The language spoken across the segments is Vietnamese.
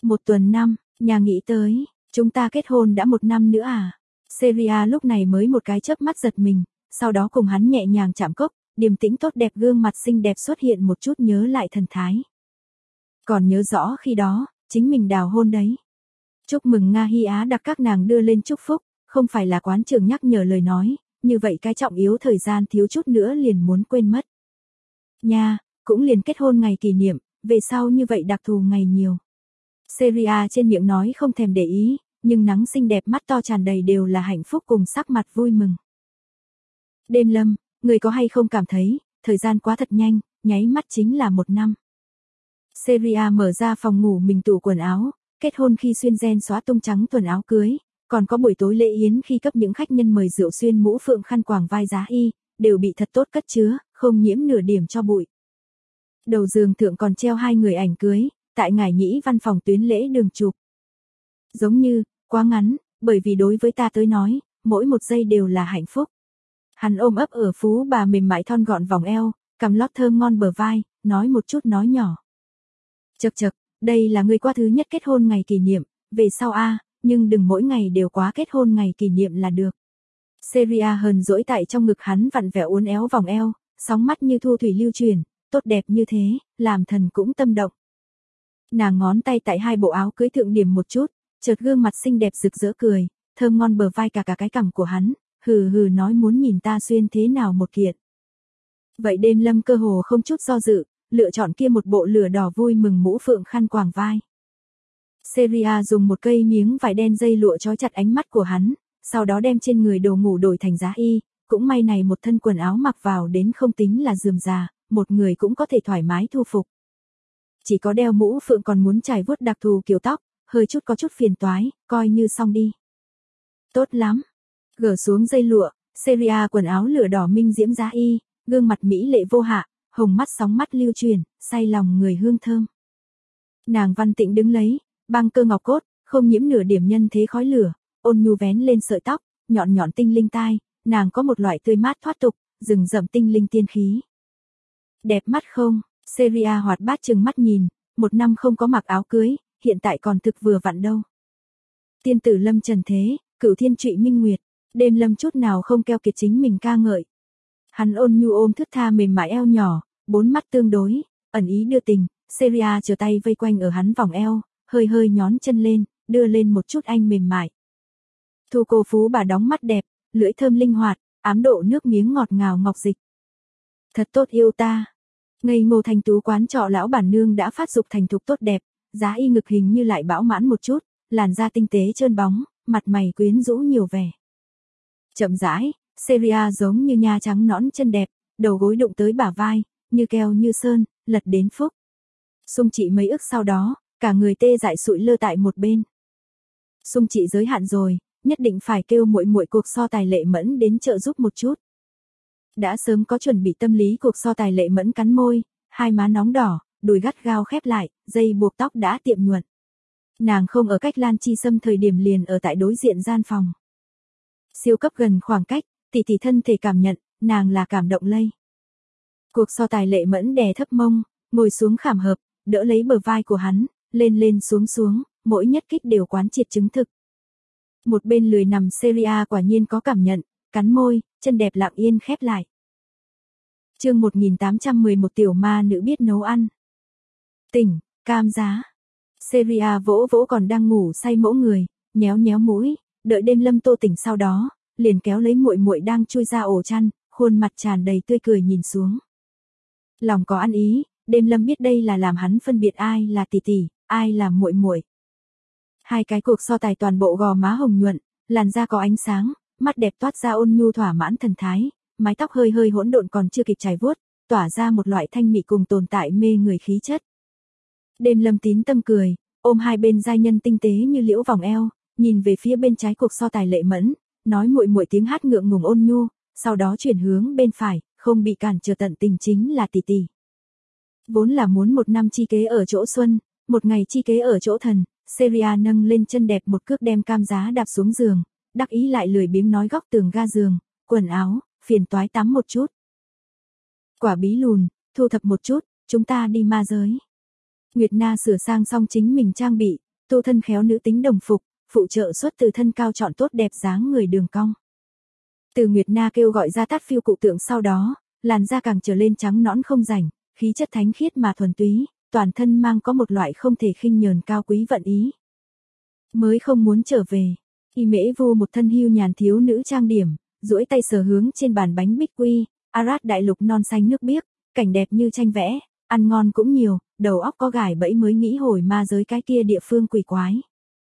1 tuần năm, nhà nghĩ tới, chúng ta kết hôn đã 1 năm nữa à? Seria lúc này mới một cái chớp mắt giật mình, sau đó cùng hắn nhẹ nhàng chạm cốc, điềm tĩnh tốt đẹp gương mặt xinh đẹp xuất hiện một chút nhớ lại thần thái. Còn nhớ rõ khi đó, chính mình đào hôn đấy. Chúc mừng Nga Hy Á đặt các nàng đưa lên chúc phúc, không phải là quán trưởng nhắc nhở lời nói, như vậy cái trọng yếu thời gian thiếu chút nữa liền muốn quên mất. Nha, cũng liền kết hôn ngày kỷ niệm, về sau như vậy đặc thù ngày nhiều. Seria trên miệng nói không thèm để ý, nhưng nắng xinh đẹp mắt to tràn đầy đều là hạnh phúc cùng sắc mặt vui mừng. Đêm Lâm, người có hay không cảm thấy, thời gian quá thật nhanh, nháy mắt chính là 1 năm. Seria mở ra phòng ngủ mình tủ quần áo, kết hôn khi xuyên ren xóa tung trắng quần áo cưới, còn có buổi tối lễ yến khi cấp những khách nhân mời rượu xuyên mũ phượng khăn quàng vai giá y, đều bị thật tốt cất chứa, không nhiễm nửa điểm cho bụi. Đầu giường thượng còn treo 2 người ảnh cưới, tại ngải nhĩ văn phòng tuyến lễ đường chụp. Giống như, quá ngắn, bởi vì đối với ta tới nói, mỗi 1 giây đều là hạnh phúc. Hắn ôm ấp ở phú bà mềm mại thon gọn vòng eo, cằm lót thơm ngon bờ vai, nói một chút nói nhỏ. Chậc chậc, đây là người qua thứ nhất kết hôn ngày kỷ niệm, về sau nhưng đừng mỗi ngày đều quá kết hôn ngày kỷ niệm là được. Seria hờn dỗi tại trong ngực hắn vặn vẹo uốn éo vòng eo, sóng mắt như thu thủy lưu truyền, tốt đẹp như thế, làm thần cũng tâm động. Nàng ngón tay tại 2 bộ áo cưới thượng điểm một chút, chợt gương mặt xinh đẹp rực rỡ cười, thơm ngon bờ vai cả cái cằm của hắn, hừ hừ nói muốn nhìn ta xuyên thế nào một kiện. Vậy Đêm Lâm cơ hồ không chút do dự, lựa chọn kia một bộ lửa đỏ vui mừng mũ phượng khăn quàng vai. Seria dùng một cây miếng vải đen dây lụa trói chặt ánh mắt của hắn, sau đó đem trên người đồ ngủ đổi thành giá y, cũng may này một thân quần áo mặc vào đến không tính là rườm rà, một người cũng có thể thoải mái thu phục. Chỉ có đeo mũ phượng còn muốn trải vuốt đặc thù kiểu tóc, hơi chút có chút phiền toái, coi như xong đi. Tốt lắm. Gỡ xuống dây lụa, Seria quần áo lửa đỏ minh diễm giá y, gương mặt mỹ lệ vô hạ, hồng mắt sóng mắt lưu truyền, say lòng người hương thơm. Nàng văn tĩnh đứng lấy, băng cơ ngọc cốt, không nhiễm nửa điểm nhân thế khói lửa, ôn nhu vén lên sợi tóc, nhọn nhọn tinh linh tai, nàng có một loại tươi mát thoát tục, rừng rậm tinh linh tiên khí. Đẹp mắt không? Seria hoạt bát chừng mắt nhìn, 1 năm không có mặc áo cưới, hiện tại còn thực vừa vặn đâu. Tiên tử Lâm trần thế, cửu thiên trụy minh nguyệt, Đêm Lâm chút nào không keo kiệt chính mình ca ngợi. Hắn ôn nhu ôm thướt tha mềm mại eo nhỏ, 4 mắt tương đối, ẩn ý đưa tình, Seria chờ tay vây quanh ở hắn vòng eo, hơi hơi nhón chân lên, đưa lên một chút anh mềm mại. Thu cô phú bà đóng mắt đẹp, lưỡi thơm linh hoạt, ám độ nước miếng ngọt ngào ngọc dịch. Thật tốt yêu ta. Ngây ngô thành tú quán trọ lão bản nương đã phát dục thành thục tốt đẹp, giá y ngực hình như lại bão mãn một chút, làn da tinh tế trơn bóng, mặt mày quyến rũ nhiều vẻ. Chậm rãi, Seria giống như nha trắng nõn chân đẹp, đầu gối đụng tới bả vai, như keo như sơn, lật đến phúc. Xung chị mấy ức sau đó, cả người tê dại sụi lơ tại một bên. Xung chị giới hạn rồi, nhất định phải kêu muội muội cuộc so tài Lệ Mẫn đến trợ giúp một chút. Đã sớm có chuẩn bị tâm lý cuộc so tài Lệ Mẫn cắn môi, hai má nóng đỏ, đùi gắt gao khép lại, dây buộc tóc đã tiệm nhuận. Nàng không ở cách Lan Chi Sâm thời điểm liền ở tại đối diện gian phòng. Siêu cấp gần khoảng cách, tỷ tỷ thân thể cảm nhận, nàng là cảm động lây. Cuộc so tài Lệ Mẫn đè thấp mông, ngồi xuống khảm hợp, đỡ lấy bờ vai của hắn, lên lên xuống xuống, mỗi nhất kích đều quán triệt chứng thực. Một bên lười nằm Seria quả nhiên có cảm nhận, cắn môi, chân đẹp lặng yên khép lại. Chương 1811 tiểu ma nữ biết nấu ăn. Tỉnh, cam giá. Seria vỗ vỗ còn đang ngủ say mỗ người, nhéo nhéo mũi, đợi Đêm Lâm Tô tỉnh sau đó, liền kéo lấy muội muội đang chui ra ổ chăn, khuôn mặt tràn đầy tươi cười nhìn xuống. Lòng có ăn ý, Đêm Lâm biết đây là làm hắn phân biệt ai là tỷ tỷ, ai là muội muội. Hai cái cuộc so tài toàn bộ gò má hồng nhuận, làn da có ánh sáng, mắt đẹp toát ra ôn nhu thỏa mãn thần thái, mái tóc hơi hơi hỗn độn còn chưa kịp chải vuốt, tỏa ra một loại thanh mị cùng tồn tại mê người khí chất. Đêm Lâm tín tâm cười, ôm hai bên giai nhân tinh tế như liễu vòng eo, nhìn về phía bên trái cuộc so tài Lệ Mẫn, nói muội muội tiếng hát ngượng ngùng ôn nhu, sau đó chuyển hướng bên phải, không bị cản trở tận tình chính là tỷ tỷ. Vốn là muốn 1 năm chi kế ở chỗ xuân, 1 ngày chi kế ở chỗ thần, Seria nâng lên chân đẹp một cước đem cam giá đạp xuống giường, đắc ý lại lười biếng nói góc tường ga giường, quần áo, phiền toái tắm một chút. Quả bí lùn, thu thập một chút, chúng ta đi ma giới. Nguyệt Na sửa sang xong chính mình trang bị, Tu thân khéo nữ tính đồng phục, phụ trợ xuất từ thân cao chọn tốt đẹp dáng người đường cong. Từ Nguyệt Na kêu gọi ra Tát Phiêu cụ tượng sau đó, làn da càng trở lên trắng nõn không rảnh, khí chất thánh khiết mà thuần túy, toàn thân mang có một loại không thể khinh nhờn cao quý vận ý. Mới không muốn trở về. Y Mễ Vu một thân hưu nhàn thiếu nữ trang điểm, duỗi tay sờ hướng trên bàn bánh bích quy, Arad đại lục non xanh nước biếc, cảnh đẹp như tranh vẽ, ăn ngon cũng nhiều, đầu óc có gài bẫy mới nghĩ hồi ma giới cái kia địa phương quỷ quái.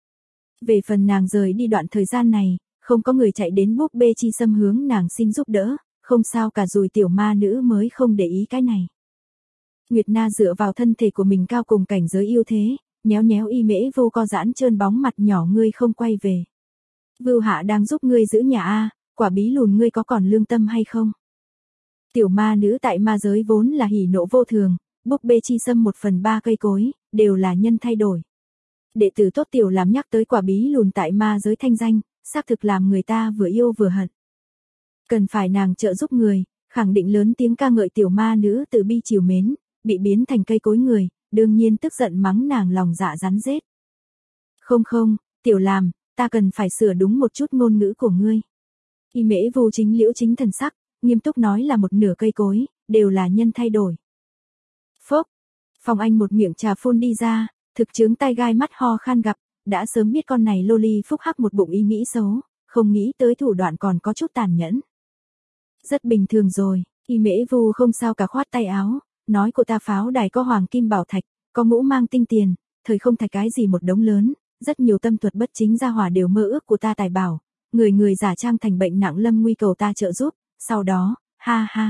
Về phần nàng rời đi đoạn thời gian này, không có người chạy đến búp bê chi xâm hướng nàng xin giúp đỡ, không sao cả rồi tiểu ma nữ mới không để ý cái này. Nguyệt Na dựa vào thân thể của mình cao cùng cảnh giới yêu thế, nhéo nhéo Y Mễ Vu co giãn trơn bóng mặt nhỏ ngươi không quay về. Vưu Hạ đang giúp ngươi giữ nhà a, quả bí lùn ngươi có còn lương tâm hay không? Tiểu ma nữ tại ma giới vốn là hỉ nộ vô thường, búp bê chi xâm 1/3 cây cối, đều là nhân thay đổi. Đệ tử tốt tiểu làm nhắc tới quả bí lùn tại ma giới thanh danh, xác thực làm người ta vừa yêu vừa hận. Cần phải nàng trợ giúp người, khẳng định lớn tiếng ca ngợi tiểu ma nữ từ bi chiều mến, bị biến thành cây cối người, đương nhiên tức giận mắng nàng lòng dạ rắn rết. Không không, tiểu làm, ta cần phải sửa đúng một chút ngôn ngữ của ngươi. Y Mễ Vu chính liễu chính thần sắc, nghiêm túc nói là một nửa cây cối, đều là nhân thay đổi. Phốc, Phong Anh một miệng trà phun đi ra, thực chứng tai gai mắt ho khan gặp, đã sớm biết con này loli phúc hắc một bụng ý nghĩ xấu, không nghĩ tới thủ đoạn còn có chút tàn nhẫn. Rất bình thường rồi, Y Mễ Vu không sao cả khoát tay áo, nói của ta pháo đài có hoàng kim bảo thạch, có ngũ mang tinh tiền, thời không thạch cái gì một đống lớn, rất nhiều tâm thuật bất chính gia hỏa đều mơ ước của ta tài bảo, người giả trang thành bệnh nặng lâm nguy cầu ta trợ giúp, sau đó, ha ha.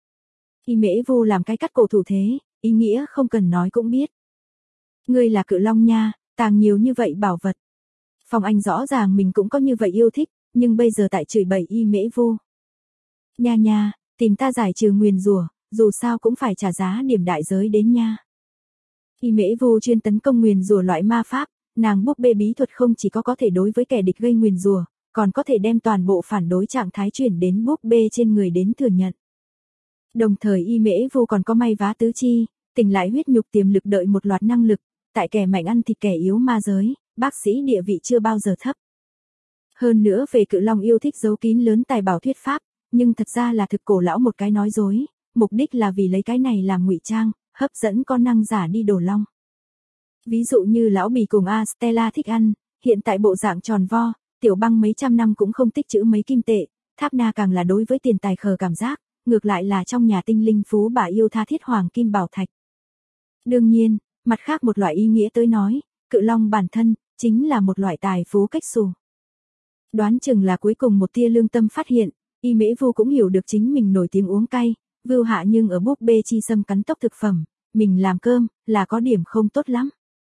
Y Mễ Vu làm cái cắt cổ thủ thế, ý nghĩa không cần nói cũng biết. Ngươi là cự long nha, tàng nhiều như vậy bảo vật. Phong Anh rõ ràng mình cũng có như vậy yêu thích, nhưng bây giờ tại chửi bậy Y Mễ Vu. Nha nha, tìm ta giải trừ nguyền rủa, dù sao cũng phải trả giá điểm đại giới đến nha. Y Mễ Vu chuyên tấn công nguyền rủa loại ma pháp, nàng búp bê bí thuật không chỉ có thể đối với kẻ địch gây nguyền rủa, còn có thể đem toàn bộ phản đối trạng thái chuyển đến búp bê trên người đến thừa nhận. Đồng thời Y Mễ Vu còn có may vá tứ chi, tỉnh lại huyết nhục tiềm lực đợi một loạt năng lực, tại kẻ mạnh ăn thịt kẻ yếu ma giới, bác sĩ địa vị chưa bao giờ thấp. Hơn nữa về cự long yêu thích giấu kín lớn tài bảo thuyết pháp, nhưng thật ra là thực cổ lão một cái nói dối, mục đích là vì lấy cái này làm ngụy trang, hấp dẫn con năng giả đi đổ long. Ví dụ như lão bì cùng Stella thích ăn, hiện tại bộ dạng tròn vo, tiểu băng mấy trăm năm cũng không tích trữ mấy kim tệ, Tháp Na càng là đối với tiền tài khờ cảm giác, ngược lại là trong nhà tinh linh phú bà yêu tha thiết hoàng kim bảo thạch. Đương nhiên, mặt khác một loại ý nghĩa tới nói, cự long bản thân, chính là một loại tài phú cách xù. Đoán chừng là cuối cùng một tia lương tâm phát hiện, Y Mễ Vu cũng hiểu được chính mình nổi tiếng uống cay, Vưu Hạ nhưng ở búp bê chi xâm cắn tốc thực phẩm, mình làm cơm, là có điểm không tốt lắm.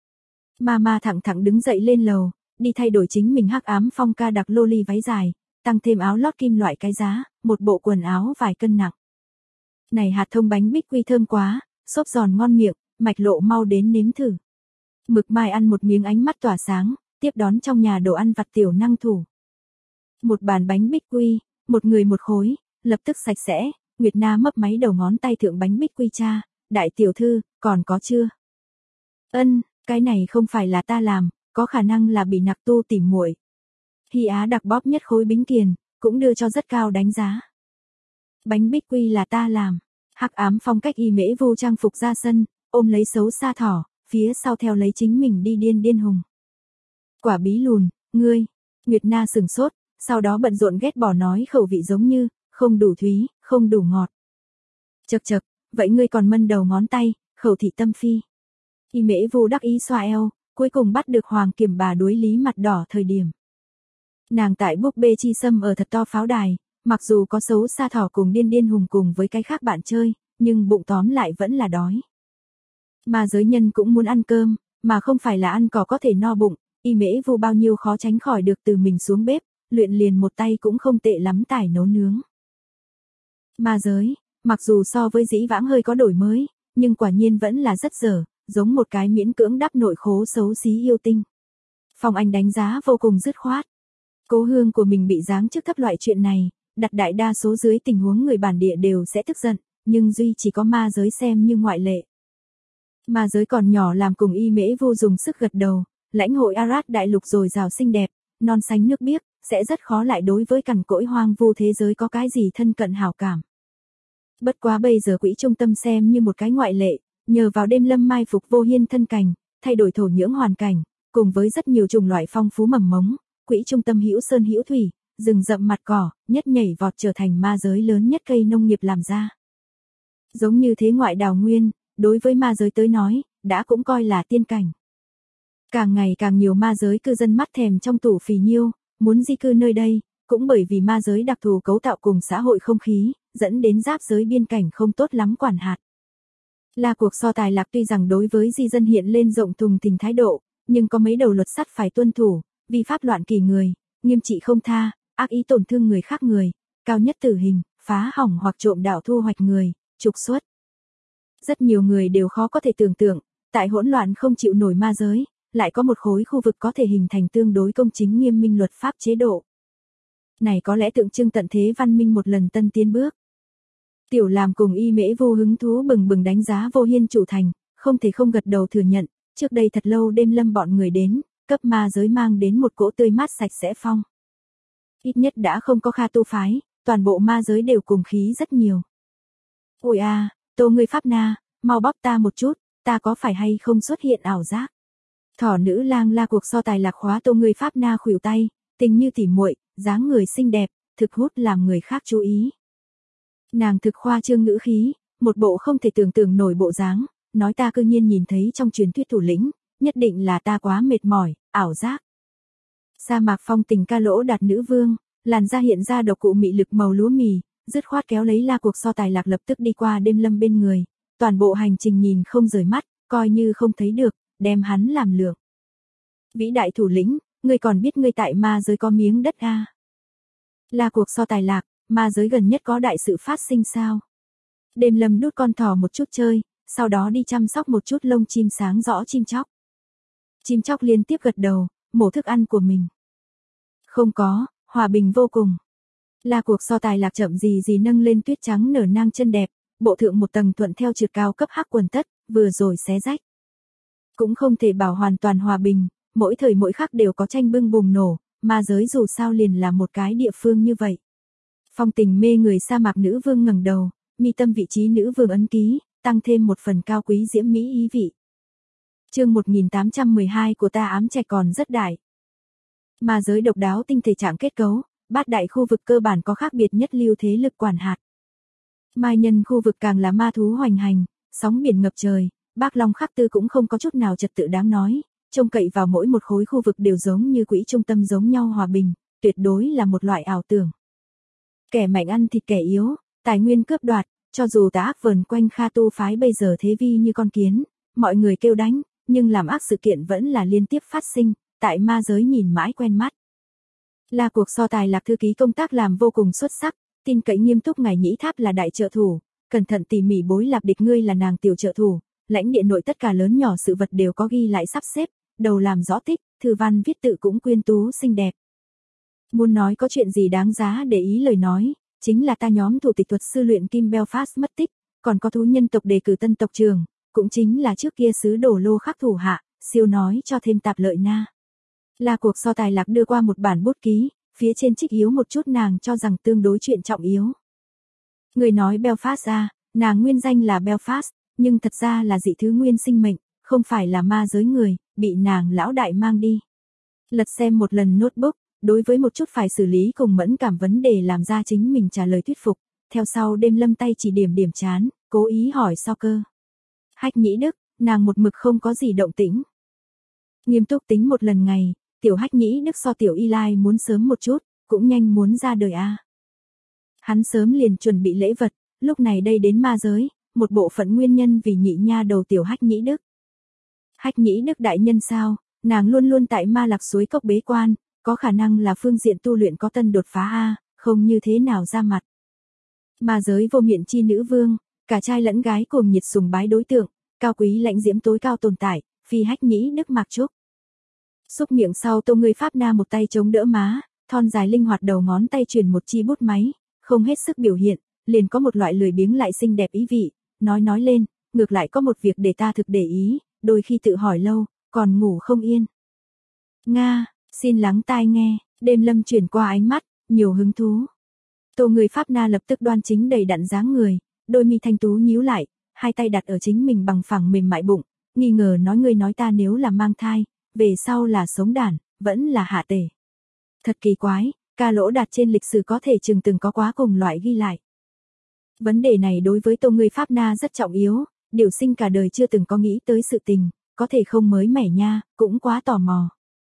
Mama thẳng đứng dậy lên lầu, đi thay đổi chính mình hắc ám phong ca đặc loli váy dài, tăng thêm áo lót kim loại cái giá, một bộ quần áo vài cân nặng. Này hạt thông bánh bích quy thơm quá, xốp giòn ngon miệng, mạch lộ mau đến nếm thử. Mực Mai ăn một miếng ánh mắt tỏa sáng, tiếp đón trong nhà đồ ăn vặt tiểu năng thủ. Một bàn bánh bích quy, một người một khối, lập tức sạch sẽ, Nguyệt Na mấp máy đầu ngón tay thượng bánh bích quy cha, đại tiểu thư, còn có chưa? Cái này không phải là ta làm, có khả năng là bị nặc tu tỉ muội. Hy Á đặc bóp nhất khối bính kiền, cũng đưa cho rất cao đánh giá. Bánh bích quy là ta làm, hắc ám phong cách Y Mễ Vu trang phục ra sân, ôm lấy xấu xa thỏ, phía sau theo lấy chính mình đi điên hùng. Quả bí lùn, ngươi, Nguyệt Na sừng sốt, sau đó bận rộn ghét bỏ nói khẩu vị giống như, không đủ thúy, không đủ ngọt. Chậc, vậy ngươi còn mân đầu ngón tay, khẩu thị tâm phi. Y Mễ Vu đắc ý xoa eo, cuối cùng bắt được Hoàng Kiểm bà đối lý mặt đỏ thời điểm. Nàng tại búp bê chi xâm ở thật to pháo đài, mặc dù có xấu xa thỏ cùng điên hùng cùng với cái khác bạn chơi, nhưng bụng tóm lại vẫn là đói. Mà giới nhân cũng muốn ăn cơm, mà không phải là ăn cỏ có thể no bụng, Y Mễ Vu bao nhiêu khó tránh khỏi được từ mình xuống bếp, luyện liền một tay cũng không tệ lắm tài nấu nướng. Ma giới, mặc dù so với dĩ vãng hơi có đổi mới, nhưng quả nhiên vẫn là rất dở, giống một cái miễn cưỡng đắp nội khố xấu xí yêu tinh. Phong Anh đánh giá vô cùng dứt khoát. Cố hương của mình bị giáng chức thấp loại chuyện này, đặt đại đa số dưới tình huống người bản địa đều sẽ tức giận, nhưng duy chỉ có ma giới xem như ngoại lệ. Ma giới còn nhỏ làm cùng Y Mễ Vu dùng sức gật đầu, lãnh hội Arad đại lục dồi dào xinh đẹp, non xanh nước biếc, sẽ rất khó lại đối với cằn cỗi hoang vu thế giới có cái gì thân cận hảo cảm. Bất quá bây giờ quỹ trung tâm xem như một cái ngoại lệ, nhờ vào đêm lâm mai phục vô hiên thân cảnh, thay đổi thổ nhưỡng hoàn cảnh, cùng với rất nhiều chủng loại phong phú mầm mống, quỹ trung tâm hữu sơn hữu thủy, rừng rậm mặt cỏ, nhất nhảy vọt trở thành ma giới lớn nhất cây nông nghiệp làm ra. Giống như thế ngoại đào nguyên, đối với ma giới tới nói, đã cũng coi là tiên cảnh. Càng ngày càng nhiều ma giới cư dân mắt thèm trong tủ phì nhiêu, muốn di cư nơi đây, cũng bởi vì ma giới đặc thù cấu tạo cùng xã hội không khí, dẫn đến giáp giới biên cảnh không tốt lắm quản hạt. Là cuộc so tài lạc tuy rằng đối với di dân hiện lên rộng thùng thình thái độ, nhưng có mấy đầu luật sắt phải tuân thủ, vi pháp loạn kỳ người, nghiêm trị không tha, ác ý tổn thương người khác người, cao nhất tử hình, phá hỏng hoặc trộm đạo thu hoạch người, trục xuất. Rất nhiều người đều khó có thể tưởng tượng, tại hỗn loạn không chịu nổi ma giới, lại có một khối khu vực có thể hình thành tương đối công chính nghiêm minh luật pháp chế độ. Này có lẽ tượng trưng tận thế văn minh một lần tân tiến bước. Tiểu Làm cùng Y Mễ vô hứng thú bừng bừng đánh giá Vô Hiên chủ thành, không thể không gật đầu thừa nhận, trước đây thật lâu đêm lâm bọn người đến, cấp ma giới mang đến một cỗ tươi mát sạch sẽ phong. Ít nhất đã không có Kha tu phái, toàn bộ ma giới đều cùng khí rất nhiều. Ôi a, Tô ngươi Pháp Na, mau bóp ta một chút, ta có phải hay không xuất hiện ảo giác. Thỏ nữ lang la cuộc so tài lạc khóa Tô ngươi Pháp Na khuỷu tay, tình như tỉ muội, dáng người xinh đẹp, thực hút làm người khác chú ý. Nàng thực khoa trương ngữ khí, một bộ không thể tưởng tượng nổi bộ dáng, nói ta cư nhiên nhìn thấy trong truyền thuyết thủ lĩnh, nhất định là ta quá mệt mỏi, ảo giác. Sa mạc phong tình ca lỗ đạt nữ vương, làn da hiện ra độc cụ mị lực màu lúa mì, dứt khoát kéo lấy la cuộc so tài lạc lập tức đi qua đêm lâm bên người, toàn bộ hành trình nhìn không rời mắt, coi như không thấy được, đem hắn làm lượng. Vĩ đại thủ lĩnh, ngươi còn biết ngươi tại ma giới có miếng đất a? La cuộc so tài lạc, ma giới gần nhất có đại sự phát sinh sao? Đêm lâm đút con thỏ một chút chơi, sau đó đi chăm sóc một chút lông chim sáng rõ chim chóc. Chim chóc liên tiếp gật đầu, mổ thức ăn của mình. Không có, hòa bình vô cùng. La cuộc so tài lạc chậm gì gì nâng lên tuyết trắng nở nang chân đẹp, bộ thượng một tầng thuận theo trượt cao cấp hắc quần tất, vừa rồi xé rách. Cũng không thể bảo hoàn toàn hòa bình, mỗi thời mỗi khắc đều có tranh bưng bùng nổ, ma giới dù sao liền là một cái địa phương như vậy. Phong tình mê người sa mạc nữ vương ngẩng đầu, mi tâm vị trí nữ vương ấn ký, tăng thêm một phần cao quý diễm mỹ ý vị. Chương 1812 của ta ám trạch còn rất đại. Ma giới độc đáo tinh thể trạng kết cấu, bát đại khu vực cơ bản có khác biệt nhất lưu thế lực quản hạt. Mai nhân khu vực càng là ma thú hoành hành, sóng biển ngập trời, Bác Long Khắc Tư cũng không có chút nào trật tự đáng nói, trông cậy vào mỗi một khối khu vực đều giống như quỹ trung tâm giống nhau hòa bình, tuyệt đối là một loại ảo tưởng. Kẻ mạnh ăn thịt kẻ yếu, tài nguyên cướp đoạt, cho dù tà ác vờn quanh Kha tu phái bây giờ thế vi như con kiến, mọi người kêu đánh, nhưng làm ác sự kiện vẫn là liên tiếp phát sinh, tại ma giới nhìn mãi quen mắt. La cuộc so tài lạc thư ký công tác làm vô cùng xuất sắc, tin cậy nghiêm túc ngài Nhĩ Tháp là đại trợ thủ, cẩn thận tỉ mỉ bối lạp địch ngươi là nàng tiểu trợ thủ, lãnh địa nội tất cả lớn nhỏ sự vật đều có ghi lại sắp xếp, đầu làm rõ tích, thư văn viết tự cũng quyên tú xinh đẹp. Muốn nói có chuyện gì đáng giá để ý lời nói, chính là ta nhóm thủ tịch thuật sư luyện kim Belfast mất tích, còn có thú nhân tộc đề cử tân tộc trưởng, cũng chính là trước kia sứ đổ lô khắc thủ hạ, siêu nói cho thêm tạp lợi na. La cuộc so tài lạc đưa qua một bản bút ký, phía trên trích yếu một chút nàng cho rằng tương đối chuyện trọng yếu. Người nói Belfast ra, nàng nguyên danh là Belfast, nhưng thật ra là dị thứ nguyên sinh mệnh, không phải là ma giới người, bị nàng lão đại mang đi. Lật xem một lần notebook, đối với một chút phải xử lý cùng mẫn cảm vấn đề làm ra chính mình trả lời thuyết phục, theo sau đêm lâm tay chỉ điểm chán, cố ý hỏi so cơ. Hách Nhĩ Đức, nàng một mực không có gì động tĩnh. Nghiêm túc tính một lần ngày, tiểu Hách Nhĩ Đức so tiểu Y Lai muốn sớm một chút, cũng nhanh muốn ra đời a. Hắn sớm liền chuẩn bị lễ vật, lúc này đây đến ma giới, một bộ phận nguyên nhân vì nhị nha đầu tiểu Hách Nhĩ Đức. Hách Nhĩ Đức đại nhân sao, nàng luôn luôn tại ma lạc suối cốc bế quan, có khả năng là phương diện tu luyện có tân đột phá a, không như thế nào ra mặt. Ma giới vô miện chi nữ vương, cả trai lẫn gái cùng nhiệt sùng bái đối tượng, cao quý lãnh diễm tối cao tồn tại, phi Hách Nhĩ Đức Mạc Trúc. Xúc miệng sau Tô ngươi Pháp Na một tay chống đỡ má, thon dài linh hoạt đầu ngón tay truyền một chi bút máy, không hết sức biểu hiện, liền có một loại lười biếng lại xinh đẹp ý vị, nói lên, ngược lại có một việc để ta thực để ý, đôi khi tự hỏi lâu, còn ngủ không yên. Nga, xin lắng tai nghe, đêm lâm chuyển qua ánh mắt, nhiều hứng thú. Tô người Pháp Na lập tức đoan chính đầy đặn dáng người, đôi mi thanh tú nhíu lại, hai tay đặt ở chính mình bằng phẳng mềm mại bụng, nghi ngờ nói ngươi nói ta nếu là mang thai, về sau là sống đản, vẫn là hạ tể. Thật kỳ quái, ca lỗ đạt trên lịch sử có thể chừng từng có quá cùng loại ghi lại. Vấn đề này đối với Tô người Pháp Na rất trọng yếu, điều sinh cả đời chưa từng có nghĩ tới sự tình, có thể không mới mẻ nha, cũng quá tò mò.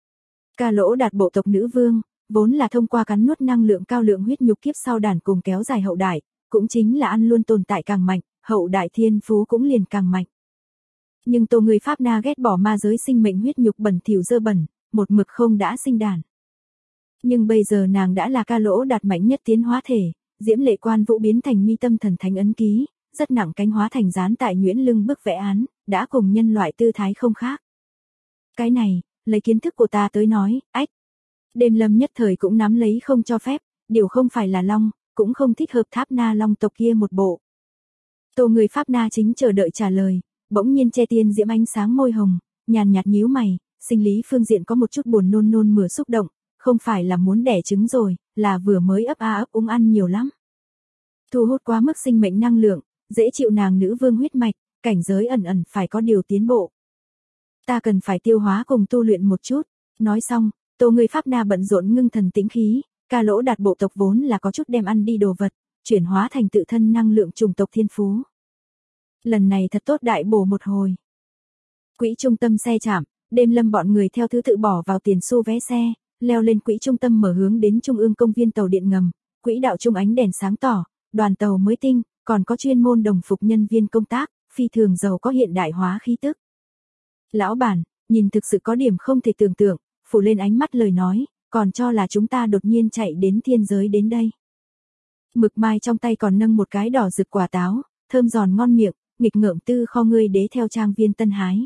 Ca lỗ đạt bộ tộc nữ vương, vốn là thông qua cắn nuốt năng lượng cao lượng huyết nhục kiếp sau đàn cùng kéo dài hậu đại, cũng chính là ăn luôn tồn tại càng mạnh, hậu đại thiên phú cũng liền càng mạnh. Nhưng Tô người Pháp Na ghét bỏ ma giới sinh mệnh huyết nhục bẩn thỉu dơ bẩn, một mực không đã sinh đàn. Nhưng bây giờ nàng đã là ca lỗ đạt mạnh nhất tiến hóa thể, diễm lệ quan vũ biến thành mi tâm thần thánh ấn ký, rất nặng cánh hóa thành dán tại nhuyễn lưng bức vẽ án, đã cùng nhân loại tư thái không khác. Cái này, lấy kiến thức của ta tới nói, ách. Đêm lâm nhất thời cũng nắm lấy không cho phép, điều không phải là long, cũng không thích hợp Tháp Na long tộc kia một bộ. Tô người Pháp Na chính chờ đợi trả lời, bỗng nhiên che tiên diễm ánh sáng môi hồng, nhàn nhạt nhíu mày, sinh lý phương diện có một chút buồn nôn nôn mửa xúc động, không phải là muốn đẻ trứng rồi, là vừa mới ấp ấp úng ăn nhiều lắm. Thu hút quá mức sinh mệnh năng lượng, dễ chịu nàng nữ vương huyết mạch, cảnh giới ẩn ẩn phải có điều tiến bộ. Ta cần phải tiêu hóa cùng tu luyện một chút, nói xong, Tô người Pháp Na bận rộn ngưng thần tĩnh khí, ca lỗ đạt bộ tộc vốn là có chút đem ăn đi đồ vật, chuyển hóa thành tự thân năng lượng chủng tộc thiên phú. Lần này thật tốt đại bổ một hồi. Quỹ trung tâm xe chạm, đêm lâm bọn người theo thứ tự bỏ vào tiền xu vé xe, leo lên quỹ trung tâm mở hướng đến trung ương công viên tàu điện ngầm, quỹ đạo trung ánh đèn sáng tỏ, đoàn tàu mới tinh, còn có chuyên môn đồng phục nhân viên công tác, phi thường giàu có hiện đại hóa khí tức. Lão bản, nhìn thực sự có điểm không thể tưởng tượng, phủ lên ánh mắt lời nói, còn cho là chúng ta đột nhiên chạy đến thiên giới đến đây. Mực mai trong tay còn nâng một cái đỏ rực quả táo, thơm giòn ngon miệng, nghịch ngợm tư kho ngươi đế theo trang viên tân hái.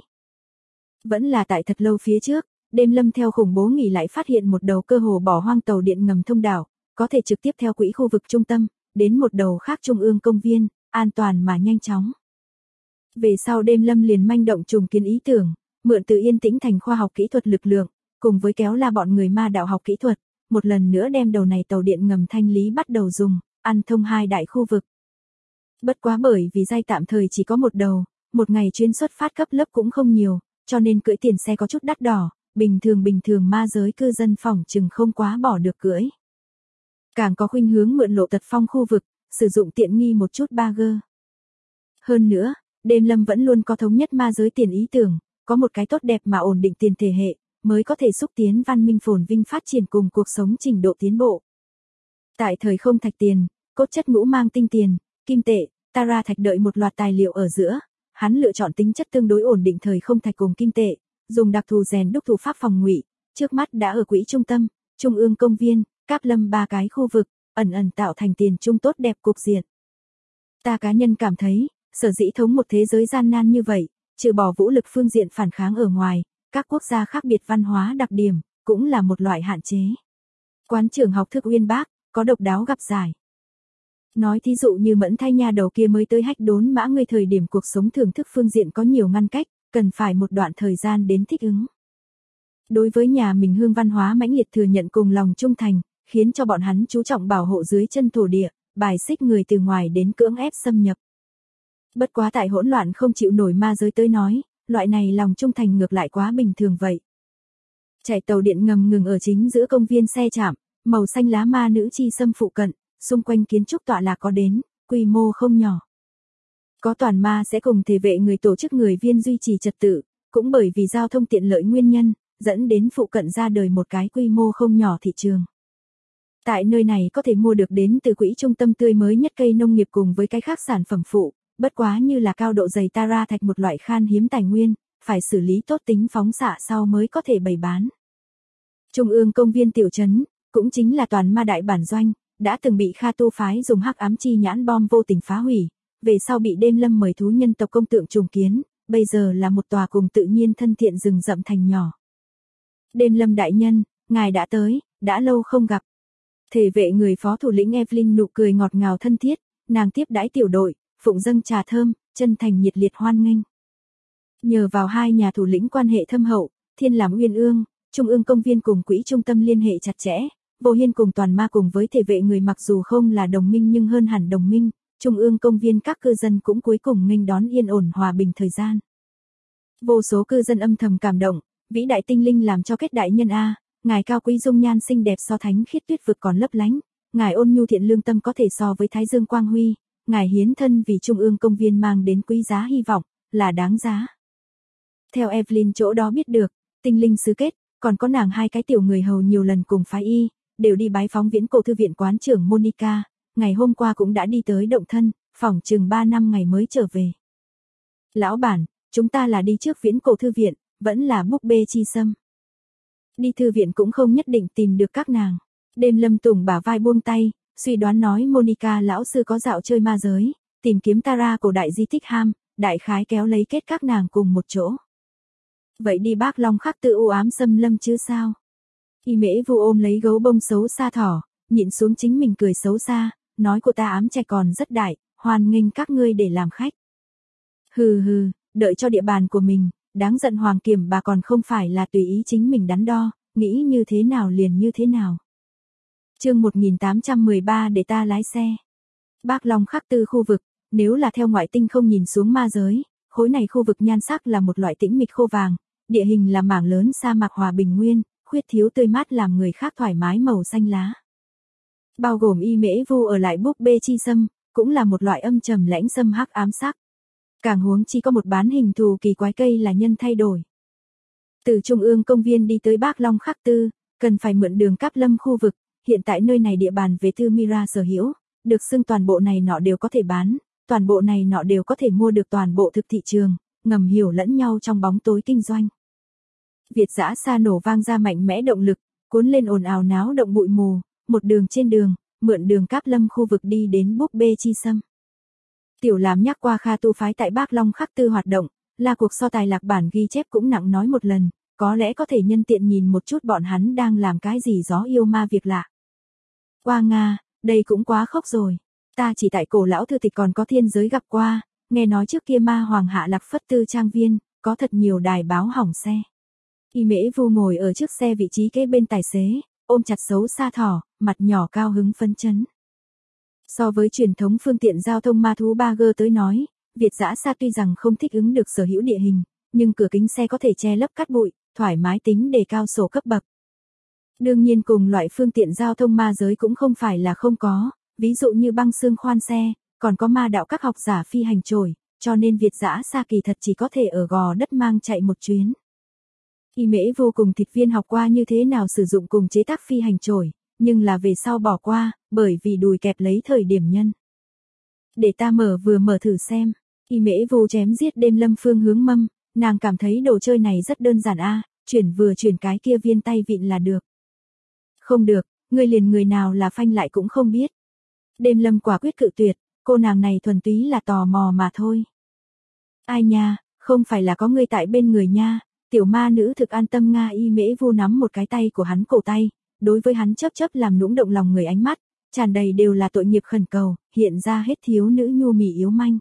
Vẫn là tại thật lâu phía trước, đêm lâm theo khủng bố nghỉ lại phát hiện một đầu cơ hồ bỏ hoang tàu điện ngầm thông đảo, có thể trực tiếp theo quỹ khu vực trung tâm, đến một đầu khác trung ương công viên, an toàn mà nhanh chóng. Về sau đêm lâm liền manh động trùng kiến ý tưởng, mượn từ yên tĩnh thành khoa học kỹ thuật lực lượng, cùng với kéo la bọn người ma đạo học kỹ thuật, một lần nữa đem đầu này tàu điện ngầm thanh lý bắt đầu dùng, ăn thông hai đại khu vực. Bất quá bởi vì giai tạm thời chỉ có một đầu, một ngày chuyến xuất phát cấp lớp cũng không nhiều, cho nên cưỡi tiền xe có chút đắt đỏ, bình thường ma giới cư dân phỏng chừng không quá bỏ được cưỡi. Càng có khuynh hướng mượn lộ tật phong khu vực, sử dụng tiện nghi một chút bagger. Hơn nữa, đêm lâm vẫn luôn có thống nhất ma giới tiền ý tưởng, có một cái tốt đẹp mà ổn định tiền thể hệ, mới có thể xúc tiến văn minh phồn vinh phát triển cùng cuộc sống trình độ tiến bộ. Tại thời không thạch tiền, cốt chất ngũ mang tinh tiền, kim tệ, Tara thạch đợi một loạt tài liệu ở giữa, hắn lựa chọn tính chất tương đối ổn định thời không thạch cùng kim tệ, dùng đặc thù rèn đúc thủ pháp phòng ngụy, trước mắt đã ở quỹ trung tâm, trung ương công viên, cáp lâm ba cái khu vực, ẩn ẩn tạo thành tiền trung tốt đẹp cục diện. Ta cá nhân cảm thấy, sở dĩ thống một thế giới gian nan như vậy, trừ bỏ vũ lực phương diện phản kháng ở ngoài, các quốc gia khác biệt văn hóa đặc điểm, cũng là một loại hạn chế. Quán trường học thức uyên bác, có độc đáo gặp giải. Nói thí dụ như Mẫn Thay nha đầu kia mới tới hách đốn mã người thời điểm cuộc sống thưởng thức phương diện có nhiều ngăn cách, cần phải một đoạn thời gian đến thích ứng. Đối với nhà mình hương văn hóa mãnh liệt thừa nhận cùng lòng trung thành, khiến cho bọn hắn chú trọng bảo hộ dưới chân thổ địa, bài xích người từ ngoài đến cưỡng ép xâm nhập. Bất quá tại hỗn loạn không chịu nổi ma giới tới nói, loại này lòng trung thành ngược lại quá bình thường vậy. Chạy tàu điện ngầm ngừng ở chính giữa công viên xe chạm, màu xanh lá ma nữ chi xâm phụ cận, xung quanh kiến trúc tọa lạc có đến, quy mô không nhỏ. Có toàn ma sẽ cùng thể vệ người tổ chức người viên duy trì trật tự, cũng bởi vì giao thông tiện lợi nguyên nhân, dẫn đến phụ cận ra đời một cái quy mô không nhỏ thị trường. Tại nơi này có thể mua được đến từ quỹ trung tâm tươi mới nhất cây nông nghiệp cùng với cái khác sản phẩm phụ, bất quá như là cao độ dày Tara thạch một loại khan hiếm tài nguyên, phải xử lý tốt tính phóng xạ sau mới có thể bày bán. Trung ương công viên tiểu trấn, cũng chính là toàn ma đại bản doanh, đã từng bị Kha Tu phái dùng hắc ám chi nhãn bom vô tình phá hủy, về sau bị đêm lâm mời thú nhân tộc công tượng trùng kiến, bây giờ là một tòa cùng tự nhiên thân thiện rừng rậm thành nhỏ. Đêm lâm đại nhân, ngài đã tới, đã lâu không gặp. Thể vệ người phó thủ lĩnh Evelyn nụ cười ngọt ngào thân thiết, nàng tiếp đãi tiểu đội, phụng dâng trà thơm, chân thành nhiệt liệt hoan nghênh. Nhờ vào hai nhà thủ lĩnh quan hệ thâm hậu, thiên làm uyên ương, Trung ương công viên cùng quỹ trung tâm liên hệ chặt chẽ, Vô Hiên cùng Toàn Ma cùng với thể vệ người mặc dù không là đồng minh nhưng hơn hẳn đồng minh, Trung ương công viên các cư dân cũng cuối cùng nghênh đón yên ổn hòa bình thời gian. Vô số cư dân âm thầm cảm động, vĩ đại tinh linh làm cho kết đại nhân a, ngài cao quý dung nhan xinh đẹp so thánh khiết tuyết vực còn lấp lánh, ngài ôn nhu thiện lương tâm có thể so với thái dương quang huy, ngài hiến thân vì Trung ương công viên mang đến quý giá hy vọng, là đáng giá. Theo Evelyn chỗ đó biết được, tinh linh xứ kết, còn có nàng hai cái tiểu người hầu nhiều lần cùng phái y, đều đi bái phóng viễn cổ thư viện quán trưởng Monica, ngày hôm qua cũng đã đi tới động thân, phỏng chừng 3 năm ngày mới trở về. Lão bản, chúng ta là đi trước viễn cổ thư viện, vẫn là búp bê chi sâm. Đi thư viện cũng không nhất định tìm được các nàng. Đêm Lâm Tùng bả vai buông tay, suy đoán nói Monica lão sư có dạo chơi ma giới, tìm kiếm Tara cổ đại di tích ham, đại khái kéo lấy kết các nàng cùng một chỗ. Vậy đi Bác Long Khắc Tư u ám xâm lâm chứ sao? Y Mễ Vu ôm lấy gấu bông xấu xa thỏ, nhịn xuống chính mình cười xấu xa, nói của ta ám trẻ còn rất đại, hoan nghênh các ngươi để làm khách. Hừ hừ, đợi cho địa bàn của mình, đáng giận Hoàng Kiểm bà còn không phải là tùy ý chính mình đắn đo, nghĩ như thế nào liền như thế nào. Chương 1813 để ta lái xe. Bác Long Khắc Tư khu vực, nếu là theo ngoại tinh không nhìn xuống ma giới, khối này khu vực nhan sắc là một loại tĩnh mịch khô vàng, địa hình là mảng lớn sa mạc hòa bình nguyên, khuyết thiếu tươi mát làm người khác thoải mái màu xanh lá. Bao gồm Y Mễ Vu ở lại búp bê chi sâm, cũng là một loại âm trầm lãnh sâm hắc ám sắc. Càng huống chi có một bán hình thù kỳ quái cây là nhân thay đổi. Từ Trung ương công viên đi tới Bác Long Khắc Tư, cần phải mượn đường Cáp Lâm khu vực, hiện tại nơi này địa bàn về Tư Mira sở hữu, được xưng toàn bộ này nọ đều có thể bán, toàn bộ này nọ đều có thể mua được toàn bộ thực thị trường, ngầm hiểu lẫn nhau trong bóng tối kinh doanh. Việt dã xa nổ vang ra mạnh mẽ động lực, cuốn lên ồn ào náo động bụi mù, một đường trên đường, mượn đường Cáp Lâm khu vực đi đến búp bê chi sâm. Tiểu Làm nhắc qua Kha tu phái tại Bác Long Khắc Tư hoạt động, là cuộc so tài lạc bản ghi chép cũng nặng nói một lần, có lẽ có thể nhân tiện nhìn một chút bọn hắn đang làm cái gì gió yêu ma việc lạ. Qua Nga, đây cũng quá khốc rồi. Ta chỉ tại cổ lão thư tịch còn có thiên giới gặp qua, nghe nói trước kia ma hoàng hạ lạc phất tư trang viên, có thật nhiều đài báo hỏng xe. Y Mễ Vu ngồi ở trước xe vị trí kế bên tài xế, ôm chặt xấu xa thỏ, mặt nhỏ cao hứng phấn chấn. So với truyền thống phương tiện giao thông ma thú 3G tới nói, Việt dã xa tuy rằng không thích ứng được sở hữu địa hình, nhưng cửa kính xe có thể che lấp cát bụi, thoải mái tính đề cao sổ cấp bậc. Đương nhiên cùng loại phương tiện giao thông ma giới cũng không phải là không có, ví dụ như băng xương khoan xe, còn có ma đạo các học giả phi hành trổi, cho nên Việt dã xa kỳ thật chỉ có thể ở gò đất mang chạy một chuyến. Y Mễ Vô cùng thịt viên học qua như thế nào sử dụng cùng chế tác phi hành trổi, nhưng là về sau bỏ qua, bởi vì đùi kẹp lấy thời điểm nhân. Để ta vừa mở thử xem. Y Mễ Vô chém giết đêm lâm phương hướng mâm, nàng cảm thấy đồ chơi này rất đơn giản a, chuyển cái kia viên tay vịn là được. Không được, ngươi liền người nào là phanh lại cũng không biết. Đêm lâm quả quyết cự tuyệt, cô nàng này thuần túy là tò mò mà thôi. Ai nha, không phải là có ngươi tại bên người nha, tiểu ma nữ thực an tâm Nga. Y Mễ Vu nắm một cái tay của hắn cổ tay, đối với hắn chớp chớp làm nũng động lòng người ánh mắt, tràn đầy đều là tội nghiệp khẩn cầu, hiện ra hết thiếu nữ nhu mì yếu manh.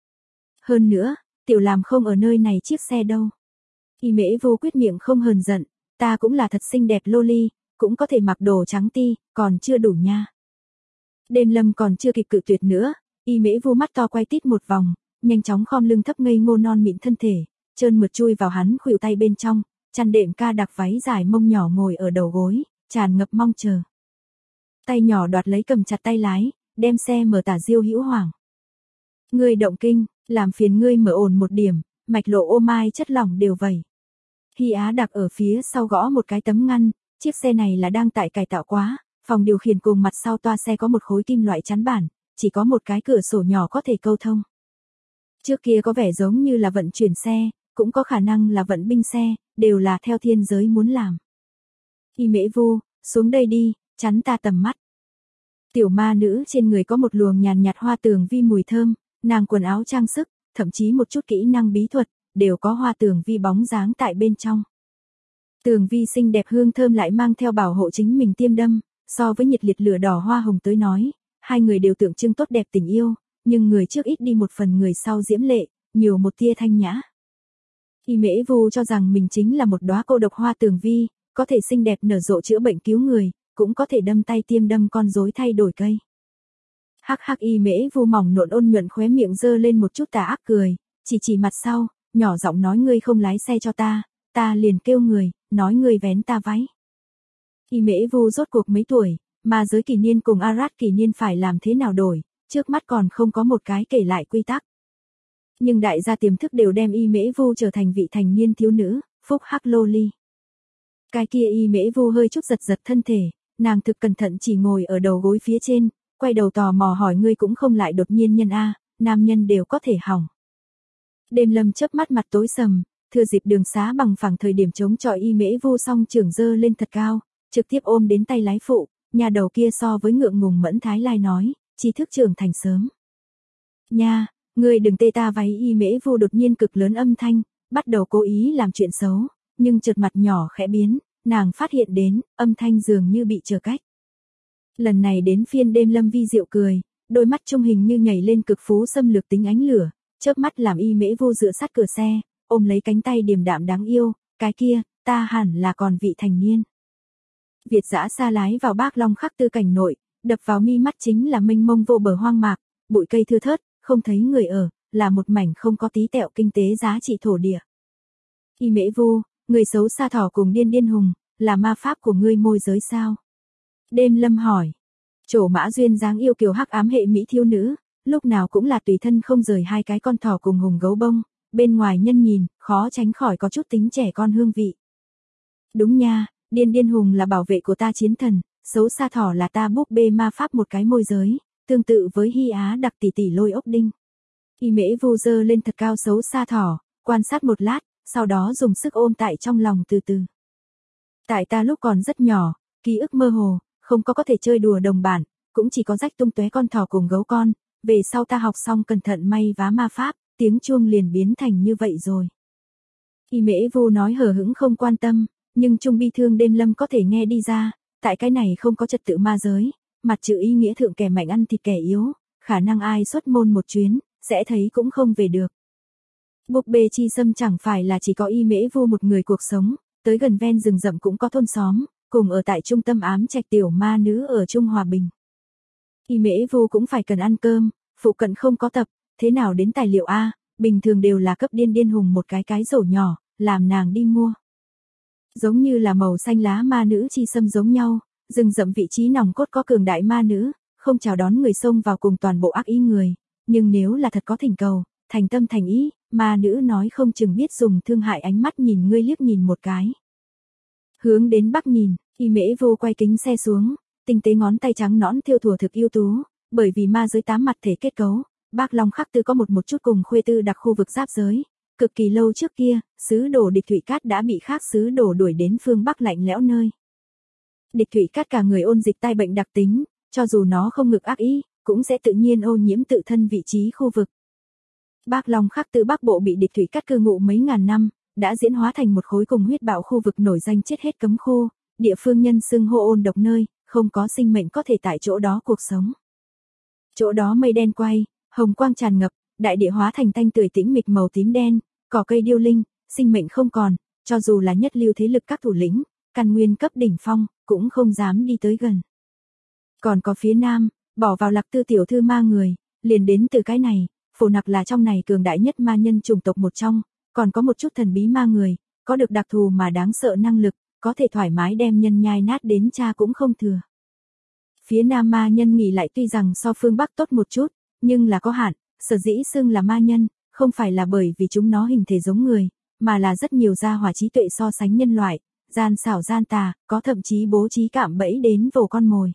Hơn nữa, tiểu Làm không ở nơi này chiếc xe đâu. Y Mễ Vu quyết miệng không hờn giận, ta cũng là thật xinh đẹp loli, cũng có thể mặc đồ trắng ti, còn chưa đủ nha. Đêm lâm còn chưa kịp cự tuyệt nữa, Y Mễ Vu mắt to quay tít một vòng, nhanh chóng khom lưng thấp ngây ngô non mịn thân thể, trơn mượt chui vào hắn khuỷu tay bên trong, chăn đệm ca đặc váy dài mông nhỏ ngồi ở đầu gối, tràn ngập mong chờ. Tay nhỏ đoạt lấy cầm chặt tay lái, đem xe mở tả Diêu Hữu Hoàng. Ngươi động kinh, làm phiền ngươi mở ổn một điểm, mạch lộ ô mai chất lỏng đều vẩy. Hy Á đặc ở phía sau gõ một cái tấm ngăn, chiếc xe này là đang tại cải tạo quá, phòng điều khiển cùng mặt sau toa xe có một khối kim loại chắn bản, chỉ có một cái cửa sổ nhỏ có thể câu thông. Trước kia có vẻ giống như là vận chuyển xe, cũng có khả năng là vận binh xe, đều là theo thiên giới muốn làm. Y Mễ Vu, xuống đây đi, chắn ta tầm mắt. Tiểu ma nữ trên người có một luồng nhàn nhạt hoa tường vi mùi thơm, nàng quần áo trang sức, thậm chí một chút kỹ năng bí thuật, đều có hoa tường vi bóng dáng tại bên trong. Tường vi xinh đẹp hương thơm lại mang theo bảo hộ chính mình tiêm đâm, so với nhiệt liệt lửa đỏ hoa hồng tới nói, hai người đều tượng trưng tốt đẹp tình yêu, nhưng người trước ít đi một phần người sau diễm lệ, nhiều một tia thanh nhã. Y Mễ Vu cho rằng mình chính là một đóa cô độc hoa tường vi, có thể xinh đẹp nở rộ chữa bệnh cứu người, cũng có thể đâm tay tiêm đâm con rối thay đổi cây. Hắc hắc, Y Mễ Vu mỏng nộn ôn nhuận khóe miệng giơ lên một chút tà ác cười, chỉ mặt sau, nhỏ giọng nói ngươi không lái xe cho ta liền kêu người, nói ngươi vén ta váy. Y Mễ Vu rốt cuộc mấy tuổi, mà giới kỷ niên cùng Arad kỷ niên phải làm thế nào đổi, trước mắt còn không có một cái kể lại quy tắc. Nhưng đại gia tiềm thức đều đem Y Mễ Vu trở thành vị thành niên thiếu nữ, phúc hắc loli. Cái kia Y Mễ Vu hơi chút giật thân thể, nàng thực cẩn thận chỉ ngồi ở đầu gối phía trên, quay đầu tò mò hỏi ngươi cũng không lại đột nhiên nhân a, nam nhân đều có thể hỏng. Đêm Lâm chớp mắt mặt tối sầm, thừa dịp đường xá bằng phẳng thời điểm chống chọi Y Mễ Vu song trưởng dơ lên thật cao, trực tiếp ôm đến tay lái phụ, nhà đầu kia so với ngượng ngùng Mẫn Thái Lai nói, tri thức trưởng thành sớm. Nha, ngươi đừng tê ta váy. Y Mễ Vu đột nhiên cực lớn âm thanh, bắt đầu cố ý làm chuyện xấu, nhưng chợt mặt nhỏ khẽ biến, nàng phát hiện đến, âm thanh dường như bị trở cách. Lần này đến phiên Đêm Lâm vi diệu cười, đôi mắt trung hình như nhảy lên cực phú xâm lược tính ánh lửa, chớp mắt làm Y Mễ Vu dựa sát cửa xe, ôm lấy cánh tay điềm đạm đáng yêu, cái kia, ta hẳn là còn vị thành niên. Việt dã xa lái vào Bác Long Khắc Tư cảnh nội, đập vào mi mắt chính là mênh mông vô bờ hoang mạc, bụi cây thưa thớt, không thấy người ở, là một mảnh không có tí tẹo kinh tế giá trị thổ địa. Y Mễ Vu, người xấu xa thỏ cùng điên hùng, là ma pháp của ngươi môi giới sao? Đêm Lâm hỏi. Trổ Mã duyên dáng yêu kiều hắc ám hệ mỹ thiếu nữ, lúc nào cũng là tùy thân không rời hai cái con thỏ cùng hùng gấu bông, bên ngoài nhân nhìn, khó tránh khỏi có chút tính trẻ con hương vị. Đúng nha, điên hùng là bảo vệ của ta chiến thần, xấu xa thỏ là ta búp bê ma pháp một cái môi giới, tương tự với Hy Á đặc tỷ lôi ốc đinh. Y Mễ Vu dơ lên thật cao xấu xa thỏ, quan sát một lát, sau đó dùng sức ôm tại trong lòng từ từ. Tại ta lúc còn rất nhỏ, ký ức mơ hồ, không có thể chơi đùa đồng bản, cũng chỉ có rách tung tóe con thỏ cùng gấu con, về sau ta học xong cẩn thận may vá ma pháp, tiếng chuông liền biến thành như vậy rồi. Y Mễ Vu nói hờ hững không quan tâm, nhưng trung bi thương Đêm Lâm có thể nghe đi ra, tại cái này không có trật tự ma giới, mặt chữ ý nghĩa thượng kẻ mạnh ăn thịt kẻ yếu, khả năng ai xuất môn một chuyến, sẽ thấy cũng không về được. Búp bê chi xâm chẳng phải là chỉ có Y Mễ Vu một người cuộc sống, tới gần ven rừng rậm cũng có thôn xóm, cùng ở tại trung tâm ám trạch tiểu ma nữ ở Trung Hòa Bình. Y Mễ Vu cũng phải cần ăn cơm, phụ cận không có tập, thế nào đến tài liệu A, bình thường đều là cấp điên hùng một cái rổ nhỏ, làm nàng đi mua. Giống như là màu xanh lá ma nữ chi xâm giống nhau, rừng rậm vị trí nòng cốt có cường đại ma nữ, không chào đón người xông vào cùng toàn bộ ác ý người, nhưng nếu là thật có thỉnh cầu, thành tâm thành ý, ma nữ nói không chừng biết dùng thương hại ánh mắt nhìn ngươi liếc nhìn một cái. Hướng đến bắc nhìn, Y Mễ Vu quay kính xe xuống, tinh tế ngón tay trắng nõn thiêu thùa thực ưu tú, bởi vì ma giới 8 mặt thể kết cấu, Bác Long Khắc Tư có một chút cùng Khuê Tư đặc khu vực giáp giới. Cực kỳ lâu trước kia, sứ đồ Địch Thủy Cát đã bị khác sứ đồ đuổi đến phương Bắc lạnh lẽo nơi. Địch Thủy Cát cả người ôn dịch tai bệnh đặc tính, cho dù nó không ngực ác ý, cũng sẽ tự nhiên ô nhiễm tự thân vị trí khu vực. Bác Long Khắc Tư Bắc Bộ bị Địch Thủy Cát cư ngụ mấy ngàn năm, đã diễn hóa thành một khối cùng huyết bạo khu vực nổi danh chết hết cấm khu, địa phương nhân xưng hô ôn độc nơi, không có sinh mệnh có thể tại chỗ đó cuộc sống. Chỗ đó mây đen quay, hồng quang tràn ngập, đại địa hóa thành tanh tưởi tĩnh mịch màu tím đen, cỏ cây điêu linh, sinh mệnh không còn, cho dù là nhất lưu thế lực các thủ lĩnh, căn nguyên cấp đỉnh phong, cũng không dám đi tới gần. Còn có phía nam, bỏ vào Lạc Tư tiểu thư ma người, liền đến từ cái này, Phổ Nặc là trong này cường đại nhất ma nhân chủng tộc một trong, còn có một chút thần bí ma người, có được đặc thù mà đáng sợ năng lực, có thể thoải mái đem nhân nhai nát đến cha cũng không thừa. Phía nam ma nhân nghỉ lại tuy rằng so phương Bắc tốt một chút, nhưng là có hạn, sở dĩ xưng là ma nhân, không phải là bởi vì chúng nó hình thể giống người, mà là rất nhiều gia hỏa trí tuệ so sánh nhân loại, gian xảo gian tà, có thậm chí bố trí cạm bẫy đến vồ con mồi.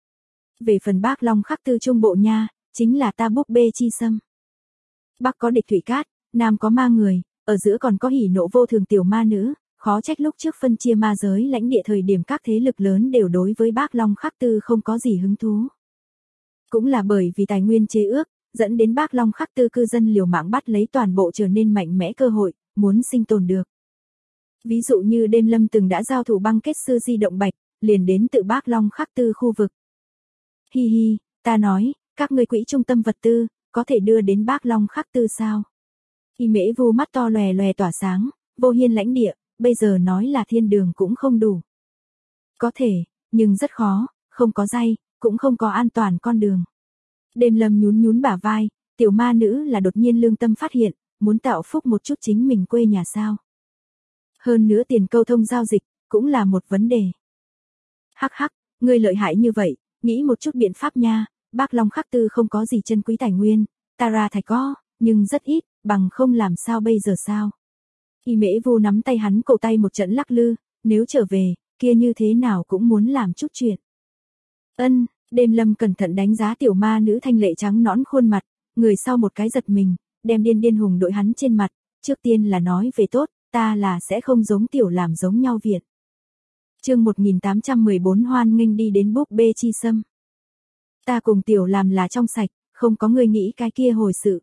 Về phần Bác Long Khắc Tư Trung Bộ nha, chính là ta búp bê chi xâm. Bắc có Địch Thủy Cát, Nam có ma người, ở giữa còn có hỉ nộ vô thường tiểu ma nữ, khó trách lúc trước phân chia ma giới lãnh địa thời điểm các thế lực lớn đều đối với Bác Long Khắc Tư không có gì hứng thú. Cũng là bởi vì tài nguyên chế ước, dẫn đến Bác Long Khắc Tư cư dân liều mạng bắt lấy toàn bộ trở nên mạnh mẽ cơ hội, muốn sinh tồn được. Ví dụ như Đêm Lâm từng đã giao thủ băng kết sư di động bạch, liền đến tự Bác Long Khắc Tư khu vực. Hi hi, ta nói, các ngươi quỹ trung tâm vật tư, có thể đưa đến Bác Long Khắc Tư sao? Y Mễ Vu mắt to lòe lòe tỏa sáng, vô hiên lãnh địa, bây giờ nói là thiên đường cũng không đủ. Có thể, nhưng rất khó, không có dây, cũng không có an toàn con đường. Đêm Lâm nhún nhún bả vai, tiểu ma nữ là đột nhiên lương tâm phát hiện, muốn tạo phúc một chút chính mình quê nhà sao. Hơn nữa tiền câu thông giao dịch, cũng là một vấn đề. Hắc hắc, ngươi lợi hại như vậy, nghĩ một chút biện pháp nha, Bác Long Khắc Tư không có gì chân quý tài nguyên, ta ra thạch có, nhưng rất ít, bằng không làm sao bây giờ sao. Y Mễ Vu nắm tay hắn cổ tay một trận lắc lư, nếu trở về, kia như thế nào cũng muốn làm chút chuyện. Ân, Đêm Lâm cẩn thận đánh giá tiểu ma nữ thanh lệ trắng nõn khuôn mặt, người sau một cái giật mình, đem điên điên hùng đội hắn trên mặt, trước tiên là nói về tốt, ta là sẽ không giống tiểu làm giống nhau Việt. Chương 1814 hoan nghênh đi đến búp bê chi sâm. Ta cùng tiểu làm là trong sạch, không có người nghĩ cái kia hồi sự.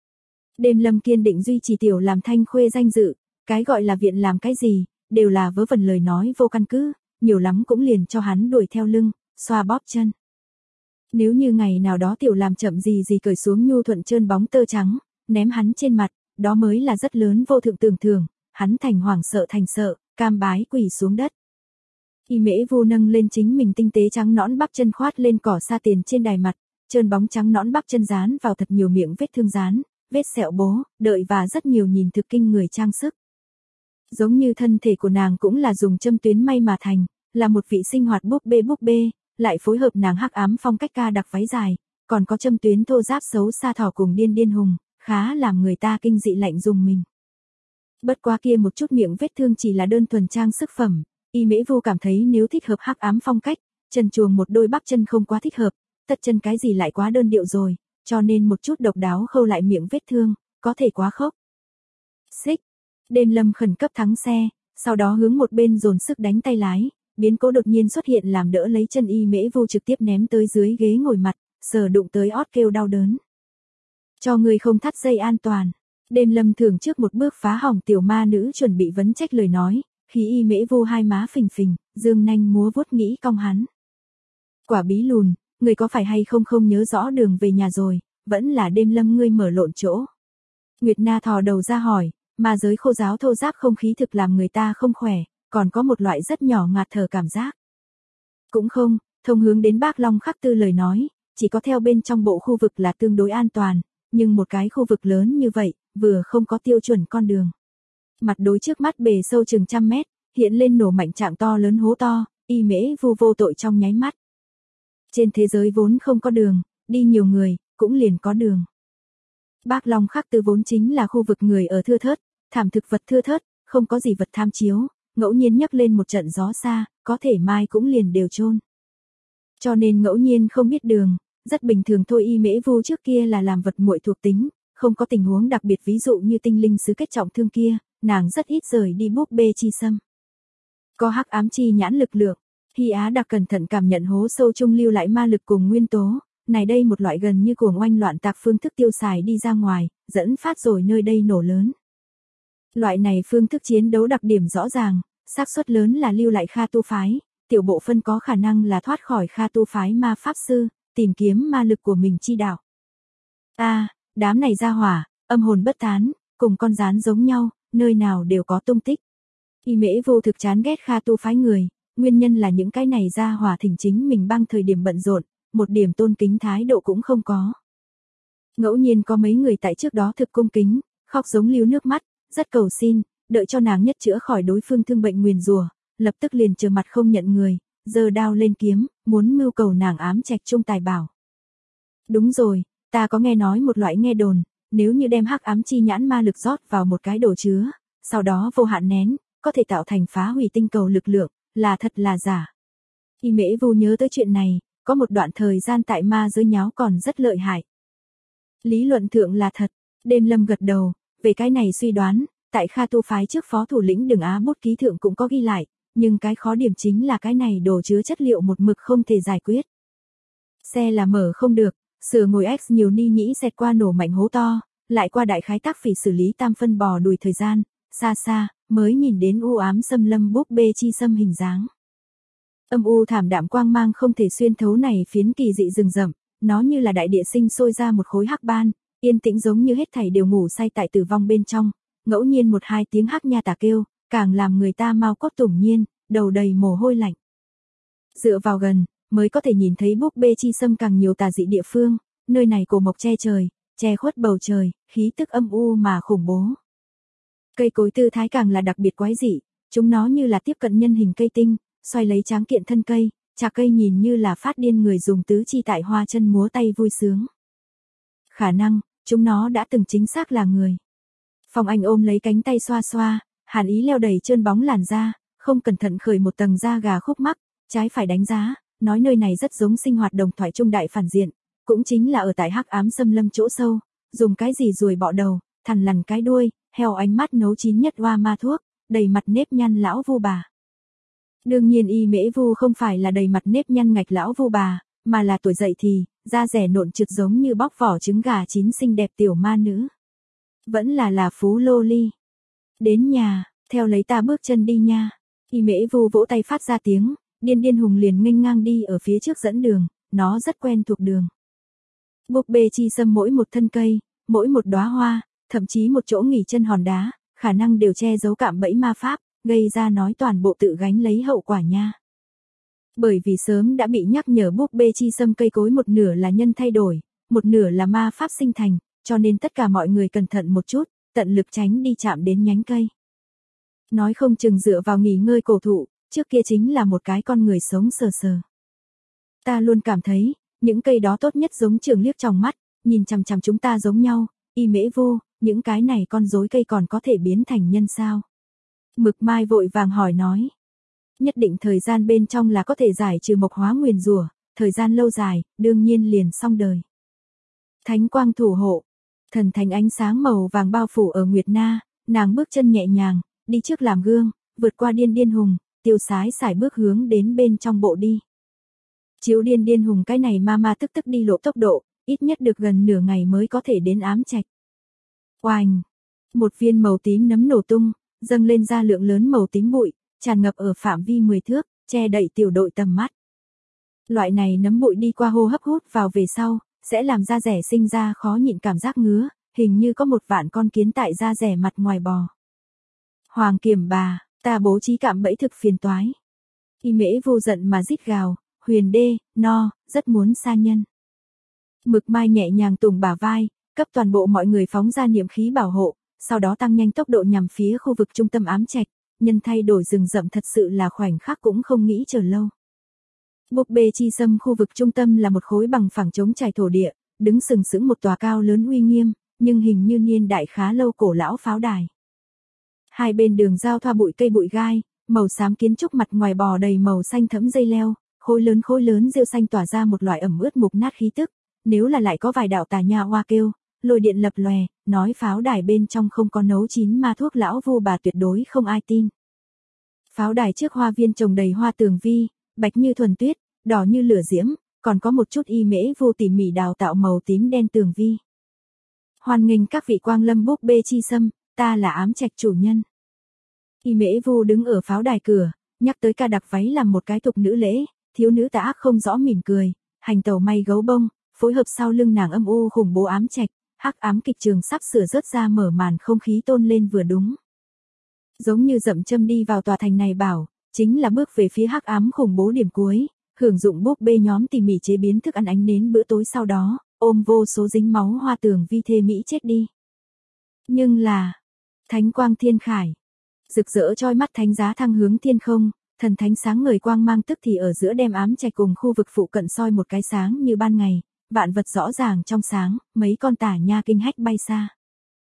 Đêm Lâm kiên định duy trì tiểu làm thanh khuê danh dự, cái gọi là viện làm cái gì, đều là vớ vẩn lời nói vô căn cứ, nhiều lắm cũng liền cho hắn đuổi theo lưng, xoa bóp chân. Nếu như ngày nào đó tiểu làm chậm gì cởi xuống nhu thuận trơn bóng tơ trắng, ném hắn trên mặt, đó mới là rất lớn vô thượng tưởng thưởng, hắn thành hoảng sợ thành sợ, cam bái quỳ xuống đất. Y Mễ Vu nâng lên chính mình tinh tế trắng nõn bắp chân khoát lên cỏ sa tiền trên đài mặt, trơn bóng trắng nõn bắp chân dán vào thật nhiều miệng vết thương dán, vết sẹo bố, đợi và rất nhiều nhìn thực kinh người trang sức. Giống như thân thể của nàng cũng là dùng châm tuyến may mà thành, là một vị sinh hoạt búp bê, lại phối hợp nàng hắc ám phong cách ca đặc váy dài, còn có châm tuyến thô ráp xấu xa thỏ cùng điên điên hùng, khá làm người ta kinh dị lạnh dùng mình. Bất quá kia một chút miệng vết thương chỉ là đơn thuần trang sức phẩm, Y Mễ Vu cảm thấy nếu thích hợp hắc ám phong cách, chân chuồng một đôi bắp chân không quá thích hợp, tất chân cái gì lại quá đơn điệu rồi, cho nên một chút độc đáo khâu lại miệng vết thương, có thể quá khốc. Xích, Đêm Lâm khẩn cấp thắng xe, sau đó hướng một bên dồn sức đánh tay lái, biến cố đột nhiên xuất hiện làm đỡ lấy chân Y Mễ Vu trực tiếp ném tới dưới ghế ngồi mặt, sờ đụng tới ót kêu đau đớn. Cho người không thắt dây an toàn. Đêm Lâm thường trước một bước phá hỏng tiểu ma nữ chuẩn bị vấn trách lời nói, khi Y Mễ Vu hai má phình phình, dương nanh múa vuốt nghĩ cong hắn. Quả bí lùn, người có phải hay không nhớ rõ đường về nhà rồi, vẫn là Đêm Lâm ngươi mở lộn chỗ. Nguyệt Na thò đầu ra hỏi, mà giới khô giáo thô ráp không khí thực làm người ta không khỏe, còn có một loại rất nhỏ ngạt thở cảm giác. Cũng không, thông hướng đến Bác Long Khắc Tư lời nói, chỉ có theo bên trong bộ khu vực là tương đối an toàn, nhưng một cái khu vực lớn như vậy, vừa không có tiêu chuẩn con đường. Mặt đối trước mắt bề sâu chừng 100 mét, hiện lên nổ mạnh trạng to lớn hố to, Y Mễ Vu vô tội trong nháy mắt. Trên thế giới vốn không có đường, đi nhiều người, cũng liền có đường. Bác Long Khắc Tư vốn chính là khu vực người ở thưa thớt, thảm thực vật thưa thớt, không có gì vật tham chiếu, ngẫu nhiên nhấc lên một trận gió xa, có thể mai cũng liền đều chôn. Cho nên ngẫu nhiên không biết đường, rất bình thường thôi. Y Mễ Vu trước kia là làm vật muội thuộc tính, không có tình huống đặc biệt ví dụ như tinh linh sứ kết trọng thương kia, nàng rất ít rời đi búp bê chi sâm. Có hắc ám chi nhãn lực lượng, Hy Á đặc cẩn thận cảm nhận hố sâu trung lưu lại ma lực cùng nguyên tố, này đây một loại gần như cuồng oanh loạn tạc phương thức tiêu xài đi ra ngoài, dẫn phát rồi nơi đây nổ lớn. Loại này phương thức chiến đấu đặc điểm rõ ràng, xác suất lớn là lưu lại Kha tu phái, tiểu bộ phân có khả năng là thoát khỏi Kha tu phái ma pháp sư, tìm kiếm ma lực của mình chi đạo. Đám này ra hỏa, âm hồn bất tán, cùng con rán giống nhau, nơi nào đều có tung tích. Y Mễ Vô thực chán ghét Kha tu phái người, nguyên nhân là những cái này ra hỏa thỉnh chính mình băng thời điểm bận rộn, một điểm tôn kính thái độ cũng không có. Ngẫu nhiên có mấy người tại trước đó thực cung kính, khóc giống líu nước mắt, rất cầu xin, đợi cho nàng nhất chữa khỏi đối phương thương bệnh nguyền rủa, lập tức liền trơ mặt không nhận người, giơ đao lên kiếm, muốn mưu cầu nàng ám trạch trung tài bảo. Đúng rồi, ta có nghe nói một loại nghe đồn, nếu như đem hắc ám chi nhãn ma lực rót vào một cái đồ chứa, sau đó vô hạn nén, có thể tạo thành phá hủy tinh cầu lực lượng, là thật là giả. Y Mễ Vô nhớ tới chuyện này, có một đoạn thời gian tại ma giới nháo còn rất lợi hại. Lý luận thượng là thật, Đêm Lâm gật đầu, về cái này suy đoán, tại Kha tu phái trước phó thủ lĩnh Đường Á bút ký thượng cũng có ghi lại, nhưng cái khó điểm chính là cái này đồ chứa chất liệu một mực không thể giải quyết. Xe là mở không được, sửa ngồi X nhiều ni nhĩ xẹt qua nổ mạnh hố to, lại qua đại khái tác phỉ xử lý tam phân bò đùi thời gian, xa xa, mới nhìn đến u ám xâm lâm búp bê chi sâm hình dáng. Âm u thảm đạm quang mang không thể xuyên thấu này phiến kỳ dị rừng rậm, nó như là đại địa sinh sôi ra một khối hắc ban, yên tĩnh giống như hết thảy đều ngủ say tại tử vong bên trong, ngẫu nhiên một hai tiếng hắc nha tà kêu, càng làm người ta mau cốt tủng nhiên, đầu đầy mồ hôi lạnh. Dựa vào gần, mới có thể nhìn thấy búp bê chi sâm càng nhiều tà dị địa phương, nơi này cổ mộc che trời, che khuất bầu trời, khí tức âm u mà khủng bố. Cây cối tư thái càng là đặc biệt quái dị, chúng nó như là tiếp cận nhân hình cây tinh, xoay lấy tráng kiện thân cây, chạc cây nhìn như là phát điên người dùng tứ chi tại hoa chân múa tay vui sướng. Khả năng, chúng nó đã từng chính xác là người. Phong Anh ôm lấy cánh tay xoa xoa, hàn ý leo đầy trơn bóng làn da, không cẩn thận khởi một tầng da gà khúc mắc, trái phải đánh giá, nói nơi này rất giống sinh hoạt đồng thoại trung đại phản diện, cũng chính là ở tại hắc ám xâm lâm chỗ sâu, dùng cái gì ruồi bọ đầu, thằn lằn cái đuôi, heo ánh mắt nấu chín nhất hoa ma thuốc, đầy mặt nếp nhăn lão vu bà. Đương nhiên Y Mễ Vu không phải là đầy mặt nếp nhăn ngạch lão vu bà, mà là tuổi dậy thì, da rẻ nộn trượt giống như bóc vỏ trứng gà chín xinh đẹp tiểu ma nữ. Vẫn là phú lô ly. Đến nhà, theo lấy ta bước chân đi nha. Y Mễ Vu vỗ tay phát ra tiếng, Điên Điên Hùng liền nghênh ngang đi ở phía trước dẫn đường, nó rất quen thuộc đường. Búp bê chi sâm mỗi một thân cây, mỗi một đóa hoa, thậm chí một chỗ nghỉ chân hòn đá, khả năng đều che giấu cạm bẫy ma pháp, gây ra nói toàn bộ tự gánh lấy hậu quả nha. Bởi vì sớm đã bị nhắc nhở búp bê chi sâm cây cối một nửa là nhân thay đổi, một nửa là ma pháp sinh thành, cho nên tất cả mọi người cẩn thận một chút, tận lực tránh đi chạm đến nhánh cây. Nói không chừng dựa vào nghỉ ngơi cổ thụ, trước kia chính là một cái con người sống sờ sờ. Ta luôn cảm thấy, những cây đó tốt nhất giống trường liếc trong mắt, nhìn chằm chằm chúng ta giống nhau, Y Mễ Vu, những cái này con rối cây còn có thể biến thành nhân sao? Mực Mai vội vàng hỏi nói. Nhất định thời gian bên trong là có thể giải trừ mộc hóa nguyền rủa, thời gian lâu dài, đương nhiên liền xong đời. Thánh quang thủ hộ, thần thánh ánh sáng màu vàng bao phủ ở Nguyệt Na, nàng bước chân nhẹ nhàng, đi trước làm gương, vượt qua Điên Điên Hùng, tiêu sái sải bước hướng đến bên trong bộ đi. Chiếu Điên Điên Hùng cái này ma tức đi lộ tốc độ, ít nhất được gần nửa ngày mới có thể đến ám trạch. Oanh! Một viên màu tím nấm nổ tung, dâng lên ra lượng lớn màu tím bụi, tràn ngập ở phạm vi 10 thước, che đậy tiểu đội tầm mắt. Loại này nấm bụi đi qua hô hấp hút vào về sau, sẽ làm da rẻ sinh ra khó nhịn cảm giác ngứa, hình như có một vạn con kiến tại da rẻ mặt ngoài bò. Hoàng Kiểm bà, ta bố trí cạm bẫy thực phiền toái. Y Mễ Vu giận mà rít gào, Huyền Đê, no, rất muốn sa nhân. Mực Mai nhẹ nhàng tùng bả vai, cấp toàn bộ mọi người phóng ra niệm khí bảo hộ, sau đó tăng nhanh tốc độ nhằm phía khu vực trung tâm ám trạch, nhân thay đổi rừng rậm thật sự là khoảnh khắc cũng không nghĩ chờ lâu. Búp bê chi sâm khu vực trung tâm là một khối bằng phẳng trống trải thổ địa, đứng sừng sững một tòa cao lớn uy nghiêm, nhưng hình như niên đại khá lâu cổ lão pháo đài. Hai bên đường giao thoa bụi cây bụi gai, màu xám kiến trúc mặt ngoài bò đầy màu xanh thẫm dây leo, khối lớn rêu xanh tỏa ra một loại ẩm ướt mục nát khí tức, nếu là lại có vài đạo tà nha hoa kêu, lôi điện lập lòe, nói pháo đài bên trong không có nấu chín ma thuốc lão vu bà tuyệt đối không ai tin. Pháo đài trước hoa viên trồng đầy hoa tường vi, bạch như thuần tuyết, đỏ như lửa diễm, còn có một chút Y Mễ Vu tỉ mỉ đào tạo màu tím đen tường vi. Hoan nghênh các vị quang lâm búp bê chi sâm, ta là ám trạch chủ nhân. Y Mễ Vu đứng ở pháo đài cửa, nhắc tới ca đặc váy làm một cái tục nữ lễ, thiếu nữ tà ác không rõ mỉm cười, hành tẩu may gấu bông, phối hợp sau lưng nàng âm u khủng bố ám trạch, hắc ám kịch trường sắp sửa rớt ra mở màn không khí tôn lên vừa đúng. Giống như dậm châm đi vào tòa thành này bảo, chính là bước về phía hắc ám khủng bố điểm cuối, hưởng dụng búp bê nhóm tỉ mỉ chế biến thức ăn ánh nến bữa tối sau đó, ôm vô số dính máu hoa tường vi thê mỹ chết đi. Nhưng là, thánh quang thiên khải, rực rỡ chói mắt thánh giá thăng hướng thiên không, thần thánh sáng ngời quang mang tức thì ở giữa đem ám trạch cùng khu vực phụ cận soi một cái sáng như ban ngày, vạn vật rõ ràng trong sáng, mấy con tả nha kinh hách bay xa.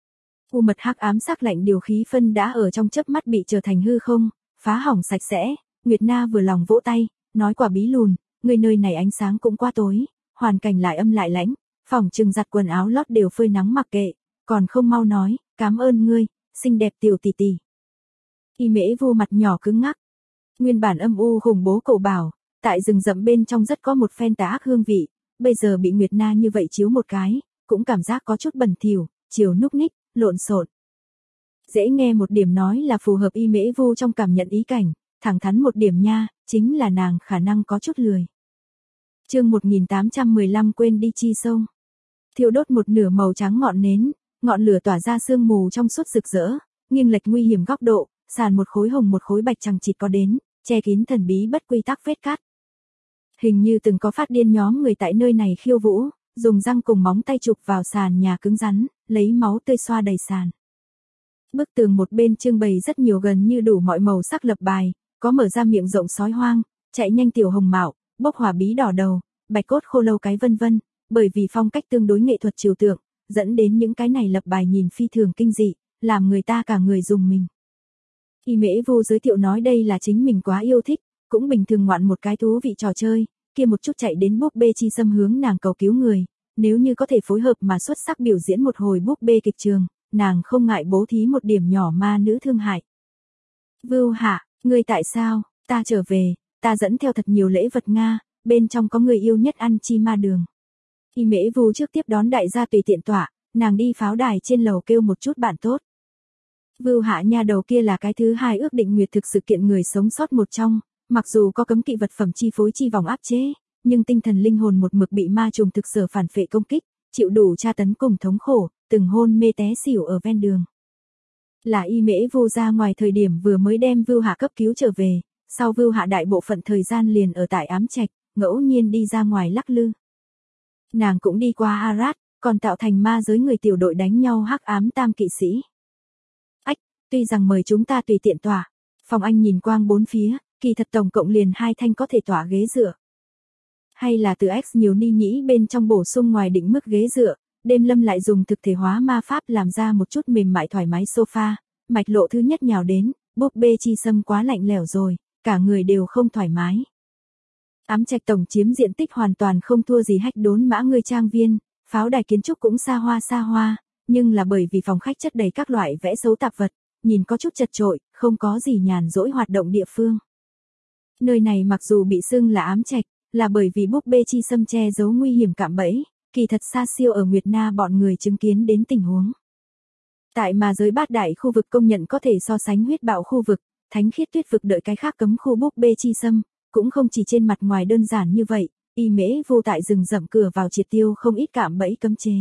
U mật hắc ám sắc lạnh điều khí phân đã ở trong chớp mắt bị trở thành hư không, phá hỏng sạch sẽ, Nguyệt Na vừa lòng vỗ tay, nói quả bí lùn, người nơi này ánh sáng cũng quá tối, hoàn cảnh lại âm lại lãnh, phòng trừng giặt quần áo lót đều phơi nắng mặc kệ, còn không mau nói, cảm ơn ngươi, xinh đẹp tiểu tỷ tỷ. Y Mễ Vu mặt nhỏ cứng ngắc. Nguyên bản âm u khủng bố cậu bảo, tại rừng rậm bên trong rất có một phen tà ác hương vị, bây giờ bị Nguyệt Na như vậy chiếu một cái, cũng cảm giác có chút bẩn thỉu, chiều núc ních, lộn xộn. Dễ nghe một điểm nói là phù hợp Y Mễ Vu trong cảm nhận ý cảnh, thẳng thắn một điểm nha, chính là nàng khả năng có chút lười. Chương 1815 quên đi chi sông. Thiêu đốt một nửa màu trắng ngọn nến, ngọn lửa tỏa ra sương mù trong suốt rực rỡ, nghiêng lệch nguy hiểm góc độ, sàn một khối hồng một khối bạch chằng chịt có đến, che kín thần bí bất quy tắc vết cắt. Hình như từng có phát điên nhóm người tại nơi này khiêu vũ, dùng răng cùng móng tay chụp vào sàn nhà cứng rắn, lấy máu tươi xoa đầy sàn. Bức tường một bên trưng bày rất nhiều gần như đủ mọi màu sắc lập bài, có mở ra miệng rộng sói hoang, chạy nhanh tiểu hồng mạo, bốc hỏa bí đỏ đầu, bạch cốt khô lâu cái vân vân, bởi vì phong cách tương đối nghệ thuật trừu tượng, dẫn đến những cái này lập bài nhìn phi thường kinh dị, làm người ta cả người rùng mình. Y Mễ Vu giới thiệu nói đây là chính mình quá yêu thích, cũng bình thường ngoạn một cái thú vị trò chơi, kia một chút chạy đến búp bê chi xâm hướng nàng cầu cứu người, nếu như có thể phối hợp mà xuất sắc biểu diễn một hồi búp bê kịch trường, nàng không ngại bố thí một điểm nhỏ ma nữ thương hại. Vưu Hạ, ngươi tại sao, ta trở về, ta dẫn theo thật nhiều lễ vật Nga, bên trong có người yêu nhất ăn chi ma đường. Y Mễ Vu trước tiếp đón đại gia tùy tiện tọa, nàng đi pháo đài trên lầu kêu một chút bạn tốt. Vưu Hạ nha đầu kia là cái thứ hai ước định nguyệt thực sự kiện người sống sót một trong, mặc dù có cấm kỵ vật phẩm chi phối chi vòng áp chế, nhưng tinh thần linh hồn một mực bị ma trùng thực sở phản phệ công kích, chịu đủ tra tấn cùng thống khổ, từng hôn mê té xỉu ở ven đường. Là Y Mễ Vu ra ngoài thời điểm vừa mới đem Vưu Hạ cấp cứu trở về, sau Vưu Hạ đại bộ phận thời gian liền ở tại ám trạch, ngẫu nhiên đi ra ngoài lắc lư. Nàng cũng đi qua Arad, còn tạo thành ma giới người tiểu đội đánh nhau hắc ám tam kỵ sĩ. Ách, tuy rằng mời chúng ta tùy tiện tỏa, Phong Anh nhìn quang bốn phía, kỳ thật tổng cộng liền 2 thanh có thể tỏa ghế dựa. Hay là từ X nhiều ni nhĩ bên trong bổ sung ngoài định mức ghế dựa, đêm lâm lại dùng thực thể hóa ma pháp làm ra một chút mềm mại thoải mái sofa, mạch lộ thứ nhất nhào đến, búp bê chi xâm quá lạnh lẽo rồi, cả người đều không thoải mái. Ám trạch tổng chiếm diện tích hoàn toàn không thua gì Hách Đốn Mã người trang viên, pháo đài kiến trúc cũng xa hoa, nhưng là bởi vì phòng khách chất đầy các loại vẽ xấu tạp vật, nhìn có chút chật chội, không có gì nhàn rỗi hoạt động địa phương. Nơi này mặc dù bị xưng là ám trạch, là bởi vì búp bê chi xâm che giấu nguy hiểm cạm bẫy, kỳ thật xa siêu ở Nguyệt Na bọn người chứng kiến đến tình huống. Tại mà giới bát đại khu vực công nhận có thể so sánh huyết bạo khu vực, thánh khiết tuyết vực đợi cái khác cấm khu búp bê chi xâm, cũng không chỉ trên mặt ngoài đơn giản như vậy, Y Mễ Vu tại rừng rậm cửa vào triệt tiêu không ít cạm bẫy cấm chế.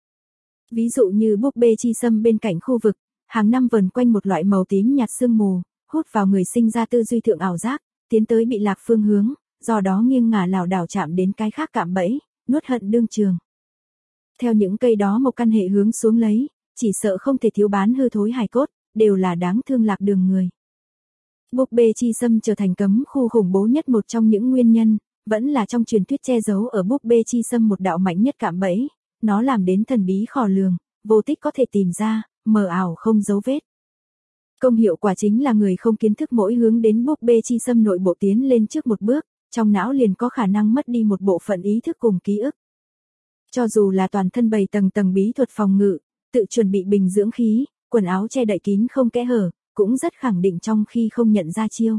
Ví dụ như búp bê chi xâm bên cạnh khu vực, hàng năm vần quanh một loại màu tím nhạt sương mù, hút vào người sinh ra tư duy thượng ảo giác, tiến tới bị lạc phương hướng, do đó nghiêng ngả lảo đảo chạm đến cái khác cạm bẫy, nuốt hận đương trường. Theo những cây đó một căn hệ hướng xuống lấy, chỉ sợ không thể thiếu bán hư thối hài cốt, đều là đáng thương lạc đường người. Búp bê chi xâm trở thành cấm khu khủng bố nhất một trong những nguyên nhân, vẫn là trong truyền thuyết che giấu ở búp bê chi xâm một đạo mạnh nhất cạm bẫy, nó làm đến thần bí khó lường, vô tích có thể tìm ra, mờ ảo không dấu vết. Công hiệu quả chính là người không kiến thức mỗi hướng đến búp bê chi xâm nội bộ tiến lên trước một bước, trong não liền có khả năng mất đi một bộ phận ý thức cùng ký ức. Cho dù là toàn thân bày tầng bí thuật phòng ngự, tự chuẩn bị bình dưỡng khí, quần áo che đậy kín không kẽ hở, cũng rất khẳng định trong khi không nhận ra chiêu.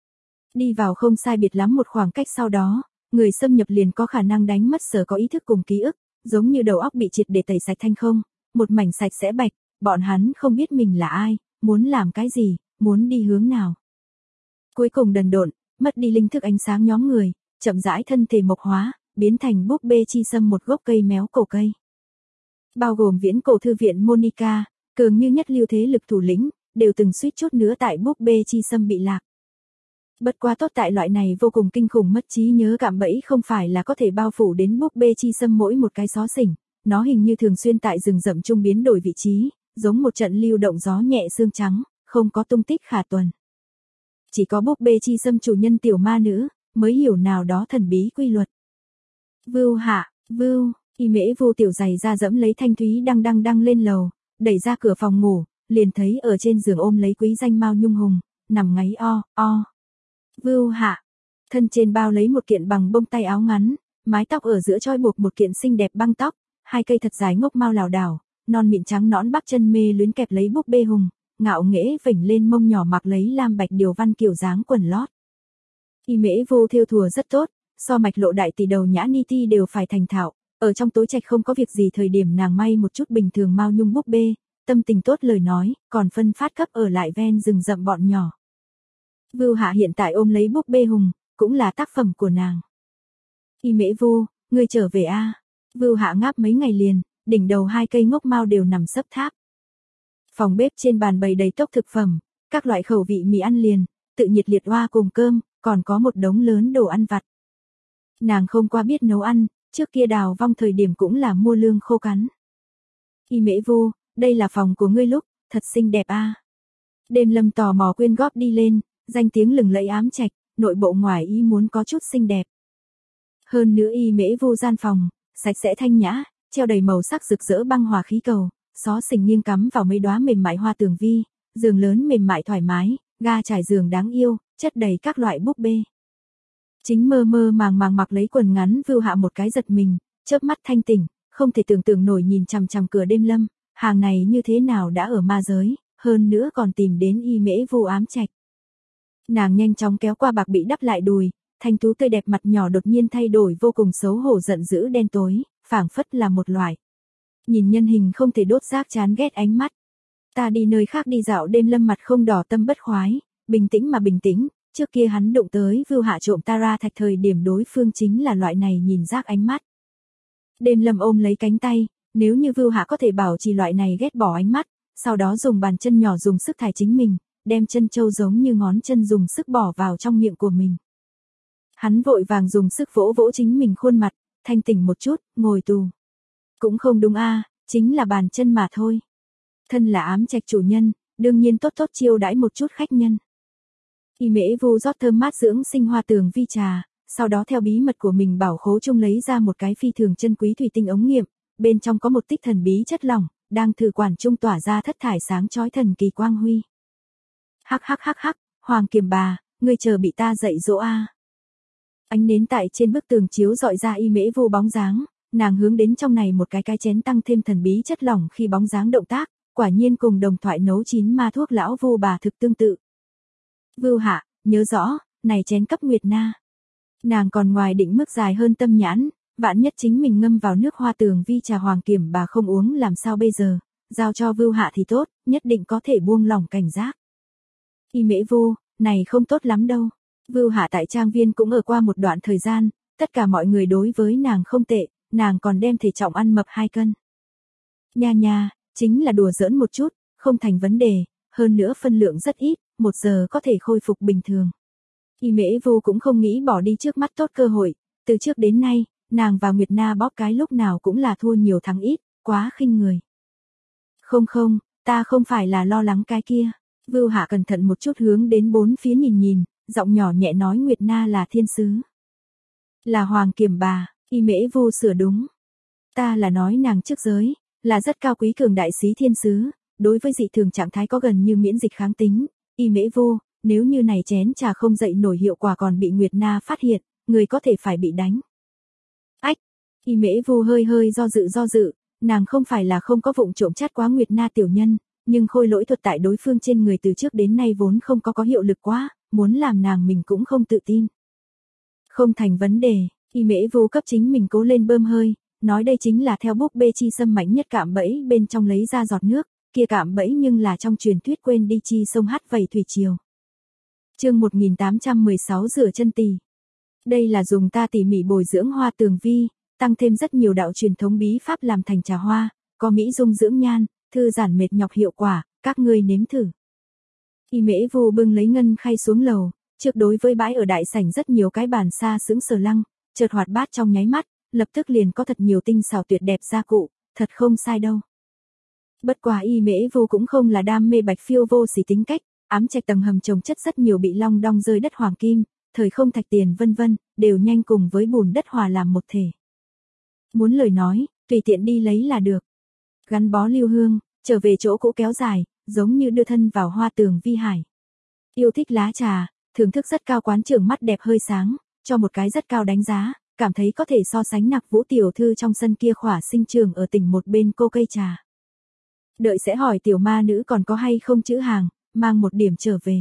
Đi vào không sai biệt lắm một khoảng cách sau đó, người xâm nhập liền có khả năng đánh mất sở có ý thức cùng ký ức, giống như đầu óc bị triệt để tẩy sạch thanh không, một mảnh sạch sẽ bạch, bọn hắn không biết mình là ai, muốn làm cái gì, muốn đi hướng nào. Cuối cùng đần độn, mất đi linh thức ánh sáng nhóm người, chậm rãi thân thể mộc hóa, biến thành búp bê chi xâm một gốc cây méo cổ cây. Bao gồm viễn cổ thư viện Monica, cường như nhất lưu thế lực thủ lĩnh, đều từng suýt chút nữa tại búp bê chi xâm bị lạc. Bất quá tốt tại loại này vô cùng kinh khủng mất trí nhớ cạm bẫy không phải là có thể bao phủ đến búp bê chi xâm mỗi một cái xó xỉnh, nó hình như thường xuyên tại rừng rậm trung biến đổi vị trí, giống một trận lưu động gió nhẹ sương trắng, không có tung tích khả tuần. Chỉ có búp bê chi xâm chủ nhân tiểu ma nữ, mới hiểu nào đó thần bí quy luật. Vưu Hạ, Vưu, Y Mễ Vu tiểu giày ra dẫm lấy thanh thúy đăng lên lầu, đẩy ra cửa phòng ngủ, liền thấy ở trên giường ôm lấy quý danh Mao Nhung Hùng, nằm ngáy o. Vưu Hạ, thân trên bao lấy một kiện bằng bông tay áo ngắn, mái tóc ở giữa trói buộc một kiện xinh đẹp băng tóc, 2 cây thật dài ngốc mao lảo đảo, non mịn trắng nõn bắp chân mê luyến kẹp lấy búp bê hùng, ngạo nghễ vểnh lên mông nhỏ mặc lấy lam bạch điều văn kiểu dáng quần lót. Y Mễ Vu thêu thùa rất tốt, so mạch lộ đại tỷ đầu nhã ni ti đều phải thành thạo, ở trong tối trạch không có việc gì thời điểm nàng may một chút bình thường Mao Nhung búp bê, tâm tình tốt lời nói, còn phân phát cấp ở lại ven rừng rậm bọn nhỏ. Vưu Hạ hiện tại ôm lấy búp bê hùng, cũng là tác phẩm của nàng. Y Mễ Vu, ngươi trở về a? Vưu Hạ ngáp mấy ngày liền, đỉnh đầu 2 cây ngốc mao đều nằm sấp tháp. Phòng bếp trên bàn bày đầy tốc thực phẩm, các loại khẩu vị mì ăn liền, tự nhiệt liệt hoa cùng cơm, còn có một đống lớn đồ ăn vặt. Nàng không qua biết nấu ăn, trước kia Đào Vong thời điểm cũng là mua lương khô cắn. Y Mễ Vu, đây là phòng của ngươi lúc, thật xinh đẹp a. Đêm Lâm tò mò quyên góp đi lên, danh tiếng lừng lẫy Ám Trạch, nội bộ ngoài ý muốn có chút xinh đẹp. Hơn nữa Y Mễ Vu gian phòng, sạch sẽ thanh nhã, treo đầy màu sắc rực rỡ băng hòa khí cầu, xó xỉnh nghiêng cắm vào mấy đóa mềm mại hoa tường vi, giường lớn mềm mại thoải mái, ga trải giường đáng yêu, chất đầy các loại búp bê. Chính mơ mơ màng màng mặc lấy quần ngắn Vưu Hạ một cái giật mình, chớp mắt thanh tỉnh, không thể tưởng tượng nổi nhìn chằm chằm cửa Đêm Lâm, hàng này như thế nào đã ở ma giới, hơn nữa còn tìm đến Y Mễ Vu Ám Trạch. Nàng nhanh chóng kéo qua bạc bị đắp lại đùi, thanh tú tươi đẹp mặt nhỏ đột nhiên thay đổi vô cùng xấu hổ giận dữ đen tối, phảng phất là một loại. Nhìn nhân hình không thể đốt rác chán ghét ánh mắt. Ta đi nơi khác đi dạo. Đêm Lâm mặt không đỏ tâm bất khoái, bình tĩnh mà bình tĩnh, trước kia hắn đụng tới Vưu Hạ trộm Tara thạch thời điểm đối phương chính là loại này nhìn rác ánh mắt. Đêm Lâm ôm lấy cánh tay, nếu như Vưu Hạ có thể bảo trì loại này ghét bỏ ánh mắt, sau đó dùng bàn chân nhỏ dùng sức thải chính mình, đem chân châu giống như ngón chân dùng sức bỏ vào trong miệng của mình. Hắn vội vàng dùng sức vỗ vỗ chính mình khuôn mặt, thanh tỉnh một chút, ngồi tù. Cũng không đúng a, chính là bàn chân mà thôi. Thân là Ám Trạch chủ nhân, đương nhiên tốt tốt chiêu đãi một chút khách nhân. Y Mễ Vu rót thơm mát dưỡng sinh hoa tường vi trà, sau đó theo bí mật của mình bảo khố chung lấy ra một cái phi thường chân quý thủy tinh ống nghiệm, bên trong có một tích thần bí chất lỏng, đang thử quản trung tỏa ra thất thải sáng chói thần kỳ quang huy. Hắc hắc hắc hắc, Hoàng Kiềm bà, ngươi chờ bị ta dạy dỗ a. Ánh nến tại trên bức tường chiếu dọi ra Y Mễ Vu bóng dáng, nàng hướng đến trong này một cái chén tăng thêm thần bí chất lỏng khi bóng dáng động tác, quả nhiên cùng đồng thoại nấu chín ma thuốc lão Vu bà thực tương tự. Vưu Hạ, nhớ rõ, này chén cấp Nguyệt Na. Nàng còn ngoài định mức dài hơn tâm nhãn, vạn nhất chính mình ngâm vào nước hoa tường vi trà Hoàng Kiềm bà không uống làm sao bây giờ, giao cho Vưu Hạ thì tốt, nhất định có thể buông lỏng cảnh giác. Y Mễ Vu, này không tốt lắm đâu. Vưu Hạ tại trang viên cũng ở qua một đoạn thời gian, tất cả mọi người đối với nàng không tệ, nàng còn đem thể trọng ăn mập 2 cân. Nha nha, chính là đùa giỡn một chút, không thành vấn đề, hơn nữa phân lượng rất ít, 1 giờ có thể khôi phục bình thường. Y Mễ Vu cũng không nghĩ bỏ đi trước mắt tốt cơ hội, từ trước đến nay, nàng và Nguyệt Na bóp cái lúc nào cũng là thua nhiều thắng ít, quá khinh người. Không không, ta không phải là lo lắng cái kia. Vưu Hạ cẩn thận một chút hướng đến bốn phía nhìn nhìn, giọng nhỏ nhẹ nói Nguyệt Na là thiên sứ. Là Hoàng Kiềm bà, Y Mễ Vu sửa đúng. Ta là nói nàng trước giới, là rất cao quý cường đại sĩ thiên sứ, đối với dị thường trạng thái có gần như miễn dịch kháng tính. Y Mễ Vu, nếu như này chén trà không dậy nổi hiệu quả còn bị Nguyệt Na phát hiện, người có thể phải bị đánh. Ách, Y Mễ Vu hơi hơi do dự, nàng không phải là không có vụng trộm chát quá Nguyệt Na tiểu nhân, nhưng khôi lỗi thuật tại đối phương trên người từ trước đến nay vốn không có hiệu lực quá, muốn làm nàng mình cũng không tự tin. Không thành vấn đề, Y Mễ Vu cấp chính mình cố lên bơm hơi, nói đây chính là theo búp bê chi sâm mạnh nhất cạm bẫy bên trong lấy ra giọt nước, kia cạm bẫy nhưng là trong truyền thuyết quên đi chi sông hát vầy thủy triều. Chương 1816 rửa chân tỳ. Đây là dùng ta tỉ mỉ bồi dưỡng hoa tường vi, tăng thêm rất nhiều đạo truyền thống bí pháp làm thành trà hoa, có mỹ dung dưỡng nhan, thư giản mệt nhọc hiệu quả, các ngươi nếm thử. Y Mễ Vu bưng lấy ngân khay xuống lầu, trước đối với bãi ở đại sảnh rất nhiều cái bàn xa sững sờ lăng, chợt hoạt bát trong nháy mắt, lập tức liền có thật nhiều tinh xảo tuyệt đẹp gia cụ, thật không sai đâu. Bất quá Y Mễ Vu cũng không là đam mê bạch phiêu vô sỉ tính cách, Ám Trạch tầng hầm trồng chất rất nhiều bị long đong rơi đất hoàng kim, thời không thạch tiền vân vân, đều nhanh cùng với bùn đất hòa làm một thể. Muốn lời nói, tùy tiện đi lấy là được. Gắn bó lưu hương, trở về chỗ cũ kéo dài, giống như đưa thân vào hoa tường vi hải. Yêu thích lá trà, thưởng thức rất cao quán trưởng mắt đẹp hơi sáng, cho một cái rất cao đánh giá, cảm thấy có thể so sánh Nặc Vũ tiểu thư trong sân kia khỏa sinh trường ở tỉnh một bên cô cây trà. Đợi sẽ hỏi tiểu ma nữ còn có hay không chữ hàng, mang một điểm trở về.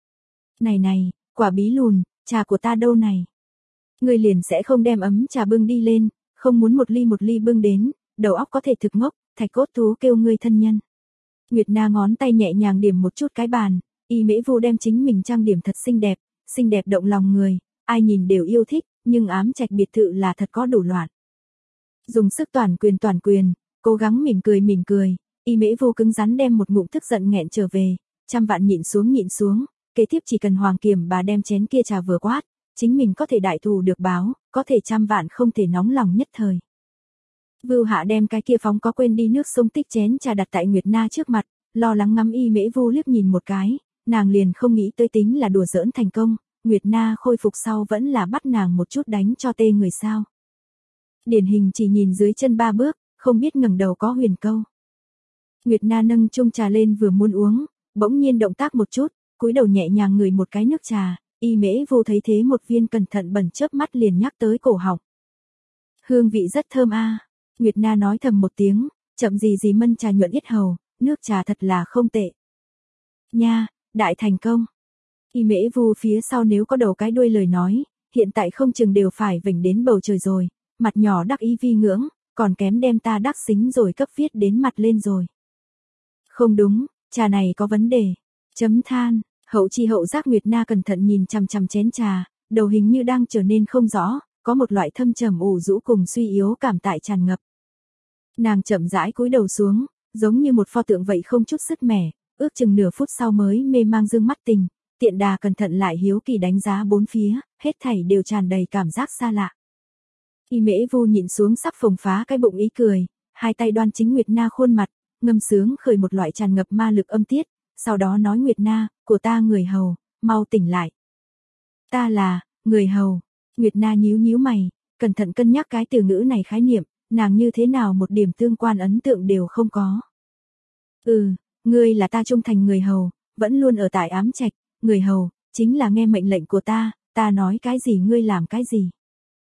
Này này, quả bí lùn, trà của ta đâu này? Người liền sẽ không đem ấm trà bưng đi lên, không muốn một ly bưng đến, đầu óc có thể thực ngốc, Thạch Cốt thú kêu ngươi thân nhân. Nguyệt Na ngón tay nhẹ nhàng điểm một chút cái bàn, Y Mễ Vu đem chính mình trang điểm thật xinh đẹp động lòng người, ai nhìn đều yêu thích, nhưng Ám Trạch biệt thự là thật có đủ loạn. Dùng sức toàn quyền, cố gắng mỉm cười, Y Mễ Vu cứng rắn đem một ngụm tức giận nghẹn trở về, trăm vạn nhịn xuống, kế tiếp chỉ cần Hoàng Kiềm bà đem chén kia trà vừa quát, chính mình có thể đại thù được báo, có thể trăm vạn không thể nóng lòng nhất thời. Vưu Hạ đem cái kia phóng có quên đi nước sông tích chén trà đặt tại Nguyệt Na trước mặt, lo lắng ngắm Y Mễ Vu liếc nhìn một cái, nàng liền không nghĩ tới tính là đùa giỡn thành công, Nguyệt Na khôi phục sau vẫn là bắt nàng một chút đánh cho tê người sao. Điển hình chỉ nhìn dưới chân 3 bước, không biết ngẩng đầu có huyền câu. Nguyệt Na nâng chung trà lên vừa muốn uống, bỗng nhiên động tác một chút, cúi đầu nhẹ nhàng ngửi một cái nước trà, Y Mễ Vu thấy thế một viên cẩn thận bẩn chớp mắt liền nhắc tới cổ họng. Hương vị rất thơm a. Nguyệt Na nói thầm một tiếng, chậm gì gì mân trà nhuận yết hầu, nước trà thật là không tệ. Nha, đại thành công. Y Mễ Vu phía sau nếu có đầu cái đuôi lời nói, hiện tại không chừng đều phải vểnh đến bầu trời rồi, mặt nhỏ đắc ý vi ngưỡng, còn kém đem ta đắc xính rồi cấp viết đến mặt lên rồi. Không đúng, trà này có vấn đề. Chấm than, hậu chi hậu giác Nguyệt Na cẩn thận nhìn chằm chằm chén trà, đầu hình như đang trở nên không rõ, có một loại thâm trầm ủ rũ cùng suy yếu cảm tại tràn ngập. Nàng chậm rãi cúi đầu xuống, giống như một pho tượng vậy không chút sứt mẻ, ước chừng nửa phút sau mới mê mang dương mắt tình, tiện đà cẩn thận lại hiếu kỳ đánh giá bốn phía, hết thảy đều tràn đầy cảm giác xa lạ. Y Mễ Vu nhìn xuống sắp phồng phá cái bụng ý cười, hai tay đoan chính Nguyệt Na khuôn mặt, ngâm sướng khởi một loại tràn ngập ma lực âm tiết, sau đó nói Nguyệt Na, của ta người hầu, mau tỉnh lại. Ta là, người hầu. Nguyệt Na nhíu nhíu mày, cẩn thận cân nhắc cái từ ngữ này khái niệm, nàng như thế nào một điểm tương quan ấn tượng đều không có. Ngươi là ta trung thành người hầu, vẫn luôn ở tại Ám Trạch, người hầu, chính là nghe mệnh lệnh của ta nói cái gì ngươi làm cái gì.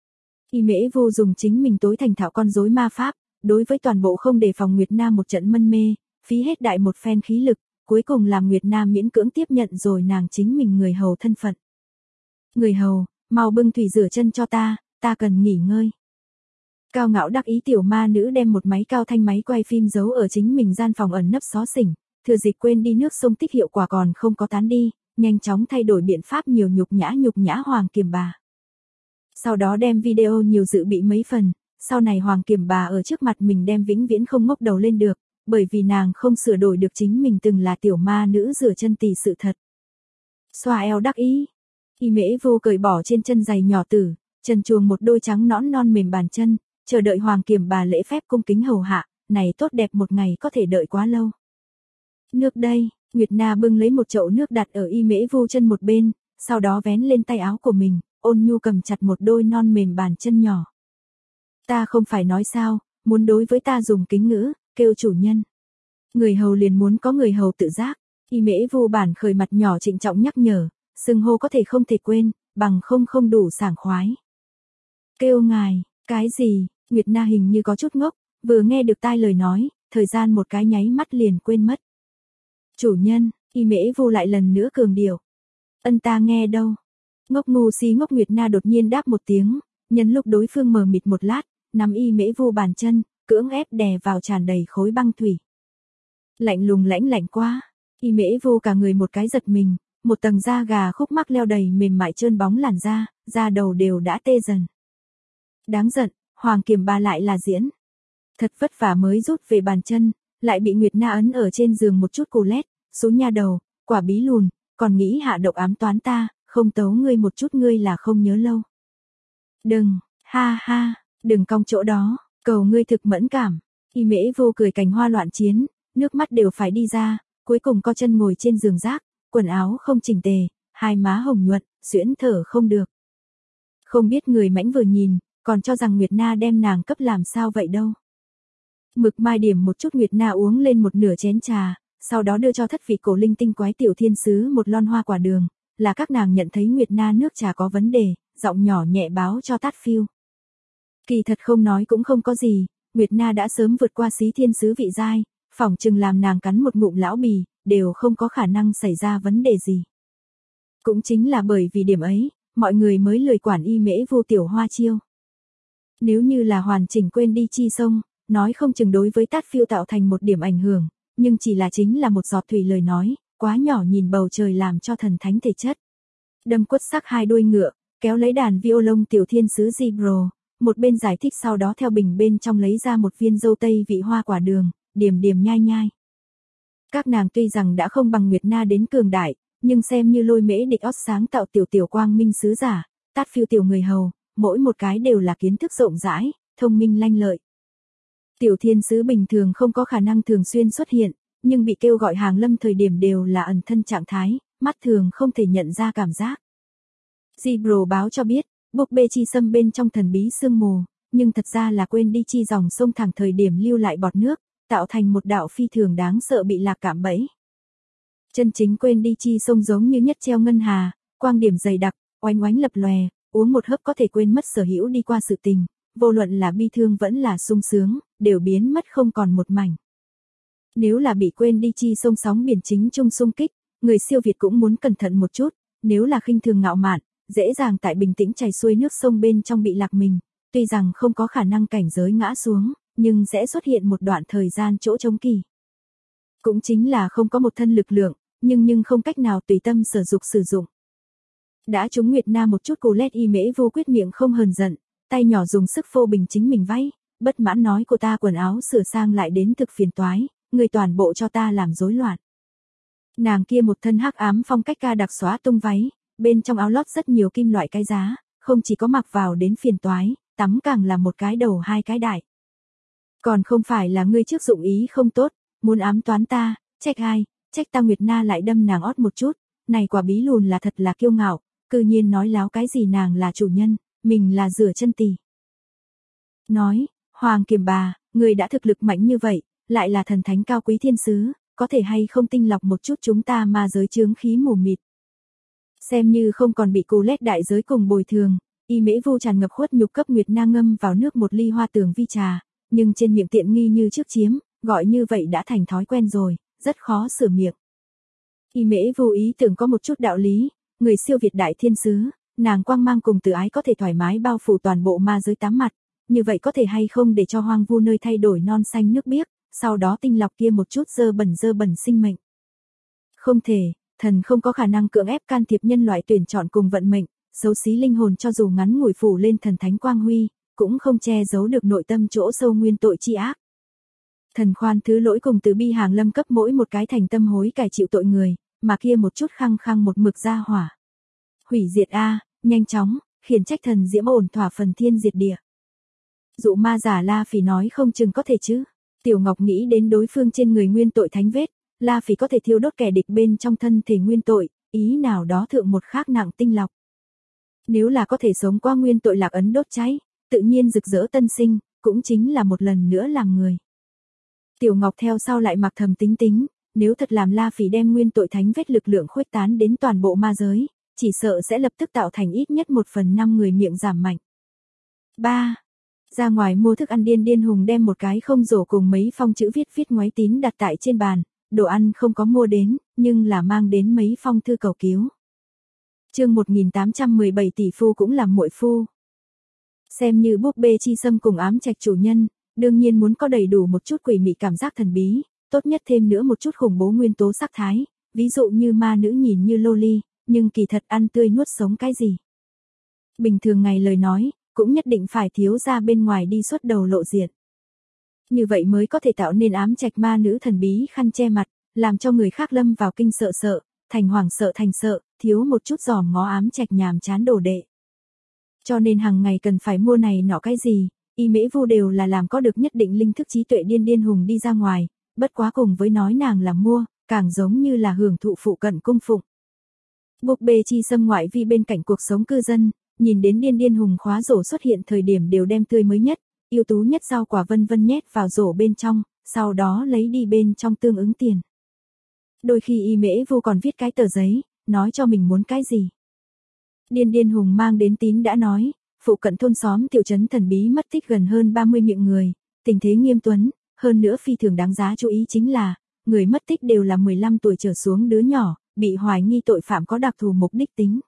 Y Mễ Vu dùng chính mình tối thành thạo con rối ma pháp, đối với toàn bộ không đề phòng Nguyệt Na một trận mân mê, phí hết đại một phen khí lực, cuối cùng làm Nguyệt Na miễn cưỡng tiếp nhận rồi nàng chính mình người hầu thân phận. Người hầu, mau bưng thủy rửa chân cho ta cần nghỉ ngơi. Cao ngạo đắc ý tiểu ma nữ đem một máy cao thanh máy quay phim giấu ở chính mình gian phòng ẩn nấp xó xỉnh, thừa dịp quên đi nước sông tích hiệu quả còn không có tán đi, nhanh chóng thay đổi biện pháp nhiều nhục nhã Hoàng Kiềm Bà. Sau đó đem video nhiều dự bị mấy phần, sau này Hoàng Kiềm Bà ở trước mặt mình đem vĩnh viễn không ngóc đầu lên được, bởi vì nàng không sửa đổi được chính mình từng là tiểu ma nữ rửa chân tỳ sự thật. Xoa eo đắc ý. Y Mễ Vu cởi bỏ trên chân giày nhỏ tử, trần truồng một đôi trắng nõn non mềm bàn chân, chờ đợi Hoàng Kiềm Bà lễ phép cung kính hầu hạ, này tốt đẹp một ngày có thể đợi quá lâu. Nước đây, Nguyệt Na bưng lấy một chậu nước đặt ở Y Mễ Vu chân một bên, sau đó vén lên tay áo của mình, ôn nhu cầm chặt một đôi non mềm bàn chân nhỏ. Ta không phải nói sao, muốn đối với ta dùng kính ngữ, kêu chủ nhân. Người hầu liền muốn có người hầu tự giác, Y Mễ Vu bản khởi mặt nhỏ trịnh trọng nhắc nhở, xưng hô có thể không thể quên, bằng không đủ sảng khoái. Kêu ngài, cái gì, Nguyệt Na hình như có chút ngốc, vừa nghe được tai lời nói, thời gian một cái nháy mắt liền quên mất. Chủ nhân, Y Mễ Vu lại lần nữa cường điệu. Ân ta nghe đâu. Ngốc ngu si ngốc Nguyệt Na đột nhiên đáp một tiếng, nhân lúc đối phương mờ mịt một lát, nắm Y Mễ Vu bàn chân, cưỡng ép đè vào tràn đầy khối băng thủy. Lạnh lùng lạnh quá, Y Mễ Vu cả người một cái giật mình, một tầng da gà khúc mắc leo đầy mềm mại trơn bóng làn da đầu đều đã tê dần. Đáng giận, Hoàng Kiềm Bà lại là diễn. Thật vất vả mới rút về bàn chân, lại bị Nguyệt Na ấn ở trên giường một chút cù lét, số nha đầu, quả bí lùn, còn nghĩ hạ độc ám toán ta, không tấu ngươi một chút ngươi là không nhớ lâu. Đừng, ha, đừng cong chỗ đó, cầu ngươi thực mẫn cảm. Y Mễ Vu cười cành hoa loạn chiến, nước mắt đều phải đi ra, cuối cùng co chân ngồi trên giường rác, quần áo không chỉnh tề, hai má hồng nhuận, xuyễn thở không được. Không biết người mãnh vừa nhìn, còn cho rằng Nguyệt Na đem nàng cấp làm sao vậy đâu. Mực mai điểm một chút Nguyệt Na uống lên một nửa chén trà, sau đó đưa cho thất vị cổ linh tinh quái tiểu thiên sứ một lon hoa quả đường, là các nàng nhận thấy Nguyệt Na nước trà có vấn đề, giọng nhỏ nhẹ báo cho Tát Phiêu. Kỳ thật không nói cũng không có gì, Nguyệt Na đã sớm vượt qua xí thiên sứ vị giai, phỏng chừng làm nàng cắn một ngụm lão bì, đều không có khả năng xảy ra vấn đề gì. Cũng chính là bởi vì điểm ấy, mọi người mới lười quản Y Mễ Vu tiểu hoa chiêu. Nếu như là hoàn chỉnh quên đi chi sông, nói không chừng đối với Tát Phiêu tạo thành một điểm ảnh hưởng, nhưng chỉ là chính là một giọt thủy lời nói, quá nhỏ nhìn bầu trời làm cho thần thánh thể chất. Đâm quất sắc hai đuôi ngựa, kéo lấy đàn violon tiểu thiên sứ Gibro, một bên giải thích sau đó theo bình bên trong lấy ra một viên dâu tây vị hoa quả đường, điểm nhai nhai. Các nàng tuy rằng đã không bằng Nguyệt Na đến cường đại, nhưng xem như lôi mễ địch ót sáng tạo tiểu quang minh sứ giả, tát phiêu tiểu người hầu, mỗi một cái đều là kiến thức rộng rãi, thông minh lanh lợi. Tiểu thiên sứ bình thường không có khả năng thường xuyên xuất hiện, nhưng bị kêu gọi hàng lâm thời điểm đều là ẩn thân trạng thái, mắt thường không thể nhận ra cảm giác. Gibro báo cho biết, búp bê chi xâm bên trong thần bí sương mù, nhưng thật ra là quên đi chi dòng sông thẳng thời điểm lưu lại bọt nước, tạo thành một đạo phi thường đáng sợ bị lạc cạm bẫy. Chân chính quên đi chi sông giống như nhất treo ngân hà, quang điểm dày đặc, oánh oánh lập lòe, uống một hớp có thể quên mất sở hữu đi qua sự tình, vô luận là bi thương vẫn là sung sướng, đều biến mất không còn một mảnh. Nếu là bị quên đi chi sông sóng biển chính trung xung kích, người siêu việt cũng muốn cẩn thận một chút, nếu là khinh thường ngạo mạn, dễ dàng tại bình tĩnh chảy xuôi nước sông bên trong bị lạc mình, tuy rằng không có khả năng cảnh giới ngã xuống, nhưng sẽ xuất hiện một đoạn thời gian chỗ trống kỳ. Cũng chính là không có một thân lực lượng, nhưng không cách nào tùy tâm sử dụng. Đã trúng Nguyệt Na một chút cù lét y mễ vô quyết miệng không hờn giận, tay nhỏ dùng sức phô bình chính mình váy, bất mãn nói cô ta quần áo sửa sang lại đến thực phiền toái, người toàn bộ cho ta làm rối loạn. Nàng kia một thân hắc ám phong cách ca đặc xóa tung váy, bên trong áo lót rất nhiều kim loại cái giá, không chỉ có mặc vào đến phiền toái, tắm càng là một cái đầu hai cái đại. Còn không phải là ngươi trước dụng ý không tốt, muốn ám toán ta, trách ai, trách ta. Nguyệt Na lại đâm nàng ót một chút, này quả bí lùn là thật là kiêu ngạo, cư nhiên nói láo cái gì nàng là chủ nhân, mình là rửa chân tỳ. Nói, Hoàng Kiềm bà, người đã thực lực mạnh như vậy, lại là thần thánh cao quý thiên sứ, có thể hay không tinh lọc một chút chúng ta ma giới chướng khí mù mịt. Xem như không còn bị cù lét đại giới cùng bồi thường, y mễ vu tràn ngập khuất nhục cấp Nguyệt Na ngâm vào nước một ly hoa tường vi trà, nhưng trên miệng tiện nghi như trước chiếm, gọi như vậy đã thành thói quen rồi, rất khó sửa miệng. Y mễ vu ý tưởng có một chút đạo lý, người siêu việt đại thiên sứ, nàng quang mang cùng từ ái có thể thoải mái bao phủ toàn bộ ma giới tám mặt, như vậy có thể hay không để cho hoang vu nơi thay đổi non xanh nước biếc, sau đó tinh lọc kia một chút dơ bẩn sinh mệnh. Không thể, thần không có khả năng cưỡng ép can thiệp nhân loại tuyển chọn cùng vận mệnh, xấu xí linh hồn cho dù ngắn ngủi phủ lên thần thánh quang huy, cũng không che giấu được nội tâm chỗ sâu nguyên tội chi ác. Thần khoan thứ lỗi cùng từ bi hàng lâm cấp mỗi một cái thành tâm hối cải chịu tội người, mà kia một chút khăng một mực ra hỏa. Hủy diệt a, nhanh chóng, khiển trách thần diễm ổn thỏa phần thiên diệt địa. Dụ ma giả La Phỉ nói không chừng có thể chứ. Tiểu Ngọc nghĩ đến đối phương trên người nguyên tội thánh vết, La Phỉ có thể thiêu đốt kẻ địch bên trong thân thể nguyên tội, ý nào đó thượng một khác nặng tinh lọc. Nếu là có thể sống qua nguyên tội lạc ấn đốt cháy, tự nhiên rực rỡ tân sinh, cũng chính là một lần nữa làm người. Tiểu Ngọc theo sau lại mặc thầm tính, nếu thật làm La Phỉ đem nguyên tội thánh vết lực lượng khuếch tán đến toàn bộ ma giới, chỉ sợ sẽ lập tức tạo thành ít nhất 1/5 người miệng giảm mạnh. 3. Ra ngoài mua thức ăn điên hùng đem một cái không rổ cùng mấy phong chữ viết ngoáy tín đặt tại trên bàn, đồ ăn không có mua đến, nhưng là mang đến mấy phong thư cầu cứu. Chương 1817 tỷ phu cũng là muội phu. Xem như búp bê chi xâm cùng ám trạch chủ nhân, đương nhiên muốn có đầy đủ một chút quỷ mị cảm giác thần bí, tốt nhất thêm nữa một chút khủng bố nguyên tố sắc thái, ví dụ như ma nữ nhìn như loli, nhưng kỳ thật ăn tươi nuốt sống cái gì. Bình thường ngày lời nói, cũng nhất định phải thiếu ra bên ngoài đi xuất đầu lộ diện. Như vậy mới có thể tạo nên ám trạch ma nữ thần bí khăn che mặt, làm cho người khác lâm vào kinh sợ, thành hoảng sợ thành sợ, thiếu một chút giòm ngó ám trạch nhàm chán đồ đệ. Cho nên hàng ngày cần phải mua này nọ cái gì, y mễ vu đều là làm có được nhất định linh thức trí tuệ điên hùng đi ra ngoài, bất quá cùng với nói nàng là mua, càng giống như là hưởng thụ phụ cận cung phụng. Búp bê chi xâm ngoại vi bên cạnh cuộc sống cư dân, nhìn đến điên hùng khóa rổ xuất hiện thời điểm đều đem tươi mới nhất, ưu tú nhất rau quả vân nhét vào rổ bên trong, sau đó lấy đi bên trong tương ứng tiền. Đôi khi y mễ vu còn viết cái tờ giấy, nói cho mình muốn cái gì. Điên hùng mang đến tín đã nói, phụ cận thôn xóm tiểu trấn thần bí mất tích gần hơn 30 miệng người, tình thế nghiêm tuấn, hơn nữa phi thường đáng giá chú ý chính là, người mất tích đều là 15 tuổi trở xuống đứa nhỏ, bị hoài nghi tội phạm có đặc thù mục đích tính.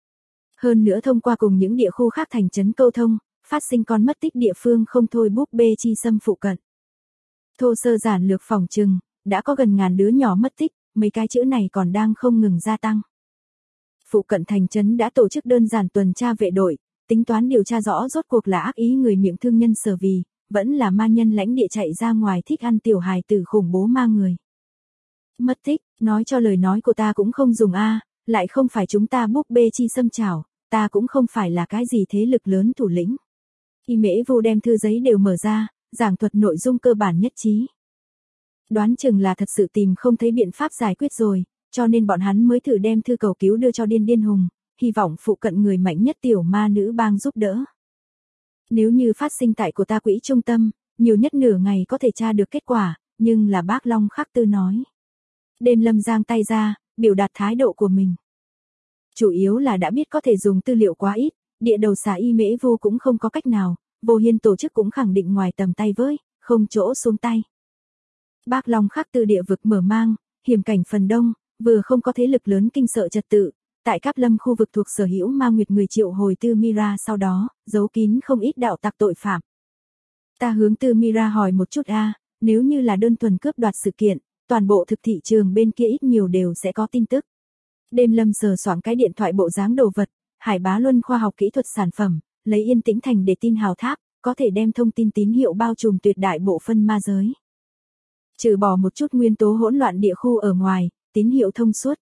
Hơn nữa thông qua cùng những địa khu khác thành trấn câu thông, phát sinh con mất tích địa phương không thôi búp bê chi xâm phụ cận. Thô sơ giản lược phỏng chừng, đã có gần ngàn đứa nhỏ mất tích, mấy cái chữ này còn đang không ngừng gia tăng. Phụ cận thành trấn đã tổ chức đơn giản tuần tra vệ đội, tính toán điều tra rõ rốt cuộc là ác ý người miệng thương nhân sở vì, vẫn là ma nhân lãnh địa chạy ra ngoài thích ăn tiểu hài tử khủng bố ma người. Mất tích, nói cho lời nói của ta cũng không dùng a, lại không phải chúng ta búp bê chi xâm chảo, ta cũng không phải là cái gì thế lực lớn thủ lĩnh. Y Mễ Vu đem thư giấy đều mở ra, giảng thuật nội dung cơ bản nhất trí. Đoán chừng là thật sự tìm không thấy biện pháp giải quyết rồi, cho nên bọn hắn mới thử đem thư cầu cứu đưa cho Điên Điên Hùng, hy vọng phụ cận người mạnh nhất tiểu ma nữ bang giúp đỡ. Nếu như phát sinh tại của ta quỹ trung tâm, nhiều nhất nửa ngày có thể tra được kết quả, nhưng là bác Long Khắc Tư nói. Đêm Lâm giang tay ra, biểu đạt thái độ của mình. Chủ yếu là đã biết có thể dùng tư liệu quá ít, địa đầu xà Y Mễ Vu cũng không có cách nào, Vô Hiên tổ chức cũng khẳng định ngoài tầm tay với, không chỗ xuống tay. Bác Long Khắc Tư địa vực mở mang, hiểm cảnh phần đông, vừa không có thế lực lớn kinh sợ trật tự, tại Cáp Lâm khu vực thuộc sở hữu ma nguyệt người triệu hồi Tư Mira sau đó, giấu kín không ít đạo tặc tội phạm. Ta hướng Tư Mira hỏi một chút nếu như là đơn thuần cướp đoạt sự kiện, toàn bộ thực thị trường bên kia ít nhiều đều sẽ có tin tức. Đêm Lâm sờ soạng cái điện thoại bộ dáng đồ vật, Hải Bá Luân khoa học kỹ thuật sản phẩm, lấy Yên Tĩnh Thành để tin hào tháp, có thể đem thông tin tín hiệu bao trùm tuyệt đại bộ phân ma giới. Trừ bỏ một chút nguyên tố hỗn loạn địa khu ở ngoài, tín hiệu thông suốt.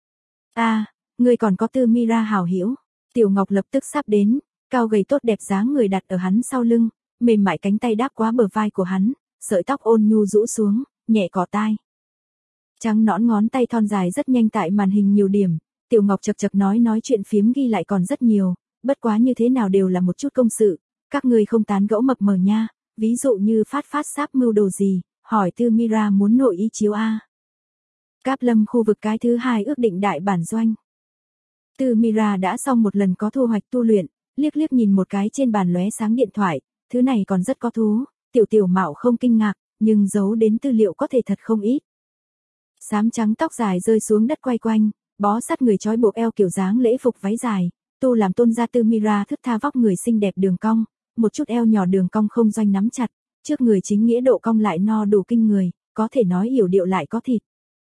Người còn có Tư Mira hảo hữu. Tiểu Ngọc lập tức sắp đến, cao gầy tốt đẹp dáng người đặt ở hắn sau lưng, mềm mại cánh tay đáp qua bờ vai của hắn, sợi tóc ôn nhu rũ xuống, nhẹ cỏ tai. Trắng nõn ngón tay thon dài rất nhanh tại màn hình nhiều điểm, Tiểu Ngọc chật chật nói chuyện phiếm ghi lại còn rất nhiều, bất quá như thế nào đều là một chút công sự, các người không tán gẫu mập mờ nha, ví dụ như phát sáp mưu đồ gì, hỏi Tư Mira muốn nội ý chiếu Cáp Lâm khu vực cái thứ 2 ước định đại bản doanh. Tư Mira đã xong một lần có thu hoạch tu luyện, liếc nhìn một cái trên bàn lóe sáng điện thoại, thứ này còn rất có thú, tiểu mạo không kinh ngạc, nhưng giấu đến tư liệu có thể thật không ít. Xám trắng tóc dài rơi xuống đất quay quanh, bó sát người trói buộc eo kiểu dáng lễ phục váy dài, tu làm tôn gia Tư Mira thức tha vóc người xinh đẹp đường cong, một chút eo nhỏ đường cong không doanh nắm chặt, trước người chính nghĩa độ cong lại no đủ kinh người, có thể nói yểu điệu lại có thịt.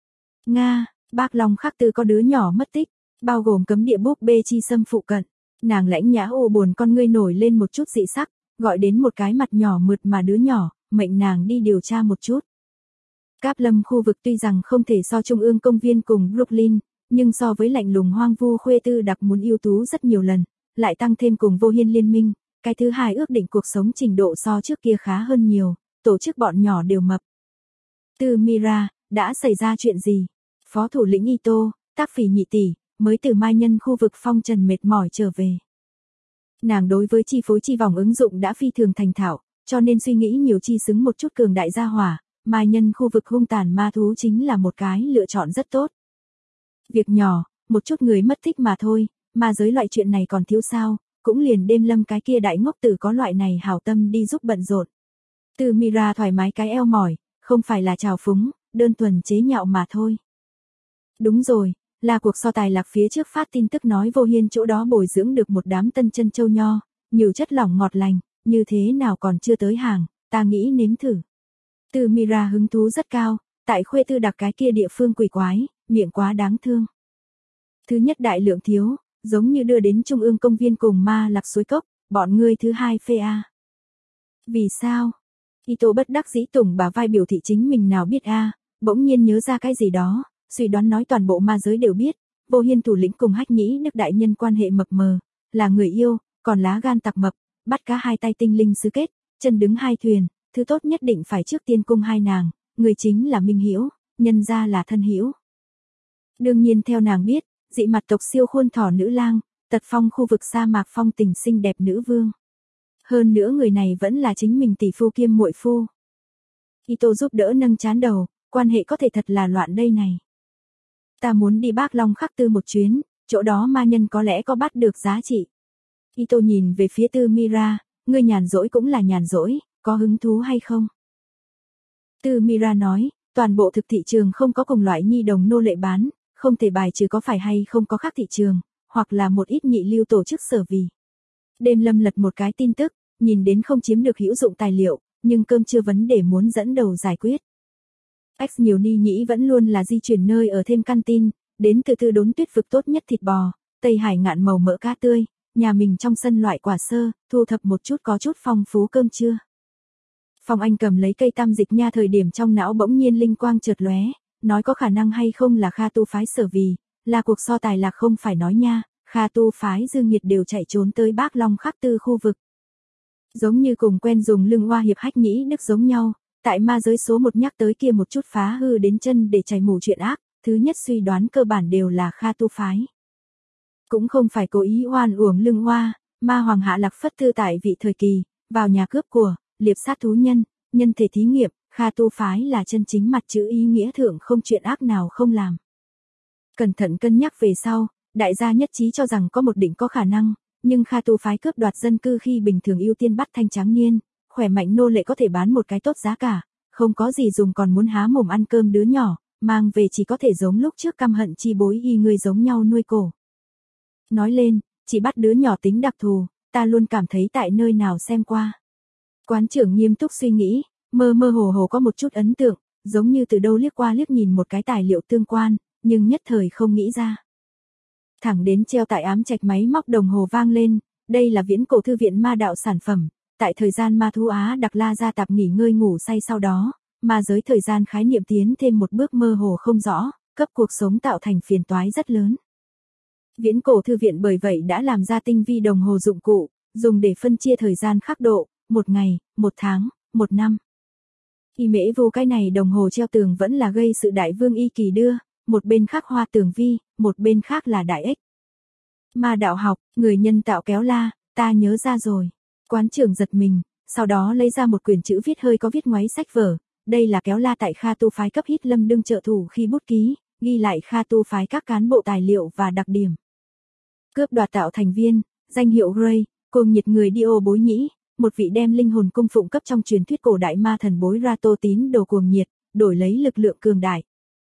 Bác Long Khắc Tư có đứa nhỏ mất tích, bao gồm cấm địa búp bê chi xâm phụ cận. Nàng lãnh nhã ô buồn con ngươi nổi lên một chút dị sắc, gọi đến một cái mặt nhỏ mượt mà đứa nhỏ, mệnh nàng đi điều tra một chút. Cáp Lâm khu vực tuy rằng không thể so Trung ương công viên cùng Brooklyn, nhưng so với lạnh lùng hoang vu Khuê Tư đặc muốn ưu tú rất nhiều lần, lại tăng thêm cùng Vô Hiên liên minh, cái thứ 2 ước định cuộc sống trình độ so trước kia khá hơn nhiều, tổ chức bọn nhỏ đều mập. Tư Mira, đã xảy ra chuyện gì? Phó thủ lĩnh Ito, Tác Phỉ nhị tỷ, mới từ Mai Nhân khu vực phong trần mệt mỏi trở về. Nàng đối với chi phối chi vòng ứng dụng đã phi thường thành thạo, cho nên suy nghĩ nhiều chi xứng một chút cường đại gia hỏa, Mai Nhân khu vực hung tàn ma thú chính là một cái lựa chọn rất tốt. Việc nhỏ, một chút người mất tích mà thôi, ma giới loại chuyện này còn thiếu sao, cũng liền Đêm Lâm cái kia đại ngốc tử có loại này hảo tâm đi giúp bận rộn. Tư Mira thoải mái cái eo mỏi, không phải là trào phúng, đơn thuần chế nhạo mà thôi. Đúng rồi, là cuộc so tài lạc phía trước phát tin tức nói Vô Hiên chỗ đó bồi dưỡng được một đám tân chân châu nho, nhiều chất lỏng ngọt lành, như thế nào còn chưa tới hàng, ta nghĩ nếm thử. Tư Mira hứng thú rất cao, tại Khuê Tư đặc cái kia địa phương quỷ quái, miệng quá đáng thương. Thứ nhất đại lượng thiếu, giống như đưa đến Trung ương công viên cùng ma lạc suối cốc, bọn ngươi thứ 2 phê Vì sao? Ito bất đắc dĩ tùng bả vai biểu thị chính mình nào biết bỗng nhiên nhớ ra cái gì đó, suy đoán nói toàn bộ ma giới đều biết, Vô Hiên thủ lĩnh cùng Hách Nhĩ Đức đại nhân quan hệ mập mờ, là người yêu, còn lá gan tặc mập, bắt cá 2 tay tinh linh xứ kết, chân đứng 2 thuyền, thứ tốt nhất định phải trước tiên cung 2 nàng, người chính là Minh Hữu, nhân ra là thân hữu. Đương nhiên theo nàng biết, dị mặt tộc siêu khuôn thỏ nữ lang, tật phong khu vực sa mạc phong tình xinh đẹp nữ vương. Hơn nữa người này vẫn là chính mình tỷ phu kiêm muội phu. Ito giúp đỡ nâng chán đầu, quan hệ có thể thật là loạn đây này. Ta muốn đi Bác Long Khắc Tư một chuyến, chỗ đó ma nhân có lẽ có bắt được giá trị. Ito nhìn về phía Tư Mira, ngươi nhàn rỗi cũng là nhàn rỗi, có hứng thú hay không? Tư Mira nói, toàn bộ thực thị trường không có cùng loại nhi đồng nô lệ bán, không thể bài trừ có phải hay không có khác thị trường, hoặc là một ít nhị lưu tổ chức sở vì. Đêm Lâm lật một cái tin tức, nhìn đến không chiếm được hữu dụng tài liệu, nhưng cơm chưa vấn đề muốn dẫn đầu giải quyết. X nhiều ni nhĩ vẫn luôn là di chuyển nơi ở thêm căn tin, đến từ từ đốn tuyết vực tốt nhất thịt bò, Tây Hải ngạn màu mỡ cá tươi, nhà mình trong sân loại quả sơ, thu thập một chút có chút phong phú cơm trưa. Phong Anh cầm lấy cây tam dịch nha thời điểm trong não bỗng nhiên linh quang chợt lóe, nói có khả năng hay không là Kha tu phái sở vì, là cuộc so tài lạc không phải nói nha, Kha Tu phái Dương Nhiệt đều chạy trốn tới Bác Long Khắc Tư khu vực. Giống như cùng quen dùng lưng oa hiệp hách nhĩ đức giống nhau, tại ma giới số 1 nhắc tới kia một chút phá hư đến chân để chảy mù chuyện ác, thứ nhất suy đoán cơ bản đều là Kha Tu phái. Cũng không phải cố ý oan uổng lưng oa, ma hoàng hạ lạc phất tư tại vị thời kỳ, vào nhà cướp của, liệp sát thú nhân, nhân thể thí nghiệm, Kha Tu phái là chân chính mặt chữ ý nghĩa thượng không chuyện ác nào không làm. Cẩn thận cân nhắc về sau, đại gia nhất trí cho rằng có một định có khả năng, nhưng Kha Tu phái cướp đoạt dân cư khi bình thường ưu tiên bắt thanh trắng niên, khỏe mạnh nô lệ có thể bán một cái tốt giá cả, không có gì dùng còn muốn há mồm ăn cơm đứa nhỏ, mang về chỉ có thể giống lúc trước căm hận chi bối y người giống nhau nuôi cổ. Nói lên, chỉ bắt đứa nhỏ tính đặc thù, ta luôn cảm thấy tại nơi nào xem qua. Quán trưởng nghiêm túc suy nghĩ, mơ mơ hồ hồ có một chút ấn tượng, giống như từ đâu liếc qua liếc nhìn một cái tài liệu tương quan, nhưng nhất thời không nghĩ ra. Thẳng đến treo tại ám trạch máy móc đồng hồ vang lên, đây là viễn cổ thư viện ma đạo sản phẩm, tại thời gian ma thú Á Đặc La Gia Tạp nghỉ ngơi ngủ say sau đó, ma giới thời gian khái niệm tiến thêm một bước mơ hồ không rõ, cấp cuộc sống tạo thành phiền toái rất lớn. Viễn cổ thư viện bởi vậy đã làm ra tinh vi đồng hồ dụng cụ, dùng để phân chia thời gian khắc độ, 1 ngày, 1 tháng, 1 năm. Y mễ vô cái này đồng hồ treo tường vẫn là gây sự đại vương y kỳ đưa, một bên khác hoa tường vi, một bên khác là đại ích. Ma đạo học, người nhân tạo kéo la, ta nhớ ra rồi. Quán trưởng giật mình, sau đó lấy ra một quyển chữ viết hơi có viết ngoáy sách vở, đây là kéo la tại Kha Tu phái cấp Hít Lâm đương trợ thủ khi bút ký, ghi lại Kha Tu phái các cán bộ tài liệu và đặc điểm. Cướp đoạt tạo thành viên, danh hiệu Gray, cùng nhiệt người Dio Bối Nhĩ, một vị đem linh hồn cung phụng cấp trong truyền thuyết cổ đại ma thần Bối Rato tín đồ cuồng nhiệt, đổi lấy lực lượng cường đại.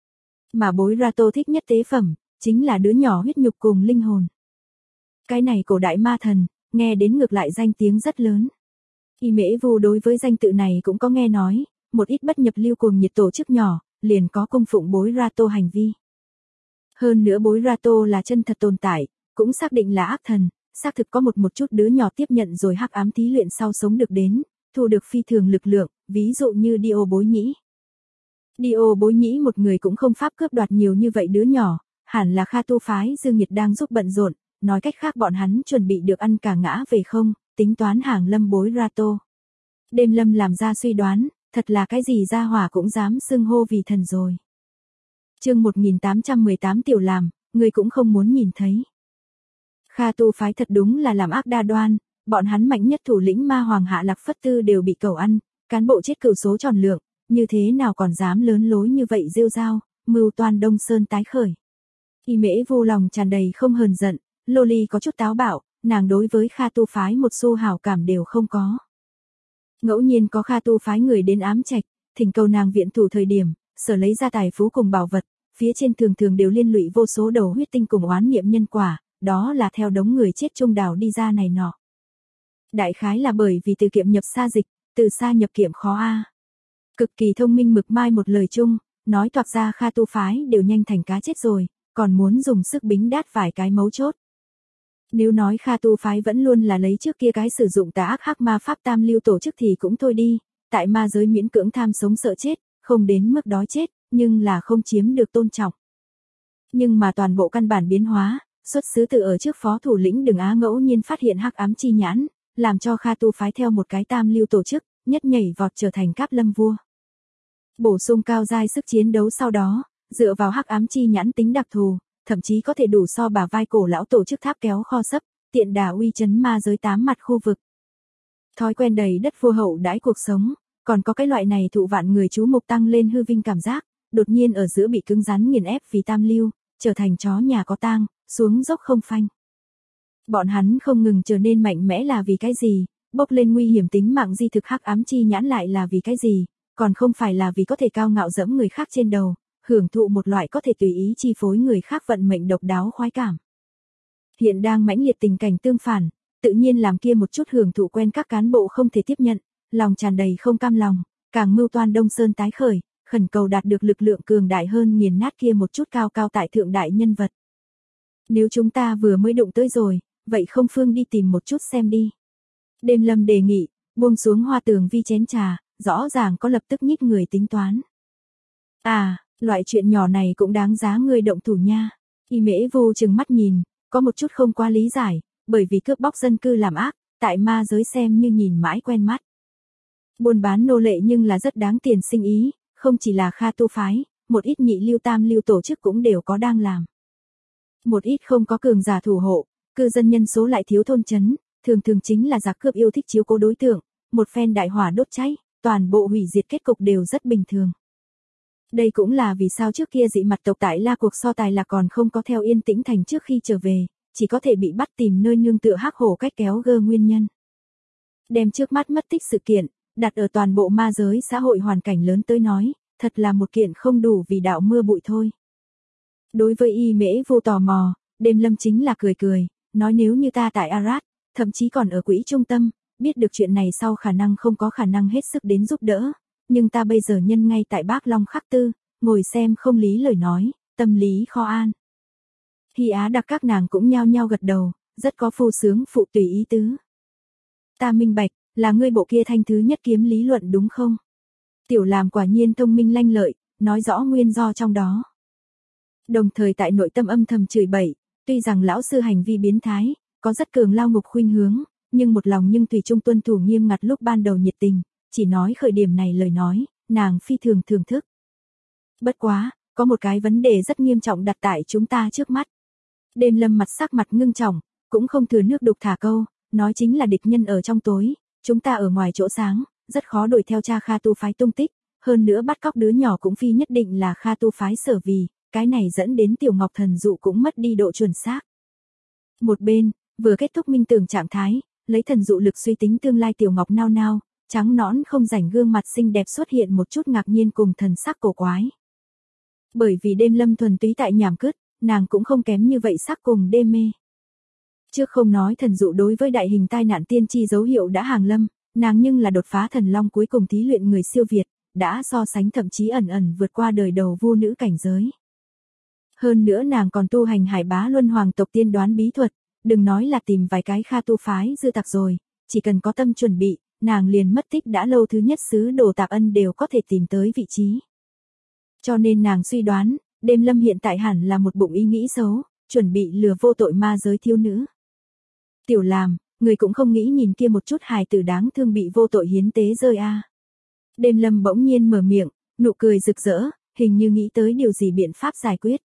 Mà Bối Rato thích nhất tế phẩm, chính là đứa nhỏ huyết nhục cùng linh hồn. Cái này cổ đại ma thần, nghe đến ngược lại danh tiếng rất lớn. Y Mễ Vu đối với danh tự này cũng có nghe nói, một ít bất nhập lưu cuồng nhiệt tổ chức nhỏ, liền có cung phụng Bối Rato hành vi. Hơn nữa Bối Rato là chân thật tồn tại, cũng xác định là ác thần, xác thực có một chút đứa nhỏ tiếp nhận rồi hắc ám thí luyện sau sống được đến, thu được phi thường lực lượng, ví dụ như Dio Bối Nhĩ. Dio Bối Nhĩ một người cũng không pháp cướp đoạt nhiều như vậy đứa nhỏ, hẳn là Kha Tu phái Dương Nhiệt đang giúp bận rộn, nói cách khác bọn hắn chuẩn bị được ăn cả ngã về không, tính toán hàng lâm Bối Rato. Đêm Lâm làm ra suy đoán, thật là cái gì gia hỏa cũng dám xưng hô vì thần rồi. Chương 1818 tiểu làm, người cũng không muốn nhìn thấy. Kha Tu phái thật đúng là làm ác đa đoan, bọn hắn mạnh nhất thủ lĩnh ma hoàng hạ lạc phất tư đều bị cầu ăn, cán bộ chết cửu số tròn lượng, như thế nào còn dám lớn lối như vậy rêu rao, mưu toàn Đông Sơn tái khởi. Y Mễ vô lòng tràn đầy không hờn giận, Loli có chút táo bạo, nàng đối với Kha Tu phái một xu hảo cảm đều không có. Ngẫu nhiên có Kha Tu phái người đến ám trạch, thỉnh cầu nàng viện thủ thời điểm, sở lấy ra tài phú cùng bảo vật, phía trên thường thường đều liên lụy vô số đầu huyết tinh cùng oán niệm nhân quả, đó là theo đống người chết trung đảo đi ra này nọ. Đại khái là bởi vì từ kiệm nhập xa dịch, từ xa nhập kiệm khó a. Cực kỳ thông minh mực mai một lời chung, nói toạc ra Kha Tu phái đều nhanh thành cá chết rồi, còn muốn dùng sức bính đát vài cái mấu chốt. Nếu nói Kha Tu phái vẫn luôn là lấy trước kia cái sử dụng tà ác hắc ma pháp tam lưu tổ chức thì cũng thôi đi, tại ma giới miễn cưỡng tham sống sợ chết, không đến mức đói chết, nhưng là không chiếm được tôn trọng. Nhưng mà toàn bộ căn bản biến hóa, xuất xứ từ ở trước phó thủ lĩnh Đừng Á ngẫu nhiên phát hiện hắc ám chi nhãn, làm cho Kha Tu phái theo một cái tam lưu tổ chức, nhất nhảy vọt trở thành Cáp Lâm vua. Bổ sung cao giai sức chiến đấu sau đó, dựa vào hắc ám chi nhãn tính đặc thù, thậm chí có thể đủ so bả vai cổ lão tổ chức tháp kéo kho sấp, tiện đà uy chấn ma giới 8 mặt khu vực. Thói quen đầy đất vua hậu đãi cuộc sống, còn có cái loại này thụ vạn người chú mục tăng lên hư vinh cảm giác, đột nhiên ở giữa bị cứng rắn nghiền ép vì tam lưu, trở thành chó nhà có tang, xuống dốc không phanh. Bọn hắn không ngừng trở nên mạnh mẽ là vì cái gì, bốc lên nguy hiểm tính mạng di thực hắc ám chi nhãn lại là vì cái gì, còn không phải là vì có thể cao ngạo dẫm người khác trên đầu, hưởng thụ một loại có thể tùy ý chi phối người khác vận mệnh độc đáo khoái cảm. Hiện đang mãnh liệt tình cảnh tương phản, tự nhiên làm kia một chút hưởng thụ quen các cán bộ không thể tiếp nhận, lòng tràn đầy không cam lòng, càng mưu toan Đông Sơn tái khởi, khẩn cầu đạt được lực lượng cường đại hơn nghiền nát kia một chút cao cao tại thượng đại nhân vật. Nếu chúng ta vừa mới đụng tới rồi, vậy không phương đi tìm một chút xem đi. Đêm Lâm đề nghị, buông xuống hoa tường vi chén trà, rõ ràng có lập tức nhích người tính toán. À, loại chuyện nhỏ này cũng đáng giá người động thủ nha. Y Mễ Vô chừng mắt nhìn, có một chút không quá lý giải, bởi vì cướp bóc dân cư làm ác, tại ma giới xem như nhìn mãi quen mắt. Buôn bán nô lệ nhưng là rất đáng tiền sinh ý, không chỉ là Kha tu phái, một ít nhị lưu tam lưu tổ chức cũng đều có đang làm. Một ít không có cường giả thủ hộ, cư dân nhân số lại thiếu thôn trấn, thường thường chính là giặc cướp yêu thích chiếu cố đối tượng, một phen đại hỏa đốt cháy, toàn bộ hủy diệt kết cục đều rất bình thường. Đây cũng là vì sao trước kia dị mặt tộc tại La cuộc so tài là còn không có theo Yên Tĩnh Thành trước khi trở về, chỉ có thể bị bắt tìm nơi nương tựa hắc hổ cách kéo gơ nguyên nhân. Đem trước mắt mất tích sự kiện, đặt ở toàn bộ ma giới xã hội hoàn cảnh lớn tới nói, thật là một kiện không đủ vì đạo mưa bụi thôi. Đối với Y Mễ Vô tò mò, Đêm Lâm chính là cười cười, nói nếu như ta tại Arad, thậm chí còn ở quỹ trung tâm, biết được chuyện này sau khả năng không có khả năng hết sức đến giúp đỡ, nhưng ta bây giờ nhân ngay tại Bác Long Khắc Tư, ngồi xem không lý lời nói, tâm lý khó an. Hy Á Đặc các nàng cũng nhao nhao gật đầu, rất có phu sướng phụ tùy ý tứ. Ta minh bạch, là ngươi bộ kia thanh thứ nhất kiếm lý luận đúng không? Tiểu Làm quả nhiên thông minh lanh lợi, nói rõ nguyên do trong đó. Đồng thời tại nội tâm âm thầm chửi bậy, tuy rằng lão sư hành vi biến thái, có rất cường lao ngục khuynh hướng, nhưng một lòng nhưng tùy trung tuân thủ nghiêm ngặt lúc ban đầu nhiệt tình, chỉ nói khởi điểm này lời nói, nàng phi thường thưởng thức. Bất quá, có một cái vấn đề rất nghiêm trọng đặt tại chúng ta trước mắt. Đêm Lâm sắc mặt ngưng trọng, cũng không thừa nước đục thả câu, nói chính là địch nhân ở trong tối, chúng ta ở ngoài chỗ sáng, rất khó đuổi theo cha Kha tu phái tung tích, hơn nữa bắt cóc đứa nhỏ cũng phi nhất định là Kha tu phái sở vì, cái này dẫn đến Tiểu Ngọc thần dụ cũng mất đi độ chuẩn xác. Một bên, vừa kết thúc minh tưởng trạng thái, lấy thần dụ lực suy tính tương lai Tiểu Ngọc nao nao, trắng nõn không rảnh gương mặt xinh đẹp xuất hiện một chút ngạc nhiên cùng thần sắc cổ quái. Bởi vì Đêm Lâm thuần túy tại nhảm cứt, nàng cũng không kém như vậy sắc cùng đê mê. Trước không nói thần dụ đối với đại hình tai nạn tiên tri dấu hiệu đã hàng lâm, nàng nhưng là đột phá thần long cuối cùng thí luyện người siêu việt, đã so sánh thậm chí ẩn ẩn vượt qua đời đầu vu nữ cảnh giới. Hơn nữa nàng còn tu hành Hải Bá Luân Hoàng tộc tiên đoán bí thuật, đừng nói là tìm vài cái Kha tu phái dư tặc rồi, chỉ cần có tâm chuẩn bị, nàng liền mất tích đã lâu thứ nhất sứ đồ Tạp Ân đều có thể tìm tới vị trí. Cho nên nàng suy đoán, Đêm Lâm hiện tại hẳn là một bụng ý nghĩ xấu, chuẩn bị lừa vô tội ma giới thiếu nữ. Tiểu Làm, người cũng không nghĩ nhìn kia một chút hài tử đáng thương bị vô tội hiến tế rơi a. Đêm Lâm bỗng nhiên mở miệng, nụ cười rực rỡ, hình như nghĩ tới điều gì biện pháp giải quyết.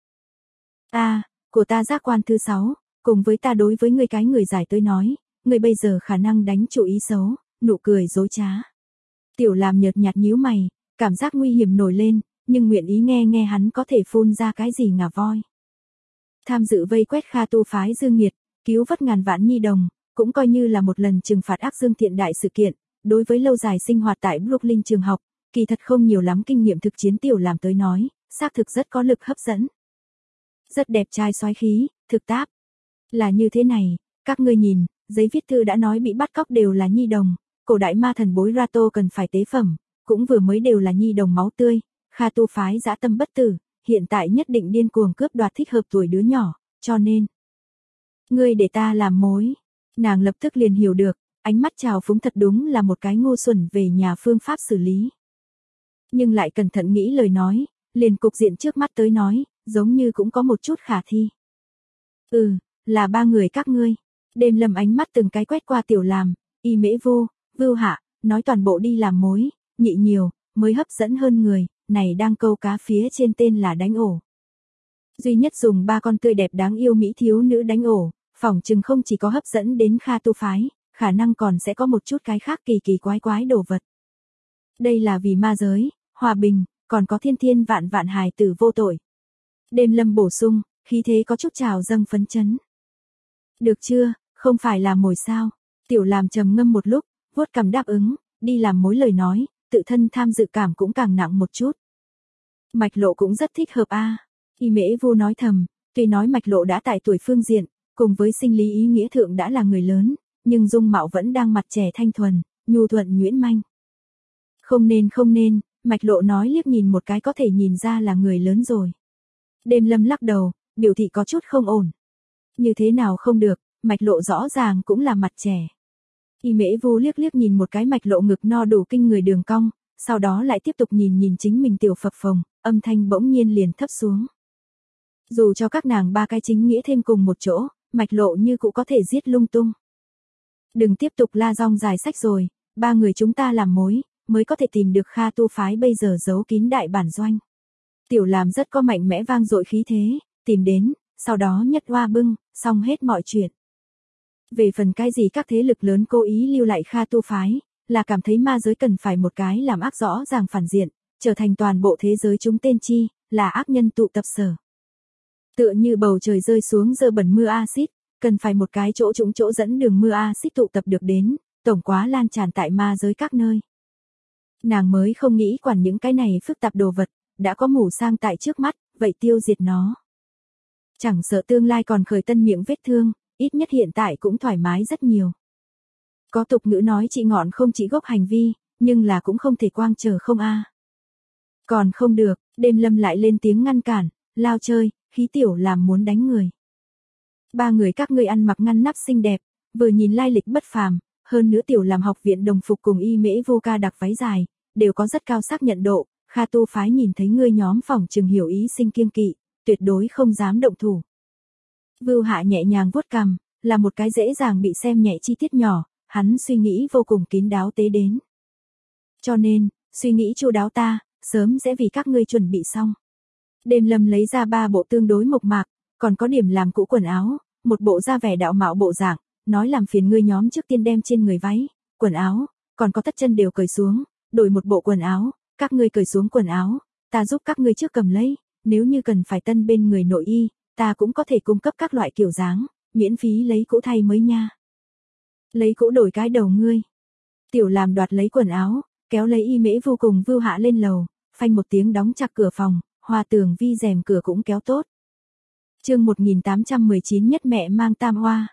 Của ta giác quan thứ 6, cùng với ta đối với người cái người giải tới nói, người bây giờ khả năng đánh chủ ý xấu, nụ cười dối trá. Tiểu Làm nhợt nhạt nhíu mày, cảm giác nguy hiểm nổi lên, nhưng nguyện ý nghe hắn có thể phun ra cái gì ngà voi. Tham dự vây quét Kha tu phái dương nghiệt, cứu vớt ngàn vạn nhi đồng, cũng coi như là một lần trừng phạt ác dương thiện đại sự kiện, đối với lâu dài sinh hoạt tại Brooklyn trường học, kỳ thật không nhiều lắm kinh nghiệm thực chiến Tiểu Làm tới nói, xác thực rất có lực hấp dẫn. Rất đẹp trai soái khí, thực táp. Là như thế này, các ngươi nhìn, giấy viết thư đã nói bị bắt cóc đều là nhi đồng, cổ đại ma thần bối Rato cần phải tế phẩm, cũng vừa mới đều là nhi đồng máu tươi, Kha tu phái dã tâm bất tử, hiện tại nhất định điên cuồng cướp đoạt thích hợp tuổi đứa nhỏ, cho nên ngươi để ta làm mối. Nàng lập tức liền hiểu được, ánh mắt trào phúng thật đúng là một cái ngu xuẩn về nhà phương pháp xử lý. Nhưng lại cẩn thận nghĩ lời nói, liền cục diện trước mắt tới nói, giống như cũng có một chút khả thi. Là 3 người các ngươi. Đêm Lâm ánh mắt từng cái quét qua Tiểu Làm, Y Mễ Vô, Vưu Hạ, nói toàn bộ đi làm mối, nhị nhiều, mới hấp dẫn hơn người, này đang câu cá phía trên tên là đánh ổ. Duy nhất dùng 3 con tươi đẹp đáng yêu mỹ thiếu nữ đánh ổ, phỏng chừng không chỉ có hấp dẫn đến Kha tu phái, khả năng còn sẽ có một chút cái khác kỳ kỳ quái quái đồ vật. Đây là vì ma giới, hòa bình, còn có thiên vạn vạn hài tử vô tội. Đêm Lâm bổ sung, khí thế có chút trào dâng phấn chấn. Được chưa, không phải là mồi sao? Tiểu Làm trầm ngâm một lúc, vuốt cằm đáp ứng, đi làm mối lời nói, tự thân tham dự cảm cũng càng nặng một chút. Mạch Lộ cũng rất thích hợp a. Y Mễ Vô nói thầm, tuy nói Mạch Lộ đã tại tuổi phương diện, cùng với sinh lý ý nghĩa thượng đã là người lớn, nhưng dung mạo vẫn đang mặt trẻ thanh thuần, nhu thuận nhuyễn manh. Không nên, Mạch Lộ nói liếc nhìn một cái có thể nhìn ra là người lớn rồi. Đêm Lâm lắc đầu, biểu thị có chút không ổn. Như thế nào không được, Mạch Lộ rõ ràng cũng là mặt trẻ. Y Mễ Vô liếc nhìn một cái Mạch Lộ ngực no đủ kinh người đường cong, sau đó lại tiếp tục nhìn chính mình tiểu phập phồng, âm thanh bỗng nhiên liền thấp xuống. Dù cho các nàng 3 cái chính nghĩa thêm cùng một chỗ, mạch lộ như cũng có thể giết lung tung. Đừng tiếp tục la rong dài sách rồi, ba người chúng ta làm mối, mới có thể tìm được Kha Tu phái bây giờ giấu kín đại bản doanh. Tiểu làm rất có mạnh mẽ vang dội khí thế, tìm đến, sau đó nhất hoa bưng, xong hết mọi chuyện. Về phần cái gì các thế lực lớn cố ý lưu lại Kha Tu phái, là cảm thấy ma giới cần phải một cái làm ác rõ ràng phản diện, trở thành toàn bộ thế giới chúng tên chi, là ác nhân tụ tập sở. Tựa như bầu trời rơi xuống dơ bẩn mưa axit, cần phải một cái chỗ trũng chỗ dẫn đường mưa axit tụ tập được đến, tổng quá lan tràn tại ma giới các nơi. Nàng mới không nghĩ quản những cái này phức tạp đồ vật, đã có mù sang tại trước mắt, vậy tiêu diệt nó. Chẳng sợ tương lai còn khởi tân miệng vết thương, ít nhất hiện tại cũng thoải mái rất nhiều. Có tục ngữ nói trị ngọn không trị gốc hành vi, nhưng là cũng không thể quang chờ không a. Còn không được, Đêm Lâm lại lên tiếng ngăn cản, lao chơi, khí tiểu làm muốn đánh người. Ba người các ngươi ăn mặc ngăn nắp xinh đẹp, vừa nhìn lai lịch bất phàm, hơn nữa tiểu làm học viện đồng phục cùng y mễ vô ca đặc váy dài, đều có rất cao xác nhận độ, Kha Tu phái nhìn thấy ngươi nhóm phỏng chừng hiểu ý sinh kiêng kỵ, tuyệt đối không dám động thủ. Vưu Hạ nhẹ nhàng vuốt cằm, là một cái dễ dàng bị xem nhẹ chi tiết nhỏ, hắn suy nghĩ vô cùng kín đáo tế đến. Cho nên, suy nghĩ chu đáo ta, sớm sẽ vì các ngươi chuẩn bị xong. Đêm Lâm lấy ra 3 bộ tương đối mộc mạc, còn có điểm làm cũ quần áo, một bộ da vẻ đạo mạo bộ dạng, nói làm phiền ngươi nhóm trước tiên đem trên người váy, quần áo, còn có tất chân đều cởi xuống, đổi một bộ quần áo, các ngươi cởi xuống quần áo, ta giúp các ngươi trước cầm lấy, nếu như cần phải tân bên người nội y, ta cũng có thể cung cấp các loại kiểu dáng, miễn phí lấy cũ thay mới nha. Lấy cũ đổi cái đầu ngươi. Tiểu làm đoạt lấy quần áo, kéo lấy y mễ vô cùng Vưu Hạ lên lầu, phanh một tiếng đóng chặt cửa phòng, hoa tường vi rèm cửa cũng kéo tốt. Chương 1819 nhất mẹ mang tam hoa.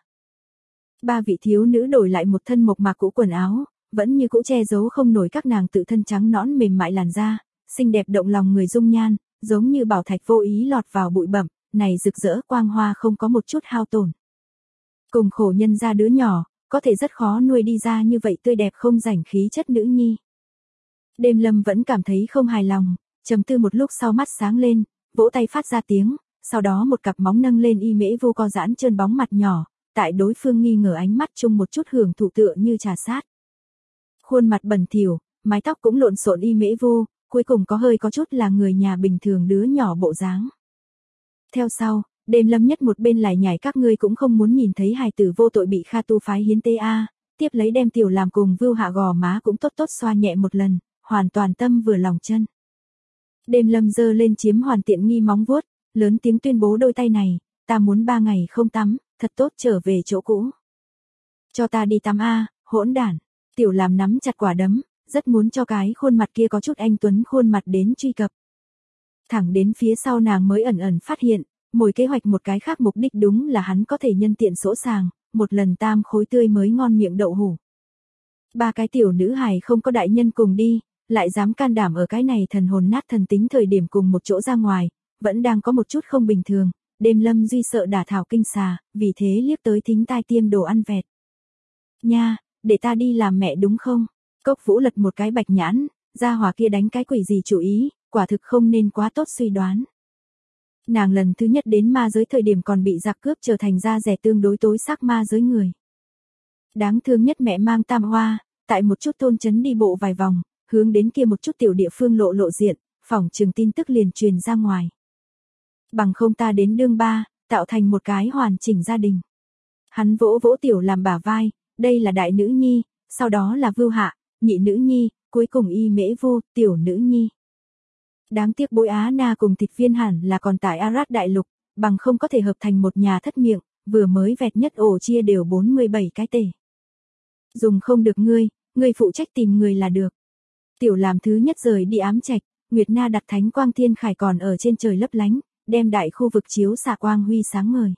Ba vị thiếu nữ đổi lại một thân mộc mạc cũ quần áo, vẫn như cũ che giấu không nổi các nàng tự thân trắng nõn mềm mại làn da, xinh đẹp động lòng người dung nhan, giống như bảo thạch vô ý lọt vào bụi bặm, này rực rỡ quang hoa không có một chút hao tổn. Cùng khổ nhân ra đứa nhỏ, có thể rất khó nuôi đi ra như vậy tươi đẹp không rảnh khí chất nữ nhi. Đêm Lâm vẫn cảm thấy không hài lòng, trầm tư một lúc sau mắt sáng lên, vỗ tay phát ra tiếng, sau đó một cặp móng nâng lên y mễ vô co giãn trơn bóng mặt nhỏ, tại đối phương nghi ngờ ánh mắt chung một chút hưởng thụ tựa như trà sát. Khuôn mặt bẩn thỉu, mái tóc cũng lộn xộn y mễ vô, cuối cùng có chút là người nhà bình thường đứa nhỏ bộ dáng. Theo sau, Đêm Lâm nhất một bên lại nhảy các ngươi cũng không muốn nhìn thấy hài tử vô tội bị Kha Tu phái hiến tế a, tiếp lấy đem tiểu làm cùng Vưu Hạ gò má cũng tốt tốt xoa nhẹ một lần, hoàn toàn tâm vừa lòng chân. Đêm Lâm giơ lên chiếm hoàn tiện nghi móng vuốt, lớn tiếng tuyên bố đôi tay này, ta muốn 3 ngày không tắm, thật tốt trở về chỗ cũ. Cho ta đi tắm a, hỗn đản. Tiểu làm nắm chặt quả đấm, rất muốn cho cái khuôn mặt kia có chút anh tuấn khuôn mặt đến truy cập. Thẳng đến phía sau nàng mới ẩn ẩn phát hiện, mồi kế hoạch một cái khác mục đích đúng là hắn có thể nhân tiện sỗ sàng, một lần tam khối tươi mới ngon miệng đậu hủ. 3 cái tiểu nữ hài không có đại nhân cùng đi, lại dám can đảm ở cái này thần hồn nát thần tính thời điểm cùng một chỗ ra ngoài, vẫn đang có một chút không bình thường. Đêm Lâm duy sợ đả thảo kinh xà, vì thế liếc tới thính tai tiêm đồ ăn vẹt. Nha, để ta đi làm mẹ đúng không? Cốc Vũ lật một cái bạch nhãn, gia hỏa kia đánh cái quỷ gì chủ ý, quả thực không nên quá tốt suy đoán. Nàng lần thứ nhất đến ma giới thời điểm còn bị giặc cướp trở thành da rẻ tương đối tối sắc ma giới người. Đáng thương nhất mẹ mang tam hoa, tại một chút thôn trấn đi bộ vài vòng, hướng đến kia một chút tiểu địa phương lộ diện, phỏng chừng tin tức liền truyền ra ngoài. Bằng không ta đến đương ba, tạo thành một cái hoàn chỉnh gia đình. Hắn vỗ vỗ tiểu làm bả vai, đây là đại nữ nhi, sau đó là Vưu Hạ, nhị nữ nhi, cuối cùng y mễ vô, tiểu nữ nhi. Đáng tiếc Bối Á Na cùng Thịt Viên hẳn là còn tại Arat đại lục, bằng không có thể hợp thành một nhà thất miệng, vừa mới vẹt nhất ổ chia đều 47 cái tể. Dùng không được ngươi phụ trách tìm người là được. Tiểu làm thứ nhất rời đi ám trạch, Nguyệt Na đặt thánh quang thiên khải còn ở trên trời lấp lánh, đem đại khu vực chiếu xạ quang huy sáng ngời.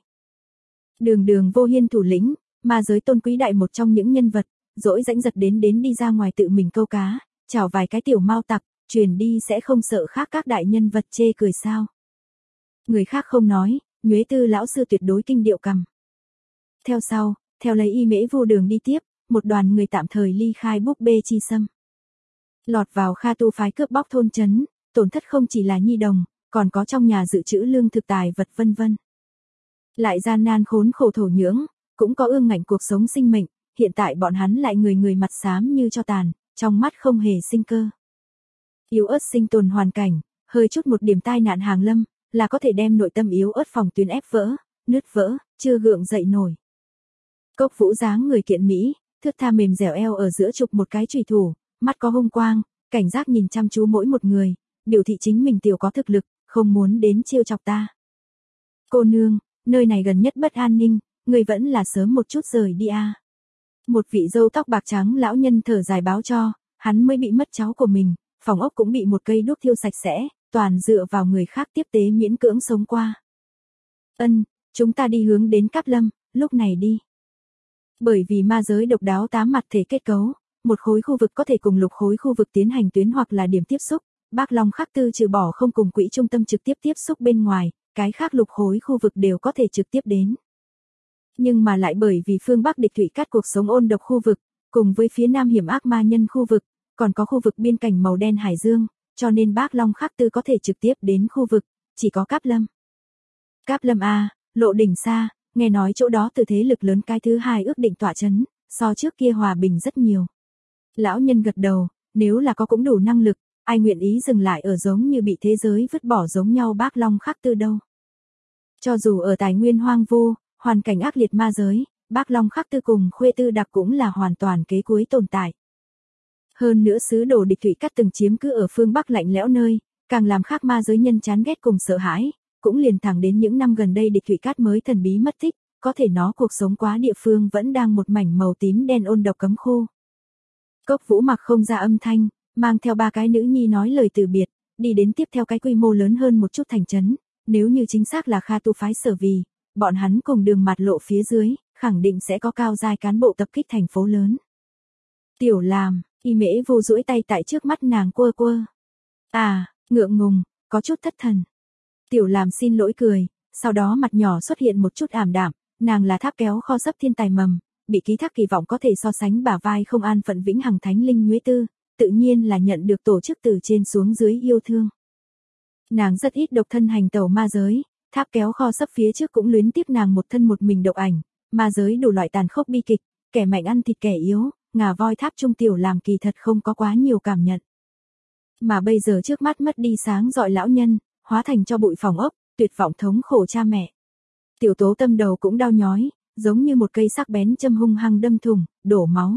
Đường Vô Hiên thủ lĩnh, ma giới tôn quý đại một trong những nhân vật, dỗi rãnh giật đến đi ra ngoài tự mình câu cá, chào vài cái tiểu mao tặc, truyền đi sẽ không sợ khác các đại nhân vật chê cười sao. Người khác không nói, Nhuế Tư lão sư tuyệt đối kinh điệu cầm. Theo sau, theo lấy y mễ vô đường đi tiếp, một đoàn người tạm thời ly khai búp bê chi sâm. Lọt vào Kha Tu phái cướp bóc thôn trấn, tổn thất không chỉ là nhi đồng, còn có trong nhà dự trữ lương thực tài vật vân vân. Lại gian nan khốn khổ thổ nhưỡng, cũng có ương ngạnh cuộc sống sinh mệnh, hiện tại bọn hắn lại người người mặt xám như tro tàn, trong mắt không hề sinh cơ. Yếu ớt sinh tồn hoàn cảnh, hơi chút một điểm tai nạn hàng lâm, là có thể đem nội tâm yếu ớt phòng tuyến ép vỡ, nứt vỡ, chưa gượng dậy nổi. Cốc Vũ dáng người kiện mỹ, thướt tha mềm dẻo eo ở giữa chụp một cái chùy thủ, mắt có hung quang, cảnh giác nhìn chăm chú mỗi một người, biểu thị chính mình tiểu có thực lực, không muốn đến trêu chọc ta. Cô nương, nơi này gần nhất bất an ninh, người vẫn là sớm một chút rời đi a. Một vị râu tóc bạc trắng lão nhân thở dài báo cho, hắn mới bị mất cháu của mình, phòng ốc cũng bị một cây đuốc thiêu sạch sẽ, toàn dựa vào người khác tiếp tế miễn cưỡng sống qua. Chúng ta đi hướng đến Cáp Lâm, lúc này đi. Bởi vì ma giới độc đáo 8 mặt thể kết cấu, một khối khu vực có thể cùng lục khối khu vực tiến hành tuyến hoặc là điểm tiếp xúc, Bác Long Khắc Tư trừ bỏ không cùng quỹ trung tâm trực tiếp tiếp xúc bên ngoài, cái khác lục khối khu vực đều có thể trực tiếp đến. Nhưng mà lại bởi vì phương Bắc địch thủy cắt cuộc sống ôn độc khu vực, cùng với phía Nam hiểm ác ma nhân khu vực, còn có khu vực biên cảnh màu đen Hải Dương, cho nên Bác Long Khắc Tư có thể trực tiếp đến khu vực, chỉ có Cáp Lâm. Cáp Lâm a, lộ đỉnh xa, nghe nói chỗ đó từ thế lực lớn cái thứ hai ước định tọa chấn, so trước kia hòa bình rất nhiều. Lão nhân gật đầu, nếu là có cũng đủ năng lực, ai nguyện ý dừng lại ở giống như bị thế giới vứt bỏ giống nhau Bác Long Khắc Tư đâu. Cho dù ở tài nguyên hoang vu, hoàn cảnh ác liệt ma giới, Bác Long Khắc Tư cùng Khuê Tư Đặc cũng là hoàn toàn kế cuối tồn tại. Hơn nữa sứ đồ địch thủy cắt từng chiếm cứ ở phương Bắc lạnh lẽo nơi, càng làm khác ma giới nhân chán ghét cùng sợ hãi, cũng liền thẳng đến những năm gần đây địch thủy cát mới thần bí mất tích, có thể nó cuộc sống quá địa phương vẫn đang một mảnh màu tím đen ôn độc cấm khu. Cốc Vũ mặc không ra âm thanh, mang theo 3 cái nữ nhi nói lời từ biệt, đi đến tiếp theo cái quy mô lớn hơn một chút thành trấn, nếu như chính xác là Kha Tu phái Sở Vì, bọn hắn cùng đường mặt lộ phía dưới, khẳng định sẽ có cao giai cán bộ tập kích thành phố lớn. Tiểu Làm, Y Mễ Vô duỗi tay tại trước mắt nàng quơ quơ. À, ngượng ngùng, có chút thất thần. Tiểu Làm xin lỗi cười, sau đó mặt nhỏ xuất hiện một chút ảm đạm, nàng là tháp kéo kho sấp thiên tài mầm, bị ký thác kỳ vọng có thể so sánh bả vai không an phận vĩnh hằng thánh linh Nhuế Tư, tự nhiên là nhận được tổ chức từ trên xuống dưới yêu thương. Nàng rất ít độc thân hành tẩu ma giới, tháp kéo kho sấp phía trước cũng luyến tiếc nàng một thân một mình độc ảnh, ma giới đủ loại tàn khốc bi kịch, kẻ mạnh ăn thịt kẻ yếu, ngà voi tháp trung Tiểu Làm kỳ thật không có quá nhiều cảm nhận. Mà bây giờ trước mắt mất đi sáng rọi lão nhân, hóa thành cho bụi phòng ốc, tuyệt vọng thống khổ cha mẹ. Tiểu Tố tâm đầu cũng đau nhói, giống như một cây sắc bén châm hung hăng đâm thủng, đổ máu.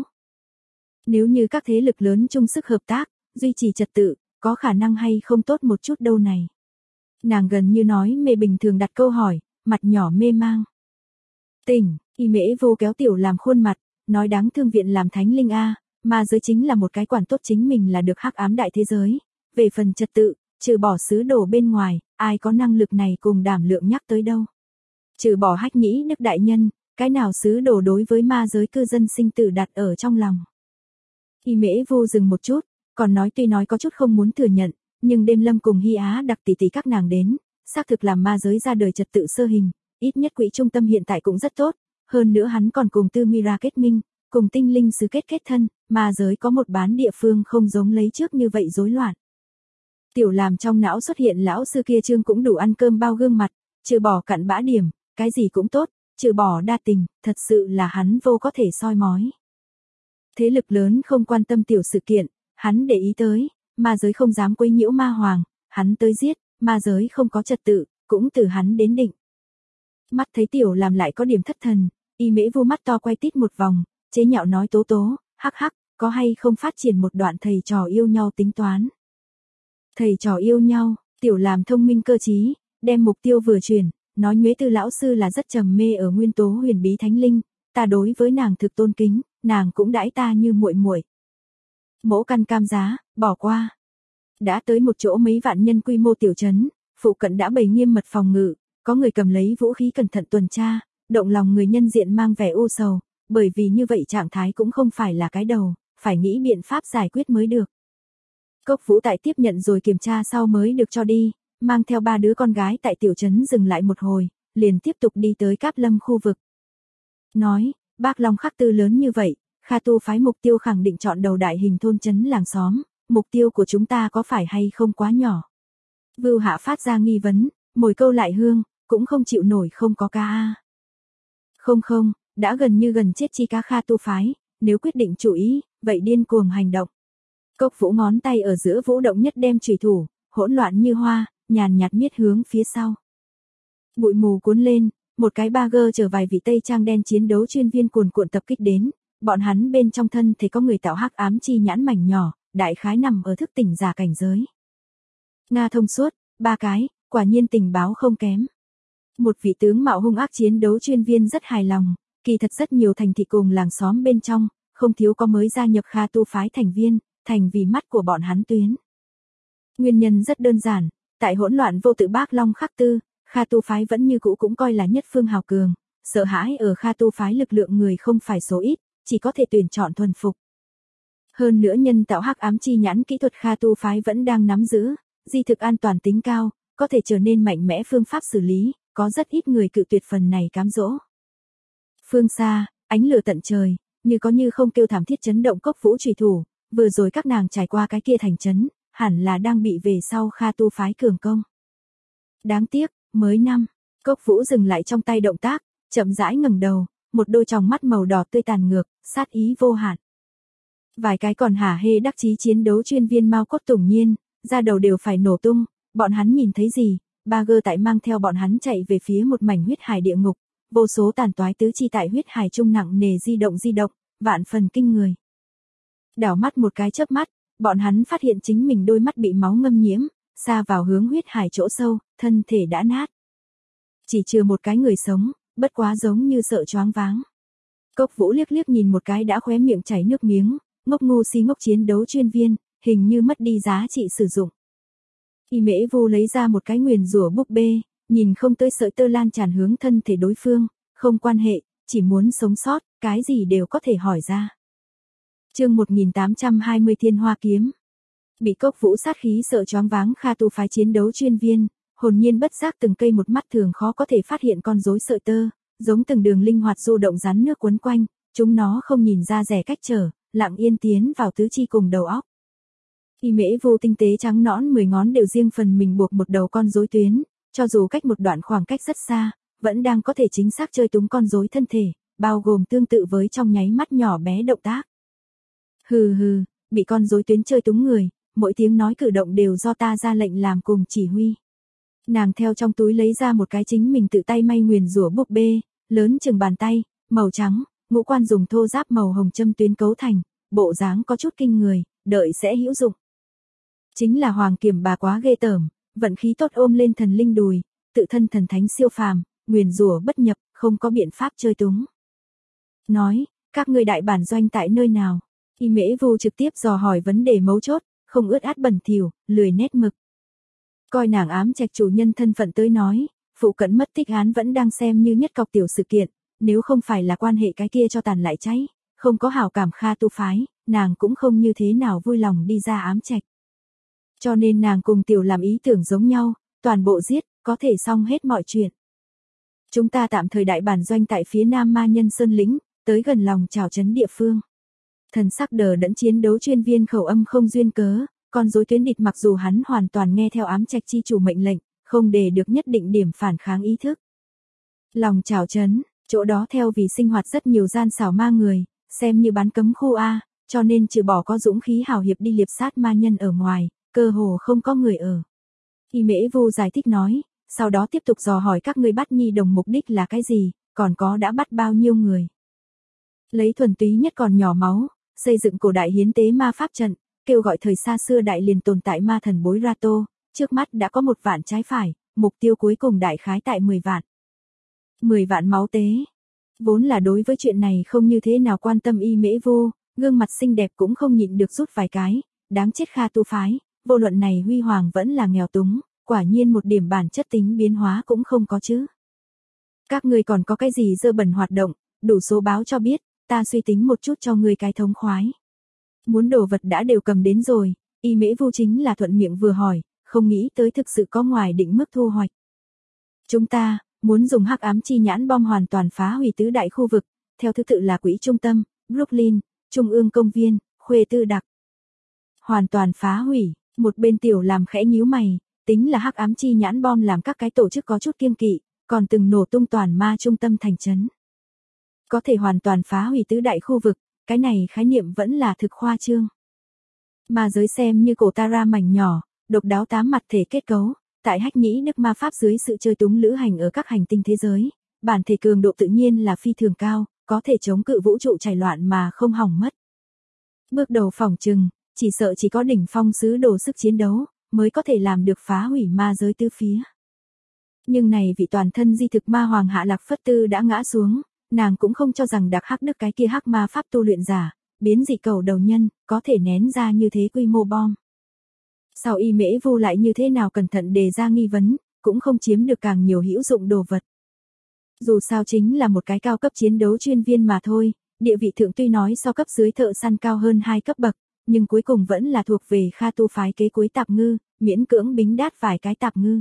Nếu như các thế lực lớn chung sức hợp tác, duy trì trật tự, có khả năng hay không tốt một chút đâu này. Nàng gần như nói mê bình thường đặt câu hỏi, mặt nhỏ mê mang. Tỉnh, Y Mễ Vô kéo Tiểu Làm khuôn mặt, nói đáng thương viện làm thánh linh a, mà giới chính là một cái quản tốt chính mình là được hắc ám đại thế giới. Về phần trật tự, trừ bỏ sứ đồ bên ngoài, ai có năng lực này cùng đảm lượng nhắc tới đâu. Trừ bỏ Hách Nhĩ Đức đại nhân, cái nào sứ đồ đối với ma giới cư dân sinh tử đặt ở trong lòng. Y Mễ Vô dừng một chút, còn nói tuy nói có chút không muốn thừa nhận, nhưng đêm lâm cùng Hy Á đặc tỷ tỷ các nàng đến, xác thực làm ma giới ra đời trật tự sơ hình, ít nhất quỹ trung tâm hiện tại cũng rất tốt, hơn nữa hắn còn cùng Tư Mira kết minh, cùng tinh linh sứ kết thân, ma giới có một bán địa phương không giống lấy trước như vậy rối loạn. Tiểu Làm trong não xuất hiện lão sư kia trương cũng đủ ăn cơm bao gương mặt, trừ bỏ cặn bã điểm, cái gì cũng tốt, trừ bỏ đa tình, thật sự là hắn vô có thể soi mói. Thế lực lớn không quan tâm tiểu sự kiện, hắn để ý tới, ma giới không dám quấy nhiễu ma hoàng, hắn tới giết, ma giới không có trật tự, cũng từ hắn đến định. Mắt thấy Tiểu Làm lại có điểm thất thần, Y Mễ Vô mắt to quay tít một vòng, chế nhạo nói Tố Tố, hắc hắc, có hay không phát triển một đoạn thầy trò yêu nhau tính toán. Thầy trò yêu nhau, Tiểu Làm thông minh cơ trí, đem mục tiêu vừa chuyển, nói Nhuế Tư lão sư là rất trầm mê ở nguyên tố huyền bí thánh linh, ta đối với nàng thực tôn kính, nàng cũng đãi ta như muội muội. Mỗ căn cam giá, bỏ qua. Đã tới một chỗ mấy vạn nhân quy mô tiểu trấn, phụ cận đã bày nghiêm mật phòng ngự, có người cầm lấy vũ khí cẩn thận tuần tra, động lòng người nhân diện mang vẻ u sầu, bởi vì như vậy trạng thái cũng không phải là cái đầu, phải nghĩ biện pháp giải quyết mới được. Cốc Vũ tại tiếp nhận rồi kiểm tra sau mới được cho đi, mang theo 3 đứa con gái tại tiểu trấn dừng lại một hồi, liền tiếp tục đi tới Cáp Lâm khu vực. Nói, Bác Long Khắc Tư lớn như vậy, Kha Tu phái mục tiêu khẳng định chọn đầu đại hình thôn trấn làng xóm, mục tiêu của chúng ta có phải hay không quá nhỏ. Vưu Hạ phát ra nghi vấn, mồi câu lại hương, cũng không chịu nổi không có ca a. Không không, đã gần như gần chết chi cá Kha tu phái, nếu quyết định chủ ý, vậy điên cuồng hành động. Cốc Vũ ngón tay ở giữa vũ động nhất đem chủy thủ, hỗn loạn như hoa, nhàn nhạt miết hướng phía sau. Bụi mù cuốn lên, một cái ba gơ chở vài vị Tây Trang đen chiến đấu chuyên viên cuồn cuộn tập kích đến, bọn hắn bên trong thân thể có người tạo hắc ám chi nhãn mảnh nhỏ, đại khái nằm ở thức tỉnh giả cảnh giới. Nga thông suốt, 3 cái, quả nhiên tình báo không kém. Một vị tướng mạo hung ác chiến đấu chuyên viên rất hài lòng, kỳ thật rất nhiều thành thị cùng làng xóm bên trong, không thiếu có mới gia nhập Kha tu phái thành viên, thành vì mắt của bọn hắn tuyến. Nguyên nhân rất đơn giản, tại hỗn loạn vô tự Bác Long Khắc Tư, Kha tu phái vẫn như cũ cũng coi là nhất phương hào cường, sợ hãi ở Kha tu phái lực lượng người không phải số ít, chỉ có thể tuyển chọn thuần phục. Hơn nữa nhân tạo hắc ám chi nhãn kỹ thuật Kha tu phái vẫn đang nắm giữ, di thực an toàn tính cao, có thể trở nên mạnh mẽ phương pháp xử lý, có rất ít người cự tuyệt phần này cám dỗ. Phương xa, ánh lửa tận trời, như có như không kêu thảm thiết chấn động Cốc Vũ chủy thủ, vừa rồi các nàng trải qua cái kia thành trấn, hẳn là đang bị về sau Kha tu phái cường công. Đáng tiếc, mới năm, Cốc Vũ dừng lại trong tay động tác, chậm rãi ngẩng đầu, một đôi tròng mắt màu đỏ tươi tàn ngược, sát ý vô hạn. Vài cái còn hả hê đắc chí chiến đấu chuyên viên Mao Cốt Tùng Nhiên, da đầu đều phải nổ tung, bọn hắn nhìn thấy gì, ba gơ tại mang theo bọn hắn chạy về phía một mảnh huyết hải địa ngục, vô số tàn toái tứ chi tại huyết hải trung nặng nề di động, vạn phần kinh người. Đảo mắt một cái chớp mắt, bọn hắn phát hiện chính mình đôi mắt bị máu ngâm nhiễm, xa vào hướng huyết hải chỗ sâu, thân thể đã nát. Chỉ chừa một cái người sống, bất quá giống như sợ choáng váng. Cốc Vũ liếc liếc nhìn một cái đã khóe miệng chảy nước miếng, ngốc ngu si ngốc chiến đấu chuyên viên, hình như mất đi giá trị sử dụng. Y Mễ Vô lấy ra một cái nguyền rủa búp bê, nhìn không tới sợi tơ lan tràn hướng thân thể đối phương, không quan hệ, chỉ muốn sống sót, cái gì đều có thể hỏi ra. Chương 1820 Thiên Hoa Kiếm. Bị Cốc Vũ sát khí sợ choáng váng Kha tu phái chiến đấu chuyên viên, hồn nhiên bất giác từng cây một mắt thường khó có thể phát hiện con rối sợi tơ, giống từng đường linh hoạt du động rắn nước quấn quanh, chúng nó không nhìn ra rẻ cách trở, lặng yên tiến vào tứ chi cùng đầu óc. Y Mễ Vô tinh tế trắng nõn 10 ngón đều riêng phần mình buộc một đầu con rối tuyến, cho dù cách một đoạn khoảng cách rất xa, vẫn đang có thể chính xác chơi túng con rối thân thể, bao gồm tương tự với trong nháy mắt nhỏ bé động tác. Hừ hừ, bị con rối tuyến chơi túng người, mỗi tiếng nói cử động đều do ta ra lệnh làm cùng chỉ huy. Nàng theo trong túi lấy ra một cái chính mình tự tay may nguyền rủa búp bê, lớn chừng bàn tay, màu trắng, ngũ quan dùng thô giáp màu hồng châm tuyến cấu thành, bộ dáng có chút kinh người, đợi sẽ hữu dụng. Chính là Hoàng Kiểm bà quá ghê tởm, vận khí tốt ôm lên thần linh đùi, tự thân thần thánh siêu phàm, nguyền rủa bất nhập, không có biện pháp chơi túng. Nói, các ngươi đại bản doanh tại nơi nào? Y Mễ Vô trực tiếp dò hỏi vấn đề mấu chốt, không ướt át bẩn thỉu, lười nét mực. Coi nàng ám trạch chủ nhân thân phận tới nói, phụ cận mất tích án vẫn đang xem như nhất cọc tiểu sự kiện, nếu không phải là quan hệ cái kia cho tàn lại cháy, không có hảo cảm Kha tu phái, nàng cũng không như thế nào vui lòng đi ra ám trạch. Cho nên nàng cùng tiểu làm ý tưởng giống nhau, toàn bộ giết, có thể xong hết mọi chuyện. Chúng ta tạm thời đại bản doanh tại phía nam Ma Nhân Sơn lĩnh, tới gần lòng chảo trấn địa phương. Thần sắc đờ đẫn chiến đấu chuyên viên khẩu âm không duyên cớ, con rối tuyến địch mặc dù hắn hoàn toàn nghe theo ám trạch chi chủ mệnh lệnh, không để được nhất định điểm phản kháng ý thức. Lòng chảo trấn, chỗ đó theo vì sinh hoạt rất nhiều gian xảo ma người, xem như bán cấm khu A, cho nên trừ bỏ có dũng khí hào hiệp đi liệp sát ma nhân ở ngoài, cơ hồ không có người ở. Y Mễ Vô giải thích nói, sau đó tiếp tục dò hỏi các ngươi bắt nhi đồng mục đích là cái gì, còn có đã bắt bao nhiêu người. Lấy thuần túy nhất còn nhỏ máu, xây dựng cổ đại hiến tế ma pháp trận, kêu gọi thời xa xưa đại liền tồn tại ma thần bối Rato, trước mắt đã có 1 vạn trái phải, mục tiêu cuối cùng đại khái tại 10 vạn. 10 vạn máu tế. Vốn là đối với chuyện này không như thế nào quan tâm Y Mễ Vô, gương mặt xinh đẹp cũng không nhịn được rút vài cái, đáng chết Kha tu phái, vô luận này huy hoàng vẫn là nghèo túng, quả nhiên một điểm bản chất tính biến hóa cũng không có chứ. Các ngươi còn có cái gì dơ bẩn hoạt động, đủ số báo cho biết, ta suy tính một chút cho ngươi cái thống khoái. Muốn đồ vật đã đều cầm đến rồi, Y Mễ Vô chính là thuận miệng vừa hỏi, không nghĩ tới thực sự có ngoài định mức thu hoạch. Chúng ta, muốn dùng hắc ám chi nhãn bom hoàn toàn phá hủy tứ đại khu vực, theo thứ tự là Quỹ Trung tâm, Brooklyn, Trung ương Công viên, Khuê Tư Đặc. Hoàn toàn phá hủy, một bên tiểu làm khẽ nhíu mày, tính là hắc ám chi nhãn bom làm các cái tổ chức có chút kiêng kỵ, còn từng nổ tung toàn ma trung tâm thành trấn. Có thể hoàn toàn phá hủy tứ đại khu vực, cái này khái niệm vẫn là thực khoa trương. Ma giới xem như cổ Tara mảnh nhỏ, độc đáo 8 mặt thể kết cấu, tại hách nhĩ đức ma pháp dưới sự chơi túng lữ hành ở các hành tinh thế giới, bản thể cường độ tự nhiên là phi thường cao, có thể chống cự vũ trụ chảy loạn mà không hỏng mất. Bước đầu phỏng chừng, chỉ sợ chỉ có đỉnh phong sứ đồ sức chiến đấu, mới có thể làm được phá hủy ma giới tứ phía. Nhưng này vị toàn thân di thực ma hoàng Hạ Lạc Phất Tư đã ngã xuống, nàng cũng không cho rằng đặc hắc đức cái kia hắc ma pháp tu luyện giả, biến dị cầu đầu nhân, có thể nén ra như thế quy mô bom. Sao Y Mễ Vu lại như thế nào cẩn thận đề ra nghi vấn, cũng không chiếm được càng nhiều hữu dụng đồ vật. Dù sao chính là một cái cao cấp chiến đấu chuyên viên mà thôi, địa vị thượng tuy nói so cấp dưới thợ săn cao hơn 2 cấp bậc, nhưng cuối cùng vẫn là thuộc về Kha Tu phái kế cuối tạp ngư, miễn cưỡng bính đát vài cái tạp ngư.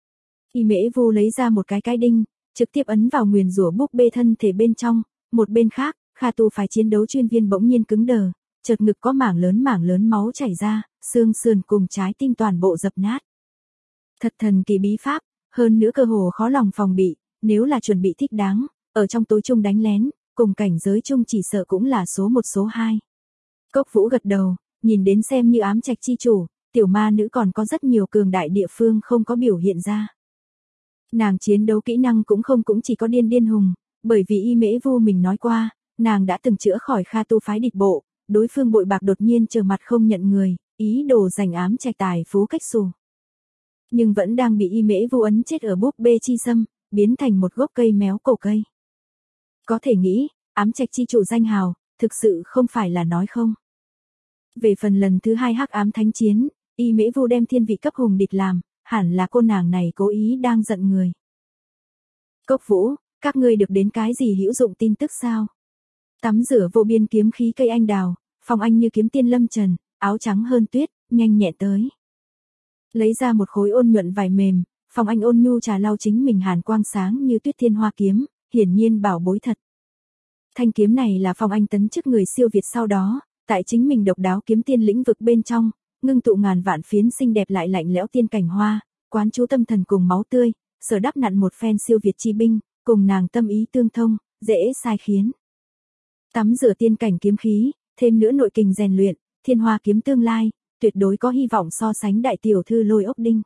Y Mễ Vu lấy ra một cái đinh, trực tiếp ấn vào nguyền rủa búp bê thân thể bên trong, một bên khác, Kha Tu phái chiến đấu chuyên viên bỗng nhiên cứng đờ, chợt ngực có mảng lớn máu chảy ra, xương sườn cùng trái tim toàn bộ dập nát. Thật thần kỳ bí pháp, hơn nữa cơ hồ khó lòng phòng bị, nếu là chuẩn bị thích đáng, ở trong tối chung đánh lén, cùng cảnh giới chung chỉ sợ cũng là số 1 số 2. Cốc Vũ gật đầu, nhìn đến xem như ám trạch chi chủ, tiểu ma nữ còn có rất nhiều cường đại địa phương không có biểu hiện ra. Nàng chiến đấu kỹ năng cũng chỉ có điên hùng, bởi vì Y Mễ Vu mình nói qua, nàng đã từng chữa khỏi Kha Tu phái địch bộ, đối phương bội bạc đột nhiên trở mặt không nhận người, ý đồ giành ám trạch tài phú cách xù. Nhưng vẫn đang bị Y Mễ Vu ấn chết ở búp bê chi sâm, biến thành một gốc cây méo cổ cây. Có thể nghĩ, ám trạch chi chủ danh hào, thực sự không phải là nói không. Về phần lần thứ 2 hắc ám thánh chiến, Y Mễ Vu đem thiên vị cấp hùng địch làm, hẳn là cô nàng này cố ý đang giận người. Cốc Vũ, các ngươi được đến cái gì hữu dụng tin tức sao? Tắm rửa vô biên kiếm khí cây anh đào, Phong Anh như kiếm tiên lâm trần, áo trắng hơn tuyết, nhanh nhẹn tới. Lấy ra một khối ôn nhuận vải mềm, Phong Anh ôn nhu trà lau chính mình hàn quang sáng như tuyết thiên hoa kiếm, hiển nhiên bảo bối thật. Thanh kiếm này là Phong Anh tấn chức người siêu việt sau đó, tại chính mình độc đáo kiếm tiên lĩnh vực bên trong, ngưng tụ ngàn vạn phiến xinh đẹp lại lạnh lẽo tiên cảnh hoa, quán chú tâm thần cùng máu tươi, sở đắp nặn một phen siêu việt chi binh, cùng nàng tâm ý tương thông, dễ sai khiến. Tắm rửa tiên cảnh kiếm khí, thêm nữa nội kình rèn luyện, thiên hoa kiếm tương lai, tuyệt đối có hy vọng so sánh đại tiểu thư Lôi Ốc Đinh.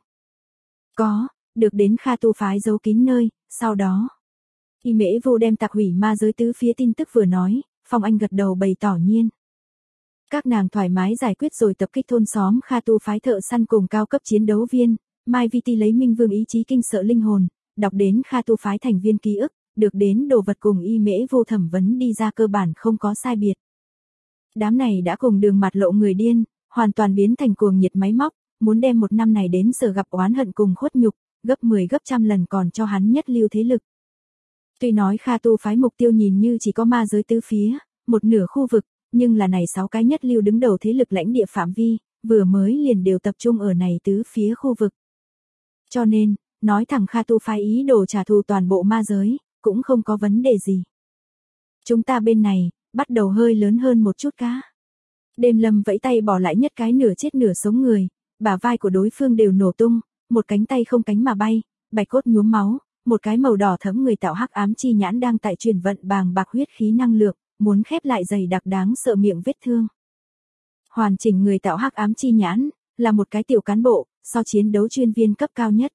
Có, được đến Kha Tu phái giấu kín nơi, sau đó. Y Mễ Vu đem tạc hủy ma giới tứ phía tin tức vừa nói, Phong Anh gật đầu bày tỏ nhiên. Các nàng thoải mái giải quyết rồi tập kích thôn xóm Kha Tu phái thợ săn cùng cao cấp chiến đấu viên, Mai Vi Ti lấy Minh Vương ý chí kinh sợ linh hồn, đọc đến Kha Tu phái thành viên ký ức, được đến đồ vật cùng Y Mễ Vu thẩm vấn đi ra cơ bản không có sai biệt. Đám này đã cùng đường mặt lộ người điên, hoàn toàn biến thành cuồng nhiệt máy móc, muốn đem một năm này đến giờ gặp oán hận cùng khuất nhục, gấp 10 gấp trăm lần còn cho hắn nhất lưu thế lực. Tuy nói Kha Tu phái mục tiêu nhìn như chỉ có ma giới tứ phía, một nửa khu vực, nhưng là này 6 cái nhất lưu đứng đầu thế lực lãnh địa phạm vi, vừa mới liền đều tập trung ở này tứ phía khu vực. Cho nên, nói thẳng Kha Tu phái ý đồ trả thù toàn bộ ma giới, cũng không có vấn đề gì. Chúng ta bên này, bắt đầu hơi lớn hơn một chút cá. Đêm Lâm vẫy tay bỏ lại nhất cái nửa chết nửa sống người, bả vai của đối phương đều nổ tung, một cánh tay không cánh mà bay, bạch cốt nhuốm máu, một cái màu đỏ thẫm người tạo hắc ám chi nhãn đang tại truyền vận bàng bạc huyết khí năng lượng, muốn khép lại dày đặc đáng sợ miệng vết thương. Hoàn chỉnh người tạo hắc ám chi nhãn, là một cái tiểu cán bộ, so chiến đấu chuyên viên cấp cao nhất.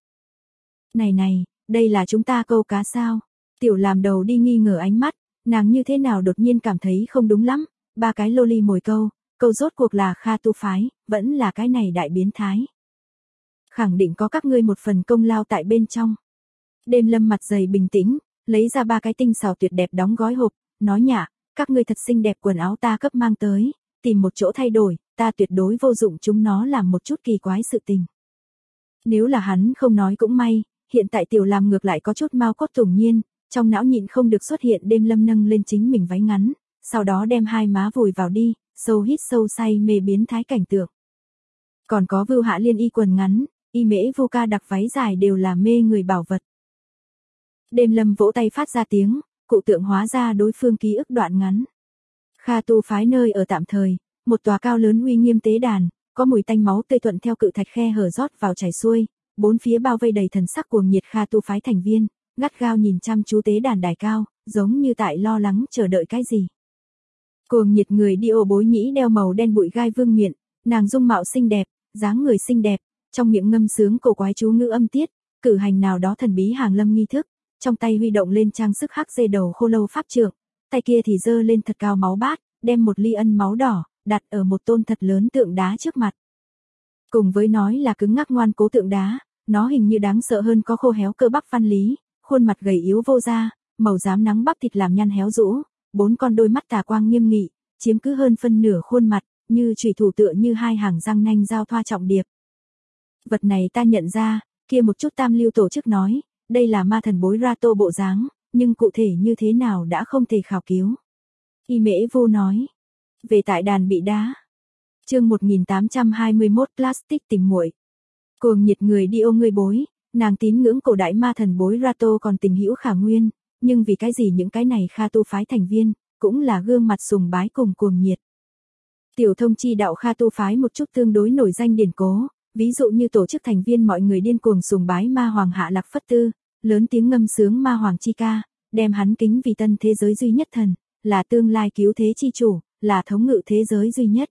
Này, đây là chúng ta câu cá sao? Tiểu làm đầu đi nghi ngờ ánh mắt, nàng như thế nào đột nhiên cảm thấy không đúng lắm, 3 cái loli mồi câu rốt cuộc là Kha Tu phái, vẫn là cái này đại biến thái. Khẳng định có các ngươi một phần công lao tại bên trong. Đêm Lâm mặt dày bình tĩnh, lấy ra 3 cái tinh xảo tuyệt đẹp đóng gói hộp, nói nhả, các ngươi thật xinh đẹp quần áo ta cấp mang tới, tìm một chỗ thay đổi, ta tuyệt đối vô dụng chúng nó làm một chút kỳ quái sự tình. Nếu là hắn không nói cũng may, hiện tại tiểu làm ngược lại có chút mau cốt tủng nhiên, trong não nhịn không được xuất hiện Đêm Lâm nâng lên chính mình váy ngắn, sau đó đem hai má vùi vào đi, sâu hít sâu say mê biến thái cảnh tượng. Còn có Vưu Hạ Liên y quần ngắn, Y Mễ Vu ca đặc váy dài đều là mê người bảo vật. Đêm Lâm vỗ tay phát ra tiếng, cụ tượng hóa ra đối phương ký ức đoạn ngắn. Kha Tu phái nơi ở tạm thời, một tòa cao lớn uy nghiêm tế đàn, có mùi tanh máu tươi thuận theo cự thạch khe hở rót vào chảy xuôi, bốn phía bao vây đầy thần sắc cuồng nhiệt Kha Tu phái thành viên, gắt gao nhìn chăm chú tế đàn đài cao, giống như tại lo lắng chờ đợi cái gì. Cuồng nhiệt người đi ô bối nhĩ đeo màu đen bụi gai vương miện, nàng dung mạo xinh đẹp, dáng người xinh đẹp, trong miệng ngâm sướng cổ quái chú ngữ âm tiết, cử hành nào đó thần bí hàng lâm nghi thức, trong tay huy động lên trang sức hắc dê đầu khô lâu pháp trượng, tay kia thì giơ lên thật cao máu bát, đem một ly ân máu đỏ, đặt ở một tôn thật lớn tượng đá trước mặt. Cùng với nói là cứng ngắc ngoan cố tượng đá, nó hình như đáng sợ hơn có khô héo cơ bắp văn lý, khuôn mặt gầy yếu vô da, màu rám nắng bắp thịt làm nhăn héo rũ, 4 con đôi mắt tà quang nghiêm nghị, chiếm cứ hơn phân nửa khuôn mặt, như chủy thủ tựa như hai hàng răng nanh giao thoa trọng điệp. Vật này ta nhận ra, kia một chút tam lưu tổ chức nói, đây là ma thần bối Rato bộ dáng, nhưng cụ thể như thế nào đã không thể khảo cứu. Y Mễ Vô nói. Về tại đàn bị đá. Chương 1821 Plastic tìm muội. Cuồng nhiệt người đi ô người bối, nàng tín ngưỡng cổ đại ma thần bối Rato còn tình hữu khả nguyên, nhưng vì cái gì những cái này Kha tu phái thành viên, cũng là gương mặt sùng bái cùng cuồng nhiệt. Tiểu thông chi đạo Kha tu phái một chút tương đối nổi danh điển cố, ví dụ như tổ chức thành viên mọi người điên cuồng sùng bái ma hoàng Hạ Lạc Phất Tư, lớn tiếng ngâm sướng ma hoàng chi ca, đem hắn kính vì tân thế giới duy nhất thần, là tương lai cứu thế chi chủ, là thống ngự thế giới duy nhất.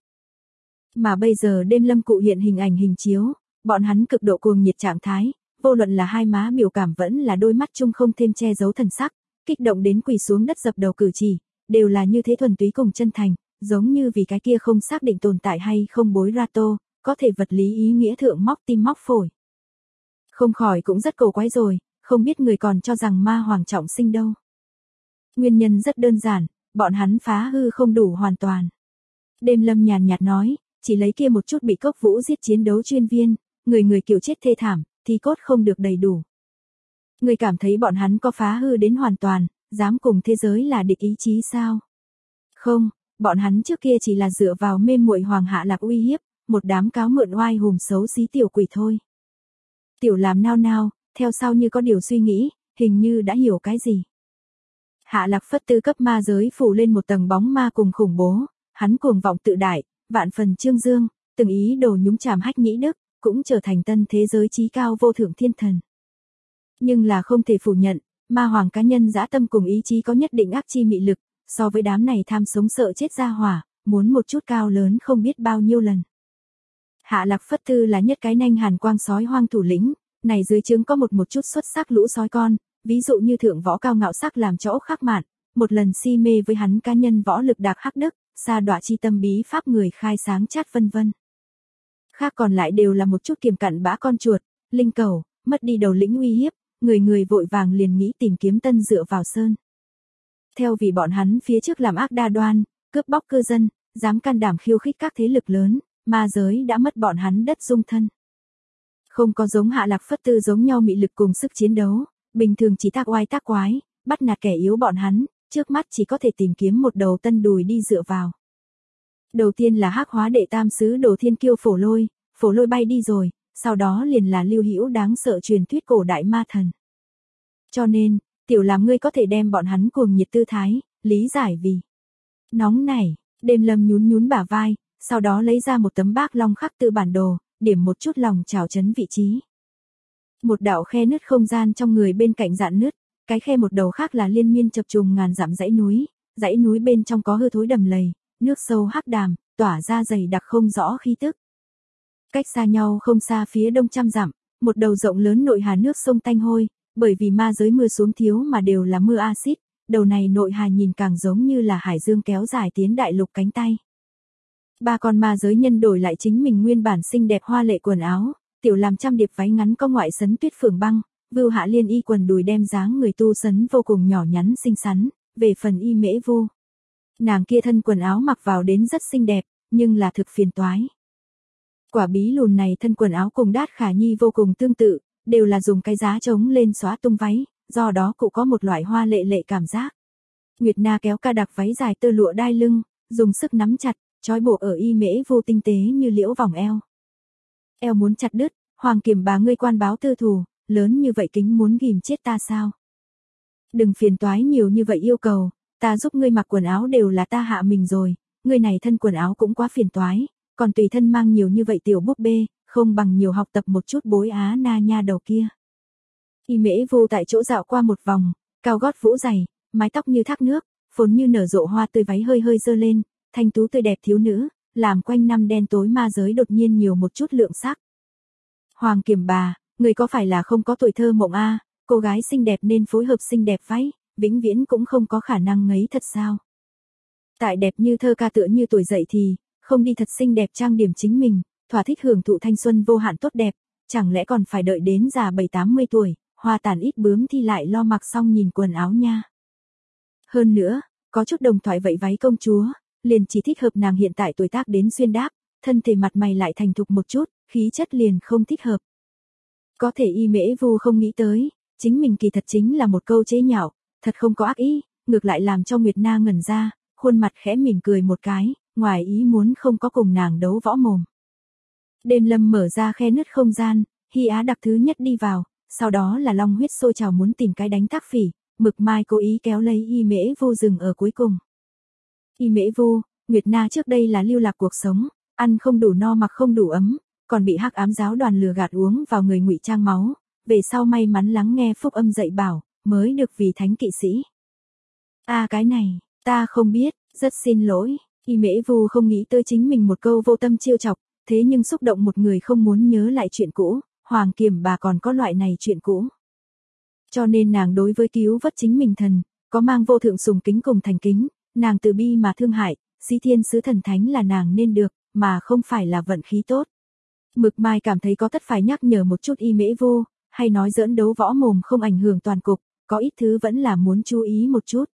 Mà bây giờ đêm lâm cụ hiện hình ảnh hình chiếu, bọn hắn cực độ cuồng nhiệt trạng thái, vô luận là hai má biểu cảm vẫn là đôi mắt chung không thêm che giấu thần sắc, kích động đến quỳ xuống đất dập đầu cử chỉ, đều là như thế thuần túy cùng chân thành, giống như vì cái kia không xác định tồn tại hay không bối Rato, có thể vật lý ý nghĩa thượng móc tim móc phổi. Không khỏi cũng rất cổ quái rồi, không biết người còn cho rằng ma hoàng trọng sinh đâu. Nguyên nhân rất đơn giản, bọn hắn phá hư không đủ hoàn toàn. Đêm lâm nhàn nhạt nói, chỉ lấy kia một chút bị cốc vũ giết chiến đấu chuyên viên, người kiểu chết thê thảm, thì cốt không được đầy đủ. Người cảm thấy bọn hắn có phá hư đến hoàn toàn, dám cùng thế giới là địch ý chí sao? Không, bọn hắn trước kia chỉ là dựa vào mê muội hoàng Hạ Lạc uy hiếp, một đám cáo mượn oai hùm xấu xí tiểu quỷ thôi. Tiểu làm nao nao, theo sau như có điều suy nghĩ, hình như đã hiểu cái gì. Hạ Lạc Phất Tư cấp ma giới phủ lên một tầng bóng ma cùng khủng bố, hắn cuồng vọng tự đại, vạn phần trương dương, từng ý đồ nhúng chàm Hách Nhĩ Đức, cũng trở thành tân thế giới chí cao vô thượng thiên thần. Nhưng là không thể phủ nhận, ma hoàng cá nhân dã tâm cùng ý chí có nhất định ác chi mị lực, so với đám này tham sống sợ chết ra hỏa, muốn một chút cao lớn không biết bao nhiêu lần. Hạ Lạc Phất Tư là nhất cái nanh hàn quang sói hoang thủ lĩnh, này dưới trướng có một chút xuất sắc lũ sói con, ví dụ như thượng võ cao ngạo sắc làm chỗ khắc mạn, một lần si mê với hắn cá nhân võ lực đạc hắc đức, sa đọa chi tâm bí pháp người khai sáng chát vân vân. Khác còn lại đều là một chút kiềm cặn bã con chuột, linh cầu, mất đi đầu lĩnh uy hiếp, người vội vàng liền nghĩ tìm kiếm tân dựa vào sơn. Theo vì bọn hắn phía trước làm ác đa đoan, cướp bóc cư dân, dám can đảm khiêu khích các thế lực lớn, ma giới đã mất bọn hắn đất dung thân. Không có giống Hạ Lạc Phất Tư giống nhau mị lực cùng sức chiến đấu, bình thường chỉ tác oai tác quái, bắt nạt kẻ yếu bọn hắn, trước mắt chỉ có thể tìm kiếm một đầu tân đùi đi dựa vào. Đầu tiên là hắc hóa đệ tam sứ Đồ Thiên Kiêu Phổ Lôi bay đi rồi, sau đó liền là Lưu Hữu đáng sợ truyền thuyết cổ đại ma thần. Cho nên, tiểu làm ngươi có thể đem bọn hắn cuồng nhiệt tư thái, lý giải vì nóng nảy. Đêm lâm nhún bả vai, sau đó lấy ra một tấm bác long khắc tự bản đồ, điểm một chút lòng trào chấn vị trí. Một đạo khe nứt không gian trong người bên cạnh dạn nứt, cái khe một đầu khác là liên miên chập trùng ngàn dặm dãy núi bên trong có hư thối đầm lầy, nước sâu hắc đàm, tỏa ra dày đặc không rõ khí tức. Cách xa nhau không xa phía đông trăm dặm, một đầu rộng lớn nội hà nước sông tanh hôi, bởi vì ma giới mưa xuống thiếu mà đều là mưa axit, đầu này nội hà nhìn càng giống như là hải dương kéo dài tiến đại lục cánh tay. Ba con ma giới nhân đổi lại chính mình nguyên bản xinh đẹp hoa lệ quần áo, tiểu làm trăm điệp váy ngắn có ngoại sấn tuyết phượng băng, vưu hạ liên y quần đùi đem dáng người tu sấn vô cùng nhỏ nhắn xinh xắn, về phần Y Mễ Vô. Nàng kia thân quần áo mặc vào đến rất xinh đẹp, nhưng là thực phiền toái. Quả bí lùn này thân quần áo cùng Đát Khả Nhi vô cùng tương tự, đều là dùng cái giá trống lên xóa tung váy, do đó cụ có một loại hoa lệ lệ cảm giác. Nguyệt Na kéo ca đặc váy dài tơ lụa đai lưng, dùng sức nắm chặt, trói buộc ở Y Mễ Vô tinh tế như liễu vòng eo. Eo muốn chặt đứt, Hoàng Kiểm bá ngươi quan báo tư thù, lớn như vậy kính muốn ghim chết ta sao? Đừng phiền toái nhiều như vậy yêu cầu, ta giúp ngươi mặc quần áo đều là ta hạ mình rồi, ngươi này thân quần áo cũng quá phiền toái, còn tùy thân mang nhiều như vậy tiểu búp bê, không bằng nhiều học tập một chút bối Á Na nha đầu kia. Y Mễ Vu tại chỗ dạo qua một vòng, cao gót vũ dày, mái tóc như thác nước, phồn như nở rộ hoa tươi, váy hơi hơi dơ lên, thanh tú tươi đẹp thiếu nữ, làm quanh năm đen tối ma giới đột nhiên nhiều một chút lượng sắc. Hoàng Kiềm Bà, người có phải là không có tuổi thơ mộng a? Cô gái xinh đẹp nên phối hợp xinh đẹp váy, vĩnh viễn cũng không có khả năng ngấy thật sao? Tại đẹp như thơ ca tựa như tuổi dậy thì, không đi thật xinh đẹp trang điểm chính mình, thỏa thích hưởng thụ thanh xuân vô hạn tốt đẹp, chẳng lẽ còn phải đợi đến già 7-80 tuổi, hoa tàn ít bướm thì lại lo mặc xong nhìn quần áo nha. Hơn nữa, có chút đồng thoại vậy váy công chúa, liền chỉ thích hợp nàng hiện tại tuổi tác đến xuyên đáp, thân thể mặt mày lại thành thục một chút, khí chất liền không thích hợp. Có thể Y Mễ Vu không nghĩ tới, chính mình kỳ thật chính là một câu chế nhạo, thật không có ác ý, ngược lại làm cho Nguyệt Na ngẩn ra, khuôn mặt khẽ mỉm cười một cái, ngoài ý muốn không có cùng nàng đấu võ mồm. Đêm lâm mở ra khe nứt không gian, Hy Á đặc thứ nhất đi vào, sau đó là long huyết sôi trào muốn tìm cái đánh Thác Phỉ, Mực Mai cố ý kéo lấy Y Mễ Vu dừng ở cuối cùng. Y Mễ Vu, Nguyệt Na trước đây là lưu lạc cuộc sống, ăn không đủ no mặc không đủ ấm, còn bị Hắc Ám giáo đoàn lừa gạt uống vào người ngụy trang máu, về sau may mắn lắng nghe phúc âm dạy bảo, mới được vì thánh kỵ sĩ. Cái này, ta không biết, rất xin lỗi. Y Mễ Vu không nghĩ tới chính mình một câu vô tâm trêu chọc, thế nhưng xúc động một người không muốn nhớ lại chuyện cũ, Hoàng Kiềm Bà còn có loại này chuyện cũ. Cho nên nàng đối với cứu vớt chính mình thần, có mang vô thượng sùng kính cùng thành kính, nàng từ bi mà thương hại, Xí Thiên Sứ Thần Thánh là nàng nên được, mà không phải là vận khí tốt. Mực Mai cảm thấy có tất phải nhắc nhở một chút Y Mễ Vu, hay nói giỡn đấu võ mồm không ảnh hưởng toàn cục, có ít thứ vẫn là muốn chú ý một chút.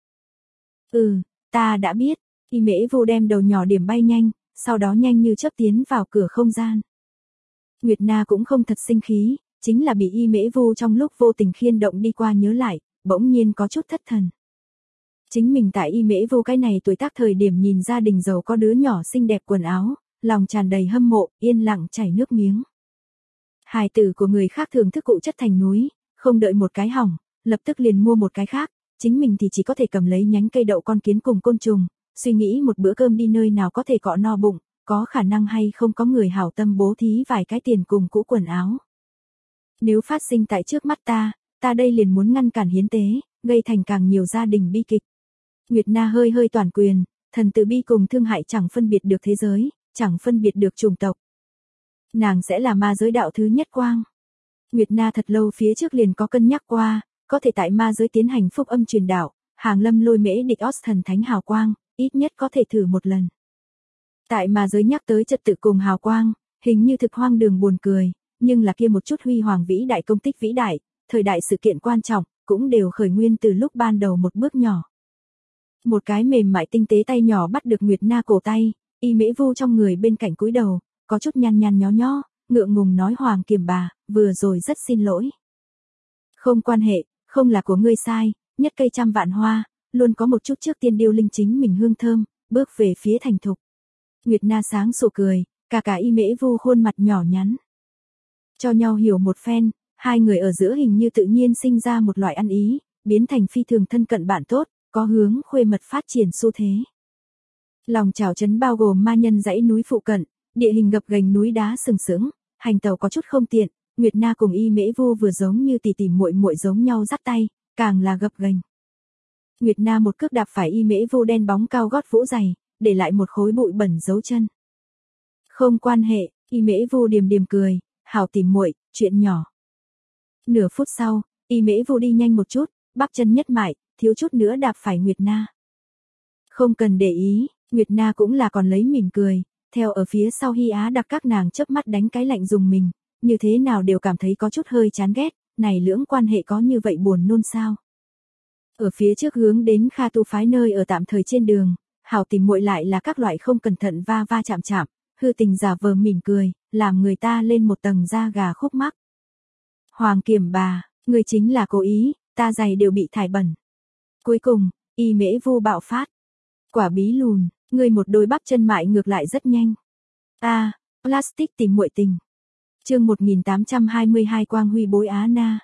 Ta đã biết. Y Mễ Vu đem đầu nhỏ điểm bay nhanh, sau đó nhanh như chớp tiến vào cửa không gian. Nguyệt Na cũng không thật sinh khí, chính là bị Y Mễ Vu trong lúc vô tình khiên động đi qua nhớ lại, bỗng nhiên có chút thất thần. Chính mình tại Y Mễ Vu cái này tuổi tác thời điểm nhìn gia đình giàu có đứa nhỏ xinh đẹp quần áo, lòng tràn đầy hâm mộ, yên lặng chảy nước miếng. Hài tử của người khác thưởng thức cụ chất thành núi, không đợi một cái hỏng, lập tức liền mua một cái khác, chính mình thì chỉ có thể cầm lấy nhánh cây đậu con kiến cùng côn trùng, suy nghĩ một bữa cơm đi nơi nào có thể cọ no bụng, có khả năng hay không có người hảo tâm bố thí vài cái tiền cùng cũ quần áo. Nếu phát sinh tại trước mắt ta đây liền muốn ngăn cản hiến tế, gây thành càng nhiều gia đình bi kịch. Nguyệt Na hơi hơi toàn quyền, thần từ bi cùng thương hại chẳng phân biệt được thế giới, chẳng phân biệt được chủng tộc. Nàng sẽ là ma giới đạo thứ nhất quang. Nguyệt Na thật lâu phía trước liền có cân nhắc qua, có thể tại ma giới tiến hành phúc âm truyền đạo, hàng lâm lôi mễ địch Os thần thánh hào quang, ít nhất có thể thử một lần. Tại ma giới nhắc tới trật tự cùng hào quang, hình như thực hoang đường buồn cười, nhưng là kia một chút huy hoàng vĩ đại công tích vĩ đại, thời đại sự kiện quan trọng, cũng đều khởi nguyên từ lúc ban đầu một bước nhỏ. Một cái mềm mại tinh tế tay nhỏ bắt được Nguyệt Na cổ tay, Y Mễ Vu trong người bên cạnh cúi đầu, có chút nhăn nhăn nhó nhó, ngượng ngùng nói Hoàng Kiềm Bà, vừa rồi rất xin lỗi. Không quan hệ, không là của ngươi sai, nhất cây trăm vạn hoa, luôn có một chút trước tiên điêu linh chính mình hương thơm, bước về phía thành thục. Nguyệt Na sáng sủa cười, cả Y Mễ Vu khuôn mặt nhỏ nhắn. Cho nhau hiểu một phen, hai người ở giữa hình như tự nhiên sinh ra một loại ăn ý, biến thành phi thường thân cận bạn tốt, có hướng khuê mật phát triển xu thế. Lòng chảo trấn bao gồm ma nhân dãy núi phụ cận, địa hình gập ghềnh núi đá sừng sững, hành tàu có chút không tiện, Nguyệt Na cùng Y Mễ Vu vừa giống như tỉ tỉ muội muội giống nhau dắt tay, càng là gập ghềnh. Nguyệt Na một cước đạp phải Y Mễ Vu đen bóng cao gót vũ dày, để lại một khối bụi bẩn dấu chân. Không quan hệ, Y Mễ Vu điềm điềm cười, hảo tìm muội, chuyện nhỏ. Nửa phút sau, Y Mễ Vu đi nhanh một chút, bắp chân nhất mại, thiếu chút nữa đạp phải Nguyệt Na. Không cần để ý, Nguyệt Na cũng là còn lấy mỉm cười, theo ở phía sau Hy Á đặc các nàng chớp mắt đánh cái lạnh dùng mình, như thế nào đều cảm thấy có chút hơi chán ghét, này lưỡng quan hệ có như vậy buồn nôn sao. Ở phía trước hướng đến Kha Tu phái nơi ở tạm thời trên đường, hảo tìm muội lại là các loại không cẩn thận va va chạm chạm, hư tình giả vờ mỉm cười, làm người ta lên một tầng da gà khúc mắc. Hoàng Kiềm Bà, người chính là cố ý, ta giày đều bị thải bẩn. Cuối cùng, Y Mễ Vu bạo phát. Quả bí lùn, người một đôi bắp chân mại ngược lại rất nhanh. Plastic tìm muội tình. Chương 1822 Quang Huy bối Á Na.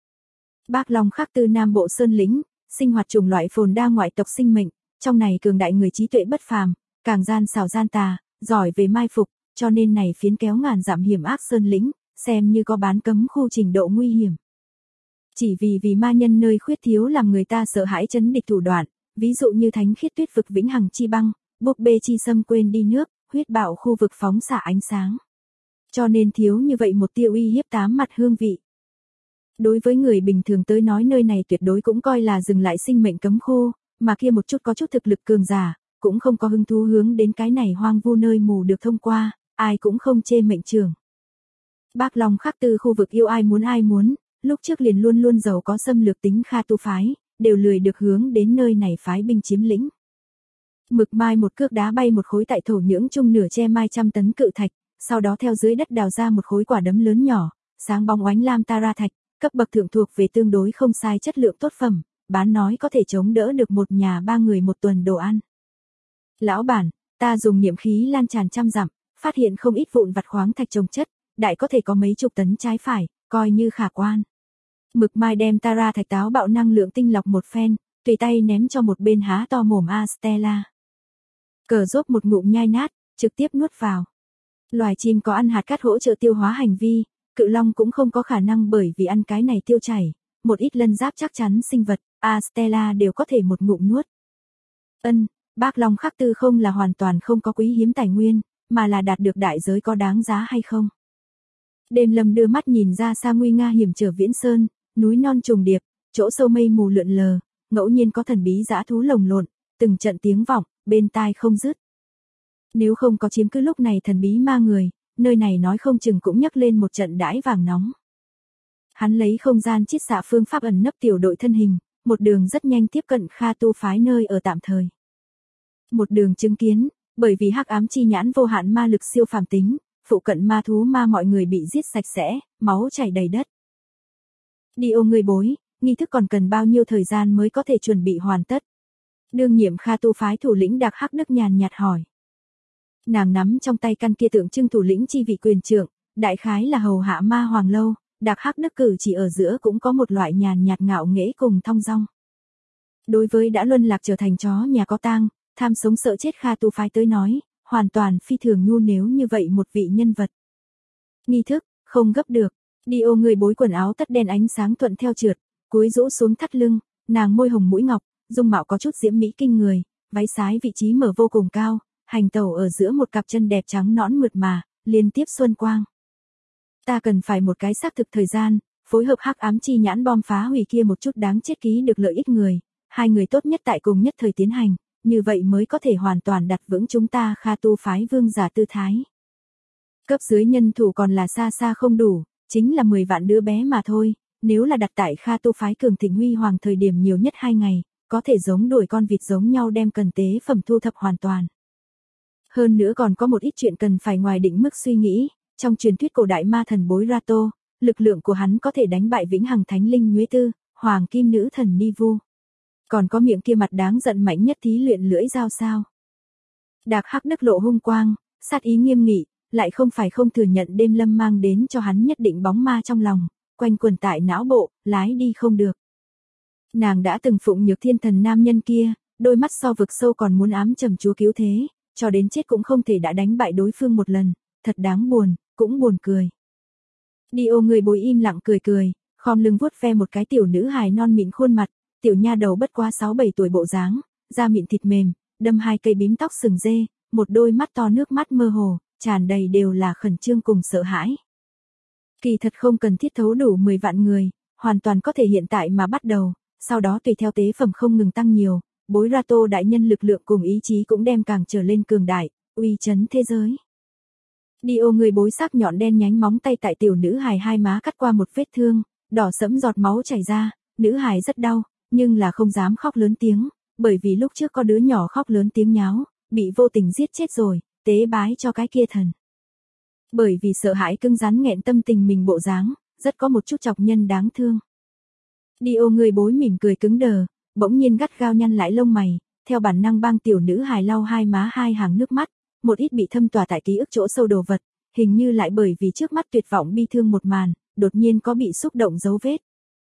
Bác Long khắc tư Nam Bộ Sơn lĩnh, sinh hoạt chủng loại phồn đa ngoại tộc sinh mệnh, trong này cường đại người trí tuệ bất phàm, càng gian xảo gian tà, giỏi về mai phục, cho nên này phiến kéo ngàn dặm hiểm ác sơn lĩnh, xem như có bán cấm khu trình độ nguy hiểm. Chỉ vì ma nhân nơi khuyết thiếu làm người ta sợ hãi chấn địch thủ đoạn, ví dụ như thánh khiết tuyết vực vĩnh hằng chi băng, búp bê chi sâm quên đi nước, huyết bạo khu vực phóng xạ ánh sáng. Cho nên thiếu như vậy một tiêu uy hiếp 8 mặt hương vị. Đối với người bình thường tới nói nơi này tuyệt đối cũng coi là dừng lại sinh mệnh cấm khu, mà kia một chút có chút thực lực cường giả, cũng không có hứng thú hướng đến cái này hoang vu nơi mù được thông qua, ai cũng không chê mệnh trưởng. Bác Long Khắc Tư khu vực yêu ai muốn, lúc trước liền luôn luôn giàu có xâm lược tính Kha tu phái, đều lười được hướng đến nơi này phái binh chiếm lĩnh. Mực Mai một cước đá bay một khối tại thổ nhưỡng chung nửa che mai trăm tấn cự thạch, sau đó theo dưới đất đào ra một khối quả đấm lớn nhỏ, sáng bóng oánh lam tara thạch, cấp bậc thượng thuộc về tương đối không sai chất lượng tốt phẩm, bán nói có thể chống đỡ được một nhà 3 người một tuần đồ ăn. Lão bản, ta dùng niệm khí lan tràn trăm dặm, phát hiện không ít vụn vặt khoáng thạch trồng chất, đại có thể có mấy chục tấn trái phải, coi như khả quan. Mực Mai đem tara thạch táo bạo năng lượng tinh lọc một phen, tùy tay ném cho một bên há to mồm Astella. Cờ rốt một ngụm nhai nát, trực tiếp nuốt vào. Loài chim có ăn hạt cát hỗ trợ tiêu hóa hành vi, cự long cũng không có khả năng bởi vì ăn cái này tiêu chảy, một ít lân giáp chắc chắn sinh vật, Astella đều có thể một ngụm nuốt. Bác Long Khắc Tư không là hoàn toàn không có quý hiếm tài nguyên, mà là đạt được đại giới có đáng giá hay không. Đêm Lâm đưa mắt nhìn ra xa nguy nga hiểm trở viễn sơn, núi non trùng điệp, chỗ sâu mây mù lượn lờ, ngẫu nhiên có thần bí dã thú lồng lộn, từng trận tiếng vọng, bên tai không dứt. Nếu không có chiếm cứ lúc này thần bí ma người, nơi này nói không chừng cũng nhấc lên một trận đãi vàng nóng. Hắn lấy không gian chiết xạ phương pháp ẩn nấp tiểu đội thân hình, một đường rất nhanh tiếp cận Kha tu phái nơi ở tạm thời. Một đường chứng kiến, bởi vì hắc ám chi nhãn vô hạn ma lực siêu phàm tính, phụ cận ma thú ma mọi người bị giết sạch sẽ, máu chảy đầy đất. Đi ô người bối, nghi thức còn cần bao nhiêu thời gian mới có thể chuẩn bị hoàn tất? Đương nhiệm Kha tu phái thủ lĩnh Đạc Hắc Đức nhàn nhạt hỏi. Nàng nắm trong tay căn kia tượng trưng thủ lĩnh chi vị quyền trượng, đại khái là hầu hạ ma hoàng lâu, Đạc Hắc Đức cử chỉ ở giữa cũng có một loại nhàn nhạt ngạo nghễ cùng thong dong. Đối với đã luân lạc trở thành chó nhà có tang, tham sống sợ chết Kha tu phái tới nói, hoàn toàn phi thường nhu nếu như vậy một vị nhân vật. Nghi thức, không gấp được, đi ô người bối quần áo tất đen ánh sáng thuận theo trượt, cúi rũ xuống thắt lưng, nàng môi hồng mũi ngọc, dung mạo có chút diễm mỹ kinh người, váy sái vị trí mở vô cùng cao, hành tẩu ở giữa một cặp chân đẹp trắng nõn mượt mà, liên tiếp xuân quang. Ta cần phải một cái xác thực thời gian, phối hợp hắc ám chi nhãn bom phá hủy kia một chút đáng chết ký được lợi ích người, hai người tốt nhất tại cùng nhất thời tiến hành, như vậy mới có thể hoàn toàn đặt vững chúng ta Kha tu phái vương giả tư thái. Cấp dưới nhân thủ còn là xa xa không đủ, chính là 10 vạn đứa bé mà thôi, nếu là đặt tại Kha tu phái cường thịnh huy hoàng thời điểm nhiều nhất 2 ngày, có thể giống đuổi con vịt giống nhau đem cần tế phẩm thu thập hoàn toàn. Hơn nữa còn có một ít chuyện cần phải ngoài định mức suy nghĩ, trong truyền thuyết cổ đại ma thần bối Rato, lực lượng của hắn có thể đánh bại vĩnh hằng thánh linh Nhuế Tư, hoàng kim nữ thần Nivu. Còn có miệng kia mặt đáng giận mạnh nhất thí luyện lưỡi dao sao. Đạc Hắc Đức lộ hung quang, sát ý nghiêm nghị, lại không phải không thừa nhận đêm lâm mang đến cho hắn nhất định bóng ma trong lòng, quanh quần tại não bộ, lái đi không được. Nàng đã từng phụng nhược thiên thần nam nhân kia, đôi mắt so vực sâu còn muốn ám trầm chúa cứu thế, cho đến chết cũng không thể đã đánh bại đối phương một lần, thật đáng buồn, cũng buồn cười. Đi ô người bối im lặng cười cười, khom lưng vuốt ve một cái tiểu nữ hài non mịn khuôn mặt, tiểu nha đầu bất quá 6-7 tuổi bộ dáng, da mịn thịt mềm, đâm 2 cây bím tóc sừng dê, một đôi mắt to nước mắt mơ hồ, tràn đầy đều là khẩn trương cùng sợ hãi. Kỳ thật không cần thiết thấu đủ 10 vạn người, hoàn toàn có thể hiện tại mà bắt đầu, sau đó tùy theo tế phẩm không ngừng tăng nhiều, bối Rato đại nhân lực lượng cùng ý chí cũng đem càng trở lên cường đại, uy chấn thế giới. Đi ô người bối sắc nhọn đen nhánh móng tay tại tiểu nữ hài hai má cắt qua một vết thương, đỏ sẫm giọt máu chảy ra, nữ hài rất đau, nhưng là không dám khóc lớn tiếng, bởi vì lúc trước có đứa nhỏ khóc lớn tiếng nháo, bị vô tình giết chết rồi, tế bái cho cái kia thần. Bởi vì sợ hãi cứng rắn nghẹn tâm tình mình bộ dáng, rất có một chút chọc nhân đáng thương. Đi ô người bối mỉm cười cứng đờ, bỗng nhiên gắt gao nhăn lại lông mày, theo bản năng bang tiểu nữ hài lau hai má hai hàng nước mắt, một ít bị thâm tỏa tại ký ức chỗ sâu đồ vật, hình như lại bởi vì trước mắt tuyệt vọng bi thương một màn, đột nhiên có bị xúc động dấu vết.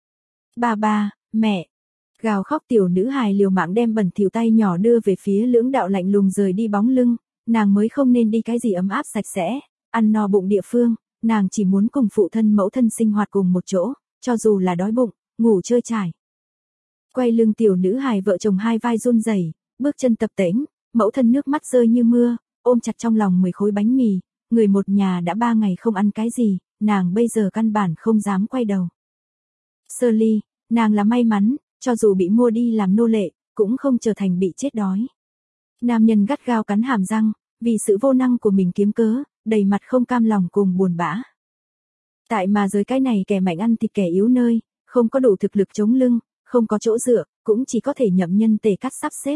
Ba, mẹ. Gào khóc tiểu nữ hài liều mạng đem bẩn thỉu tay nhỏ đưa về phía lưỡng đạo lạnh lùng rời đi bóng lưng, nàng mới không nên đi cái gì ấm áp sạch sẽ, ăn no bụng địa phương, nàng chỉ muốn cùng phụ thân mẫu thân sinh hoạt cùng một chỗ, cho dù là đói bụng, ngủ chơi trải. Quay lưng tiểu nữ hài vợ chồng hai vai run rẩy, bước chân tập tễnh, mẫu thân nước mắt rơi như mưa, ôm chặt trong lòng 10 khối bánh mì, người một nhà đã 3 ngày không ăn cái gì, nàng bây giờ căn bản không dám quay đầu. Shirley, nàng là may mắn, cho dù bị mua đi làm nô lệ, cũng không trở thành bị chết đói. Nam nhân gắt gao cắn hàm răng, vì sự vô năng của mình kiếm cớ, đầy mặt không cam lòng cùng buồn bã. Tại mà giới cái này kẻ mạnh ăn thịt kẻ yếu nơi, không có đủ thực lực chống lưng, không có chỗ dựa, cũng chỉ có thể nhậm nhân tề cắt sắp xếp.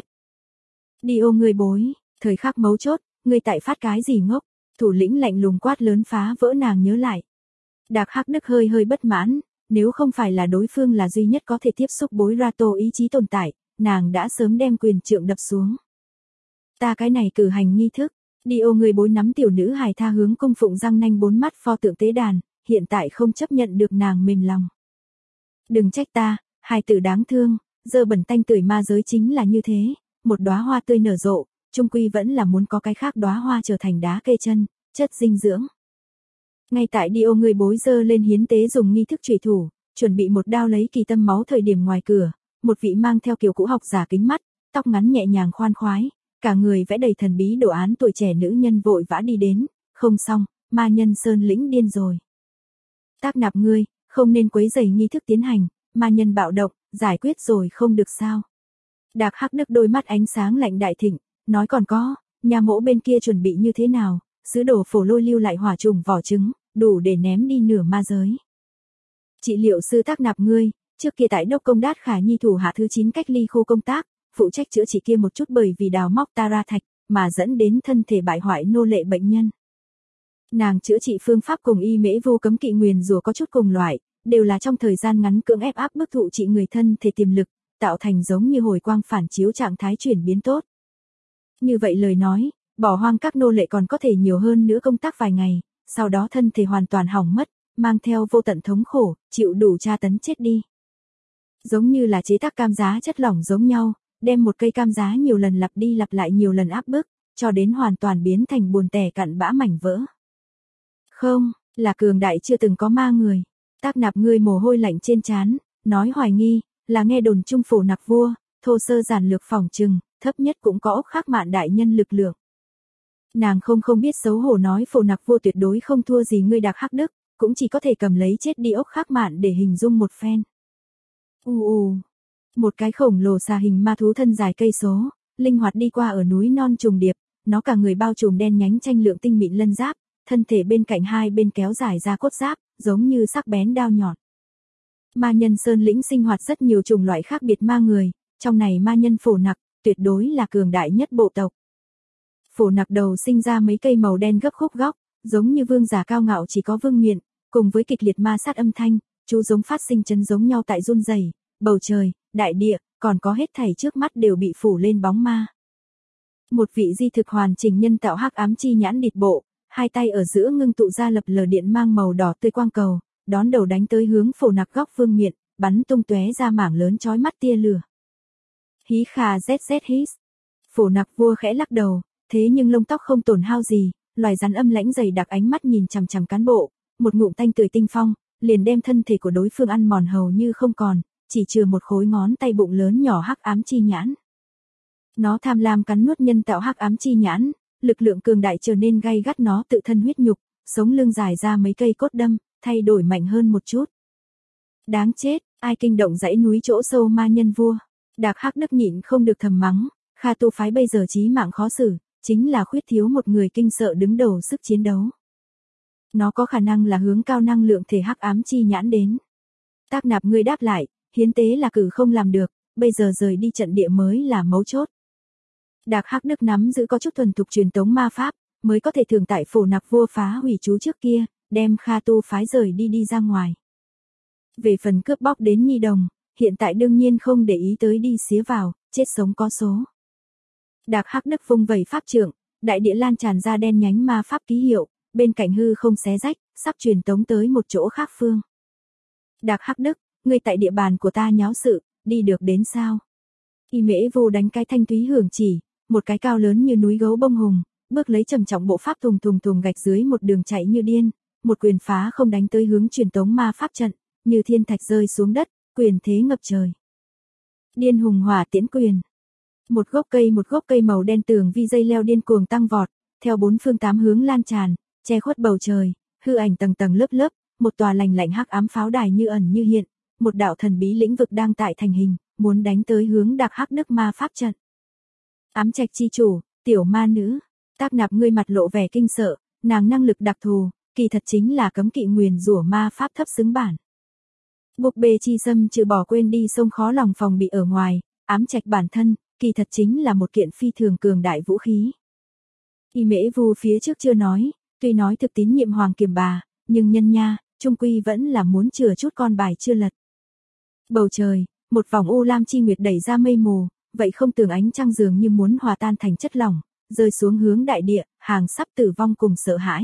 Đi ô người bối, thời khắc mấu chốt, người tại phát cái gì ngốc, thủ lĩnh lạnh lùng quát lớn phá vỡ nàng nhớ lại. Đạc Hắc Đức hơi hơi bất mãn, nếu không phải là đối phương là duy nhất có thể tiếp xúc bối Rato ý chí tồn tại, nàng đã sớm đem quyền trượng đập xuống. Ta cái này cử hành nghi thức, đi ô người bối nắm tiểu nữ hài tha hướng cung phụng răng nanh 4 mắt pho tượng tế đàn, hiện tại không chấp nhận được nàng mềm lòng. Đừng trách ta, hài tử đáng thương, dơ bẩn tanh tưởi ma giới chính là như thế, một đóa hoa tươi nở rộ, chung quy vẫn là muốn có cái khác đóa hoa trở thành đá kê chân, chất dinh dưỡng. Ngay tại đi ô người bối dơ lên hiến tế dùng nghi thức chủy thủ, chuẩn bị một đao lấy kỳ tâm máu thời điểm ngoài cửa, một vị mang theo kiểu cũ học giả kính mắt, tóc ngắn nhẹ nhàng khoan khoái, cả người vẽ đầy thần bí đồ án tuổi trẻ nữ nhân vội vã đi đến, không xong, ma nhân Sơn lĩnh điên rồi. Tác Nạp ngươi, không nên quấy rầy nghi thức tiến hành, ma nhân bạo động, giải quyết rồi không được sao. Đạc Hắc Đức đôi mắt ánh sáng lạnh đại thịnh, nói còn có, nhà mỗ bên kia chuẩn bị như thế nào, sứ đồ phổ lôi lưu lại hỏa trùng vỏ trứng, đủ để ném đi nửa ma giới. Trị liệu sư Tác Nạp ngươi, trước kia tại Đốc Công Đát Khả Nhi thủ hạ thứ 9 cách ly khu công tác, phụ trách chữa trị kia một chút bởi vì đào móc Tara thạch, mà dẫn đến thân thể bại hoại nô lệ bệnh nhân. Nàng chữa trị phương pháp cùng y mễ vô cấm kỵ nguyền rủa có chút cùng loại, đều là trong thời gian ngắn cưỡng ép áp bức thụ trị người thân thể tiềm lực, tạo thành giống như hồi quang phản chiếu trạng thái chuyển biến tốt. Như vậy lời nói, bỏ hoang các nô lệ còn có thể nhiều hơn nữa công tác vài ngày, sau đó thân thể hoàn toàn hỏng mất, mang theo vô tận thống khổ, chịu đủ tra tấn chết đi. Giống như là chế tác cam giá chất lỏng giống nhau, đem một cây cam giá nhiều lần lặp đi lặp lại nhiều lần áp bức, cho đến hoàn toàn biến thành buồn tẻ cặn bã mảnh vỡ. Không, là cường đại chưa từng có ma người. Tác Nạp ngươi mồ hôi lạnh trên trán, nói hoài nghi, là nghe đồn trung phổ nặc vua, thô sơ giản lược phỏng chừng, thấp nhất cũng có ốc khắc mạn đại nhân lực lượng. Nàng không biết xấu hổ nói phổ nặc vua tuyệt đối không thua gì ngươi Đạc Hắc Đức, cũng chỉ có thể cầm lấy chết đi ốc khắc mạn để hình dung một phen. Một cái khổng lồ xà hình ma thú thân dài cây số, linh hoạt đi qua ở núi non trùng điệp, nó cả người bao trùm đen nhánh tranh lượng tinh mịn lân giáp, thân thể bên cạnh hai bên kéo dài ra cốt giáp, giống như sắc bén đao nhọn. Ma nhân Sơn lĩnh sinh hoạt rất nhiều chủng loại khác biệt ma người, trong này ma nhân phổ nặc, tuyệt đối là cường đại nhất bộ tộc. Phổ nặc đầu sinh ra mấy cây màu đen gấp khúc góc, giống như vương giả cao ngạo chỉ có vương miện, cùng với kịch liệt ma sát âm thanh, chú giống phát sinh chấn giống nhau tại run rẩy, bầu trời, đại địa, còn có hết thảy trước mắt đều bị phủ lên bóng ma. Một vị di thực hoàn chỉnh nhân tạo hắc ám chi nhãn địt bộ, hai tay ở giữa ngưng tụ ra lập lờ điện mang màu đỏ tươi quang cầu, đón đầu đánh tới hướng phổ nặc góc vương miện, bắn tung tóe ra mảng lớn chói mắt tia lửa. Hí khà zz hít. Phổ nặc vua khẽ lắc đầu, thế nhưng lông tóc không tổn hao gì, loài rắn âm lãnh dày đặc ánh mắt nhìn chằm chằm cán bộ, một ngụm tanh tươi tinh phong, liền đem thân thể của đối phương ăn mòn hầu như không còn, chỉ chừa một khối ngón tay bụng lớn nhỏ hắc ám chi nhãn. Nó tham lam cắn nuốt nhân tạo hắc ám chi nhãn, lực lượng cường đại trở nên gay gắt nó tự thân huyết nhục, sống lưng dài ra mấy cây cốt đâm, thay đổi mạnh hơn một chút. Đáng chết, ai kinh động dãy núi chỗ sâu ma nhân vua. Đạc Hắc Đức nhịn không được thầm mắng, Kha tu phái bây giờ chí mạng khó xử, chính là khuyết thiếu một người kinh sợ đứng đầu sức chiến đấu. Nó có khả năng là hướng cao năng lượng thể hắc ám chi nhãn đến. Tác Nạp ngươi đáp lại, hiến tế là cử không làm được, bây giờ rời đi trận địa mới là mấu chốt. Đạc Hắc Đức nắm giữ có chút thuần thục truyền tống ma pháp, mới có thể thường tại phổ nặc vua phá hủy chú trước kia, đem Kha tu phái rời đi ra ngoài. Về phần cướp bóc đến nhi đồng, hiện tại đương nhiên không để ý tới đi xía vào, chết sống có số. Đạc Hắc Đức vung vẩy pháp trượng, đại địa lan tràn ra đen nhánh ma pháp ký hiệu, bên cạnh hư không xé rách, sắp truyền tống tới một chỗ khác phương. Đạc Hắc Đức, ngươi tại địa bàn của ta nháo sự, đi được đến sao? Y Mễ Vô đánh cái thanh thúy hưởng chỉ, một cái cao lớn như núi gấu bông hùng, bước lấy trầm trọng bộ pháp thùng gạch dưới một đường chạy như điên, một quyền phá không đánh tới hướng truyền tống ma pháp trận, như thiên thạch rơi xuống đất, quyền thế ngập trời. Điên hùng hỏa tiễn quyền. Một gốc cây màu đen tường vi dây leo điên cuồng tăng vọt, theo bốn phương tám hướng lan tràn, che khuất bầu trời, hư ảnh tầng tầng lớp lớp, một tòa lành lạnh hắc ám pháo đài như ẩn như hiện, một đạo thần bí lĩnh vực đang tại thành hình, muốn đánh tới hướng Đặc Hắc Đức ma pháp trận. Ám Trạch chi chủ, tiểu ma nữ, Tác Nạp ngươi mặt lộ vẻ kinh sợ, nàng năng lực đặc thù, kỳ thật chính là cấm kỵ nguyền rủa ma pháp thấp xứng bản. Búp bê chi xâm trừ bỏ quên đi sông khó lòng phòng bị ở ngoài, ám trạch bản thân, kỳ thật chính là một kiện phi thường cường đại vũ khí. Y Mễ Vu phía trước chưa nói, tuy nói thực tín nhiệm Hoàng Kiểm bà, nhưng nhân nha, trung quy vẫn là muốn chừa chút con bài chưa lật. Bầu trời, một vòng u lam chi nguyệt đẩy ra mây mù, vậy không tường ánh trăng dường như muốn hòa tan thành chất lỏng, rơi xuống hướng đại địa, hàng sắp tử vong cùng sợ hãi.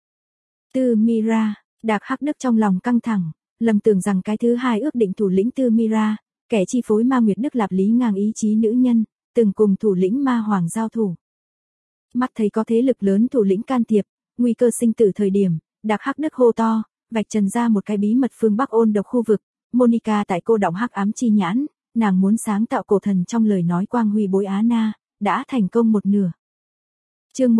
Tư Mira, Đạc Hắc Đức trong lòng căng thẳng, lầm tưởng rằng cái thứ hai ước định thủ lĩnh Tư Mira, kẻ chi phối ma nguyệt Đức Lạp Lý ngang ý chí nữ nhân, từng cùng thủ lĩnh ma hoàng giao thủ. Mắt thấy có thế lực lớn thủ lĩnh can thiệp, nguy cơ sinh tử thời điểm, Đạc Hắc Đức hô to, vạch trần ra một cái bí mật phương Bắc ôn độc khu vực, Monica tại cô đọng hắc ám chi nhãn, nàng muốn sáng tạo cổ thần trong lời nói quang huy bối Á Na, đã thành công một nửa. Chương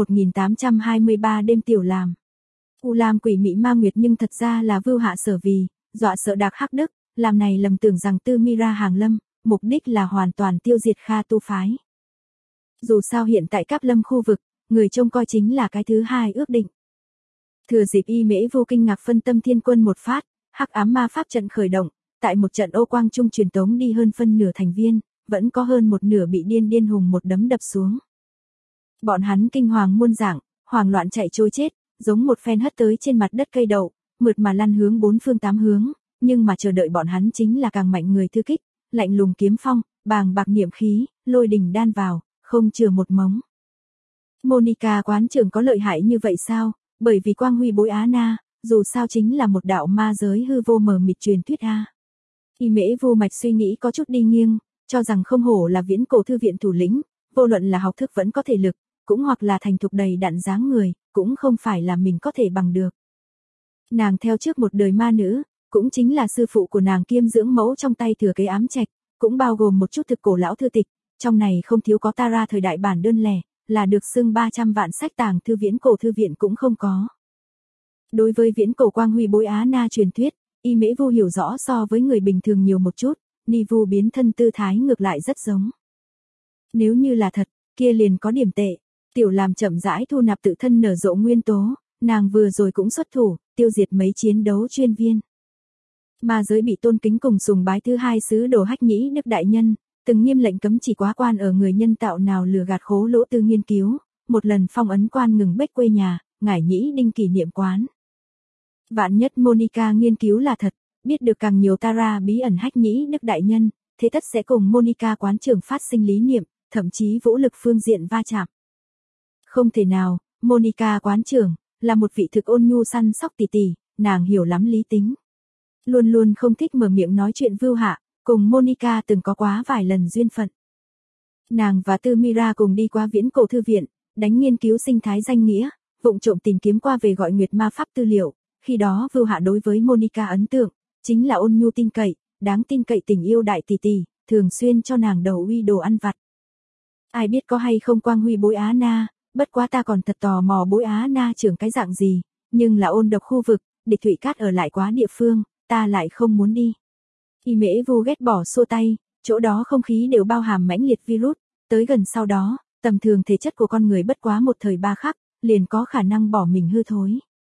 1823 đêm tiểu làm. U Lam quỷ mị ma nguyệt nhưng thật ra là Vưu Hạ sở vì, dọa sợ Đạc Hắc Đức, làm này lầm tưởng rằng Tư Mira hàng lâm, mục đích là hoàn toàn tiêu diệt Kha tu phái. Dù sao hiện tại Cáp Lâm khu vực, người trông coi chính là cái thứ hai ước định. Thừa dịp Y Mễ Vô kinh ngạc phân tâm thiên quân một phát, hắc ám ma pháp trận khởi động, tại một trận ô quang trung truyền tống đi hơn phân nửa thành viên, vẫn có hơn một nửa bị điên hùng một đấm đập xuống. Bọn hắn kinh hoàng muôn dạng, hoảng loạn chạy trôi chết, giống một phen hất tới trên mặt đất cây đậu, mượt mà lăn hướng bốn phương tám hướng, nhưng mà chờ đợi bọn hắn chính là càng mạnh người thư kích, lạnh lùng kiếm phong, bàng bạc niệm khí, lôi đình đan vào, không chừa một mống. Monica quán trưởng có lợi hại như vậy sao? Bởi vì quang huy bối Á Na, dù sao chính là một đạo ma giới hư vô mờ mịt truyền thuyết a. Y Mễ Vô mạch suy nghĩ có chút đi nghiêng, cho rằng không hổ là viễn cổ thư viện thủ lĩnh, vô luận là học thức vẫn có thể lực, cũng hoặc là thành thục đầy đặn dáng người, cũng không phải là mình có thể bằng được. Nàng theo trước một đời ma nữ, cũng chính là sư phụ của nàng kiêm dưỡng mẫu trong tay thừa kế ám trạch, cũng bao gồm một chút thực cổ lão thư tịch, trong này không thiếu có Tara thời đại bản đơn lẻ, là được xưng 300 vạn sách tàng thư viễn cổ thư viện cũng không có. Đối với viễn cổ quang huy bối Á Na truyền thuyết, Y Mễ Vu hiểu rõ so với người bình thường nhiều một chút, Ni Vu biến thân tư thái ngược lại rất giống. Nếu như là thật, kia liền có điểm tệ. Tiểu làm chậm rãi thu nạp tự thân nở rộ nguyên tố, nàng vừa rồi cũng xuất thủ, tiêu diệt mấy chiến đấu chuyên viên. Ma giới bị tôn kính cùng sùng bái thứ hai sứ đồ Hách Nhĩ Đức đại nhân, từng nghiêm lệnh cấm chỉ quá quan ở người nhân tạo nào lừa gạt khố lỗ tư nghiên cứu, một lần phong ấn quan ngừng bếch quê nhà, ngải Nhĩ Đinh kỷ niệm quán. Vạn nhất Monica nghiên cứu là thật, biết được càng nhiều Tara bí ẩn Hách Nhĩ Đức đại nhân, thế tất sẽ cùng Monica quán trưởng phát sinh lý niệm, thậm chí vũ lực phương diện va chạm. Không thể nào, Monica quán trưởng, là một vị thực ôn nhu săn sóc tỉ tỉ, nàng hiểu lắm lý tính. Luôn luôn không thích mở miệng nói chuyện Vưu Hạ, cùng Monica từng có quá vài lần duyên phận. Nàng và Tư Mira cùng đi qua viễn cổ thư viện, đánh nghiên cứu sinh thái danh nghĩa, vụng trộm tìm kiếm qua về gọi nguyệt ma pháp tư liệu, khi đó Vưu Hạ đối với Monica ấn tượng, chính là ôn nhu tin cậy, đáng tin cậy tình yêu đại tỷ tỷ, thường xuyên cho nàng đầu uy đồ ăn vặt. Ai biết có hay không quang huy bối Á Na, bất quá ta còn thật tò mò bối Á Na trưởng cái dạng gì, nhưng là ôn độc khu vực, địch Thụy Cát ở lại quá địa phương, ta lại không muốn đi. Y Mễ Vu ghét bỏ xua tay, chỗ đó không khí đều bao hàm mãnh liệt virus, tới gần sau đó, tầm thường thể chất của con người bất quá một thời ba khắc, liền có khả năng bỏ mình hư thối.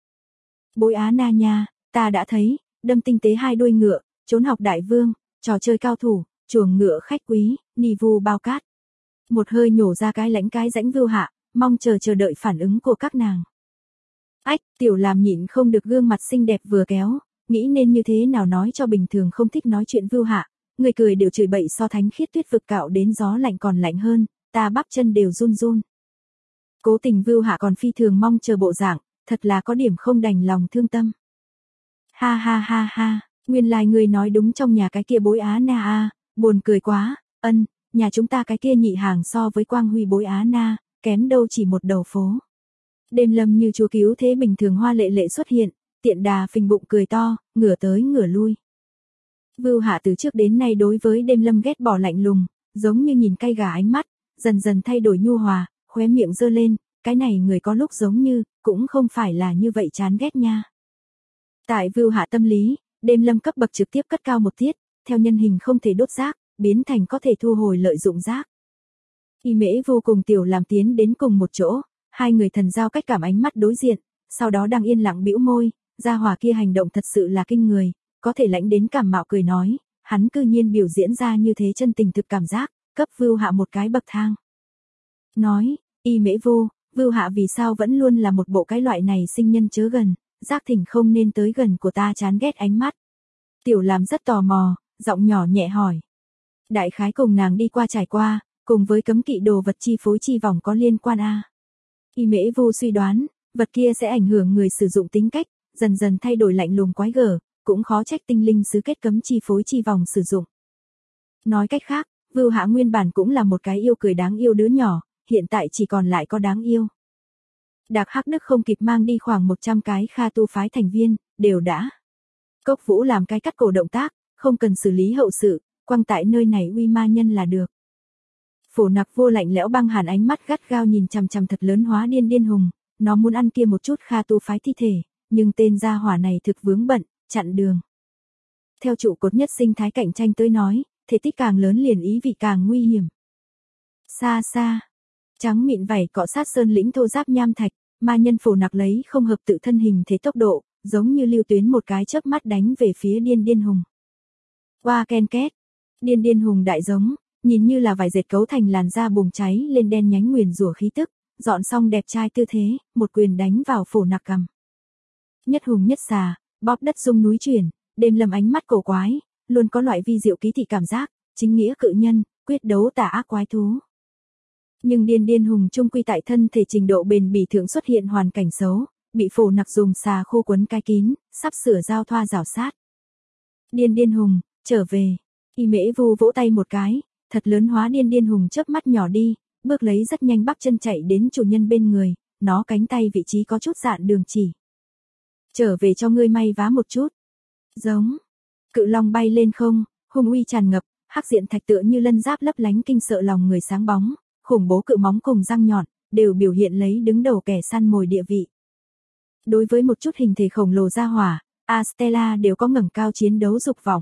Bối Á Na nha, ta đã thấy, đâm tinh tế hai đuôi ngựa, trốn học đại vương, trò chơi cao thủ, chuồng ngựa khách quý, Ni Vu bao cát. Một hơi nhổ ra cái lãnh cái rãnh Vưu Hạ, mong chờ đợi phản ứng của các nàng. Ách, tiểu làm nhịn không được gương mặt xinh đẹp vừa kéo, nghĩ nên như thế nào nói cho bình thường không thích nói chuyện Vưu Hạ, người cười đều chửi bậy so thánh khiết tuyết vực cạo đến gió lạnh còn lạnh hơn, ta bắp chân đều run run. Cố tình Vưu Hạ còn phi thường mong chờ bộ dạng, thật là có điểm không đành lòng thương tâm. Ha ha ha ha, nguyên lai người nói đúng trong nhà cái kia bối Á Na a, buồn cười quá, nhà chúng ta cái kia nhị hàng so với quang huy bối Á Na, kém đâu chỉ một đầu phố. Đêm lâm như chúa cứu thế bình thường hoa lệ lệ xuất hiện, tiện đà phình bụng cười to, ngửa tới ngửa lui. Vưu Hạ từ trước đến nay đối với Đêm Lâm ghét bỏ lạnh lùng, giống như nhìn cay gà ánh mắt, dần dần thay đổi nhu hòa, khóe miệng giơ lên, cái này người có lúc giống như, cũng không phải là như vậy chán ghét nha. Tại Vưu Hạ tâm lý, Đêm Lâm cấp bậc trực tiếp cất cao một tiết, theo nhân hình không thể đốt rác, biến thành có thể thu hồi lợi dụng rác. Y Mễ vô cùng Tiểu làm tiến đến cùng một chỗ, hai người thần giao cách cảm ánh mắt đối diện, sau đó đang yên lặng bĩu môi, gia hỏa kia hành động thật sự là kinh người, có thể lãnh đến cảm mạo cười nói, hắn cư nhiên biểu diễn ra như thế chân tình thực cảm giác, cấp Vưu Hạ một cái bậc thang. Nói, Y Mễ vô, Vưu Hạ vì sao vẫn luôn là một bộ cái loại này sinh nhân chớ gần, giác thỉnh không nên tới gần của ta chán ghét ánh mắt. Tiểu làm rất tò mò, giọng nhỏ nhẹ hỏi. Đại khái cùng nàng đi qua trải qua, cùng với cấm kỵ đồ vật chi phối chi vòng có liên quan a. Y Mễ vô suy đoán, vật kia sẽ ảnh hưởng người sử dụng tính cách, dần dần thay đổi lạnh lùng quái gở, cũng khó trách tinh linh sứ kết cấm chi phối chi vòng sử dụng. Nói cách khác, Vưu Hạ nguyên bản cũng là một cái yêu cười đáng yêu đứa nhỏ, hiện tại chỉ còn lại có đáng yêu. Đạc Hắc Đức không kịp mang đi khoảng 100 cái Kha tu phái thành viên, đều đã. Cốc Vũ làm cái cắt cổ động tác, không cần xử lý hậu sự, quăng tại nơi này uy ma nhân là được. Phổ Nặc Vô lạnh lẽo băng hàn ánh mắt gắt gao nhìn chằm chằm thật lớn hóa điên điên hùng, nó muốn ăn kia một chút Kha tu phái thi thể, nhưng tên gia hỏa này thực vướng bận, chặn đường. Theo trụ cột nhất sinh thái cạnh tranh tới nói, thể tích càng lớn liền ý vị càng nguy hiểm. Xa xa, trắng mịn vảy cọ sát sơn lĩnh thô giáp nham thạch, ma nhân Phổ Nặc lấy không hợp tự thân hình thế tốc độ, giống như lưu tuyến một cái chớp mắt đánh về phía điên điên hùng. Qua ken két, điên điên hùng đại giống, nhìn như là vải dệt cấu thành làn da bùng cháy lên đen nhánh nguyền rủa khí tức, dọn xong đẹp trai tư thế, một quyền đánh vào Phổ Nặc cằm. Nhất hùng nhất xà, bóp đất rung núi chuyển, Đêm Lâm ánh mắt cổ quái, luôn có loại vi diệu ký thị cảm giác, chính nghĩa cự nhân, quyết đấu tà ác quái thú. Nhưng điên điên hùng trung quy tại thân thể trình độ bền bỉ thượng xuất hiện hoàn cảnh xấu, bị Phổ Nặc dùng xà khô quấn cái kín, sắp sửa giao thoa rào sát. Điên điên hùng, trở về. Y Mễ Vu vỗ tay một cái, thật lớn hóa điên điên hùng chớp mắt nhỏ đi, bước lấy rất nhanh bắp chân chạy đến chủ nhân bên người, nó cánh tay vị trí có chút dạn đường chỉ. Trở về cho ngươi may vá một chút. Giống. Cự long bay lên không, hung uy tràn ngập, hắc diện thạch tựa như lân giáp lấp lánh kinh sợ lòng người sáng bóng, khủng bố cự móng cùng răng nhọn, đều biểu hiện lấy đứng đầu kẻ săn mồi địa vị. Đối với một chút hình thể khổng lồ ra hỏa, Astella đều có ngẩng cao chiến đấu dục vọng.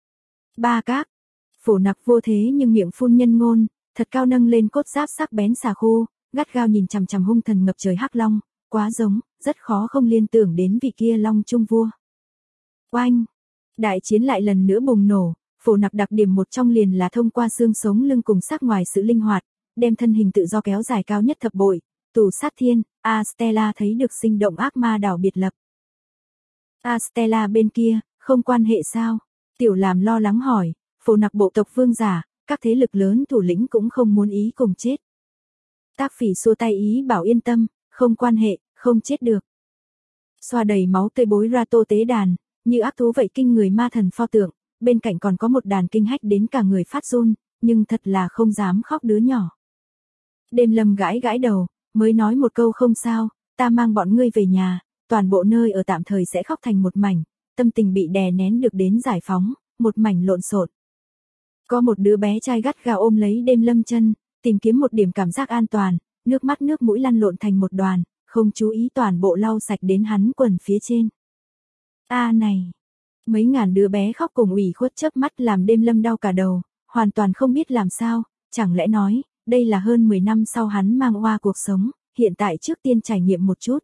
Ba các. Phổ Nặc vô thế nhưng miệng phun nhân ngôn, thật cao nâng lên cốt giáp sắc bén xà khô, gắt gao nhìn chằm chằm hung thần ngập trời hắc long, quá giống, rất khó không liên tưởng đến vị kia long trung vua. Oanh! Đại chiến lại lần nữa bùng nổ, Phổ Nặc đặc điểm một trong liền là thông qua xương sống lưng cùng sắc ngoài sự linh hoạt, đem thân hình tự do kéo dài cao nhất thập bội, tù sát thiên, Astella thấy được sinh động ác ma đảo biệt lập. Astella bên kia, không quan hệ sao? Tiểu làm lo lắng hỏi, Phổ Nặc bộ tộc vương giả, các thế lực lớn thủ lĩnh cũng không muốn ý cùng chết. Tác Phỉ xua tay ý bảo yên tâm, không quan hệ, không chết được. Xoa đầy máu tươi bối ra tô tế đàn, như ác thú vậy kinh người ma thần pho tượng, bên cạnh còn có một đàn kinh hách đến cả người phát run, nhưng thật là không dám khóc đứa nhỏ. Đêm Lâm gãi gãi đầu, mới nói một câu không sao, ta mang bọn ngươi về nhà, toàn bộ nơi ở tạm thời sẽ khóc thành một mảnh, tâm tình bị đè nén được đến giải phóng, một mảnh lộn xộn. Có một đứa bé trai gắt gao ôm lấy Đêm Lâm chân, tìm kiếm một điểm cảm giác an toàn, nước mắt nước mũi lăn lộn thành một đoàn, không chú ý toàn bộ lau sạch đến hắn quần phía trên. Này, mấy ngàn đứa bé khóc cùng ủy khuất chớp mắt làm Đêm Lâm đau cả đầu, hoàn toàn không biết làm sao, chẳng lẽ nói, đây là hơn 10 năm sau hắn mang oa cuộc sống, hiện tại trước tiên trải nghiệm một chút.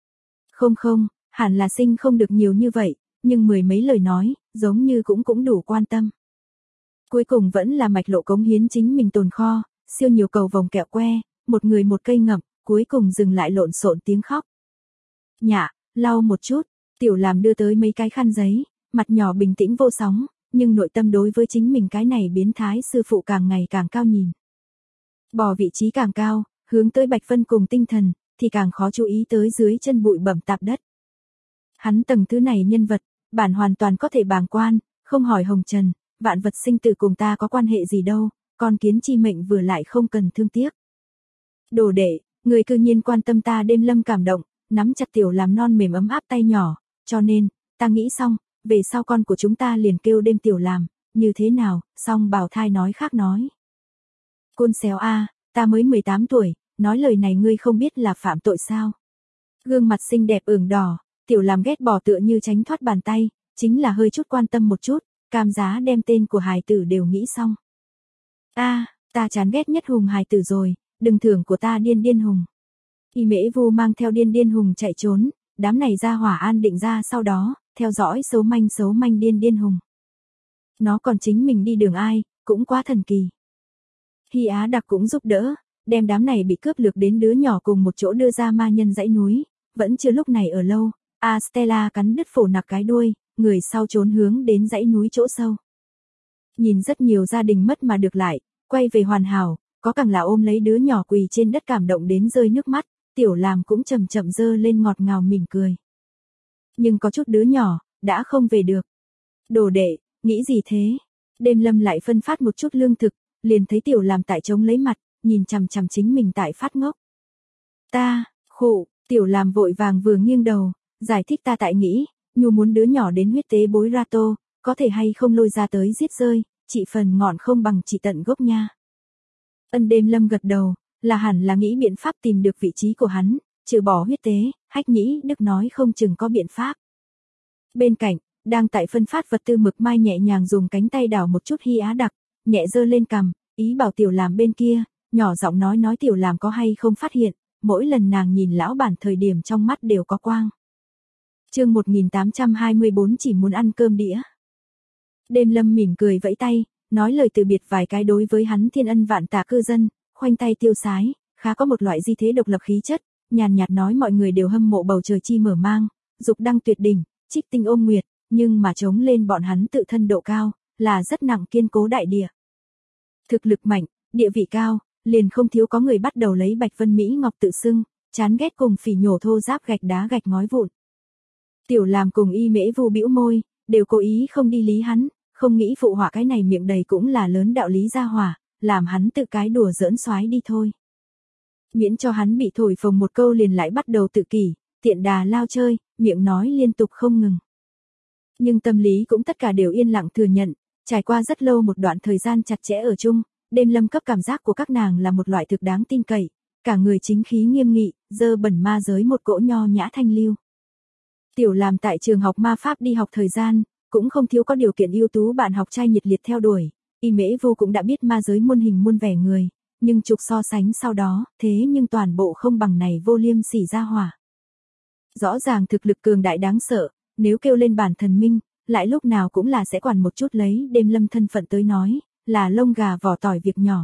Không, hẳn là sinh không được nhiều như vậy, nhưng mười mấy lời nói, giống như cũng đủ quan tâm. Cuối cùng vẫn là mạch lộ cống hiến chính mình tồn kho, siêu nhiều cầu vồng kẹo que, một người một cây ngậm, cuối cùng dừng lại lộn xộn tiếng khóc. Nhạ, lau một chút, Tiểu làm đưa tới mấy cái khăn giấy, mặt nhỏ bình tĩnh vô sóng, nhưng nội tâm đối với chính mình cái này biến thái sư phụ càng ngày càng cao nhìn. Bỏ vị trí càng cao, hướng tới Bạch Vân cùng tinh thần, thì càng khó chú ý tới dưới chân bụi bẩm tạp đất. Hắn tầng thứ này nhân vật, bản hoàn toàn có thể bàng quan, không hỏi hồng trần, vạn vật sinh tử cùng ta có quan hệ gì đâu, con kiến chi mệnh vừa lại không cần thương tiếc. Đồ đệ, người cư nhiên quan tâm ta. Đêm Lâm cảm động, nắm chặt Tiểu làm non mềm ấm áp tay nhỏ, cho nên, ta nghĩ xong, về sau con của chúng ta liền kêu đêm Tiểu làm, như thế nào? Song Bảo Thai nói khác nói. Côn xéo a, ta mới 18 tuổi, nói lời này ngươi không biết là phạm tội sao? Gương mặt xinh đẹp ửng đỏ, Tiểu làm ghét bỏ tựa như tránh thoát bàn tay, chính là hơi chút quan tâm một chút, cam giá đem tên của hài tử đều nghĩ xong. A, ta chán ghét nhất Hùng hài tử rồi, đừng thưởng của ta Điên Điên Hùng. Y Mễ Vu mang theo Điên Điên Hùng chạy trốn, đám này ra hỏa an định ra sau đó, theo dõi xấu manh Điên Điên Hùng. Nó còn chính mình đi đường ai, cũng quá thần kỳ. Hy Á Đặc cũng giúp đỡ, đem đám này bị cướp lược đến đứa nhỏ cùng một chỗ đưa ra ma nhân dãy núi, vẫn chưa lúc này ở lâu, Stella cắn đứt phổ nặc cái đuôi, người sau trốn hướng đến dãy núi chỗ sâu. Nhìn rất nhiều gia đình mất mà được lại, quay về hoàn hảo, có càng là ôm lấy đứa nhỏ quỳ trên đất cảm động đến rơi nước mắt, Tiểu làm cũng chậm chậm dơ lên ngọt ngào mỉm cười. Nhưng có chút đứa nhỏ, đã không về được. Đồ đệ, nghĩ gì thế? Đêm Lâm lại phân phát một chút lương thực, liền thấy Tiểu làm tại trống lấy mặt, nhìn chằm chằm chính mình tại phát ngốc. Ta, khụ, Tiểu làm vội vàng vừa nghiêng đầu, giải thích ta tại nghĩ, Nhu muốn đứa nhỏ đến huyết tế bối ra tô, có thể hay không lôi ra tới giết rơi, chỉ phần ngọn không bằng chỉ tận gốc nha. Ân Đêm Lâm gật đầu, là hẳn là nghĩ biện pháp tìm được vị trí của hắn, trừ bỏ huyết tế, Hách Nhĩ Đức nói không chừng có biện pháp. Bên cạnh, đang tại phân phát vật tư Mực Mai nhẹ nhàng dùng cánh tay đảo một chút Hy Á Đặc, nhẹ dơ lên cằm, ý bảo Tiểu làm bên kia, nhỏ giọng nói Tiểu làm có hay không phát hiện, mỗi lần nàng nhìn lão bản thời điểm trong mắt đều có quang. Chương 1824 chỉ muốn ăn cơm đĩa. Đêm Lâm mỉm cười vẫy tay, nói lời từ biệt vài cái đối với hắn thiên ân vạn tạ cư dân, khoanh tay tiêu sái, khá có một loại di thế độc lập khí chất, nhàn nhạt nói mọi người đều hâm mộ bầu trời chi mở mang, dục đăng tuyệt đỉnh, trích tinh ôm nguyệt, nhưng mà chống lên bọn hắn tự thân độ cao, là rất nặng kiên cố đại địa. Thực lực mạnh, địa vị cao, liền không thiếu có người bắt đầu lấy Bạch Vân Mỹ Ngọc tự xưng, chán ghét cùng phỉ nhổ thô giáp gạch đá gạch ngói vụn. Tiểu làm cùng Y Mễ Vu bĩu môi, đều cố ý không đi lý hắn, không nghĩ phụ họa cái này miệng đầy cũng là lớn đạo lý gia hỏa, làm hắn tự cái đùa giỡn xoái đi thôi. Miễn cho hắn bị thổi phồng một câu liền lại bắt đầu tự kỷ, tiện đà lao chơi, miệng nói liên tục không ngừng. Nhưng tâm lý cũng tất cả đều yên lặng thừa nhận, trải qua rất lâu một đoạn thời gian chặt chẽ ở chung, Đêm Lâm cấp cảm giác của các nàng là một loại thực đáng tin cậy, cả người chính khí nghiêm nghị, dơ bẩn ma giới một cỗ nho nhã thanh lưu. Tiểu làm tại trường học ma pháp đi học thời gian, cũng không thiếu có điều kiện ưu tú bạn học trai nhiệt liệt theo đuổi, Y Mễ Vu cũng đã biết ma giới muôn hình muôn vẻ người, nhưng trục so sánh sau đó, thế nhưng toàn bộ không bằng này vô liêm sỉ ra hỏa. Rõ ràng thực lực cường đại đáng sợ, nếu kêu lên bản thần minh, lại lúc nào cũng là sẽ quản một chút lấy Đêm Lâm thân phận tới nói, là lông gà vỏ tỏi việc nhỏ.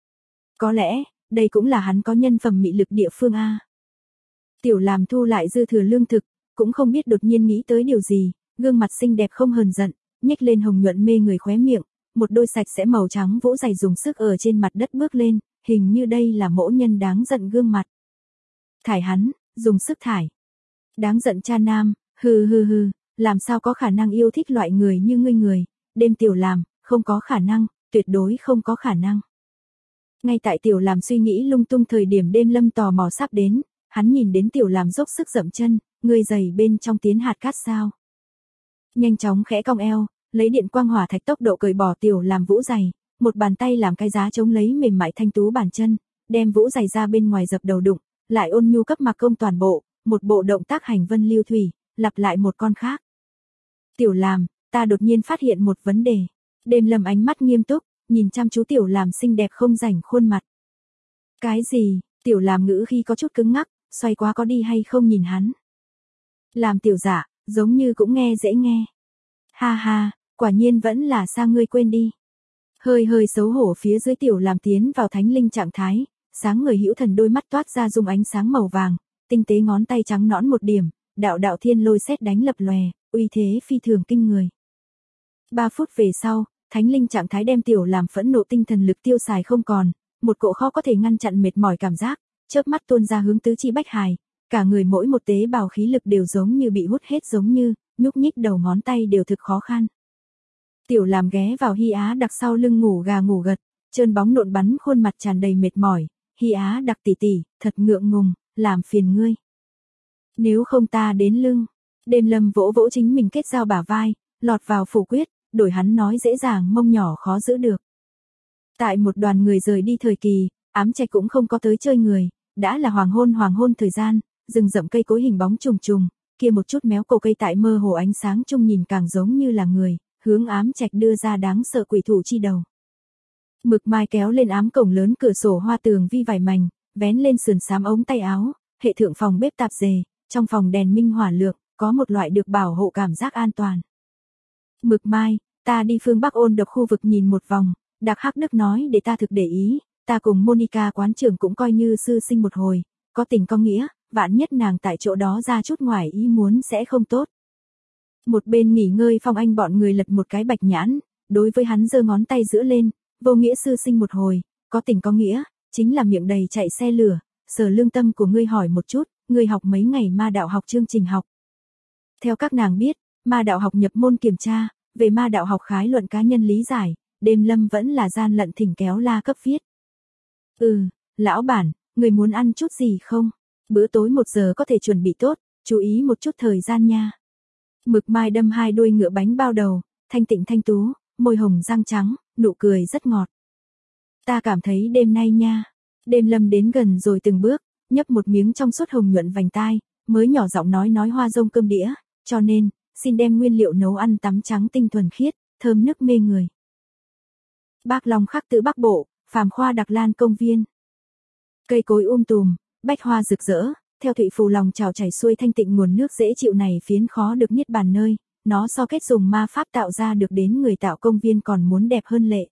Có lẽ, đây cũng là hắn có nhân phẩm mị lực địa phương A. Tiểu làm thu lại dư thừa lương thực, cũng không biết đột nhiên nghĩ tới điều gì, gương mặt xinh đẹp không hờn giận, nhếch lên hồng nhuận mê người khóe miệng, một đôi sạch sẽ màu trắng vỗ giày dùng sức ở trên mặt đất bước lên, hình như đây là mỗ nhân đáng giận gương mặt. Thải hắn, dùng sức thải. Đáng giận cha nam, hừ, làm sao có khả năng yêu thích loại người như ngươi người, Đêm Tiểu làm, không có khả năng, tuyệt đối không có khả năng. Ngay tại Tiểu làm suy nghĩ lung tung thời điểm Đêm Lâm tò mò sắp đến, hắn nhìn đến Tiểu làm dốc sức dậm chân, người giày bên trong tiến hạt cát sao. Nhanh chóng khẽ cong eo, lấy điện quang hỏa thạch tốc độ cởi bỏ Tiểu làm vũ giày, một bàn tay làm cái giá chống lấy mềm mại thanh tú bàn chân, đem vũ giày ra bên ngoài dập đầu đụng, lại ôn nhu cấp mặc công toàn bộ, một bộ động tác hành vân lưu thủy, lặp lại một con khác. Tiểu làm, ta đột nhiên phát hiện một vấn đề. Đêm Lâm ánh mắt nghiêm túc, nhìn chăm chú Tiểu làm xinh đẹp không rảnh khuôn mặt. Cái gì? Tiểu làm ngữ khi có chút cứng ngắc, xoay quá có đi hay không nhìn hắn. Làm tiểu giả, giống như cũng nghe dễ nghe. Ha ha, quả nhiên vẫn là sao ngươi quên đi. Hơi xấu hổ phía dưới Tiểu làm tiến vào thánh linh trạng thái, sáng người hữu thần đôi mắt toát ra dung ánh sáng màu vàng, tinh tế ngón tay trắng nõn một điểm, đạo thiên lôi sét đánh lập lòe, uy thế phi thường kinh người. 3 phút về sau, thánh linh trạng thái đem Tiểu làm phẫn nộ tinh thần lực tiêu xài không còn, một cỗ khó có thể ngăn chặn mệt mỏi cảm giác, chớp mắt tuôn ra hướng tứ chi bách hài, cả người mỗi một tế bào khí lực đều giống như bị hút hết giống như, nhúc nhích đầu ngón tay đều thực khó khăn. Tiểu làm ghé vào Hy Á Đặc sau lưng ngủ gà ngủ gật, trơn bóng nộn bắn khuôn mặt tràn đầy mệt mỏi, Hy Á Đặc tỷ tỷ, thật ngượng ngùng, làm phiền ngươi. Nếu không ta đến lưng. Đêm Lâm vỗ chính mình kết giao bả vai, lọt vào phủ quyết, đổi hắn nói dễ dàng mông nhỏ khó giữ được. Tại một đoàn người rời đi thời kỳ, Ám Trạch cũng không có tới chơi người, đã là hoàng hôn thời gian, rừng rậm cây cối hình bóng trùng trùng, kia một chút méo cổ cây tại mơ hồ ánh sáng chung nhìn càng giống như là người, hướng Ám Trạch đưa ra đáng sợ quỷ thủ chi đầu. Mực Mai kéo lên ám cổng lớn cửa sổ hoa tường vi vải mảnh, vén lên sườn xám ống tay áo, hệ thượng phòng bếp tạp dề, trong phòng đèn minh hỏa lượng, có một loại được bảo hộ cảm giác an toàn. Mực Mai, ta đi phương Bắc ôn độc khu vực nhìn một vòng, Đạc Hắc Đức nói để ta thực để ý, ta cùng Monica quán trưởng cũng coi như sư sinh một hồi, có tình có nghĩa, vạn nhất nàng tại chỗ đó ra chút ngoài ý muốn sẽ không tốt. Một bên nghỉ ngơi Phong Anh bọn người lật một cái bạch nhãn, đối với hắn giơ ngón tay giữa lên, vô nghĩa sư sinh một hồi, có tình có nghĩa, chính là miệng đầy chạy xe lửa, sở lương tâm của ngươi hỏi một chút, ngươi học mấy ngày ma đạo học chương trình học. Theo các nàng biết, ma đạo học nhập môn kiểm tra, về ma đạo học khái luận cá nhân lý giải, đêm lâm vẫn là gian lận thỉnh kéo la cấp viết. Lão bản, người muốn ăn chút gì không? Bữa tối 1 giờ có thể chuẩn bị tốt, chú ý một chút thời gian nha. Mực Mai đâm 2 đuôi ngựa bánh bao đầu, thanh tịnh thanh tú, môi hồng răng trắng, nụ cười rất ngọt. Ta cảm thấy đêm nay nha. Đêm lâm đến gần rồi từng bước, nhấp một miếng trong suốt hồng nhuận vành tai, mới nhỏ giọng nói hoa rông cơm đĩa, cho nên, xin đem nguyên liệu nấu ăn tắm trắng tinh thuần khiết, thơm nức mê người. Bác Long khắc tự Bắc Bộ, Phàm Khoa Đặc Lan công viên. Cây cối tùm, bách hoa rực rỡ, theo thụy phù lòng trào chảy xuôi thanh tịnh nguồn nước dễ chịu này phiến khó được niết bàn nơi, nó so kết dùng ma pháp tạo ra được đến người tạo công viên còn muốn đẹp hơn lệ.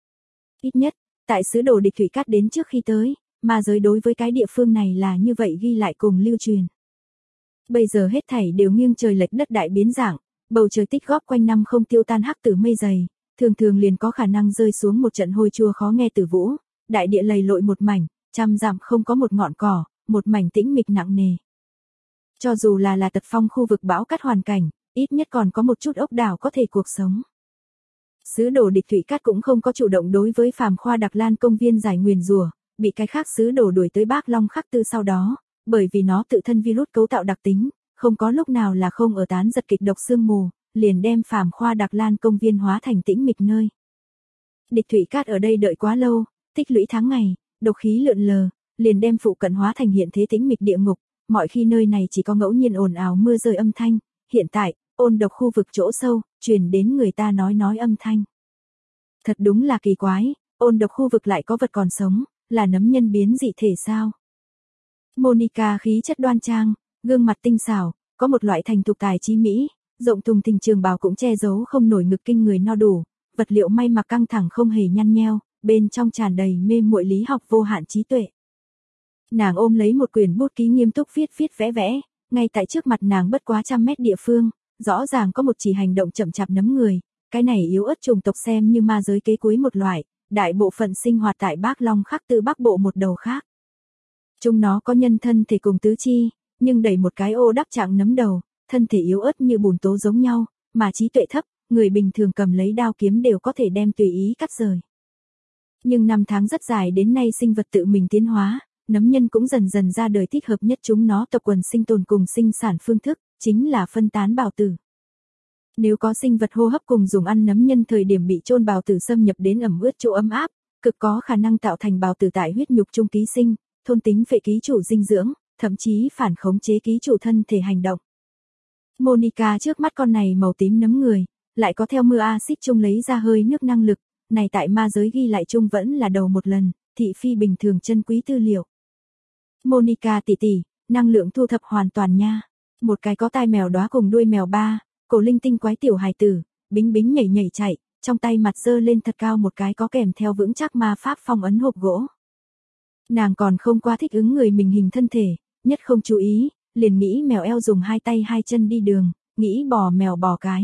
Ít nhất, tại sứ đồ địch thủy cát đến trước khi tới, ma giới đối với cái địa phương này là như vậy ghi lại cùng lưu truyền. Bây giờ hết thảy đều nghiêng trời lệch đất đại biến dạng, bầu trời tích góp quanh năm không tiêu tan hắc tử mây dày, thường liền có khả năng rơi xuống một trận hôi chua khó nghe từ vũ, đại địa lầy lội một mảnh, trăm dặm không có một ngọn cỏ, một mảnh tĩnh mịch nặng nề. Cho dù là tật phong khu vực bão cát hoàn cảnh, ít nhất còn có một chút ốc đảo có thể cuộc sống. Sứ đồ địch thủy cát cũng không có chủ động đối với Phàm Khoa Đặc Lan công viên giải nguyền rủa, bị cái khác sứ đồ đuổi tới Bác Long khắc tư sau đó, bởi vì nó tự thân virus cấu tạo đặc tính, không có lúc nào là không ở tán giật kịch độc sương mù, liền đem Phàm Khoa Đặc Lan công viên hóa thành tĩnh mịch nơi. Địch thủy cát ở đây đợi quá lâu, tích lũy tháng ngày, độc khí lượn lờ, liền đem phụ cận hóa thành hiện thế tĩnh mịch địa ngục, mọi khi nơi này chỉ có ngẫu nhiên ồn ào mưa rơi âm thanh, hiện tại, ôn độc khu vực chỗ sâu, truyền đến người ta nói âm thanh. Thật đúng là kỳ quái, ôn độc khu vực lại có vật còn sống, là nấm nhân biến dị thể sao? Monica khí chất đoan trang, gương mặt tinh xảo, có một loại thành thục tài trí mỹ, rộng thùng thình trường bào cũng che giấu không nổi ngực kinh người no đủ, vật liệu may mặc căng thẳng không hề nhăn nheo, bên trong tràn đầy mê muội lý học vô hạn trí tuệ. Nàng ôm lấy một quyển bút ký nghiêm túc viết vẽ, ngay tại trước mặt nàng bất quá 100 mét địa phương, rõ ràng có một chỉ hành động chậm chạp nấm người, cái này yếu ớt chủng tộc xem như ma giới kế cuối một loại, đại bộ phận sinh hoạt tại Bác Long khắc tư Bắc Bộ một đầu khác. Chúng nó có nhân thân thể cùng tứ chi, nhưng đẩy một cái ô đắp trạng nấm đầu, thân thể yếu ớt như bùn tố giống nhau, mà trí tuệ thấp, người bình thường cầm lấy đao kiếm đều có thể đem tùy ý cắt rời. Nhưng năm tháng rất dài đến nay sinh vật tự mình tiến hóa, nấm nhân cũng dần dần ra đời thích hợp nhất chúng nó tộc quần sinh tồn cùng sinh sản phương thức, chính là phân tán bào tử. Nếu có sinh vật hô hấp cùng dùng ăn nấm nhân thời điểm bị chôn bào tử xâm nhập đến ẩm ướt chỗ ấm áp, cực có khả năng tạo thành bào tử tại huyết nhục trung ký sinh, thôn tính phệ ký chủ dinh dưỡng, thậm chí phản khống chế ký chủ thân thể hành động. Monica trước mắt con này màu tím nấm người, lại có theo mưa axit chung lấy ra hơi nước năng lực, này tại ma giới ghi lại chung vẫn là đầu một lần, thị phi bình thường chân quý tư liệu. Monica tỷ tỷ, năng lượng thu thập hoàn toàn nha. Một cái có tai mèo đóa cùng đuôi mèo ba, cổ linh tinh quái tiểu hài tử, bính bính nhảy chạy, trong tay mặt giơ lên thật cao một cái có kèm theo vững chắc ma pháp phong ấn hộp gỗ. Nàng còn không qua thích ứng người mình hình thân thể, nhất không chú ý, liền nghĩ mèo eo dùng 2 tay 2 chân đi đường, nghĩ bò mèo bò cái.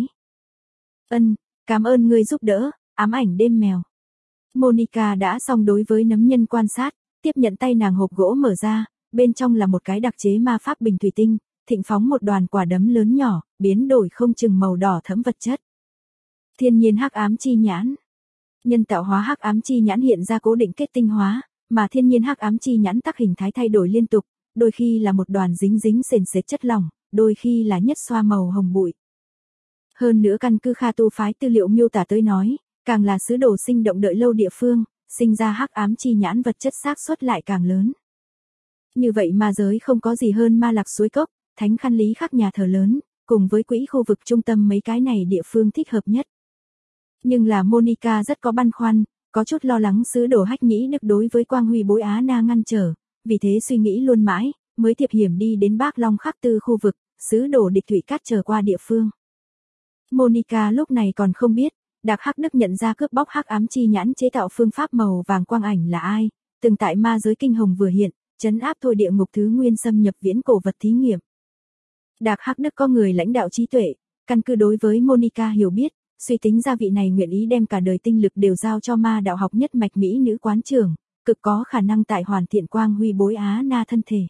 Cảm ơn ngươi giúp đỡ, ám ảnh đêm mèo. Monica đã xong đối với nấm nhân quan sát, tiếp nhận tay nàng hộp gỗ mở ra, bên trong là một cái đặc chế ma pháp bình thủy tinh, thịnh phóng một đoàn quả đấm lớn nhỏ, biến đổi không chừng màu đỏ thẫm vật chất. Thiên nhiên hắc ám chi nhãn. Nhân tạo hóa hắc ám chi nhãn hiện ra cố định kết tinh hóa, mà thiên nhiên hắc ám chi nhãn tác hình thái thay đổi liên tục, đôi khi là một đoàn dính sền sệt chất lỏng, đôi khi là nhất xoa màu hồng bụi. Hơn nữa căn cứ Kha Tu phái tư liệu miêu tả tới nói, càng là sứ đồ sinh động đợi lâu địa phương, sinh ra hắc ám chi nhãn vật chất xác suất lại càng lớn. Như vậy ma giới không có gì hơn Ma Lạc suối cốc, Thánh Khăn Lý Khắc nhà thờ lớn, cùng với quỹ khu vực trung tâm mấy cái này địa phương thích hợp nhất. Nhưng là Monica rất có băn khoăn, có chút lo lắng sứ đồ Hách Nhĩ Đức đối với Quang Huy Bối Á Na ngăn trở, vì thế suy nghĩ luôn mãi, mới thiệp hiểm đi đến Bác Long Khắc Tư khu vực, sứ đồ Địch Thủy Cát trở qua địa phương. Monica lúc này còn không biết, Đạc Hắc Đức nhận ra cướp bóc hắc ám chi nhãn chế tạo phương pháp màu vàng quang ảnh là ai, từng tại ma giới kinh hồng vừa hiện, trấn áp thôi địa ngục thứ nguyên xâm nhập viễn cổ vật thí nghiệm. Đạc Hắc Đức có người lãnh đạo trí tuệ, căn cứ đối với Monica hiểu biết, suy tính ra vị này nguyện ý đem cả đời tinh lực đều giao cho ma đạo học nhất mạch mỹ nữ quán trưởng, cực có khả năng tại hoàn thiện Quang Huy Bối Á Na thân thể.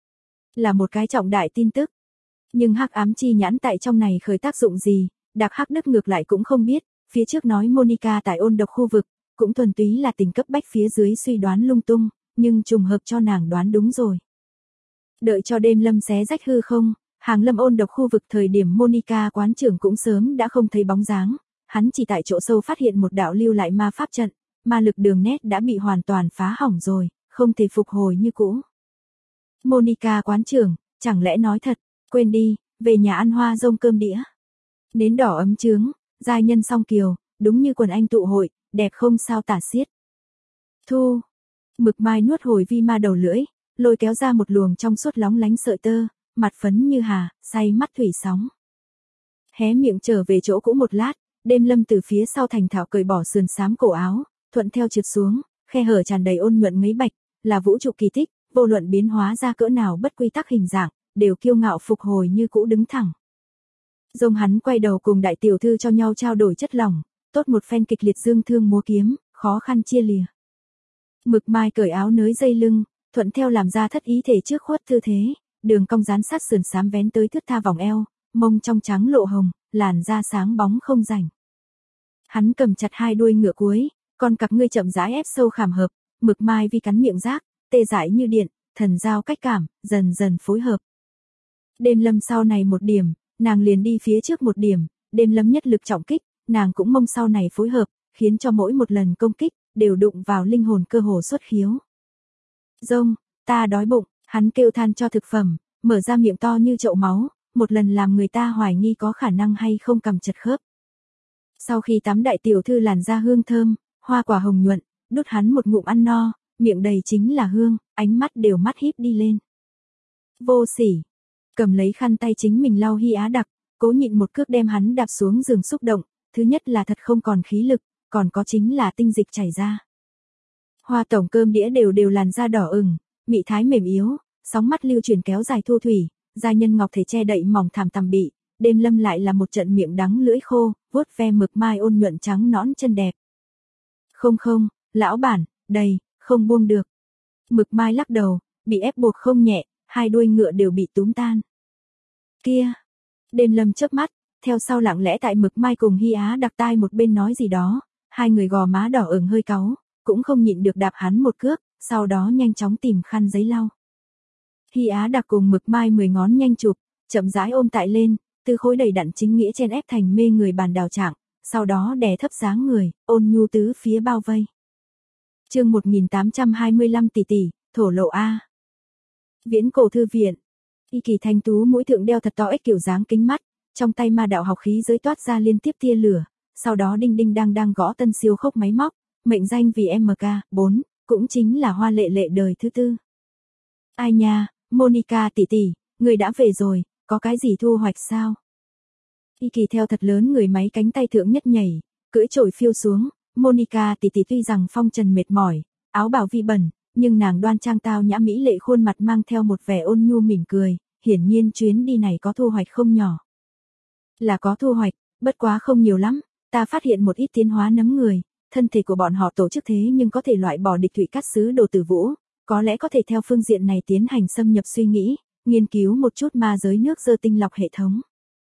Là một cái trọng đại tin tức. Nhưng hắc ám chi nhãn tại trong này khởi tác dụng gì, Đạc Hắc Đức ngược lại cũng không biết, phía trước nói Monica tại ôn độc khu vực, cũng thuần túy là tình cấp bách phía dưới suy đoán lung tung, nhưng trùng hợp cho nàng đoán đúng rồi. Đợi cho đêm lâm xé rách hư không, hàng lâm ôn độc khu vực thời điểm Monica quán trưởng cũng sớm đã không thấy bóng dáng, hắn chỉ tại chỗ sâu phát hiện một đạo lưu lại ma pháp trận, ma lực đường nét đã bị hoàn toàn phá hỏng rồi, không thể phục hồi như cũ. Monica quán trưởng, chẳng lẽ nói thật, quên đi, về nhà ăn hoa rông cơm đĩa. Nến đỏ ấm chướng, giai nhân song kiều, đúng như quần anh tụ hội, đẹp không sao tả xiết. Thu, Mực Mai nuốt hồi vi ma đầu lưỡi, lôi kéo ra một luồng trong suốt lóng lánh sợi tơ, mặt phấn như hà, say mắt thủy sóng. Hé miệng trở về chỗ cũ một lát, đêm lâm từ phía sau thành thạo cởi bỏ sườn xám cổ áo, thuận theo trượt xuống, khe hở tràn đầy ôn nhuận ngấy bạch, là vũ trụ kỳ tích, vô luận biến hóa ra cỡ nào bất quy tắc hình dạng, đều kiêu ngạo phục hồi như cũ đứng thẳng. Dông hắn quay đầu cùng đại tiểu thư cho nhau trao đổi chất lỏng, tốt một phen kịch liệt dương thương múa kiếm, khó khăn chia lìa. Mực Mai cởi áo nới dây lưng, thuận theo làm ra thất ý thể trước khuất tư thế, đường cong dán sát sườn xám vén tới thướt tha vòng eo, mông trong trắng lộ hồng, làn da sáng bóng không rảnh. Hắn cầm chặt hai đuôi ngựa cuối, con cặp ngươi chậm rãi ép sâu khảm hợp, Mực Mai vi cắn miệng rác, tê dại như điện, thần giao cách cảm, dần dần phối hợp. Đêm lâm sau này một điểm, nàng liền đi phía trước một điểm, đêm lâm nhất lực trọng kích, nàng cũng mong sau này phối hợp, khiến cho mỗi một lần công kích, đều đụng vào linh hồn cơ hồ xuất khiếu. Dông, ta đói bụng, hắn kêu than cho thực phẩm, mở ra miệng to như chậu máu, một lần làm người ta hoài nghi có khả năng hay không cầm chật khớp. Sau khi tắm đại tiểu thư làn da hương thơm, hoa quả hồng nhuận, đút hắn một ngụm ăn no, miệng đầy chính là hương, ánh mắt đều mắt híp đi lên. Vô sỉ, cầm lấy khăn tay chính mình lau Hy Á Đặc, cố nhịn một cước đem hắn đạp xuống giường xúc động, thứ nhất là thật không còn khí lực, còn có chính là tinh dịch chảy ra. Hoa tổng cơm đĩa đều làn da đỏ ửng, mị thái mềm yếu, sóng mắt lưu chuyển kéo dài thu thủy, giai nhân ngọc thể che đậy mỏng thảm tằm bị, đêm lâm lại là một trận miệng đắng lưỡi khô, vuốt ve Mực Mai ôn nhuận trắng nõn chân đẹp. Không, lão bản, đầy, không buông được. Mực Mai lắc đầu, bị ép buộc không nhẹ, hai đuôi ngựa đều bị túm tan. Kia, đêm lâm chớp mắt, theo sau lặng lẽ tại Mực Mai cùng Hy Á Đặc tai một bên nói gì đó, hai người gò má đỏ ửng hơi cáu, cũng không nhịn được đạp hắn một cước, sau đó nhanh chóng tìm khăn giấy lau. Hy Á Đặc cùng Mực Mai 10 ngón nhanh chụp, chậm rãi ôm tại lên, tư khối đầy đặn chính nghĩa chen ép thành mê người bàn đào trạng, sau đó đè thấp dáng người, ôn nhu tứ phía bao vây. Chương 1825 tỷ tỷ, thổ lộ a. Viễn cổ thư viện. Y Kỳ thanh tú mũi thượng đeo thật to ếch kiểu dáng kính mắt, trong tay ma đạo học khí giới toát ra liên tiếp tia lửa, sau đó đinh đinh đang gõ tân siêu khốc máy móc, mệnh danh vì MK4, cũng chính là Hoa Lệ Lệ đời thứ tư. Ai nha, Monica tỷ tỷ, người đã về rồi, có cái gì thu hoạch sao? Y Kỳ theo thật lớn người máy cánh tay thượng nhất nhảy, cưỡi trổi phiêu xuống, Monica tỷ tỷ tuy rằng phong trần mệt mỏi, áo bào vi bẩn, nhưng nàng đoan trang tao nhã mỹ lệ khuôn mặt mang theo một vẻ ôn nhu mỉm cười, hiển nhiên chuyến đi này có thu hoạch không nhỏ. Là có thu hoạch, bất quá không nhiều lắm, ta phát hiện một ít tiến hóa nấm người, thân thể của bọn họ tổ chức thế nhưng có thể loại bỏ địch thủy cát sứ đồ tử vũ, có lẽ có thể theo phương diện này tiến hành xâm nhập suy nghĩ, nghiên cứu một chút ma giới nước dơ tinh lọc hệ thống.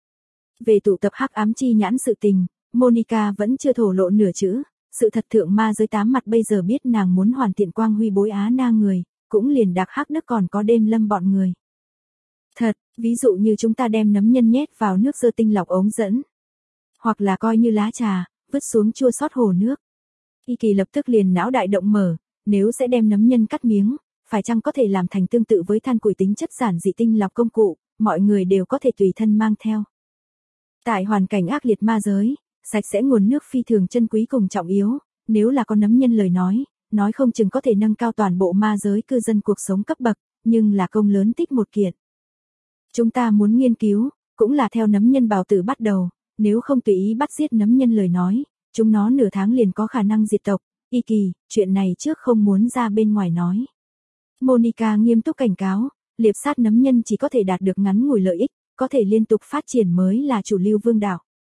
Về tụ tập hắc ám chi nhãn sự tình, Monica vẫn chưa thổ lộ nửa chữ, sự thật thượng ma giới tám mặt bây giờ biết nàng muốn hoàn thiện Quang Huy Bối Á Na người, cũng liền Đạc Hắc Đức còn có đêm lâm bọn người. Thật, ví dụ như chúng ta đem nấm nhân nhét vào nước dơ tinh lọc ống dẫn. hoặc là coi như lá trà, vứt xuống chua xót hồ nước. Y Kỳ lập tức liền não đại động mở, nếu sẽ đem nấm nhân cắt miếng, phải chăng có thể làm thành tương tự với than củi tính chất giản dị tinh lọc công cụ, mọi người đều có thể tùy thân mang theo. Tại hoàn cảnh ác liệt ma giới, sạch sẽ nguồn nước phi thường chân quý cùng trọng yếu, nếu là con nấm nhân lời nói không chừng có thể nâng cao toàn bộ ma giới cư dân cuộc sống cấp bậc, nhưng là công lớn tích một kiện. Chúng ta muốn nghiên cứu, cũng là theo nấm nhân bào tử bắt đầu, nếu không tùy ý bắt giết nấm nhân lời nói, chúng nó nửa tháng liền có khả năng diệt tộc. Y Kỳ, chuyện này trước không muốn ra bên ngoài nói. Monica nghiêm túc cảnh cáo, liệp sát nấm nhân chỉ có thể đạt được ngắn ngủi lợi ích, có thể liên tục phát triển mới là chủ lưu vương đạo.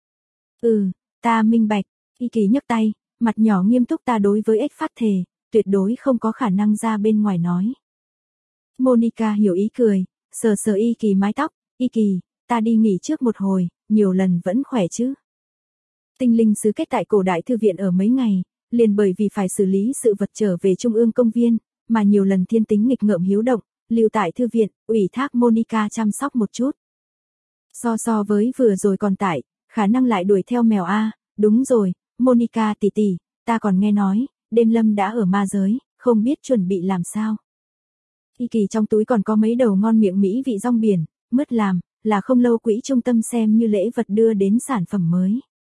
Ta minh bạch. Y Kỳ nhấc tay, mặt nhỏ nghiêm túc, ta đối với ếch phát thề, tuyệt đối không có khả năng ra bên ngoài nói. Monica hiểu ý cười, sờ sờ Y Kỳ mái tóc, Y Kỳ, ta đi nghỉ trước một hồi, nhiều lần vẫn khỏe chứ. Tinh linh sứ kết tại cổ đại thư viện ở mấy ngày, liền bởi vì phải xử lý sự vật trở về trung ương công viên, mà nhiều lần thiên tính nghịch ngợm hiếu động, lưu tại thư viện, ủy thác Monica chăm sóc một chút. So với vừa rồi còn tại, khả năng lại đuổi theo mèo a, đúng rồi, Monica tỷ tỷ, ta còn nghe nói, đêm lâm đã ở ma giới, không biết chuẩn bị làm sao. Y Kỳ trong túi còn có mấy đầu ngon miệng mỹ vị rong biển, mứt làm, là không lâu quỹ trung tâm xem như lễ vật đưa đến sản phẩm mới.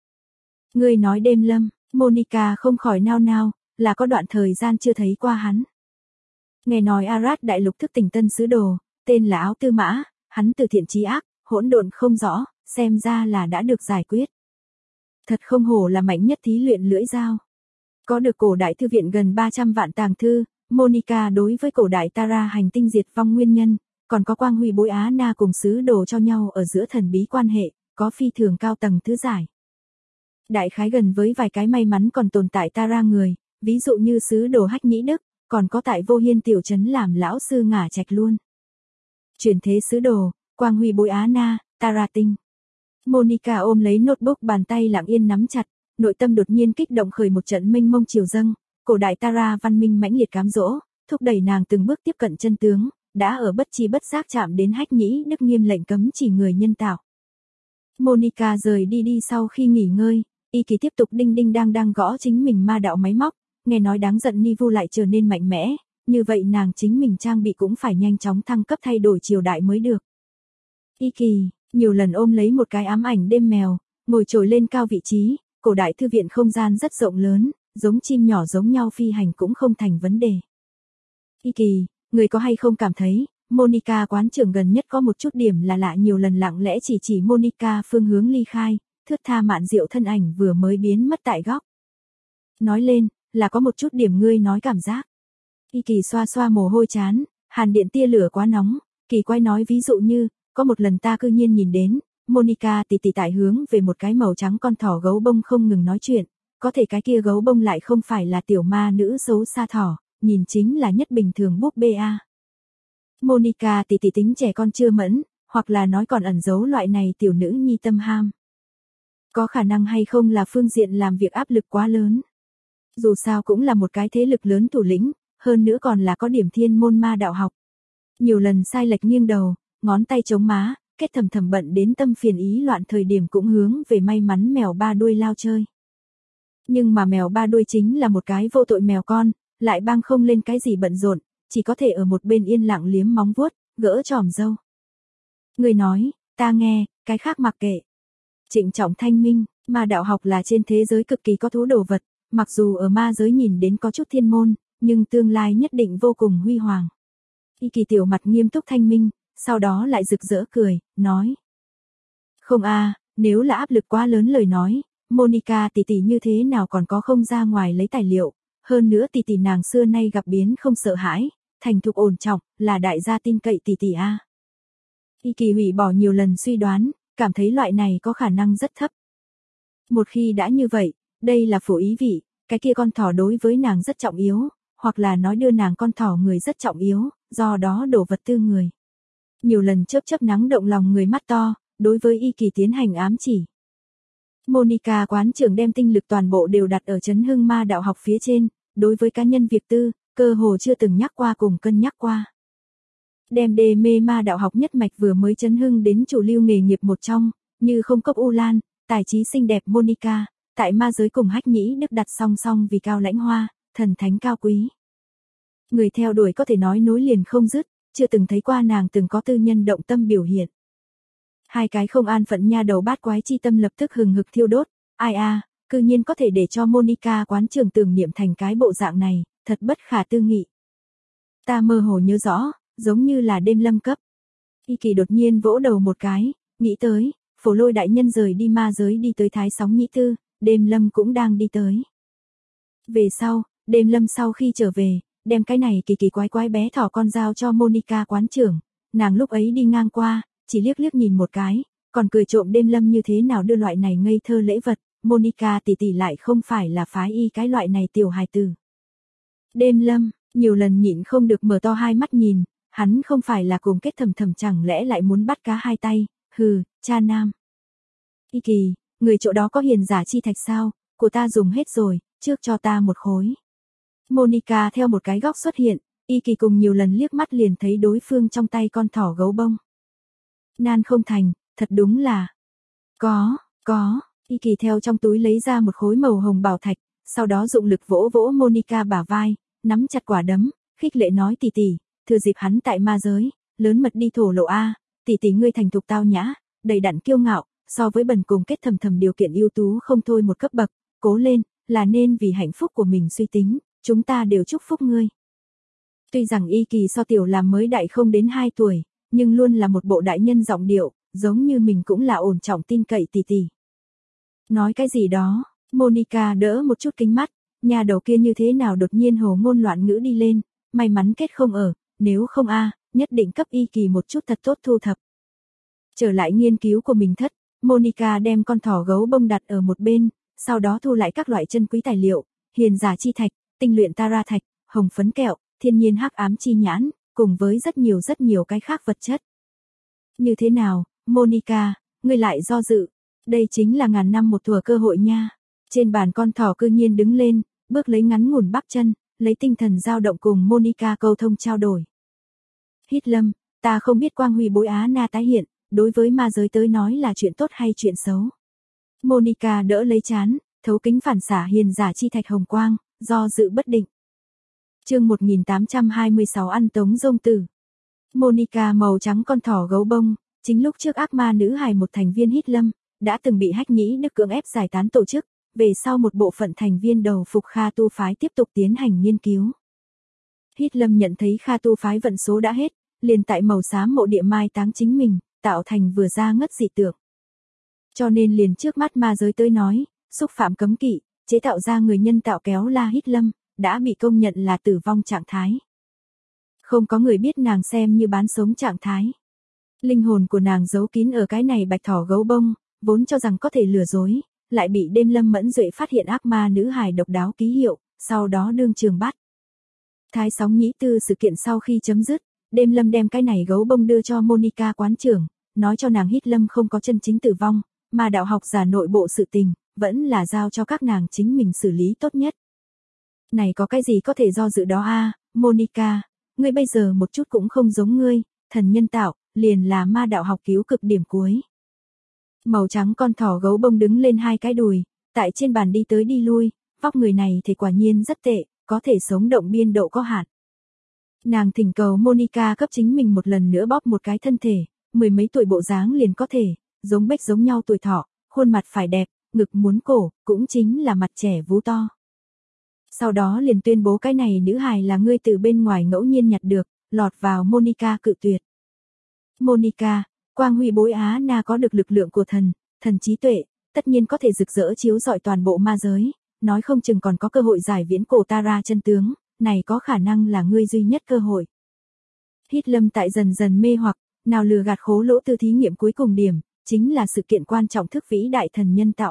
Ngươi nói đêm lâm, Monica không khỏi nao nao, là có đoạn thời gian chưa thấy qua hắn. Nghe nói Arad đại lục thức tỉnh tân sứ đồ, tên là Áo Tư Mã, hắn từ thiện chí ác, hỗn độn không rõ, xem ra là đã được giải quyết. Thật không hổ là mạnh nhất thí luyện lưỡi dao. Có được cổ đại thư viện gần 300 vạn tàng thư, Monica đối với cổ đại Tara hành tinh diệt vong nguyên nhân, còn có quang huy bối Á Na cùng sứ đồ cho nhau ở giữa thần bí quan hệ, có phi thường cao tầng thứ giải. Đại khái gần với vài cái may mắn còn tồn tại Tara người, ví dụ như sứ đồ Hách Nhĩ Đức, còn có tại Vô Hiên tiểu trấn làm lão sư ngả trạch luôn. Chuyển thế sứ đồ, quang huy bối Á Na, Tara tinh. Monica ôm lấy notebook, bàn tay lặng yên nắm chặt, nội tâm đột nhiên kích động khởi một trận mênh mông triều dâng, cổ đại Tara văn minh mãnh liệt cám dỗ, thúc đẩy nàng từng bước tiếp cận chân tướng, đã ở bất chi bất giác chạm đến Hách Nhĩ Đức nghiêm lệnh cấm chỉ người nhân tạo. Monica rời đi sau khi nghỉ ngơi, Y Kỳ tiếp tục đinh đinh đang gõ chính mình ma đạo máy móc, nghe nói đáng giận Nivu lại trở nên mạnh mẽ, như vậy nàng chính mình trang bị cũng phải nhanh chóng thăng cấp thay đổi triều đại mới được. Y Kỳ, nhiều lần ôm lấy một cái ám ảnh đêm mèo, ngồi trồi lên cao vị trí, cổ đại thư viện không gian rất rộng lớn, giống chim nhỏ giống nhau phi hành cũng không thành vấn đề. Y Kỳ, người có hay không cảm thấy, Monica quán trưởng gần nhất có một chút điểm là lạ, nhiều lần lặng lẽ chỉ Monica phương hướng ly khai, thướt tha mạn diệu thân ảnh vừa mới biến mất tại góc. Nói lên, là có một chút điểm ngươi nói cảm giác. Y Kỳ xoa xoa mồ hôi chán, hàn điện tia lửa quá nóng, kỳ quay nói ví dụ như, có một lần ta cư nhiên nhìn đến, Monica tỷ tại hướng về một cái màu trắng con thỏ gấu bông không ngừng nói chuyện, có thể cái kia gấu bông lại không phải là tiểu ma nữ xấu xa thỏ, nhìn chính là nhất bình thường búp bê a. Monica tỷ tính trẻ con chưa mẫn, hoặc là nói còn ẩn giấu loại này tiểu nữ nhi tâm ham. Có khả năng hay không là phương diện làm việc áp lực quá lớn. Dù sao cũng là một cái thế lực lớn thủ lĩnh, hơn nữa còn là có điểm thiên môn ma đạo học. Nhiều lần sai lệch nghiêng đầu, ngón tay chống má, kết thầm bận đến tâm phiền ý loạn, thời điểm cũng hướng về may mắn mèo ba đuôi lao chơi. Nhưng mà mèo ba đuôi chính là một cái vô tội mèo con, lại bang không lên cái gì bận rộn, chỉ có thể ở một bên yên lặng liếm móng vuốt, gỡ tròm râu. Người nói, ta nghe, cái khác mặc kệ. Trịnh trọng thanh minh, ma đạo học là trên thế giới cực kỳ có thú đồ vật, mặc dù ở ma giới nhìn đến có chút thiên môn, nhưng tương lai nhất định vô cùng huy hoàng. Y Kỳ tiểu mặt nghiêm túc thanh minh, sau đó lại rực rỡ cười, nói. Không nếu là áp lực quá lớn lời nói, Monica tỷ như thế nào còn có không ra ngoài lấy tài liệu, hơn nữa tỷ nàng xưa nay gặp biến không sợ hãi, thành thục ổn trọng, là đại gia tin cậy tỷ a. Y Kỳ hủy bỏ nhiều lần suy đoán, cảm thấy loại này có khả năng rất thấp. Một khi đã như vậy, đây là phổ ý vị, cái kia con thỏ đối với nàng rất trọng yếu, hoặc là nói đưa nàng con thỏ người rất trọng yếu, do đó đổ vật tư người. Nhiều lần chớp nắng động lòng người mắt to, đối với Y Kỳ tiến hành ám chỉ. Monica quán trưởng đem tinh lực toàn bộ đều đặt ở chấn hưng ma đạo học phía trên, đối với cá nhân việc tư, cơ hồ chưa từng nhắc qua cùng cân nhắc qua. Đem đê mê ma đạo học nhất mạch vừa mới chấn hưng đến chủ lưu nghề nghiệp một trong, như không cốc U Lan, tài trí xinh đẹp Monica, tại ma giới cùng Hách Nhĩ Đức đặt song song vì cao lãnh hoa, thần thánh cao quý. Người theo đuổi có thể nói nối liền không dứt, chưa từng thấy qua nàng từng có tư nhân động tâm biểu hiện. Hai cái không an phận nha đầu bát quái chi tâm lập tức hừng hực thiêu đốt, ai a, cư nhiên có thể để cho Monica quán trường tưởng niệm thành cái bộ dạng này, thật bất khả tư nghị. Ta mơ hồ nhớ rõ, giống như là đêm lâm cấp. Y Kỳ đột nhiên vỗ đầu một cái, nghĩ tới, Phổ Lôi đại nhân rời đi ma giới đi tới Thái Sóng Nhĩ Tư, đêm lâm cũng đang đi tới. Về sau, đêm lâm sau khi trở về, đem cái này kỳ kỳ quái quái bé thỏ con dao cho Monica quán trưởng, nàng lúc ấy đi ngang qua, chỉ liếc liếc nhìn một cái, còn cười trộm đêm lâm như thế nào đưa loại này ngây thơ lễ vật, Monica tỷ tỷ lại không phải là phái y cái loại này tiểu hài tử. Đêm lâm, nhiều lần nhịn không được mở to hai mắt nhìn, hắn không phải là cùng kết thầm thầm chẳng lẽ lại muốn bắt cá hai tay, hừ, cha nam. Y Kỳ, người chỗ đó có hiền giả chi thạch sao, của ta dùng hết rồi, trước cho ta một khối. Monica theo một cái góc xuất hiện, Y Kỳ cùng nhiều lần liếc mắt liền thấy đối phương trong tay con thỏ gấu bông. Nan không thành, thật đúng là. Có, Y Kỳ theo trong túi lấy ra một khối màu hồng bảo thạch, sau đó dụng lực vỗ vỗ Monica bả vai, nắm chặt quả đấm, khích lệ nói tỷ tỷ, thừa dịp hắn tại ma giới, lớn mật đi thổ lộ a, tỷ tỷ ngươi thành thục tao nhã, đầy đặn kiêu ngạo, so với bần cùng kết thầm thầm điều kiện ưu tú không thôi một cấp bậc, cố lên, là nên vì hạnh phúc của mình suy tính, chúng ta đều chúc phúc ngươi. Tuy rằng Y Kỳ so tiểu làm mới đại không đến 2 tuổi, nhưng luôn là một bộ đại nhân giọng điệu, giống như mình cũng là ổn trọng tin cậy tỷ tỷ. Nói cái gì đó, Monica đỡ một chút kính mắt, nhà đầu kia như thế nào đột nhiên hồ ngôn loạn ngữ đi lên, may mắn kết không ở, nếu không nhất định cấp Y Kỳ một chút thật tốt thu thập. Trở lại nghiên cứu của mình thất, Monica đem con thỏ gấu bông đặt ở một bên, sau đó thu lại các loại chân quý tài liệu, hiền giả chi thạch, tinh luyện tara thạch, hồng phấn kẹo, thiên nhiên hắc ám chi nhãn, cùng với rất nhiều cái khác vật chất. Như thế nào, Monica, ngươi lại do dự, đây chính là ngàn năm một thủa cơ hội nha. Trên bàn con thỏ cư nhiên đứng lên, bước lấy ngắn ngủn bắp chân, lấy tinh thần dao động cùng Monica câu thông trao đổi. Hít lâm, ta không biết quang huy bối Á Na tái hiện, đối với ma giới tới nói là chuyện tốt hay chuyện xấu. Monica đỡ lấy chán, thấu kính phản xả hiền giả chi thạch hồng quang, do dự bất định. Chương 1826 ăn tống dông tử. Monica màu trắng con thỏ gấu bông, chính lúc trước ác ma nữ hài một thành viên Hít lâm, đã từng bị Hách Nhĩ Đức cưỡng ép giải tán tổ chức, về sau một bộ phận thành viên đầu phục Kha Tu phái tiếp tục tiến hành nghiên cứu. Hít lâm nhận thấy Kha Tu phái vận số đã hết, liền tại màu xám mộ địa mai táng chính mình, tạo thành vừa ra ngất dị tượng. Cho nên liền trước mắt ma giới tới nói, xúc phạm cấm kỵ, chế tạo ra người nhân tạo kéo la Hít lâm, đã bị công nhận là tử vong trạng thái. Không có người biết nàng xem như bán sống trạng thái. Linh hồn của nàng giấu kín ở cái này bạch thỏ gấu bông, vốn cho rằng có thể lừa dối, lại bị đêm lâm mẫn duệ phát hiện ác ma nữ hài độc đáo ký hiệu, sau đó đương trường bắt. Thái Sóng Nhĩ Tư sự kiện sau khi chấm dứt, đêm lâm đem cái này gấu bông đưa cho Monica quán trưởng, nói cho nàng Hít lâm không có chân chính tử vong, mà đạo học giả nội bộ sự tình, vẫn là giao cho các nàng chính mình xử lý tốt nhất. Này có cái gì có thể do dự đó Monica, ngươi bây giờ một chút cũng không giống ngươi, thần nhân tạo, liền là ma đạo học cứu cực điểm cuối. Màu trắng con thỏ gấu bông đứng lên hai cái đùi, tại trên bàn đi tới đi lui, vóc người này thì quả nhiên rất tệ, có thể sống động biên độ có hạn. Nàng thỉnh cầu Monica cấp chính mình một lần nữa bóp một cái thân thể, 10 mấy tuổi bộ dáng liền có thể, giống bếch giống nhau tuổi thọ, khuôn mặt phải đẹp, ngực muốn cổ, cũng chính là mặt trẻ vú to. Sau đó liền tuyên bố cái này nữ hài là ngươi từ bên ngoài ngẫu nhiên nhặt được, lọt vào Monica cự tuyệt. Monica, quang huy bối Á Na có được lực lượng của thần trí tuệ, tất nhiên có thể rực rỡ chiếu rọi toàn bộ ma giới, nói không chừng còn có cơ hội giải viễn cổ Tara chân tướng, này có khả năng là ngươi duy nhất cơ hội. Hít lâm tại dần dần mê hoặc, nào lừa gạt khố lỗ từ thí nghiệm cuối cùng điểm, chính là sự kiện quan trọng thức vĩ đại thần nhân tạo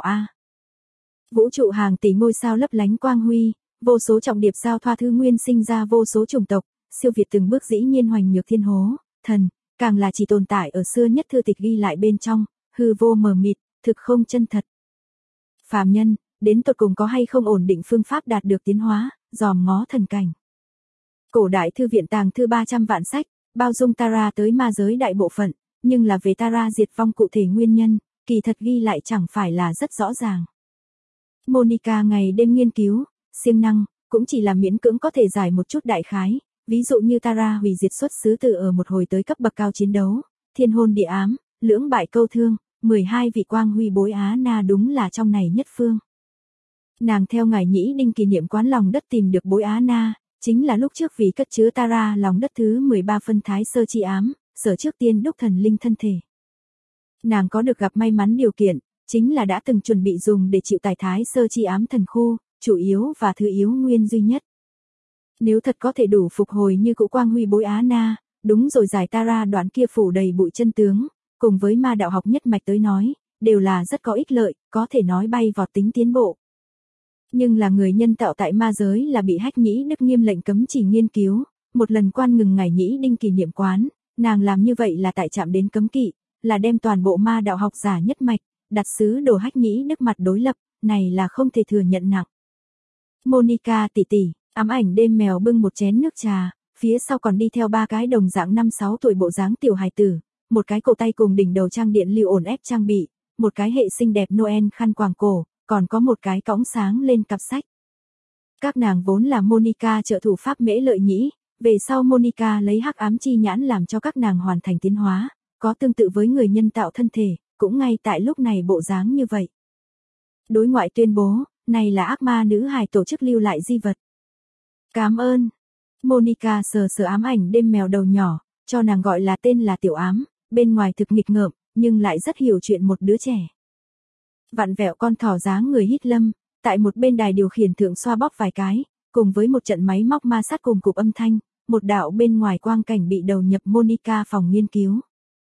Vũ trụ hàng tỷ ngôi sao lấp lánh quang huy, vô số trọng điệp giao thoa thư nguyên sinh ra vô số chủng tộc, siêu việt từng bước dĩ nhiên hoành nhược thiên hố, thần, càng là chỉ tồn tại ở xưa nhất thư tịch ghi lại bên trong, hư vô mờ mịt, thực không chân thật. Phàm nhân, đến tột cùng có hay không ổn định phương pháp đạt được tiến hóa, dòm ngó thần cảnh. Cổ đại thư viện tàng thư 300 vạn sách, bao dung Tara tới ma giới đại bộ phận, nhưng là về Tara diệt vong cụ thể nguyên nhân, kỳ thật ghi lại chẳng phải là rất rõ ràng. Monica ngày đêm nghiên cứu, siêng năng, cũng chỉ là miễn cưỡng có thể giải một chút đại khái, ví dụ như Tara hủy diệt xuất xứ từ ở một hồi tới cấp bậc cao chiến đấu, thiên hôn địa ám, lưỡng bại câu thương, 12 vị quang huy bối Á Na đúng là trong này nhất phương. Nàng theo ngài Nhĩ Đinh kỷ niệm quán lòng đất tìm được bối Á Na, chính là lúc trước vì cất chứa Tara lòng đất thứ 13 phân thái sơ chi ám, sở trước tiên đúc thần linh thân thể. Nàng có được gặp may mắn điều kiện, chính là đã từng chuẩn bị dùng để chịu tài thái sơ chi ám thần khu, chủ yếu và thứ yếu nguyên duy nhất. Nếu thật có thể đủ phục hồi như cũ quang huy bối Á Na, đúng rồi giải Tara đoạn kia phủ đầy bụi chân tướng, cùng với ma đạo học nhất mạch tới nói, đều là rất có ích lợi, có thể nói bay vọt tính tiến bộ. Nhưng là người nhân tạo tại ma giới là bị Hách Nhĩ Đức nghiêm lệnh cấm chỉ nghiên cứu, một lần quan ngừng ngày Nhĩ Đinh kỷ niệm quán, nàng làm như vậy là tại chạm đến cấm kỵ, là đem toàn bộ ma đạo học giả nhất mạch, đặt sứ đồ Hách Nhĩ Đức mặt đối lập, này là không thể thừa nhận nặng. Monica tỷ tỷ, ám ảnh đêm mèo bưng một chén nước trà, phía sau còn đi theo ba cái đồng dạng 5-6 tuổi bộ dáng tiểu hài tử, một cái cổ tay cùng đỉnh đầu trang điện lưu ổn ép trang bị, một cái hệ xinh đẹp Noel khăn quàng cổ, còn có một cái cõng sáng lên cặp sách. Các nàng vốn là Monica trợ thủ pháp Mễ Lợi Nhĩ, về sau Monica lấy hắc ám chi nhãn làm cho các nàng hoàn thành tiến hóa, có tương tự với người nhân tạo thân thể, cũng ngay tại lúc này bộ dáng như vậy. Đối ngoại tuyên bố, này là ác ma nữ hài tổ chức lưu lại di vật. Cảm ơn. Monica sờ sờ ám ảnh đêm mèo đầu nhỏ, cho nàng gọi là tên là Tiểu Ám, bên ngoài thực nghịch ngợm, nhưng lại rất hiểu chuyện một đứa trẻ. Vặn vẹo con thỏ dáng người hít lâm, tại một bên đài điều khiển thượng xoa bóp vài cái, cùng với một trận máy móc ma sát cùng cục âm thanh, một đạo bên ngoài quang cảnh bị đầu nhập Monica phòng nghiên cứu.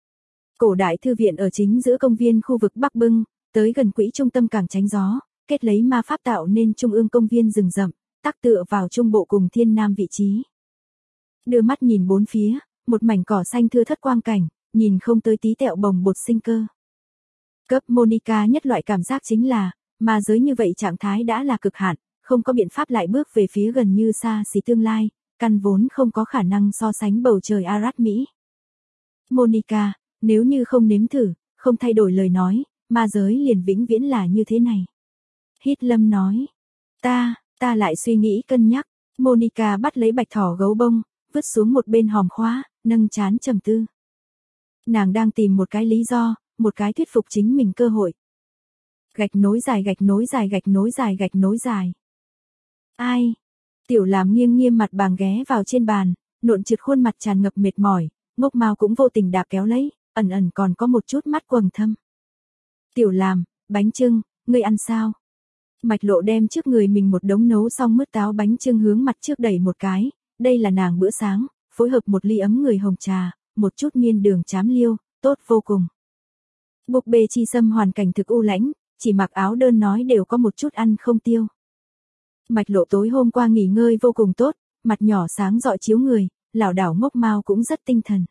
Cổ đại thư viện ở chính giữa công viên khu vực Bắc Bưng, tới gần quỹ trung tâm cảng tránh gió, kết lấy ma pháp tạo nên trung ương công viên rừng rậm, tác tựa vào trung bộ cùng thiên nam vị trí. Đưa mắt nhìn bốn phía, một mảnh cỏ xanh thưa thớt quang cảnh, nhìn không tới tí tẹo bồng bột sinh cơ. Cấp Monica nhất loại cảm giác chính là, ma giới như vậy trạng thái đã là cực hạn, không có biện pháp lại bước về phía gần như xa xỉ tương lai, căn vốn không có khả năng so sánh bầu trời Arad Mỹ. Monica, nếu như không nếm thử, không thay đổi lời nói, ma giới liền vĩnh viễn là như thế này. Hít lâm nói, ta lại suy nghĩ cân nhắc, Monica bắt lấy bạch thỏ gấu bông, vứt xuống một bên hòm khóa, nâng trán trầm tư. Nàng đang tìm một cái lý do, một cái thuyết phục chính mình cơ hội. Gạch nối dài gạch nối dài gạch nối dài gạch nối dài. Ai? Tiểu Làm nghiêng nghiêm mặt bàng ghé vào trên bàn, nộn trượt khuôn mặt tràn ngập mệt mỏi, ngốc mao cũng vô tình đạp kéo lấy, ẩn ẩn còn có một chút mắt quầng thâm. Tiểu Làm, bánh chưng, ngươi ăn sao? Mạch Lộ đem trước người mình một đống nấu xong mứt táo bánh chưng hướng mặt trước đẩy một cái, đây là nàng bữa sáng, phối hợp một ly ấm người hồng trà, một chút miên đường chám liêu, tốt vô cùng. Bục bê chi xâm hoàn cảnh thực u lãnh, chỉ mặc áo đơn nói đều có một chút ăn không tiêu. Mạch Lộ tối hôm qua nghỉ ngơi vô cùng tốt, mặt nhỏ sáng rọi chiếu người, lảo đảo ngốc mao cũng rất tinh thần.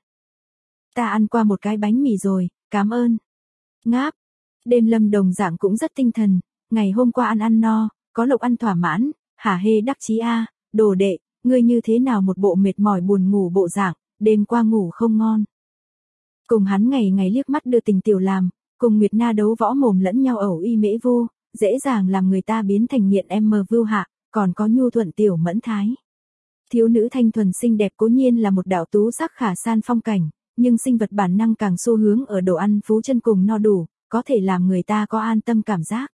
Ta ăn qua một cái bánh mì rồi, cảm ơn. Ngáp. Đêm Lâm đồng dạng cũng rất tinh thần, ngày hôm qua ăn no, có lộc ăn thỏa mãn, hả hê đắc chí a, đồ đệ, ngươi như thế nào một bộ mệt mỏi buồn ngủ bộ dạng, đêm qua ngủ không ngon. Cùng hắn ngày ngày liếc mắt đưa tình Tiểu Làm, cùng Nguyệt Na đấu võ mồm lẫn nhau ẩu y mễ vu, dễ dàng làm người ta biến thành nghiện em mờ vưu hạ, còn có nhu thuận tiểu mẫn thái. Thiếu nữ thanh thuần xinh đẹp cố nhiên là một đạo tú sắc khả san phong cảnh, nhưng sinh vật bản năng càng xu hướng ở đồ ăn phú chân cùng no đủ, có thể làm người ta có an tâm cảm giác.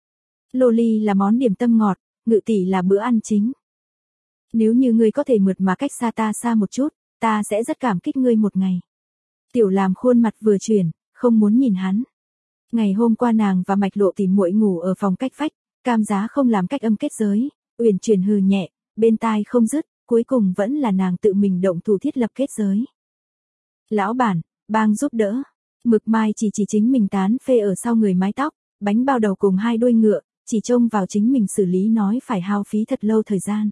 Loli là món điểm tâm ngọt, ngự tỷ là bữa ăn chính. Nếu như ngươi có thể mượt mà cách xa ta xa một chút, ta sẽ rất cảm kích ngươi một ngày. Tiểu Làm khuôn mặt vừa chuyển, không muốn nhìn hắn. Ngày hôm qua nàng và Mạch Lộ tìm muội ngủ ở phòng cách vách, cam giá không làm cách âm kết giới, uyển chuyển hừ nhẹ, bên tai không dứt, cuối cùng vẫn là nàng tự mình động thủ thiết lập kết giới. Lão bản, bang giúp đỡ. Mực Mai chỉ chính mình tán phê ở sau người mái tóc, bánh bao đầu cùng hai đuôi ngựa, chỉ trông vào chính mình xử lý nói phải hao phí thật lâu thời gian.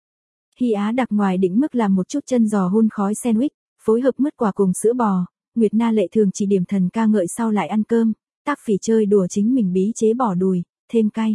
Hy Á đặc ngoài đỉnh mức làm một chút chân giò hun khói sandwich, phối hợp mứt quả cùng sữa bò, Nguyệt Na lệ thường chỉ điểm thần ca ngợi sau lại ăn cơm, Tác Phỉ chơi đùa chính mình bí chế bò đùi, thêm cay.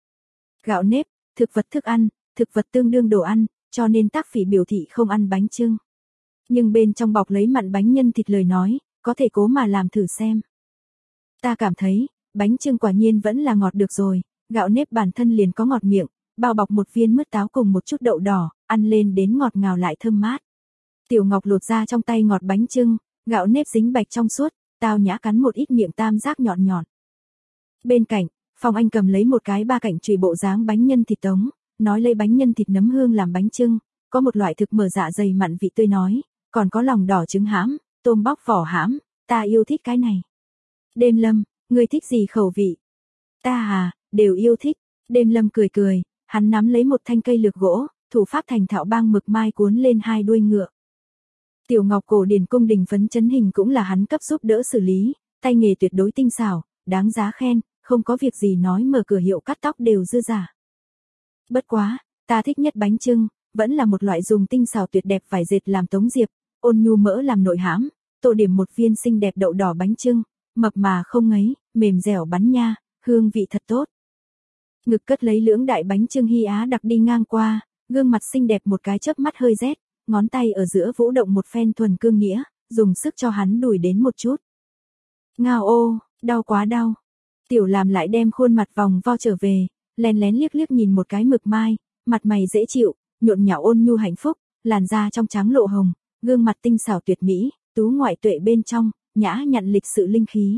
Gạo nếp, thực vật tương đương đồ ăn, cho nên Tác Phỉ biểu thị không ăn bánh chưng. Nhưng bên trong bọc lấy mặn bánh nhân thịt lời nói, có thể cố mà làm thử xem. Ta cảm thấy, bánh chưng quả nhiên vẫn là ngọt được rồi, gạo nếp bản thân liền có ngọt miệng, bao bọc một viên mứt táo cùng một chút đậu đỏ, ăn lên đến ngọt ngào lại thơm mát. Tiểu Ngọc lột ra trong tay ngọt bánh chưng, gạo nếp dính bạch trong suốt, tao nhã cắn một ít miệng tam giác nhọn nhọn. Bên cạnh, Phong Anh cầm lấy một cái ba cạnh chùy bộ dáng bánh nhân thịt tống, nói lấy bánh nhân thịt nấm hương làm bánh chưng, có một loại thực mở dạ dày mặn vị tươi nói, còn có lòng đỏ trứng hãm, tôm bóc vỏ hãm, ta yêu thích cái này. Đêm Lâm, ngươi thích gì khẩu vị? Ta à, đều yêu thích. Đêm Lâm cười cười, hắn nắm lấy một thanh cây lược gỗ, thủ pháp thành thạo bang mực mai cuốn lên hai đuôi ngựa. Tiểu Ngọc cổ điển cung đình phấn chấn hình cũng là hắn cấp giúp đỡ xử lý, tay nghề tuyệt đối tinh xảo, đáng giá khen, không có việc gì nói mở cửa hiệu cắt tóc đều dư giả. Bất quá, ta thích nhất bánh chưng, vẫn là một loại dùng tinh xảo tuyệt đẹp vải dệt làm tống diệp, ôn nhu mỡ làm nội hãm, tô điểm một viên xinh đẹp đậu đỏ bánh chưng, mập mà không ngấy, mềm dẻo bắn nha, hương vị thật tốt. Ngực cất lấy lưỡng đại bánh chưng Hy Á đặc đi ngang qua, gương mặt xinh đẹp một cái chớp mắt hơi rét, ngón tay ở giữa vũ động một phen thuần cương nghĩa, dùng sức cho hắn đùi đến một chút. Ngao ô, đau quá đau. Tiểu Làm lại đem khuôn mặt vòng vo trở về, lén lén liếc liếc nhìn một cái mực mai, mặt mày dễ chịu, nhộn nhạo ôn nhu hạnh phúc, làn da trong trắng lộ hồng, gương mặt tinh xảo tuyệt mỹ, tú ngoại tuệ bên trong, nhã nhặn lịch sự linh khí.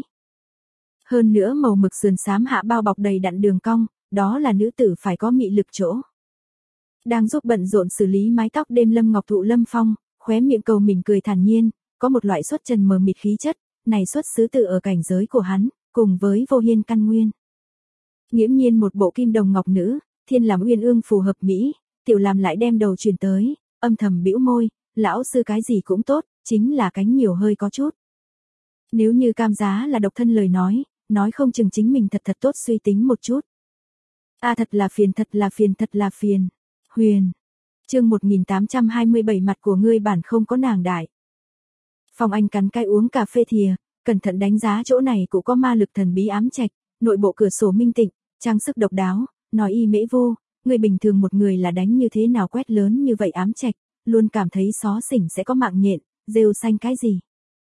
Hơn nữa màu mực sườn xám hạ bao bọc đầy đặn đường cong, đó là nữ tử phải có mị lực chỗ. Đang giúp bận rộn xử lý mái tóc Đêm Lâm Ngọc Thụ Lâm Phong, khóe miệng cầu mỉm cười thản nhiên, có một loại xuất trần mờ mịt khí chất, này xuất xứ từ ở cảnh giới của hắn, cùng với vô hiên căn nguyên. Nghiễm nhiên một bộ kim đồng ngọc nữ, thiên làm uyên ương phù hợp mỹ, Tiểu Làm lại đem đầu truyền tới, âm thầm bĩu môi, lão sư cái gì cũng tốt, chính là cánh nhiều hơi có chút. Nếu như Cam Giá là độc thân lời nói không chừng chính mình thật tốt suy tính một chút. Thật là phiền. Huyền. Chương 1827 mặt của ngươi bản không có nàng đại. Phong Anh cắn cái uống cà phê thìa, cẩn thận đánh giá chỗ này cũng có ma lực thần bí ám trạch, nội bộ cửa sổ minh tịnh, trang sức độc đáo, nói y mễ vô, người bình thường một người là đánh như thế nào quét lớn như vậy ám trạch, luôn cảm thấy xó xỉnh sẽ có mạng nhện, rêu xanh cái gì.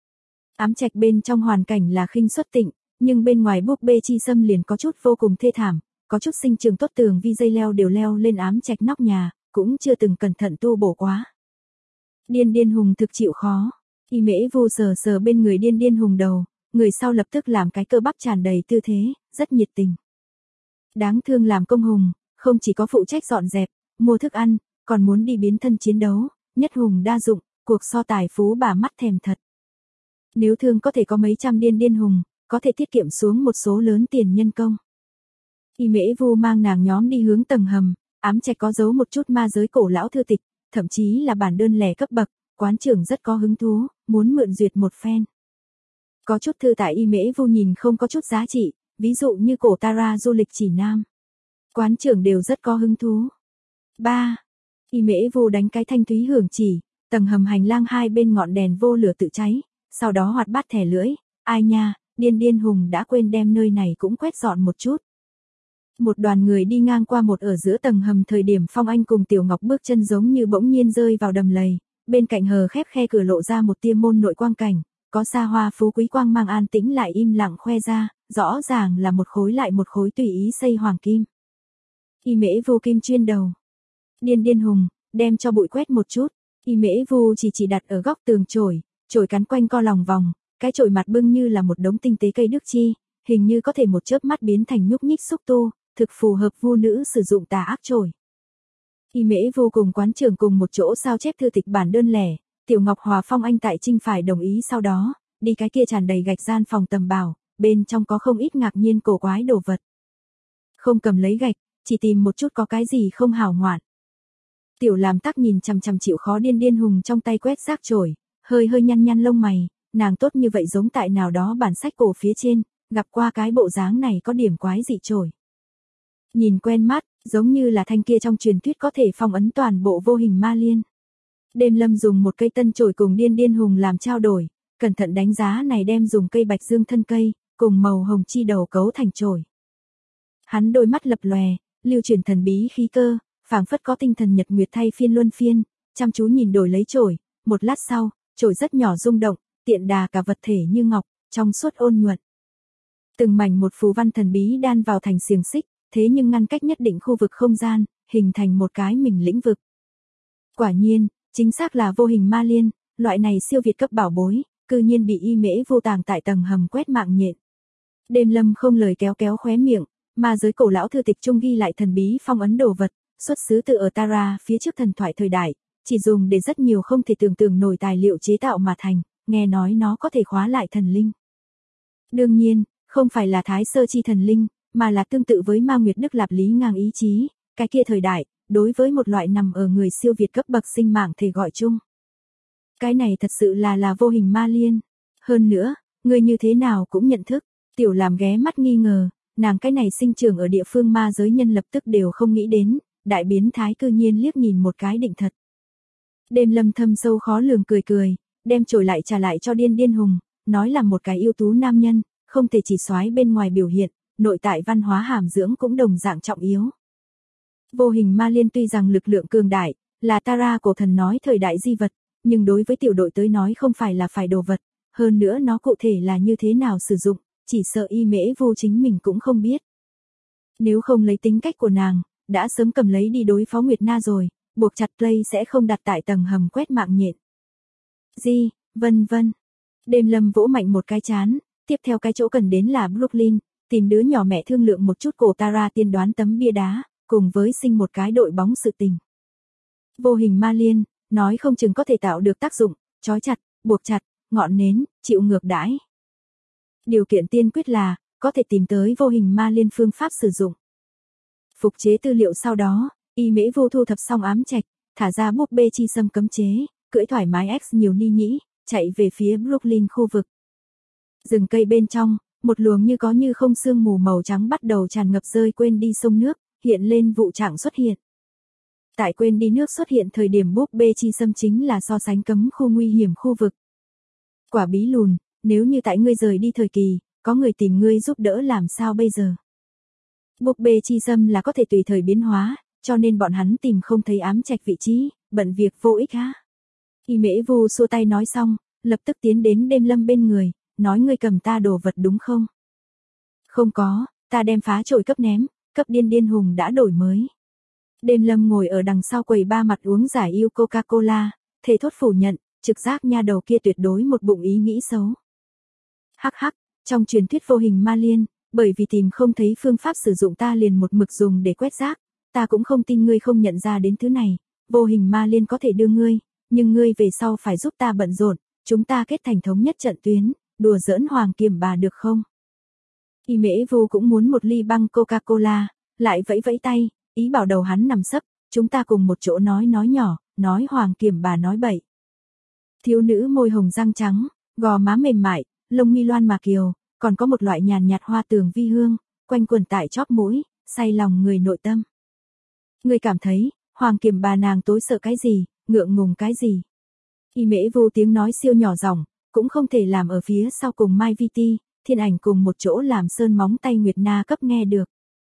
Ám trạch bên trong hoàn cảnh là khinh xuất tịnh, nhưng bên ngoài búp bê chi sâm liền có chút vô cùng thê thảm, có chút sinh trường tốt tường vi dây leo đều leo lên ám trạch nóc nhà, cũng chưa từng cẩn thận tu bổ quá. Điên Hùng thực chịu khó, y mễ vô sờ bên người Điên Hùng đầu, người sau lập tức làm cái cơ bắp tràn đầy tư thế, rất nhiệt tình. Đáng thương làm công Hùng, không chỉ có phụ trách dọn dẹp, mua thức ăn, còn muốn đi biến thân chiến đấu, nhất Hùng đa dụng, cuộc so tài phú bà mắt thèm thật. Nếu thương có thể có mấy trăm Điên Hùng, có thể tiết kiệm xuống một số lớn tiền nhân công. Y Mễ Vu mang nàng nhóm đi hướng tầng hầm, ám trạch có giấu một chút ma giới cổ lão thư tịch, thậm chí là bản đơn lẻ cấp bậc, quán trưởng rất có hứng thú, muốn mượn duyệt một phen. Có chút thư tại Y Mễ Vu nhìn không có chút giá trị, ví dụ như cổ Tara du lịch chỉ nam. Quán trưởng đều rất có hứng thú. 3. Y Mễ Vu đánh cái thanh thúy hưởng chỉ, tầng hầm hành lang hai bên ngọn đèn vô lửa tự cháy, sau đó hoạt bát thẻ lưỡi, ai nha, Điên Hùng đã quên đem nơi này cũng quét dọn một chút. Một đoàn người đi ngang qua một ở giữa tầng hầm thời điểm Phong Anh cùng Tiểu Ngọc bước chân giống như bỗng nhiên rơi vào đầm lầy, bên cạnh hờ khép khe cửa lộ ra một tia môn nội quang cảnh, có xa hoa phú quý quang mang an tĩnh lại im lặng khoe ra, rõ ràng là một khối lại một khối tùy ý xây hoàng kim. Y Mễ Vu kim chuyên đầu. Điên Hùng, đem cho bụi quét một chút, Y Mễ Vu chỉ đặt ở góc tường chổi cắn quanh co lòng vòng, cái chổi mặt bưng như là một đống tinh tế cây đức chi, hình như có thể một chớp mắt biến thành nhúc nhích xúc tu, thực phù hợp vu nữ sử dụng tà ác chổi. Y Mễ Vu cùng quán trưởng cùng một chỗ sao chép thư tịch bản đơn lẻ, Tiểu Ngọc Hòa Phong Anh tại Trinh phải đồng ý sau đó, đi cái kia tràn đầy gạch gian phòng tầm bảo, bên trong có không ít ngạc nhiên cổ quái đồ vật. Không cầm lấy gạch, chỉ tìm một chút có cái gì không hào ngoạn. Tiểu Làm Tắc nhìn chằm chằm chịu khó Điên Hùng trong tay quét rác chổi, hơi nhăn lông mày, nàng tốt như vậy giống tại nào đó bản sách cổ phía trên, gặp qua cái bộ dáng này có điểm quái dị chổi. Nhìn quen mắt, giống như là thanh kia trong truyền thuyết có thể phong ấn toàn bộ vô hình ma liên. Đêm Lâm dùng một cây tân chổi cùng Điên Hùng làm trao đổi, cẩn thận đánh giá này đem dùng cây bạch dương thân cây, cùng màu hồng chi đầu cấu thành chổi. Hắn đôi mắt lập lòe, lưu truyền thần bí khí cơ, phảng phất có tinh thần nhật nguyệt thay phiên luân phiên, chăm chú nhìn đổi lấy chổi, một lát sau, chổi rất nhỏ rung động, tiện đà cả vật thể như ngọc, trong suốt ôn nhuận. Từng mảnh một phù văn thần bí đan vào thành xiềng xích, thế nhưng ngăn cách nhất định khu vực không gian, hình thành một cái mình lĩnh vực. Quả nhiên, chính xác là vô hình ma liên, loại này siêu việt cấp bảo bối, cư nhiên bị Y Mễ Vô tàng tại tầng hầm quét mạng nhện. Đêm Lâm không lời kéo kéo khóe miệng, mà giới cổ lão thư tịch trung ghi lại thần bí phong ấn đồ vật, xuất xứ từ ở Tara phía trước thần thoại thời đại, chỉ dùng để rất nhiều không thể tưởng tượng nổi tài liệu chế tạo mà thành, nghe nói nó có thể khóa lại thần linh. Đương nhiên, không phải là thái sơ chi thần linh, mà là tương tự với Ma Nguyệt Đức Lạp Lý ngang ý chí, cái kia thời đại, đối với một loại nằm ở người siêu việt cấp bậc sinh mạng thể gọi chung. Cái này thật sự là vô hình ma liên. Hơn nữa, người như thế nào cũng nhận thức, Tiểu Làm ghé mắt nghi ngờ, nàng cái này sinh trưởng ở địa phương ma giới nhân lập tức đều không nghĩ đến, đại biến thái cư nhiên liếc nhìn một cái định thật. Đêm Lâm thâm sâu khó lường cười cười, đem chổi lại trả lại cho Điên Điên Hùng, nói là một cái ưu tú nam nhân, không thể chỉ soái bên ngoài biểu hiện, nội tại văn hóa hàm dưỡng cũng đồng dạng trọng yếu. Vô hình ma liên tuy rằng lực lượng cường đại, là Tara cổ thần nói thời đại di vật, nhưng đối với tiểu đội tới nói không phải là phải đồ vật, hơn nữa nó cụ thể là như thế nào sử dụng, chỉ sợ Y Mễ Vô chính mình cũng không biết. Nếu không lấy tính cách của nàng, đã sớm cầm lấy đi đối phó Nguyệt Na rồi, buộc chặt Play sẽ không đặt tại tầng hầm quét mạng nhện. Vân vân. Đêm Lâm vỗ mạnh một cái chán, tiếp theo cái chỗ cần đến là Brooklyn, tìm đứa nhỏ mẹ thương lượng một chút cổ Tara tiên đoán tấm bia đá, cùng với sinh một cái đội bóng sự tình. Vô hình ma liên, nói không chừng có thể tạo được tác dụng, trói chặt, buộc chặt, ngọn nến, chịu ngược đãi. Điều kiện tiên quyết là, có thể tìm tới vô hình ma liên phương pháp sử dụng. Phục chế tư liệu sau đó, Y Mễ Vô thu thập xong ám trạch, thả ra búp bê chi xâm cấm chế, cưỡi thoải mái X nhiều ni nhĩ, chạy về phía Brooklyn khu vực. Rừng cây bên trong, một luồng như có như không sương mù màu trắng bắt đầu tràn ngập rơi quên đi sông nước, hiện lên vụ trạng xuất hiện. Tại quên đi nước xuất hiện thời điểm búp bê chi xâm chính là so sánh cấm khu nguy hiểm khu vực. Quả bí lùn, nếu như tại ngươi rời đi thời kỳ, có người tìm ngươi giúp đỡ làm sao bây giờ? Búp bê chi xâm là có thể tùy thời biến hóa, cho nên bọn hắn tìm không thấy ám trạch vị trí, bận việc vô ích ha. Y Mễ Vô xua tay nói xong, lập tức tiến đến Đêm Lâm bên người, nói ngươi cầm ta đồ vật đúng không? Không có, ta đem phá chổi cấp ném, cấp Điên Điên Hùng đã đổi mới. Đêm Lâm ngồi ở đằng sau quầy ba mặt uống giải yêu Coca-Cola, thề thốt phủ nhận, trực giác nha đầu kia tuyệt đối một bụng ý nghĩ xấu. Hắc hắc, trong truyền thuyết vô hình ma liên, bởi vì tìm không thấy phương pháp sử dụng ta liền một mực dùng để quét rác, ta cũng không tin ngươi không nhận ra đến thứ này, vô hình ma liên có thể đưa ngươi, nhưng ngươi về sau phải giúp ta bận rộn, chúng ta kết thành thống nhất trận tuyến, đùa giỡn Hoàng Kiềm Bà được không? Y Mễ Vô cũng muốn một ly băng Coca-Cola, lại vẫy vẫy tay, ý bảo đầu hắn nằm sấp, chúng ta cùng một chỗ nói nhỏ, nói Hoàng Kiềm Bà nói bậy. Thiếu nữ môi hồng răng trắng, gò má mềm mại, lông mi loan mà kiều, còn có một loại nhàn nhạt hoa tường vi hương, quanh quẩn tại chóp mũi, say lòng người nội tâm. Ngươi cảm thấy, Hoàng Kiềm Bà nàng tối sợ cái gì, ngượng ngùng cái gì? Y Mễ Vô tiếng nói siêu nhỏ giọng, cũng không thể làm ở phía sau cùng Mai Viti, Thiên Ảnh cùng một chỗ làm sơn móng tay Nguyệt Na cấp nghe được.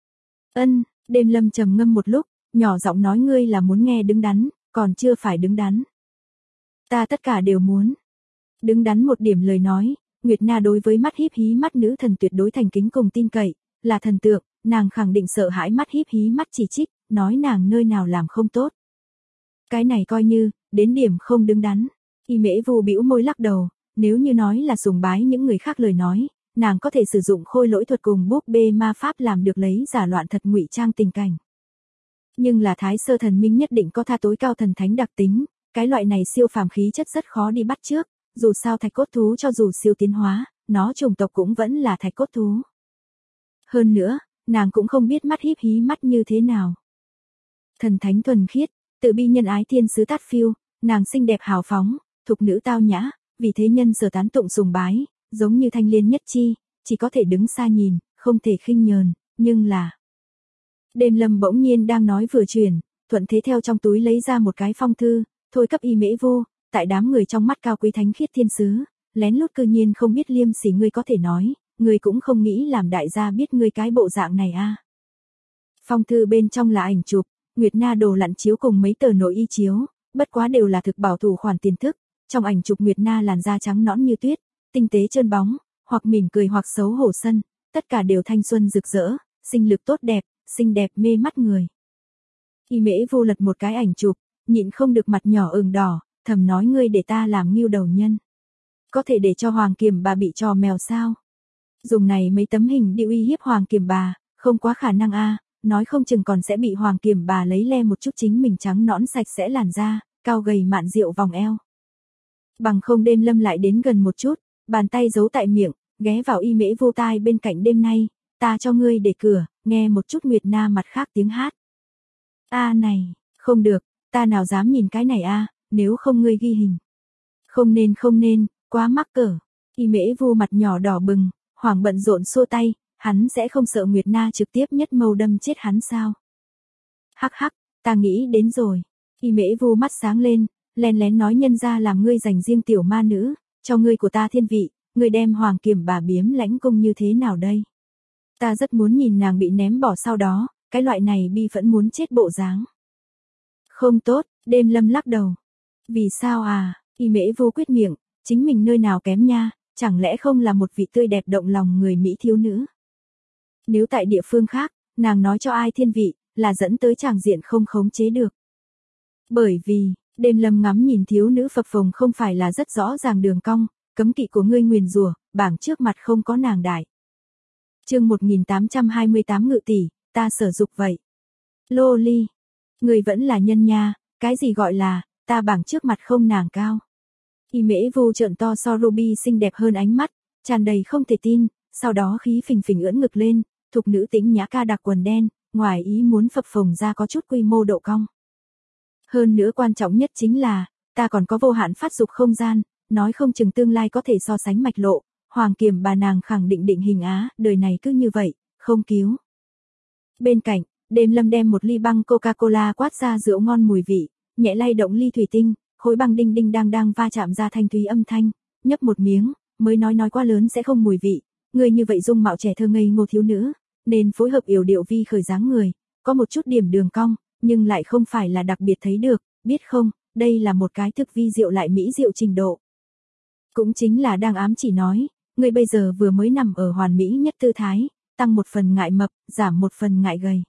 Đêm Lâm trầm ngâm một lúc, nhỏ giọng nói ngươi là muốn nghe đứng đắn, còn chưa phải đứng đắn. Ta tất cả đều muốn. Đứng đắn một điểm lời nói, Nguyệt Na đối với mắt híp hí mắt nữ thần tuyệt đối thành kính cùng tin cậy, là thần tượng, nàng khẳng định sợ hãi mắt híp hí mắt chỉ trích, nói nàng nơi nào làm không tốt. Cái này coi như, đến điểm không đứng đắn. Y Mễ Vô bĩu môi lắc đầu, nếu như nói là sùng bái những người khác lời nói, nàng có thể sử dụng khôi lỗi thuật cùng búp bê ma pháp làm được lấy giả loạn thật ngụy trang tình cảnh. Nhưng là thái sơ thần minh nhất định có tha tối cao thần thánh đặc tính, cái loại này siêu phàm khí chất rất khó đi bắt trước, dù sao thạch cốt thú cho dù siêu tiến hóa, nó chủng tộc cũng vẫn là thạch cốt thú. Hơn nữa, nàng cũng không biết mắt híp hí mắt như thế nào. Thần thánh thuần khiết, tự bi nhân ái thiên sứ Tát Phiêu, nàng xinh đẹp hào phóng, thục nữ tao nhã, vì thế nhân sở tán tụng sùng bái, giống như thanh liên nhất chi, chỉ có thể đứng xa nhìn, không thể khinh nhờn, nhưng là... Đêm Lâm bỗng nhiên đang nói vừa chuyển, thuận thế theo trong túi lấy ra một cái phong thư, thôi cấp Y Mễ Vô, tại đám người trong mắt cao quý thánh khiết thiên sứ, lén lút cư nhiên không biết liêm sỉ ngươi có thể nói, ngươi cũng không nghĩ làm đại gia biết ngươi cái bộ dạng này a. Phong thư bên trong là ảnh chụp, Nguyệt Na đồ lặn chiếu cùng mấy tờ nội y chiếu, bất quá đều là thực bảo thủ khoản tiền thức, trong ảnh chụp Nguyệt Na làn da trắng nõn như tuyết, tinh tế trơn bóng, hoặc mỉm cười hoặc xấu hổ sân, tất cả đều thanh xuân rực rỡ, sinh lực tốt đẹp, xinh đẹp mê mắt người. Y Mễ Vô lật một cái ảnh chụp, nhịn không được mặt nhỏ ửng đỏ, thầm nói ngươi để ta làm ngưu đầu nhân. Có thể để cho Hoàng Kiềm bà bị trò mèo sao? Dùng này mấy tấm hình đi uy hiếp Hoàng Kiềm bà, không quá khả năng a, nói không chừng còn sẽ bị Hoàng Kiềm bà lấy le một chút chính mình trắng nõn sạch sẽ làn da, cao gầy mạn rượu vòng eo. Bằng không Đêm Lâm lại đến gần một chút, bàn tay giấu tại miệng, ghé vào Y Mễ Vô tai bên cạnh. Đêm nay, ta cho ngươi để cửa, nghe một chút Nguyệt Na mặt khác tiếng hát. A này, không được, ta nào dám nhìn cái này a, nếu không ngươi ghi hình. Không nên, quá mắc cỡ. Y Mễ Vô mặt nhỏ đỏ bừng, hoảng bận rộn xua tay, hắn sẽ không sợ Nguyệt Na trực tiếp nhất mâu đâm chết hắn sao? Hắc hắc, ta nghĩ đến rồi. Y Mễ Vô mắt sáng lên, lén lén nói nhân ra làm ngươi dành riêng tiểu ma nữ, cho ngươi của ta thiên vị, ngươi đem Hoàng Kiềm bà biếm lãnh cung như thế nào đây? Ta rất muốn nhìn nàng bị ném bỏ sau đó, cái loại này bi phẫn muốn chết bộ dáng. Không tốt, Đêm Lâm lắc đầu. Vì sao à? Y Mễ Vô quyết miệng, chính mình nơi nào kém nha, chẳng lẽ không là một vị tươi đẹp động lòng người Mỹ thiếu nữ? Nếu tại địa phương khác, nàng nói cho ai thiên vị, là dẫn tới tràng diện không khống chế được. Bởi vì, Đêm Lâm ngắm nhìn thiếu nữ phập phồng không phải là rất rõ ràng đường cong, cấm kỵ của ngươi nguyền rủa, bảng trước mặt không có nàng đại. Chương 1828 ngự tỷ, ta sở dục vậy. Lô ly, ngươi vẫn là nhân nha, cái gì gọi là, ta bảng trước mặt không nàng cao. Y Mễ Vô trợn to so Ruby xinh đẹp hơn ánh mắt, tràn đầy không thể tin, sau đó khí phình phình ưỡn ngực lên, thục nữ tĩnh nhã ca đặc quần đen, ngoài ý muốn phập phồng ra có chút quy mô độ cong. Hơn nữa quan trọng nhất chính là, ta còn có vô hạn phát dục không gian, nói không chừng tương lai có thể so sánh mạch lộ, Hoàng Kiềm bà nàng khẳng định định hình á, đời này cứ như vậy, không cứu. Bên cạnh, Đêm Lâm đem một ly băng Coca-Cola quát ra rượu ngon mùi vị, nhẹ lay động ly thủy tinh, khối băng đinh đinh đang va chạm ra thanh thúy âm thanh, nhấp một miếng, mới nói quá lớn sẽ không mùi vị, người như vậy dung mạo trẻ thơ ngây ngô thiếu nữ, nên phối hợp yểu điệu vi khởi dáng người, có một chút điểm đường cong, nhưng lại không phải là đặc biệt thấy được, biết không, đây là một cái thực vi diệu lại mỹ diệu trình độ. Cũng chính là đang ám chỉ nói, người bây giờ vừa mới nằm ở hoàn mỹ nhất tư thái, tăng một phần ngại mập, giảm một phần ngại gầy.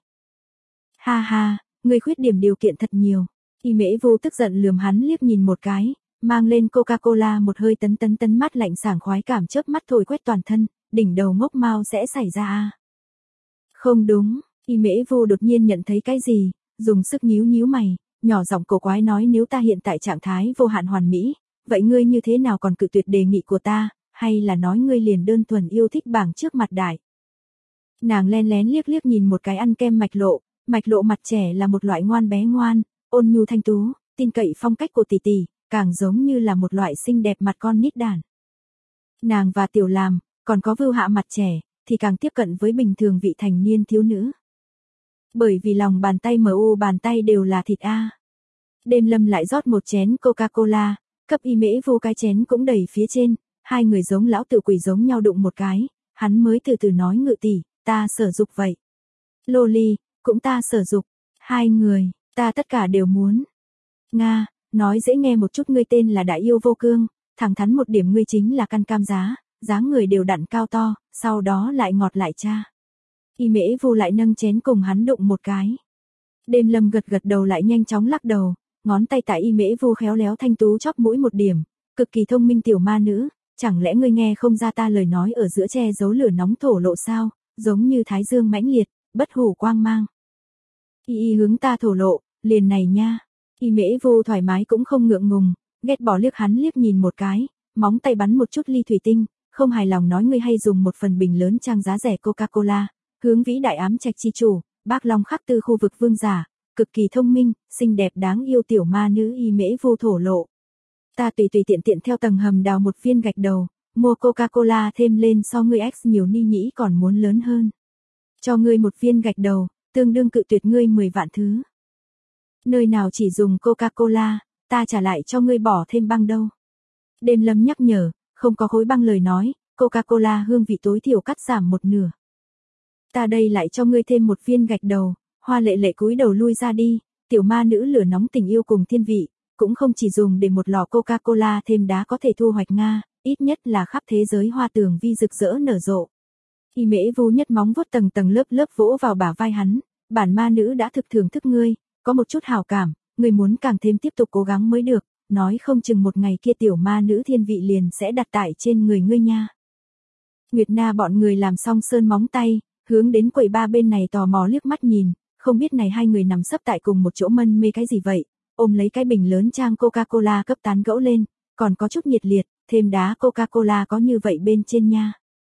Ha ha, người khuyết điểm điều kiện thật nhiều. Y Mễ Vô tức giận lườm hắn liếc nhìn một cái, mang lên Coca-Cola một hơi tấn mát lạnh sảng khoái cảm chớp mắt thổi quét toàn thân, đỉnh đầu ngốc mau sẽ xảy ra a. Không đúng, Y Mễ Vô đột nhiên nhận thấy cái gì, dùng sức nhíu mày, nhỏ giọng cổ quái nói nếu ta hiện tại trạng thái vô hạn hoàn mỹ, vậy ngươi như thế nào còn cự tuyệt đề nghị của ta, hay là nói ngươi liền đơn thuần yêu thích bảng trước mặt đại. Nàng len lén liếc nhìn một cái ăn kem mạch lộ mặt trẻ là một loại ngoan bé ngoan, ôn nhu thanh tú, tin cậy phong cách của tỷ tỷ, càng giống như là một loại xinh đẹp mặt con nít đàn. Nàng và Tiểu Làm, còn có Vưu Hạ mặt trẻ, thì càng tiếp cận với bình thường vị thành niên thiếu nữ. Bởi vì lòng bàn tay bàn tay đều là thịt a. Đêm Lâm lại rót một chén Coca-Cola, cấp Y Mễ Vô cái chén cũng đầy phía trên, hai người giống lão tử quỷ giống nhau đụng một cái, hắn mới từ từ nói ngự tỷ, ta sở dục vậy. Lô ly, cũng ta sở dục, hai người, ta tất cả đều muốn. Nga, nói dễ nghe một chút ngươi tên là Đại Yêu Vô Cương, thẳng thắn một điểm ngươi chính là căn cam giá, dáng người đều đặn cao to, sau đó lại ngọt lại cha. Y Mễ Vô lại nâng chén cùng hắn đụng một cái. Đêm Lâm gật đầu lại nhanh chóng lắc đầu, ngón tay tại Y Mễ Vô khéo léo thanh tú chóp mũi một điểm, cực kỳ thông minh tiểu ma nữ, chẳng lẽ ngươi nghe không ra ta lời nói ở giữa che giấu lửa nóng thổ lộ sao, giống như thái dương mãnh liệt, bất hủ quang mang. Y hướng ta thổ lộ, liền này nha. Y Mễ Vô thoải mái cũng không ngượng ngùng, ghét bỏ liếc hắn liếc nhìn một cái, móng tay bắn một chút ly thủy tinh, không hài lòng nói ngươi hay dùng một phần bình lớn trang giá rẻ Coca-Cola, hướng vĩ đại ám trạch chi chủ, Bác Long khắc tư khu vực vương giả, cực kỳ thông minh, xinh đẹp đáng yêu tiểu ma nữ Y Mễ Vô thổ lộ. Ta tùy tiện theo tầng hầm đào một viên gạch đầu, mua Coca-Cola thêm lên so ngươi X nhiều ni nhĩ còn muốn lớn hơn. Cho ngươi một viên gạch đầu, tương đương cự tuyệt ngươi 10 vạn thứ. Nơi nào chỉ dùng Coca-Cola, ta trả lại cho ngươi bỏ thêm băng đâu. Đêm Lâm nhắc nhở, không có khối băng lời nói, Coca-Cola hương vị tối thiểu cắt giảm một nửa. Ta đây lại cho ngươi thêm một viên gạch đầu, Hoa Lệ Lệ cúi đầu lui ra đi, tiểu ma nữ lửa nóng tình yêu cùng thiên vị, cũng không chỉ dùng để một lọ Coca-Cola thêm đá có thể thu hoạch Nga, ít nhất là khắp thế giới hoa tường vi rực rỡ nở rộ. Y Mễ Vu nhất móng vuốt tầng tầng lớp lớp vỗ vào bả vai hắn, bản ma nữ đã thực thưởng thức ngươi, có một chút hảo cảm, ngươi muốn càng thêm tiếp tục cố gắng mới được, nói không chừng một ngày kia tiểu ma nữ thiên vị liền sẽ đặt tại trên người ngươi nha. Nguyệt Na bọn người làm xong sơn móng tay, hướng đến quầy ba bên này tò mò liếc mắt nhìn, không biết này hai người nằm sấp tại cùng một chỗ mân mê cái gì vậy, ôm lấy cái bình lớn trang Coca-Cola cấp tán gẫu lên, còn có chút nhiệt liệt, thêm đá Coca-Cola có như vậy bên trên nha.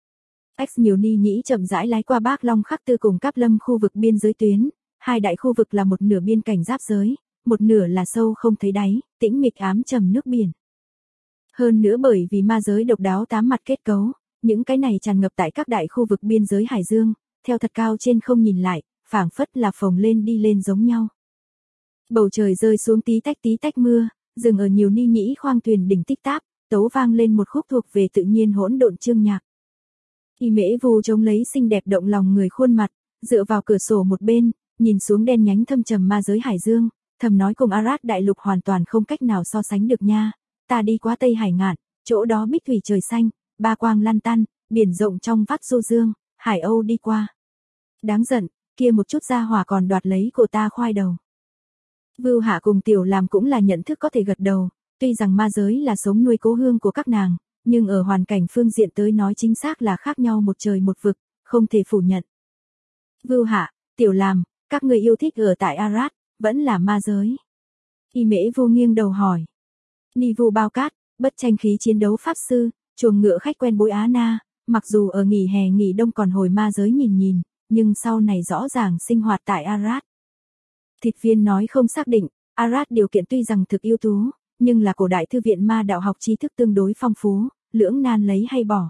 X nhiều ni nhĩ chậm rãi lái qua Bác Long Khắc Tư cùng Cáp Lâm khu vực biên giới tuyến, hai đại khu vực là một nửa biên cảnh giáp giới, một nửa là sâu không thấy đáy, tĩnh mịch ám trầm nước biển. Hơn nữa bởi vì ma giới độc đáo tám mặt kết cấu, những cái này tràn ngập tại các đại khu vực biên giới Hải Dương, theo thật cao trên không nhìn lại, phảng phất là phồng lên đi lên giống nhau. Bầu trời rơi xuống tí tách mưa, dừng ở nhiều ni nhĩ khoang thuyền đỉnh tích táp, tấu vang lên một khúc thuộc về tự nhiên hỗn độn chương nhạc. Y Mễ Vu chống lấy xinh đẹp động lòng người khuôn mặt, dựa vào cửa sổ một bên, nhìn xuống đen nhánh thâm trầm ma giới Hải Dương, thầm nói cùng Arad đại lục hoàn toàn không cách nào so sánh được nha. Ta đi qua Tây Hải Ngạn, chỗ đó bích thủy trời xanh, ba quang lan tăn, biển rộng trong vắt du dương, Hải Âu đi qua. Đáng giận, kia một chút gia hỏa còn đoạt lấy của ta khoai đầu. Vưu Hạ cùng Tiểu Làm cũng là nhận thức có thể gật đầu, tuy rằng ma giới là sống nuôi cố hương của các nàng, nhưng ở hoàn cảnh phương diện tới nói chính xác là khác nhau một trời một vực, không thể phủ nhận. Vưu Hạ, Tiểu Làm, các người yêu thích ở tại Arad, vẫn là ma giới. Y Mễ Vu nghiêng đầu hỏi. Ni Vu Bao Cát, bất tranh khí chiến đấu pháp sư, chuồng ngựa khách quen bối Á Na, mặc dù ở nghỉ hè nghỉ đông còn hồi ma giới nhìn nhìn, nhưng sau này rõ ràng sinh hoạt tại Arad. Thịt viên nói không xác định, Arad điều kiện tuy rằng thực ưu tú, nhưng là cổ đại thư viện ma đạo học tri thức tương đối phong phú, lưỡng nan lấy hay bỏ.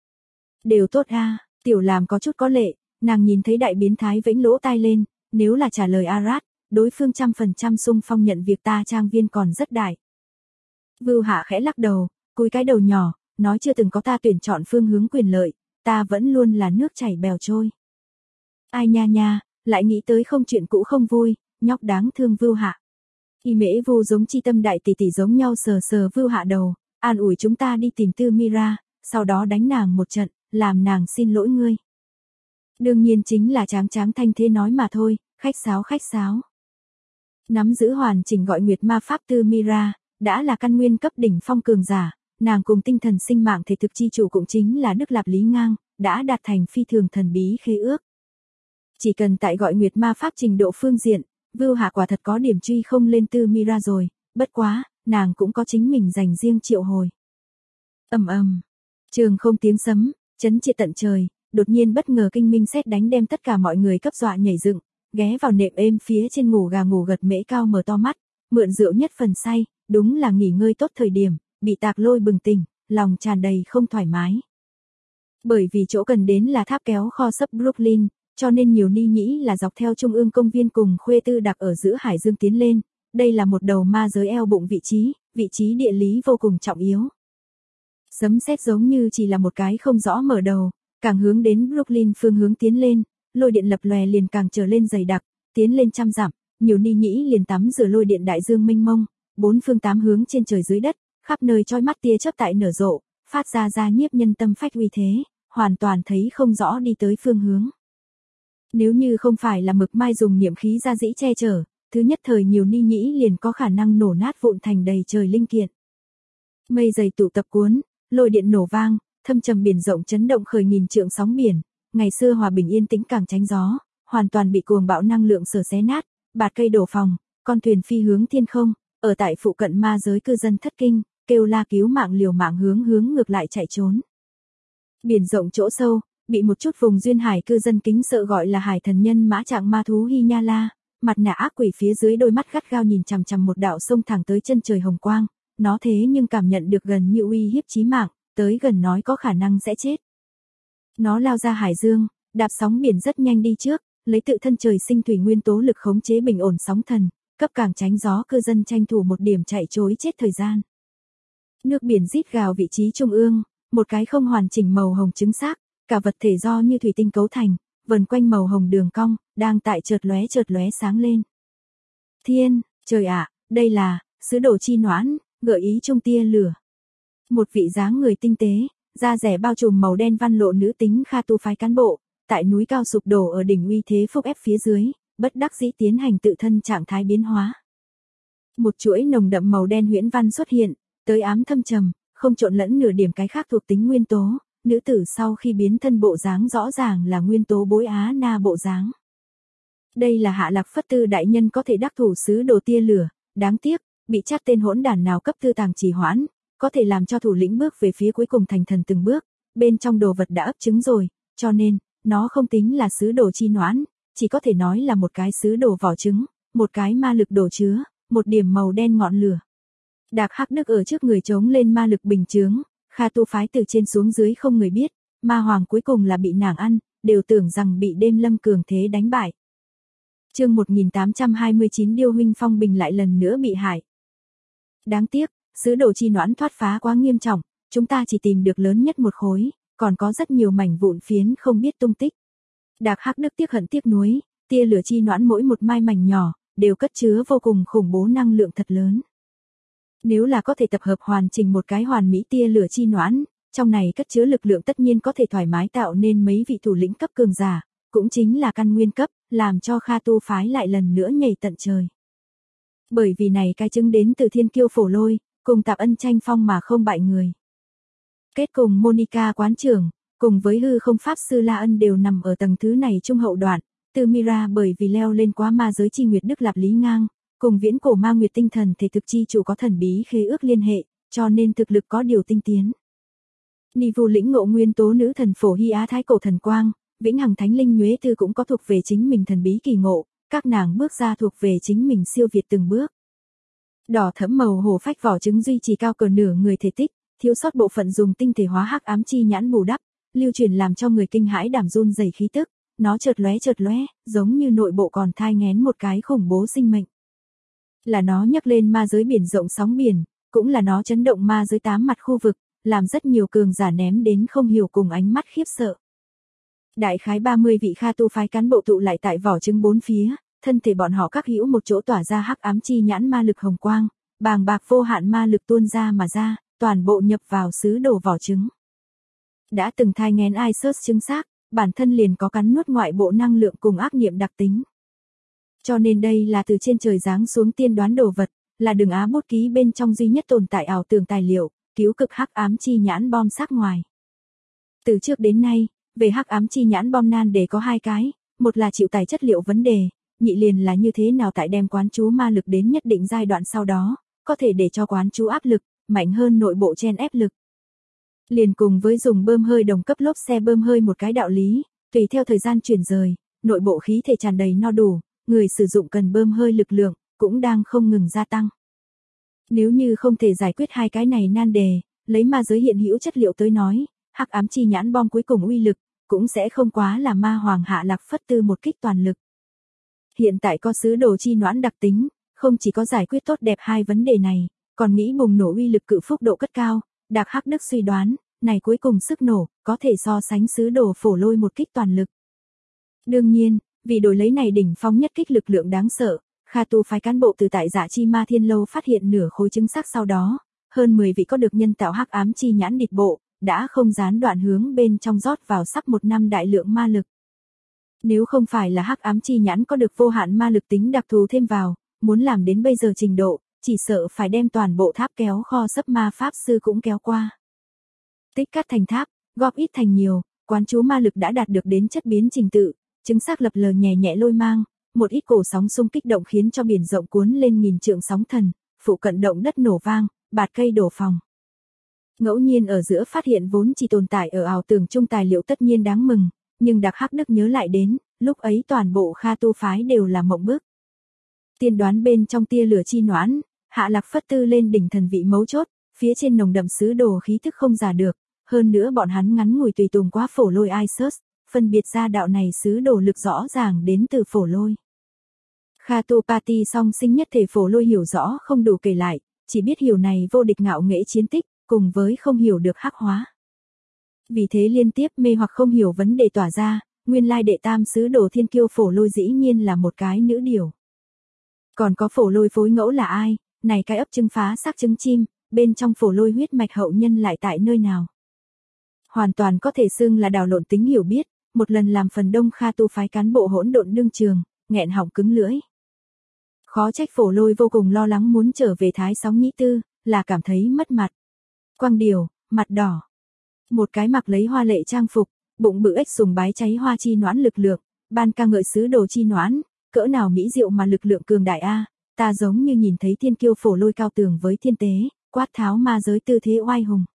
Đều tốt a, Tiểu Làm có chút có lệ, nàng nhìn thấy đại biến thái vẫy lỗ tai lên, nếu là trả lời Arad, đối phương 100% xung phong nhận việc ta trang viên còn rất đại. Vưu Hạ khẽ lắc đầu, cúi cái đầu nhỏ, nói chưa từng có ta tuyển chọn phương hướng quyền lợi, ta vẫn luôn là nước chảy bèo trôi. Ai nha nha, lại nghĩ tới không chuyện cũ không vui, nhóc đáng thương Vưu Hạ. Y Mễ Vu giống chi tâm đại tỷ tỷ giống nhau sờ sờ Vưu Hạ đầu, an ủi chúng ta đi tìm Tư Mira, sau đó đánh nàng một trận, làm nàng xin lỗi ngươi. Đương nhiên chính là tráng tráng thanh thế nói mà thôi, khách sáo khách sáo. Nắm giữ hoàn chỉnh gọi nguyệt ma pháp Tư Mira, đã là căn nguyên cấp đỉnh phong cường giả, nàng cùng tinh thần sinh mạng thể thực chi chủ cũng chính là Đức Lạp Lý Ngang, đã đạt thành phi thường thần bí khế ước. Chỉ cần tại gọi nguyệt ma pháp trình độ phương diện, Vưu Hạ quả thật có điểm truy không lên Tư Mira rồi, bất quá, nàng cũng có chính mình dành riêng triệu hồi. Trường không tiếng sấm, chấn triệt tận trời, đột nhiên bất ngờ kinh minh sét đánh đem tất cả mọi người cấp dọa nhảy dựng, ghé vào nệm êm phía trên ngủ gà ngủ gật Mễ Cao mở to mắt, mượn rượu nhất phần say, đúng là nghỉ ngơi tốt thời điểm, bị tạc lôi bừng tỉnh, lòng tràn đầy không thoải mái. Bởi vì chỗ cần đến là tháp kéo kho sấp Brooklyn, cho nên nhiều ni nhĩ là dọc theo trung ương công viên cùng Khuê Tư đặc ở giữa Hải Dương tiến lên, đây là một đầu ma giới eo bụng vị trí địa lý vô cùng trọng yếu. Sấm sét giống như chỉ là một cái không rõ mở đầu, càng hướng đến Brooklyn phương hướng tiến lên, lôi điện lập lòe liền càng trở lên dày đặc, tiến lên trăm dặm, nhiều ni nhĩ liền tắm rửa lôi điện đại dương mênh mông, bốn phương tám hướng trên trời dưới đất, khắp nơi chói mắt tia chớp tại nở rộ, phát ra nhiếp nhân tâm phách uy thế, hoàn toàn thấy không rõ đi tới phương hướng. Nếu như không phải là Mực Mai dùng niệm khí ra dĩ che chở, thứ nhất thời nhiều ni nhĩ liền có khả năng nổ nát vụn thành đầy trời linh kiện. Mây dày tụ tập cuốn, lôi điện nổ vang, thâm trầm biển rộng chấn động khởi nghìn trượng sóng biển, ngày xưa hòa bình yên tĩnh càng tránh gió, hoàn toàn bị cuồng bạo năng lượng sở xé nát, bạt cây đổ phòng, con thuyền phi hướng thiên không, ở tại phụ cận ma giới cư dân thất kinh, kêu la cứu mạng liều mạng hướng ngược lại chạy trốn. Biển rộng chỗ sâu, bị một chút vùng duyên hải cư dân kính sợ gọi là hải thần nhân mã trạng ma thú Hy Nha La, mặt nạ ác quỷ phía dưới đôi mắt gắt gao nhìn chằm chằm một đạo sông thẳng tới chân trời hồng quang, nó thế nhưng cảm nhận được gần như uy hiếp chí mạng, tới gần nói có khả năng sẽ chết. Nó lao ra hải dương, đạp sóng biển rất nhanh đi trước, lấy tự thân trời sinh thủy nguyên tố lực khống chế bình ổn sóng thần, cấp càng tránh gió cư dân tranh thủ một điểm chạy trối chết thời gian. Nước biển rít gào vị trí trung ương, một cái không hoàn chỉnh màu hồng trứng xác, cả vật thể do như thủy tinh cấu thành, vần quanh màu hồng đường cong, đang tại chợt lóe sáng lên. Thiên, trời ạ, đây là sứ đồ chi noãn, gợi ý trung tia lửa. Một vị dáng người tinh tế, da rẻ bao trùm màu đen văn lộ nữ tính Kha tu phái cán bộ, tại núi cao sụp đổ ở đỉnh uy thế phúc ép phía dưới, bất đắc dĩ tiến hành tự thân trạng thái biến hóa. Một chuỗi nồng đậm màu đen huyễn văn xuất hiện, tới ám thâm trầm, không trộn lẫn nửa điểm cái khác thuộc tính nguyên tố, nữ tử sau khi biến thân bộ dáng rõ ràng là nguyên tố bối Á Na bộ dáng. Đây là Hạ Lạc Phất Tư đại nhân có thể đắc thủ sứ đồ tia lửa, đáng tiếc, bị chát tên hỗn đản nào cấp tư tàng trì hoãn, có thể làm cho thủ lĩnh bước về phía cuối cùng thành thần từng bước, bên trong đồ vật đã ấp trứng rồi, cho nên, nó không tính là sứ đồ chi noãn, chỉ có thể nói là một cái sứ đồ vỏ trứng, một cái ma lực đồ chứa, một điểm màu đen ngọn lửa. Đạc Hắc Đức ở trước người chống lên ma lực bình chướng, Kha tu phái từ trên xuống dưới không người biết, ma hoàng cuối cùng là bị nàng ăn, đều tưởng rằng bị đêm lâm cường thế đánh bại. Chương 1829 Điêu huynh phong bình lại lần nữa bị hại. Đáng tiếc, sứ đồ chi noãn thoát phá quá nghiêm trọng, chúng ta chỉ tìm được lớn nhất một khối, còn có rất nhiều mảnh vụn phiến không biết tung tích. Đạc Hắc Đức tiếc hận tiếc nuối, tia lửa chi noãn mỗi một mai mảnh nhỏ, đều cất chứa vô cùng khủng bố năng lượng thật lớn. Nếu là có thể tập hợp hoàn chỉnh một cái hoàn mỹ tia lửa chi noãn, trong này cất chứa lực lượng tất nhiên có thể thoải mái tạo nên mấy vị thủ lĩnh cấp cường giả, cũng chính là căn nguyên cấp, làm cho Kha tu phái lại lần nữa nhảy tận trời. Bởi vì này cái chứng đến từ thiên kiêu phổ lôi, cùng Tạp Ân tranh phong mà không bại người. Kết cùng Monica quán trưởng, cùng với hư không pháp sư La Ân đều nằm ở tầng thứ này trung hậu đoạn, từ Mira bởi vì leo lên quá ma giới chi nguyệt đức lạp lý ngang, cùng viễn cổ ma nguyệt tinh thần thể thực chi chủ có thần bí khế ước liên hệ, cho nên thực lực có điều tinh tiến. Nivu lĩnh ngộ nguyên tố nữ thần phổ hy á thái cổ thần quang, vĩnh hằng thánh linh nhuế tư cũng có thuộc về chính mình thần bí kỳ ngộ, các nàng bước ra thuộc về chính mình siêu việt từng bước. Đỏ thẫm màu hổ phách vỏ trứng duy trì cao cỡ nửa người thể tích, thiếu sót bộ phận dùng tinh thể hóa hắc ám chi nhãn bù đắp, lưu truyền làm cho người kinh hãi đảm run rẩy khí tức, nó chợt lóe, giống như nội bộ còn thai nghén một cái khủng bố sinh mệnh. Là nó nhấc lên ma giới biển rộng sóng biển, cũng là nó chấn động ma giới tám mặt khu vực, làm rất nhiều cường giả ném đến không hiểu cùng ánh mắt khiếp sợ. Đại khái 30 vị Kha tu phái cán bộ tụ lại tại vỏ trứng bốn phía, thân thể bọn họ các hữu một chỗ tỏa ra hắc ám chi nhãn ma lực hồng quang, bàng bạc vô hạn ma lực tuôn ra mà ra, toàn bộ nhập vào sứ đồ vỏ trứng. Đã từng thai nghén Isus trứng xác, bản thân liền có cắn nuốt ngoại bộ năng lượng cùng ác niệm đặc tính. Cho nên đây là từ trên trời giáng xuống tiên đoán đồ vật, là đường á bút ký bên trong duy nhất tồn tại ảo tưởng tài liệu, cứu cực hắc ám chi nhãn bom xác ngoài. Từ trước đến nay, về hắc ám chi nhãn bom nan đề có hai cái, một là chịu tài chất liệu vấn đề, nhị liền là như thế nào tại đem quán chú ma lực đến nhất định giai đoạn sau đó, có thể để cho quán chú áp lực, mạnh hơn nội bộ chen ép lực. Liền cùng với dùng bơm hơi đồng cấp lốp xe bơm hơi một cái đạo lý, tùy theo thời gian chuyển rời, nội bộ khí thể tràn đầy no đủ, người sử dụng cần bơm hơi lực lượng, cũng đang không ngừng gia tăng. Nếu như không thể giải quyết hai cái này nan đề, lấy ma giới hiện hữu chất liệu tới nói, hắc ám chi nhãn bom cuối cùng uy lực, cũng sẽ không quá là ma hoàng Hạ Lạc Phất Tư một kích toàn lực. Hiện tại có sứ đồ chi noãn đặc tính, không chỉ có giải quyết tốt đẹp hai vấn đề này, còn nghĩ bùng nổ uy lực cự phúc độ cất cao, Đạc Hắc Đức suy đoán, này cuối cùng sức nổ, có thể so sánh sứ đồ phổ lôi một kích toàn lực. Đương nhiên, vì đổi lấy này đỉnh phong nhất kích lực lượng đáng sợ, Kha tu phái cán bộ từ tại Dạ Chi Ma Thiên Lâu phát hiện nửa khối trứng xác sau đó, hơn 10 vị có được nhân tạo hắc ám chi nhãn địch bộ, đã không gián đoạn hướng bên trong rót vào sắp một năm đại lượng ma lực. Nếu không phải là hắc ám chi nhãn có được vô hạn ma lực tính đặc thù thêm vào, muốn làm đến bây giờ trình độ, chỉ sợ phải đem toàn bộ tháp kéo kho sấp ma pháp sư cũng kéo qua. Tích cắt thành tháp, góp ít thành nhiều, quán chú ma lực đã đạt được đến chất biến trình tự, trứng xác lập lờ nhẹ nhẹ lôi mang, một ít cổ sóng xung kích động khiến cho biển rộng cuốn lên nghìn trượng sóng thần, phụ cận động đất nổ vang, bạt cây đổ phòng. Ngẫu nhiên ở giữa phát hiện vốn chỉ tồn tại ở ảo tưởng chung tài liệu tất nhiên đáng mừng, nhưng Đạc Hắc Đức nhớ lại đến, lúc ấy toàn bộ Kha tu phái đều là mộng bức. Tiên đoán bên trong tia lửa chi noãn, Hạ Lạc Phất Tư lên đỉnh thần vị mấu chốt, phía trên nồng đậm sứ đồ khí thức không giả được, hơn nữa bọn hắn ngắn ngủi tùy tùng quá phổ lôi Isus, phân biệt ra đạo này sứ đồ lực rõ ràng đến từ phổ lôi. Kha tu Pati song sinh nhất thể phổ lôi hiểu rõ không đủ kể lại, chỉ biết hiểu này vô địch ngạo nghễ chiến tích, cùng với không hiểu được hắc hóa. Vì thế liên tiếp mê hoặc không hiểu vấn đề tỏa ra, nguyên lai đệ tam sứ đồ thiên kiêu phổ lôi dĩ nhiên là một cái nữ điều. Còn có phổ lôi phối ngẫu là ai, này cái ấp trứng phá xác trứng chim, bên trong phổ lôi huyết mạch hậu nhân lại tại nơi nào. hoàn toàn có thể xưng là đảo lộn tính hiểu biết, một lần làm phần đông Kha Tu phái cán bộ hỗn độn đương trường, nghẹn họng cứng lưỡi. Khó trách Phổ Lôi vô cùng lo lắng muốn trở về Thái Sóng Nhĩ Tư, là cảm thấy mất mặt. Quang Điều, mặt đỏ. Một cái mặc lấy hoa lệ trang phục, bụng bự ếch sùng bái cháy hoa chi noãn lực lượng, ban ca ngợi sứ đồ chi noãn, cỡ nào mỹ diệu mà lực lượng cường đại a, ta giống như nhìn thấy thiên kiêu Phổ Lôi cao tường với thiên tế, quát tháo ma giới tư thế oai hùng.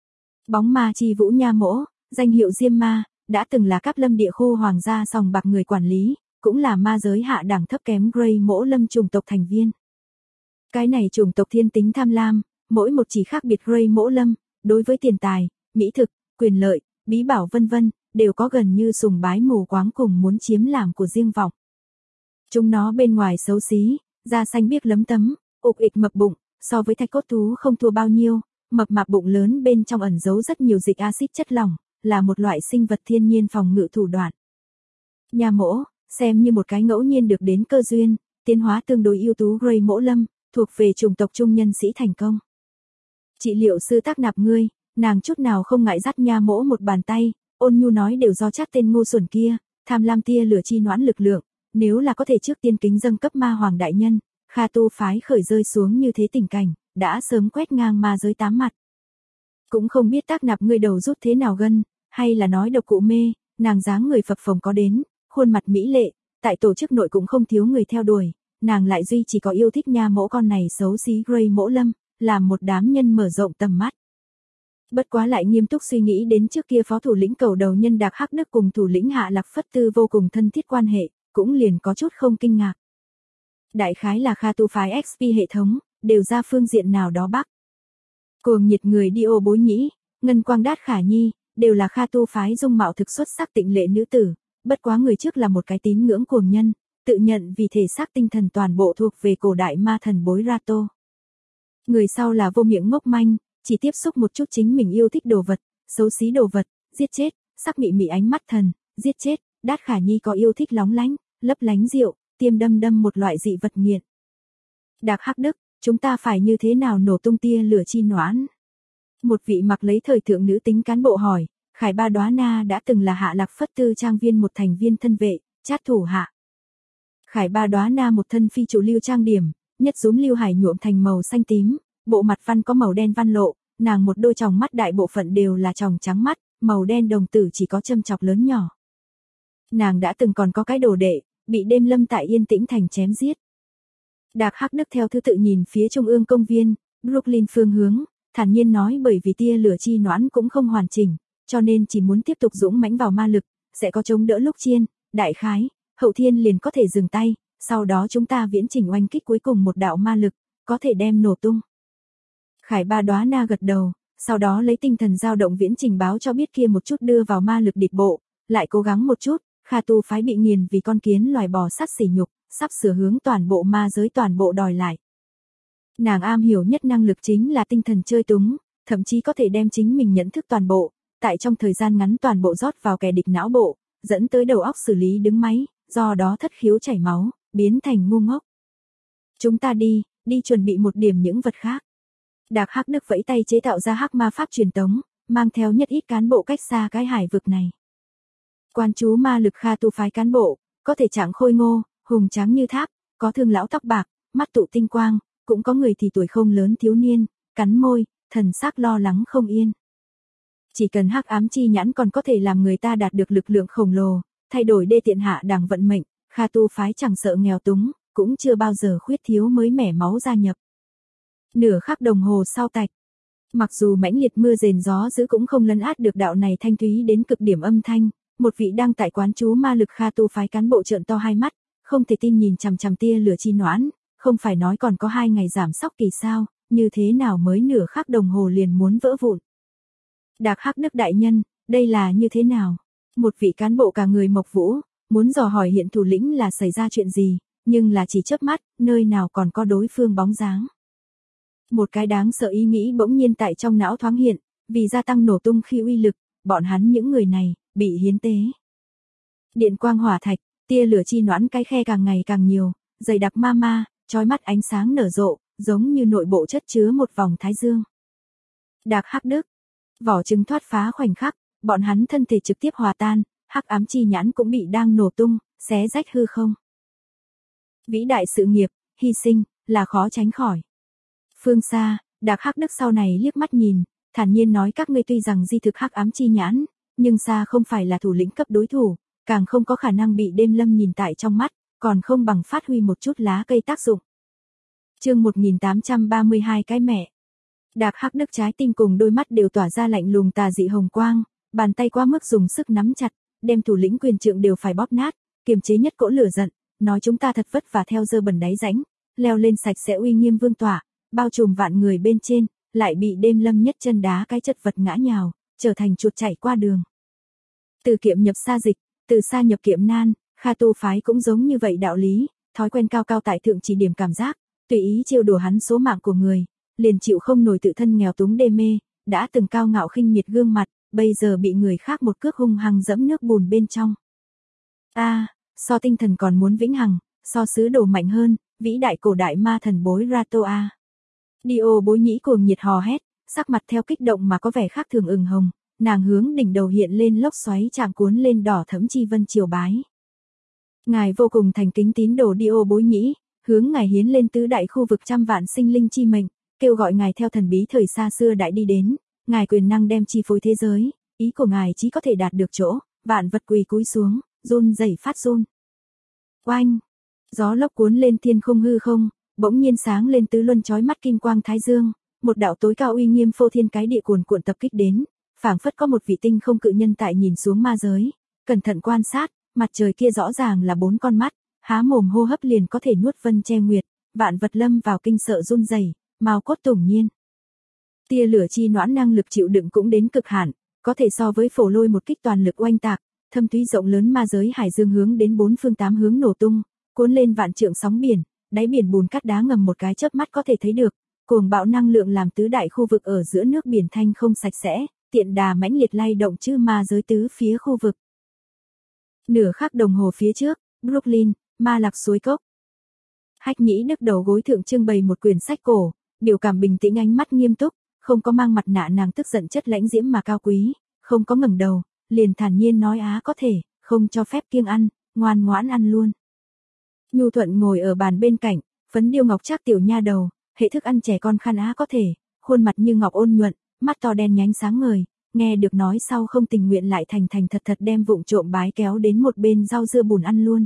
Bóng ma chi vũ nha mỗ, danh hiệu Diêm Ma, đã từng là Cáp Lâm địa khu hoàng gia sòng bạc người quản lý, cũng là ma giới hạ đẳng thấp kém Grey Mỗ Lâm chủng tộc thành viên. Cái này chủng tộc thiên tính tham lam, mỗi một chỉ khác biệt Grey Mỗ Lâm, đối với tiền tài, mỹ thực, quyền lợi, bí bảo vân vân, đều có gần như sùng bái mù quáng cùng muốn chiếm làm của riêng vọng. Chúng nó bên ngoài xấu xí, da xanh biếc lấm tấm, ục ịch mập bụng, so với thạch cốt thú không thua bao nhiêu, mập mạp bụng lớn bên trong ẩn giấu rất nhiều dịch axit chất lỏng, là một loại sinh vật thiên nhiên phòng ngự thủ đoạn. Nha mỗ, xem như một cái ngẫu nhiên được đến cơ duyên, tiến hóa tương đối ưu tú Grey Mỗ Lâm, thuộc về chủng tộc trung nhân sĩ thành công. Trị liệu sư Tác Nạp ngươi, nàng chút nào không ngại dắt nha mỗ một bàn tay, ôn nhu nói đều do chát tên ngu xuẩn kia, tham lam tia lửa chi noãn lực lượng, nếu là có thể trước tiên kính dâng cấp ma hoàng đại nhân, Kha Tu phái khởi rơi xuống như thế tình cảnh, đã sớm quét ngang ma giới 8 mặt. Cũng không biết Tác Nạp ngươi đầu rút thế nào gân, hay là nói độc cụ mê, nàng dáng người phập phồng có đến, khuôn mặt mỹ lệ, tại tổ chức nội cũng không thiếu người theo đuổi, nàng lại duy chỉ có yêu thích nha mỗ con này xấu xí Grey Mỗ Lâm, làm một đám nhân mở rộng tầm mắt. Bất quá lại nghiêm túc suy nghĩ đến trước kia phó thủ lĩnh cầu đầu nhân Đạc Hắc Đức cùng thủ lĩnh Hạ Lạc Phất Tư vô cùng thân thiết quan hệ, cũng liền có chút không kinh ngạc. Đại khái là Kha Tu phái XP hệ thống, đều ra phương diện nào đó bắc. Cuồng nhiệt người đi ô bối nhĩ, Ngân Quang Đát Khả Nhi, đều là Kha Tu phái dung mạo thực xuất sắc tịnh lệ nữ tử, bất quá người trước là một cái tín ngưỡng cuồng nhân, tự nhận vì thể xác tinh thần toàn bộ thuộc về cổ đại ma thần bối Rato. Người sau là vô miệng ngốc manh, chỉ tiếp xúc một chút chính mình yêu thích đồ vật, xấu xí đồ vật, giết chết, sắc mị mị ánh mắt thần, giết chết, Đát Khả Nhi có yêu thích lóng lánh, lấp lánh rượu, tiêm đâm đâm một loại dị vật nghiện. Đạc Hắc Đức, chúng ta phải như thế nào nổ tung tia lửa chi noãn? Một vị mặc lấy thời thượng nữ tính cán bộ hỏi, Khải Ba Đóa Na đã từng là Hạ Lạc Phất Tư trang viên một thành viên thân vệ, chát thủ hạ. Khải Ba Đóa Na một thân phi chủ lưu trang điểm, nhất rúm lưu hải nhuộm thành màu xanh tím, bộ mặt văn có màu đen văn lộ, nàng một đôi tròng mắt đại bộ phận đều là tròng trắng mắt, màu đen đồng tử chỉ có châm chọc lớn nhỏ. Nàng đã từng còn có cái đồ đệ, bị đêm lâm tại Yên Tĩnh thành chém giết. Đạc Hắc Đức theo thứ tự nhìn phía trung ương công viên, Brooklyn phương hướng, thản nhiên nói bởi vì tia lửa chi noãn cũng không hoàn chỉnh, cho nên chỉ muốn tiếp tục dũng mãnh vào ma lực, sẽ có chống đỡ lúc chiên, đại khái, hậu thiên liền có thể dừng tay, sau đó chúng ta viễn chỉnh oanh kích cuối cùng một đạo ma lực, có thể đem nổ tung. Khải Ba Đóa Na gật đầu, sau đó lấy tinh thần dao động viễn trình báo cho biết kia một chút đưa vào ma lực địch bộ, lại cố gắng một chút, Kha Tu phái bị nghiền vì con kiến loài bò sắt sỉ nhục, sắp sửa hướng toàn bộ ma giới toàn bộ đòi lại. Nàng am hiểu nhất năng lực chính là tinh thần chơi túng, thậm chí có thể đem chính mình nhận thức toàn bộ, tại trong thời gian ngắn toàn bộ rót vào kẻ địch não bộ, dẫn tới đầu óc xử lý đứng máy, do đó thất khiếu chảy máu, biến thành ngu ngốc. Chúng ta đi chuẩn bị một điểm những vật khác. Đạc Hắc Đức vẫy tay chế tạo ra hắc ma pháp truyền tống, mang theo nhất ít cán bộ cách xa cái hải vực này. Quan chú ma lực Kha Tu phái cán bộ, có thể trạng khôi ngô, hùng tráng như tháp, có thương lão tóc bạc, mắt tụ tinh quang, cũng có người thì tuổi không lớn thiếu niên, cắn môi, thần sắc lo lắng không yên. Chỉ cần hắc ám chi nhãn còn có thể làm người ta đạt được lực lượng khổng lồ, thay đổi đê tiện hạ đẳng vận mệnh, Kha Tu phái chẳng sợ nghèo túng, cũng chưa bao giờ khuyết thiếu mới mẻ máu gia nhập. Nửa khắc đồng hồ sau tạch, mặc dù mãnh liệt mưa rền gió dữ cũng không lấn át được đạo này thanh thúy đến cực điểm âm thanh, một vị đang tại quán chú ma lực Kha Tu phái cán bộ trợn to hai mắt, không thể tin nhìn chằm chằm tia lửa chi noãn, không phải nói còn có 2 ngày giảm sóc kỳ sao, như thế nào mới nửa khắc đồng hồ liền muốn vỡ vụn. Đạc Hắc Đức đại nhân, đây là như thế nào? Một vị cán bộ cả người mộc vũ, muốn dò hỏi hiện thủ lĩnh là xảy ra chuyện gì, nhưng là chỉ chớp mắt, nơi nào còn có đối phương bóng dáng. Một cái đáng sợ ý nghĩ bỗng nhiên tại trong não thoáng hiện, vì gia tăng nổ tung khi uy lực, bọn hắn những người này, bị hiến tế. Điện quang hỏa thạch, tia lửa chi noãn cái khe càng ngày càng nhiều, dày đặc ma, chói mắt ánh sáng nở rộ, giống như nội bộ chất chứa một vòng thái dương. Đạc Hắc Đức, vỏ trứng thoát phá khoảnh khắc, bọn hắn thân thể trực tiếp hòa tan, hắc ám chi nhãn cũng bị đang nổ tung, xé rách hư không. Vĩ đại sự nghiệp, hy sinh, là khó tránh khỏi. Phương xa, Đạc Hắc Đức sau này liếc mắt nhìn, thản nhiên nói các ngươi tuy rằng di thực hắc ám chi nhãn, nhưng xa không phải là thủ lĩnh cấp đối thủ, càng không có khả năng bị đêm lâm nhìn tại trong mắt, còn không bằng phát huy một chút lá cây tác dụng. Chương 1832 cái mẹ. Đạc Hắc Đức trái tim cùng đôi mắt đều tỏa ra lạnh lùng tà dị hồng quang, bàn tay quá mức dùng sức nắm chặt, đem thủ lĩnh quyền trượng đều phải bóp nát, kiềm chế nhất cỗ lửa giận, nói chúng ta thật vất vả theo dơ bẩn đáy rãnh, leo lên sạch sẽ uy nghiêm vương tọa, bao trùm vạn người bên trên, lại bị đêm lâm nhất chân đá cái chất vật ngã nhào, trở thành chuột chạy qua đường. Từ kiệm nhập xa dịch, từ xa nhập kiệm nan, Kha tu phái cũng giống như vậy đạo lý, thói quen cao cao tại thượng chỉ điểm cảm giác, tùy ý trêu đùa hắn số mạng của người, liền chịu không nổi tự thân nghèo túng đê mê, đã từng cao ngạo khinh miệt gương mặt, bây giờ bị người khác một cước hung hăng dẫm nước bùn bên trong. So tinh thần còn muốn vĩnh hằng, so sứ đồ mạnh hơn, vĩ đại cổ đại ma thần bối Ratoa. Dio bối nhĩ cuồng nhiệt hò hét, sắc mặt theo kích động mà có vẻ khác thường ửng hồng, nàng hướng đỉnh đầu hiện lên lốc xoáy chạm cuốn lên đỏ thẫm chi vân triều bái. Ngài vô cùng thành kính tín đồ Dio bối nhĩ, hướng ngài hiến lên tứ đại khu vực trăm vạn sinh linh chi mệnh, kêu gọi ngài theo thần bí thời xa xưa đại đi đến, ngài quyền năng đem chi phối thế giới, ý của ngài chỉ có thể đạt được chỗ, vạn vật quỳ cúi xuống, run rẩy phát run. Oanh! Gió lốc cuốn lên thiên không hư không, bỗng nhiên sáng lên tứ luân chói mắt kim quang thái dương, một đạo tối cao uy nghiêm phô thiên cái địa cuồn cuộn tập kích đến, phảng phất có một vị tinh không cự nhân tại nhìn xuống ma giới, cẩn thận quan sát, mặt trời kia rõ ràng là 4 con mắt, há mồm hô hấp liền có thể nuốt vân che nguyệt, vạn vật lâm vào kinh sợ run rẩy, mao cốt tủng nhiên. Tia lửa chi noãn năng lực chịu đựng cũng đến cực hạn, có thể so với phổ lôi một kích toàn lực oanh tạc, thâm thúy rộng lớn ma giới hải dương hướng đến 4 phương 8 hướng nổ tung, cuốn lên vạn trượng sóng biển, đáy biển bùn cát đá ngầm một cái chớp mắt có thể thấy được, cuồng bạo năng lượng làm tứ đại khu vực ở giữa nước biển thanh không sạch sẽ, tiện đà mãnh liệt lay động chư ma giới tứ phía khu vực. Nửa khắc đồng hồ phía trước, Brooklyn, ma lạc suối cốc. Hách Nhĩ Đức đầu gối thượng trưng bày một quyển sách cổ, biểu cảm bình tĩnh ánh mắt nghiêm túc, không có mang mặt nạ nàng tức giận chất lãnh diễm mà cao quý, không có ngẩng đầu, liền thản nhiên nói có thể, không cho phép kiêng ăn, ngoan ngoãn ăn luôn. Nhu Thuận ngồi ở bàn bên cạnh, phấn điêu ngọc trác tiểu nha đầu, hệ thức ăn trẻ con khan có thể, khuôn mặt như ngọc ôn nhuận, mắt to đen nhánh sáng ngời, nghe được nói sau không tình nguyện lại thành thành thật thật đem vụng trộm bái kéo đến một bên rau dưa bùn ăn luôn.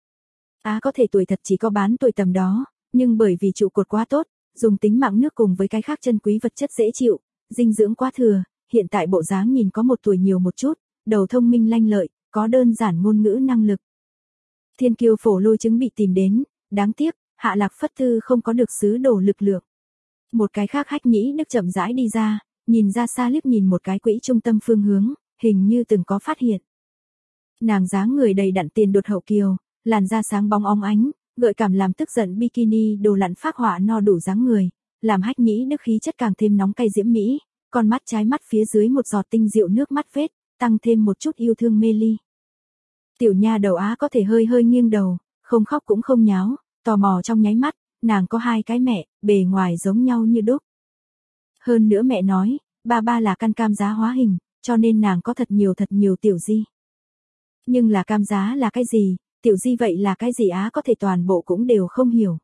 Có thể tuổi thật chỉ có bán tuổi tầm đó, nhưng bởi vì trụ cột quá tốt, dùng tính mạng nước cùng với cái khác chân quý vật chất dễ chịu, dinh dưỡng quá thừa, hiện tại bộ dáng nhìn có 1 tuổi nhiều một chút, đầu thông minh lanh lợi, có đơn giản ngôn ngữ năng lực. Thiên kiêu phổ lôi chứng bị tìm đến, đáng tiếc, Hạ Lạc Phất Tư không có được sứ đồ lực lượng. Một cái khác Hách Nhĩ Đức chậm rãi đi ra, nhìn ra xa liếc nhìn một cái quỹ trung tâm phương hướng, hình như từng có phát hiện. Nàng dáng người đầy đặn tiền đột hậu kiều, làn da sáng bóng óng ánh, gợi cảm làm tức giận bikini đồ lặn phác họa no đủ dáng người, làm Hách Nhĩ Đức khí chất càng thêm nóng cay diễm mỹ, con mắt trái mắt phía dưới một giọt tinh diệu nước mắt vết, tăng thêm một chút yêu thương mê ly. Tiểu nha đầu có thể hơi hơi nghiêng đầu, không khóc cũng không nháo, tò mò trong nháy mắt, nàng có 2 cái mẹ, bề ngoài giống nhau như đúc. Hơn nữa mẹ nói, ba là căn cam giá hóa hình, cho nên nàng có thật nhiều tiểu di. Nhưng là cam giá là cái gì, tiểu di vậy là cái gì có thể toàn bộ cũng đều không hiểu.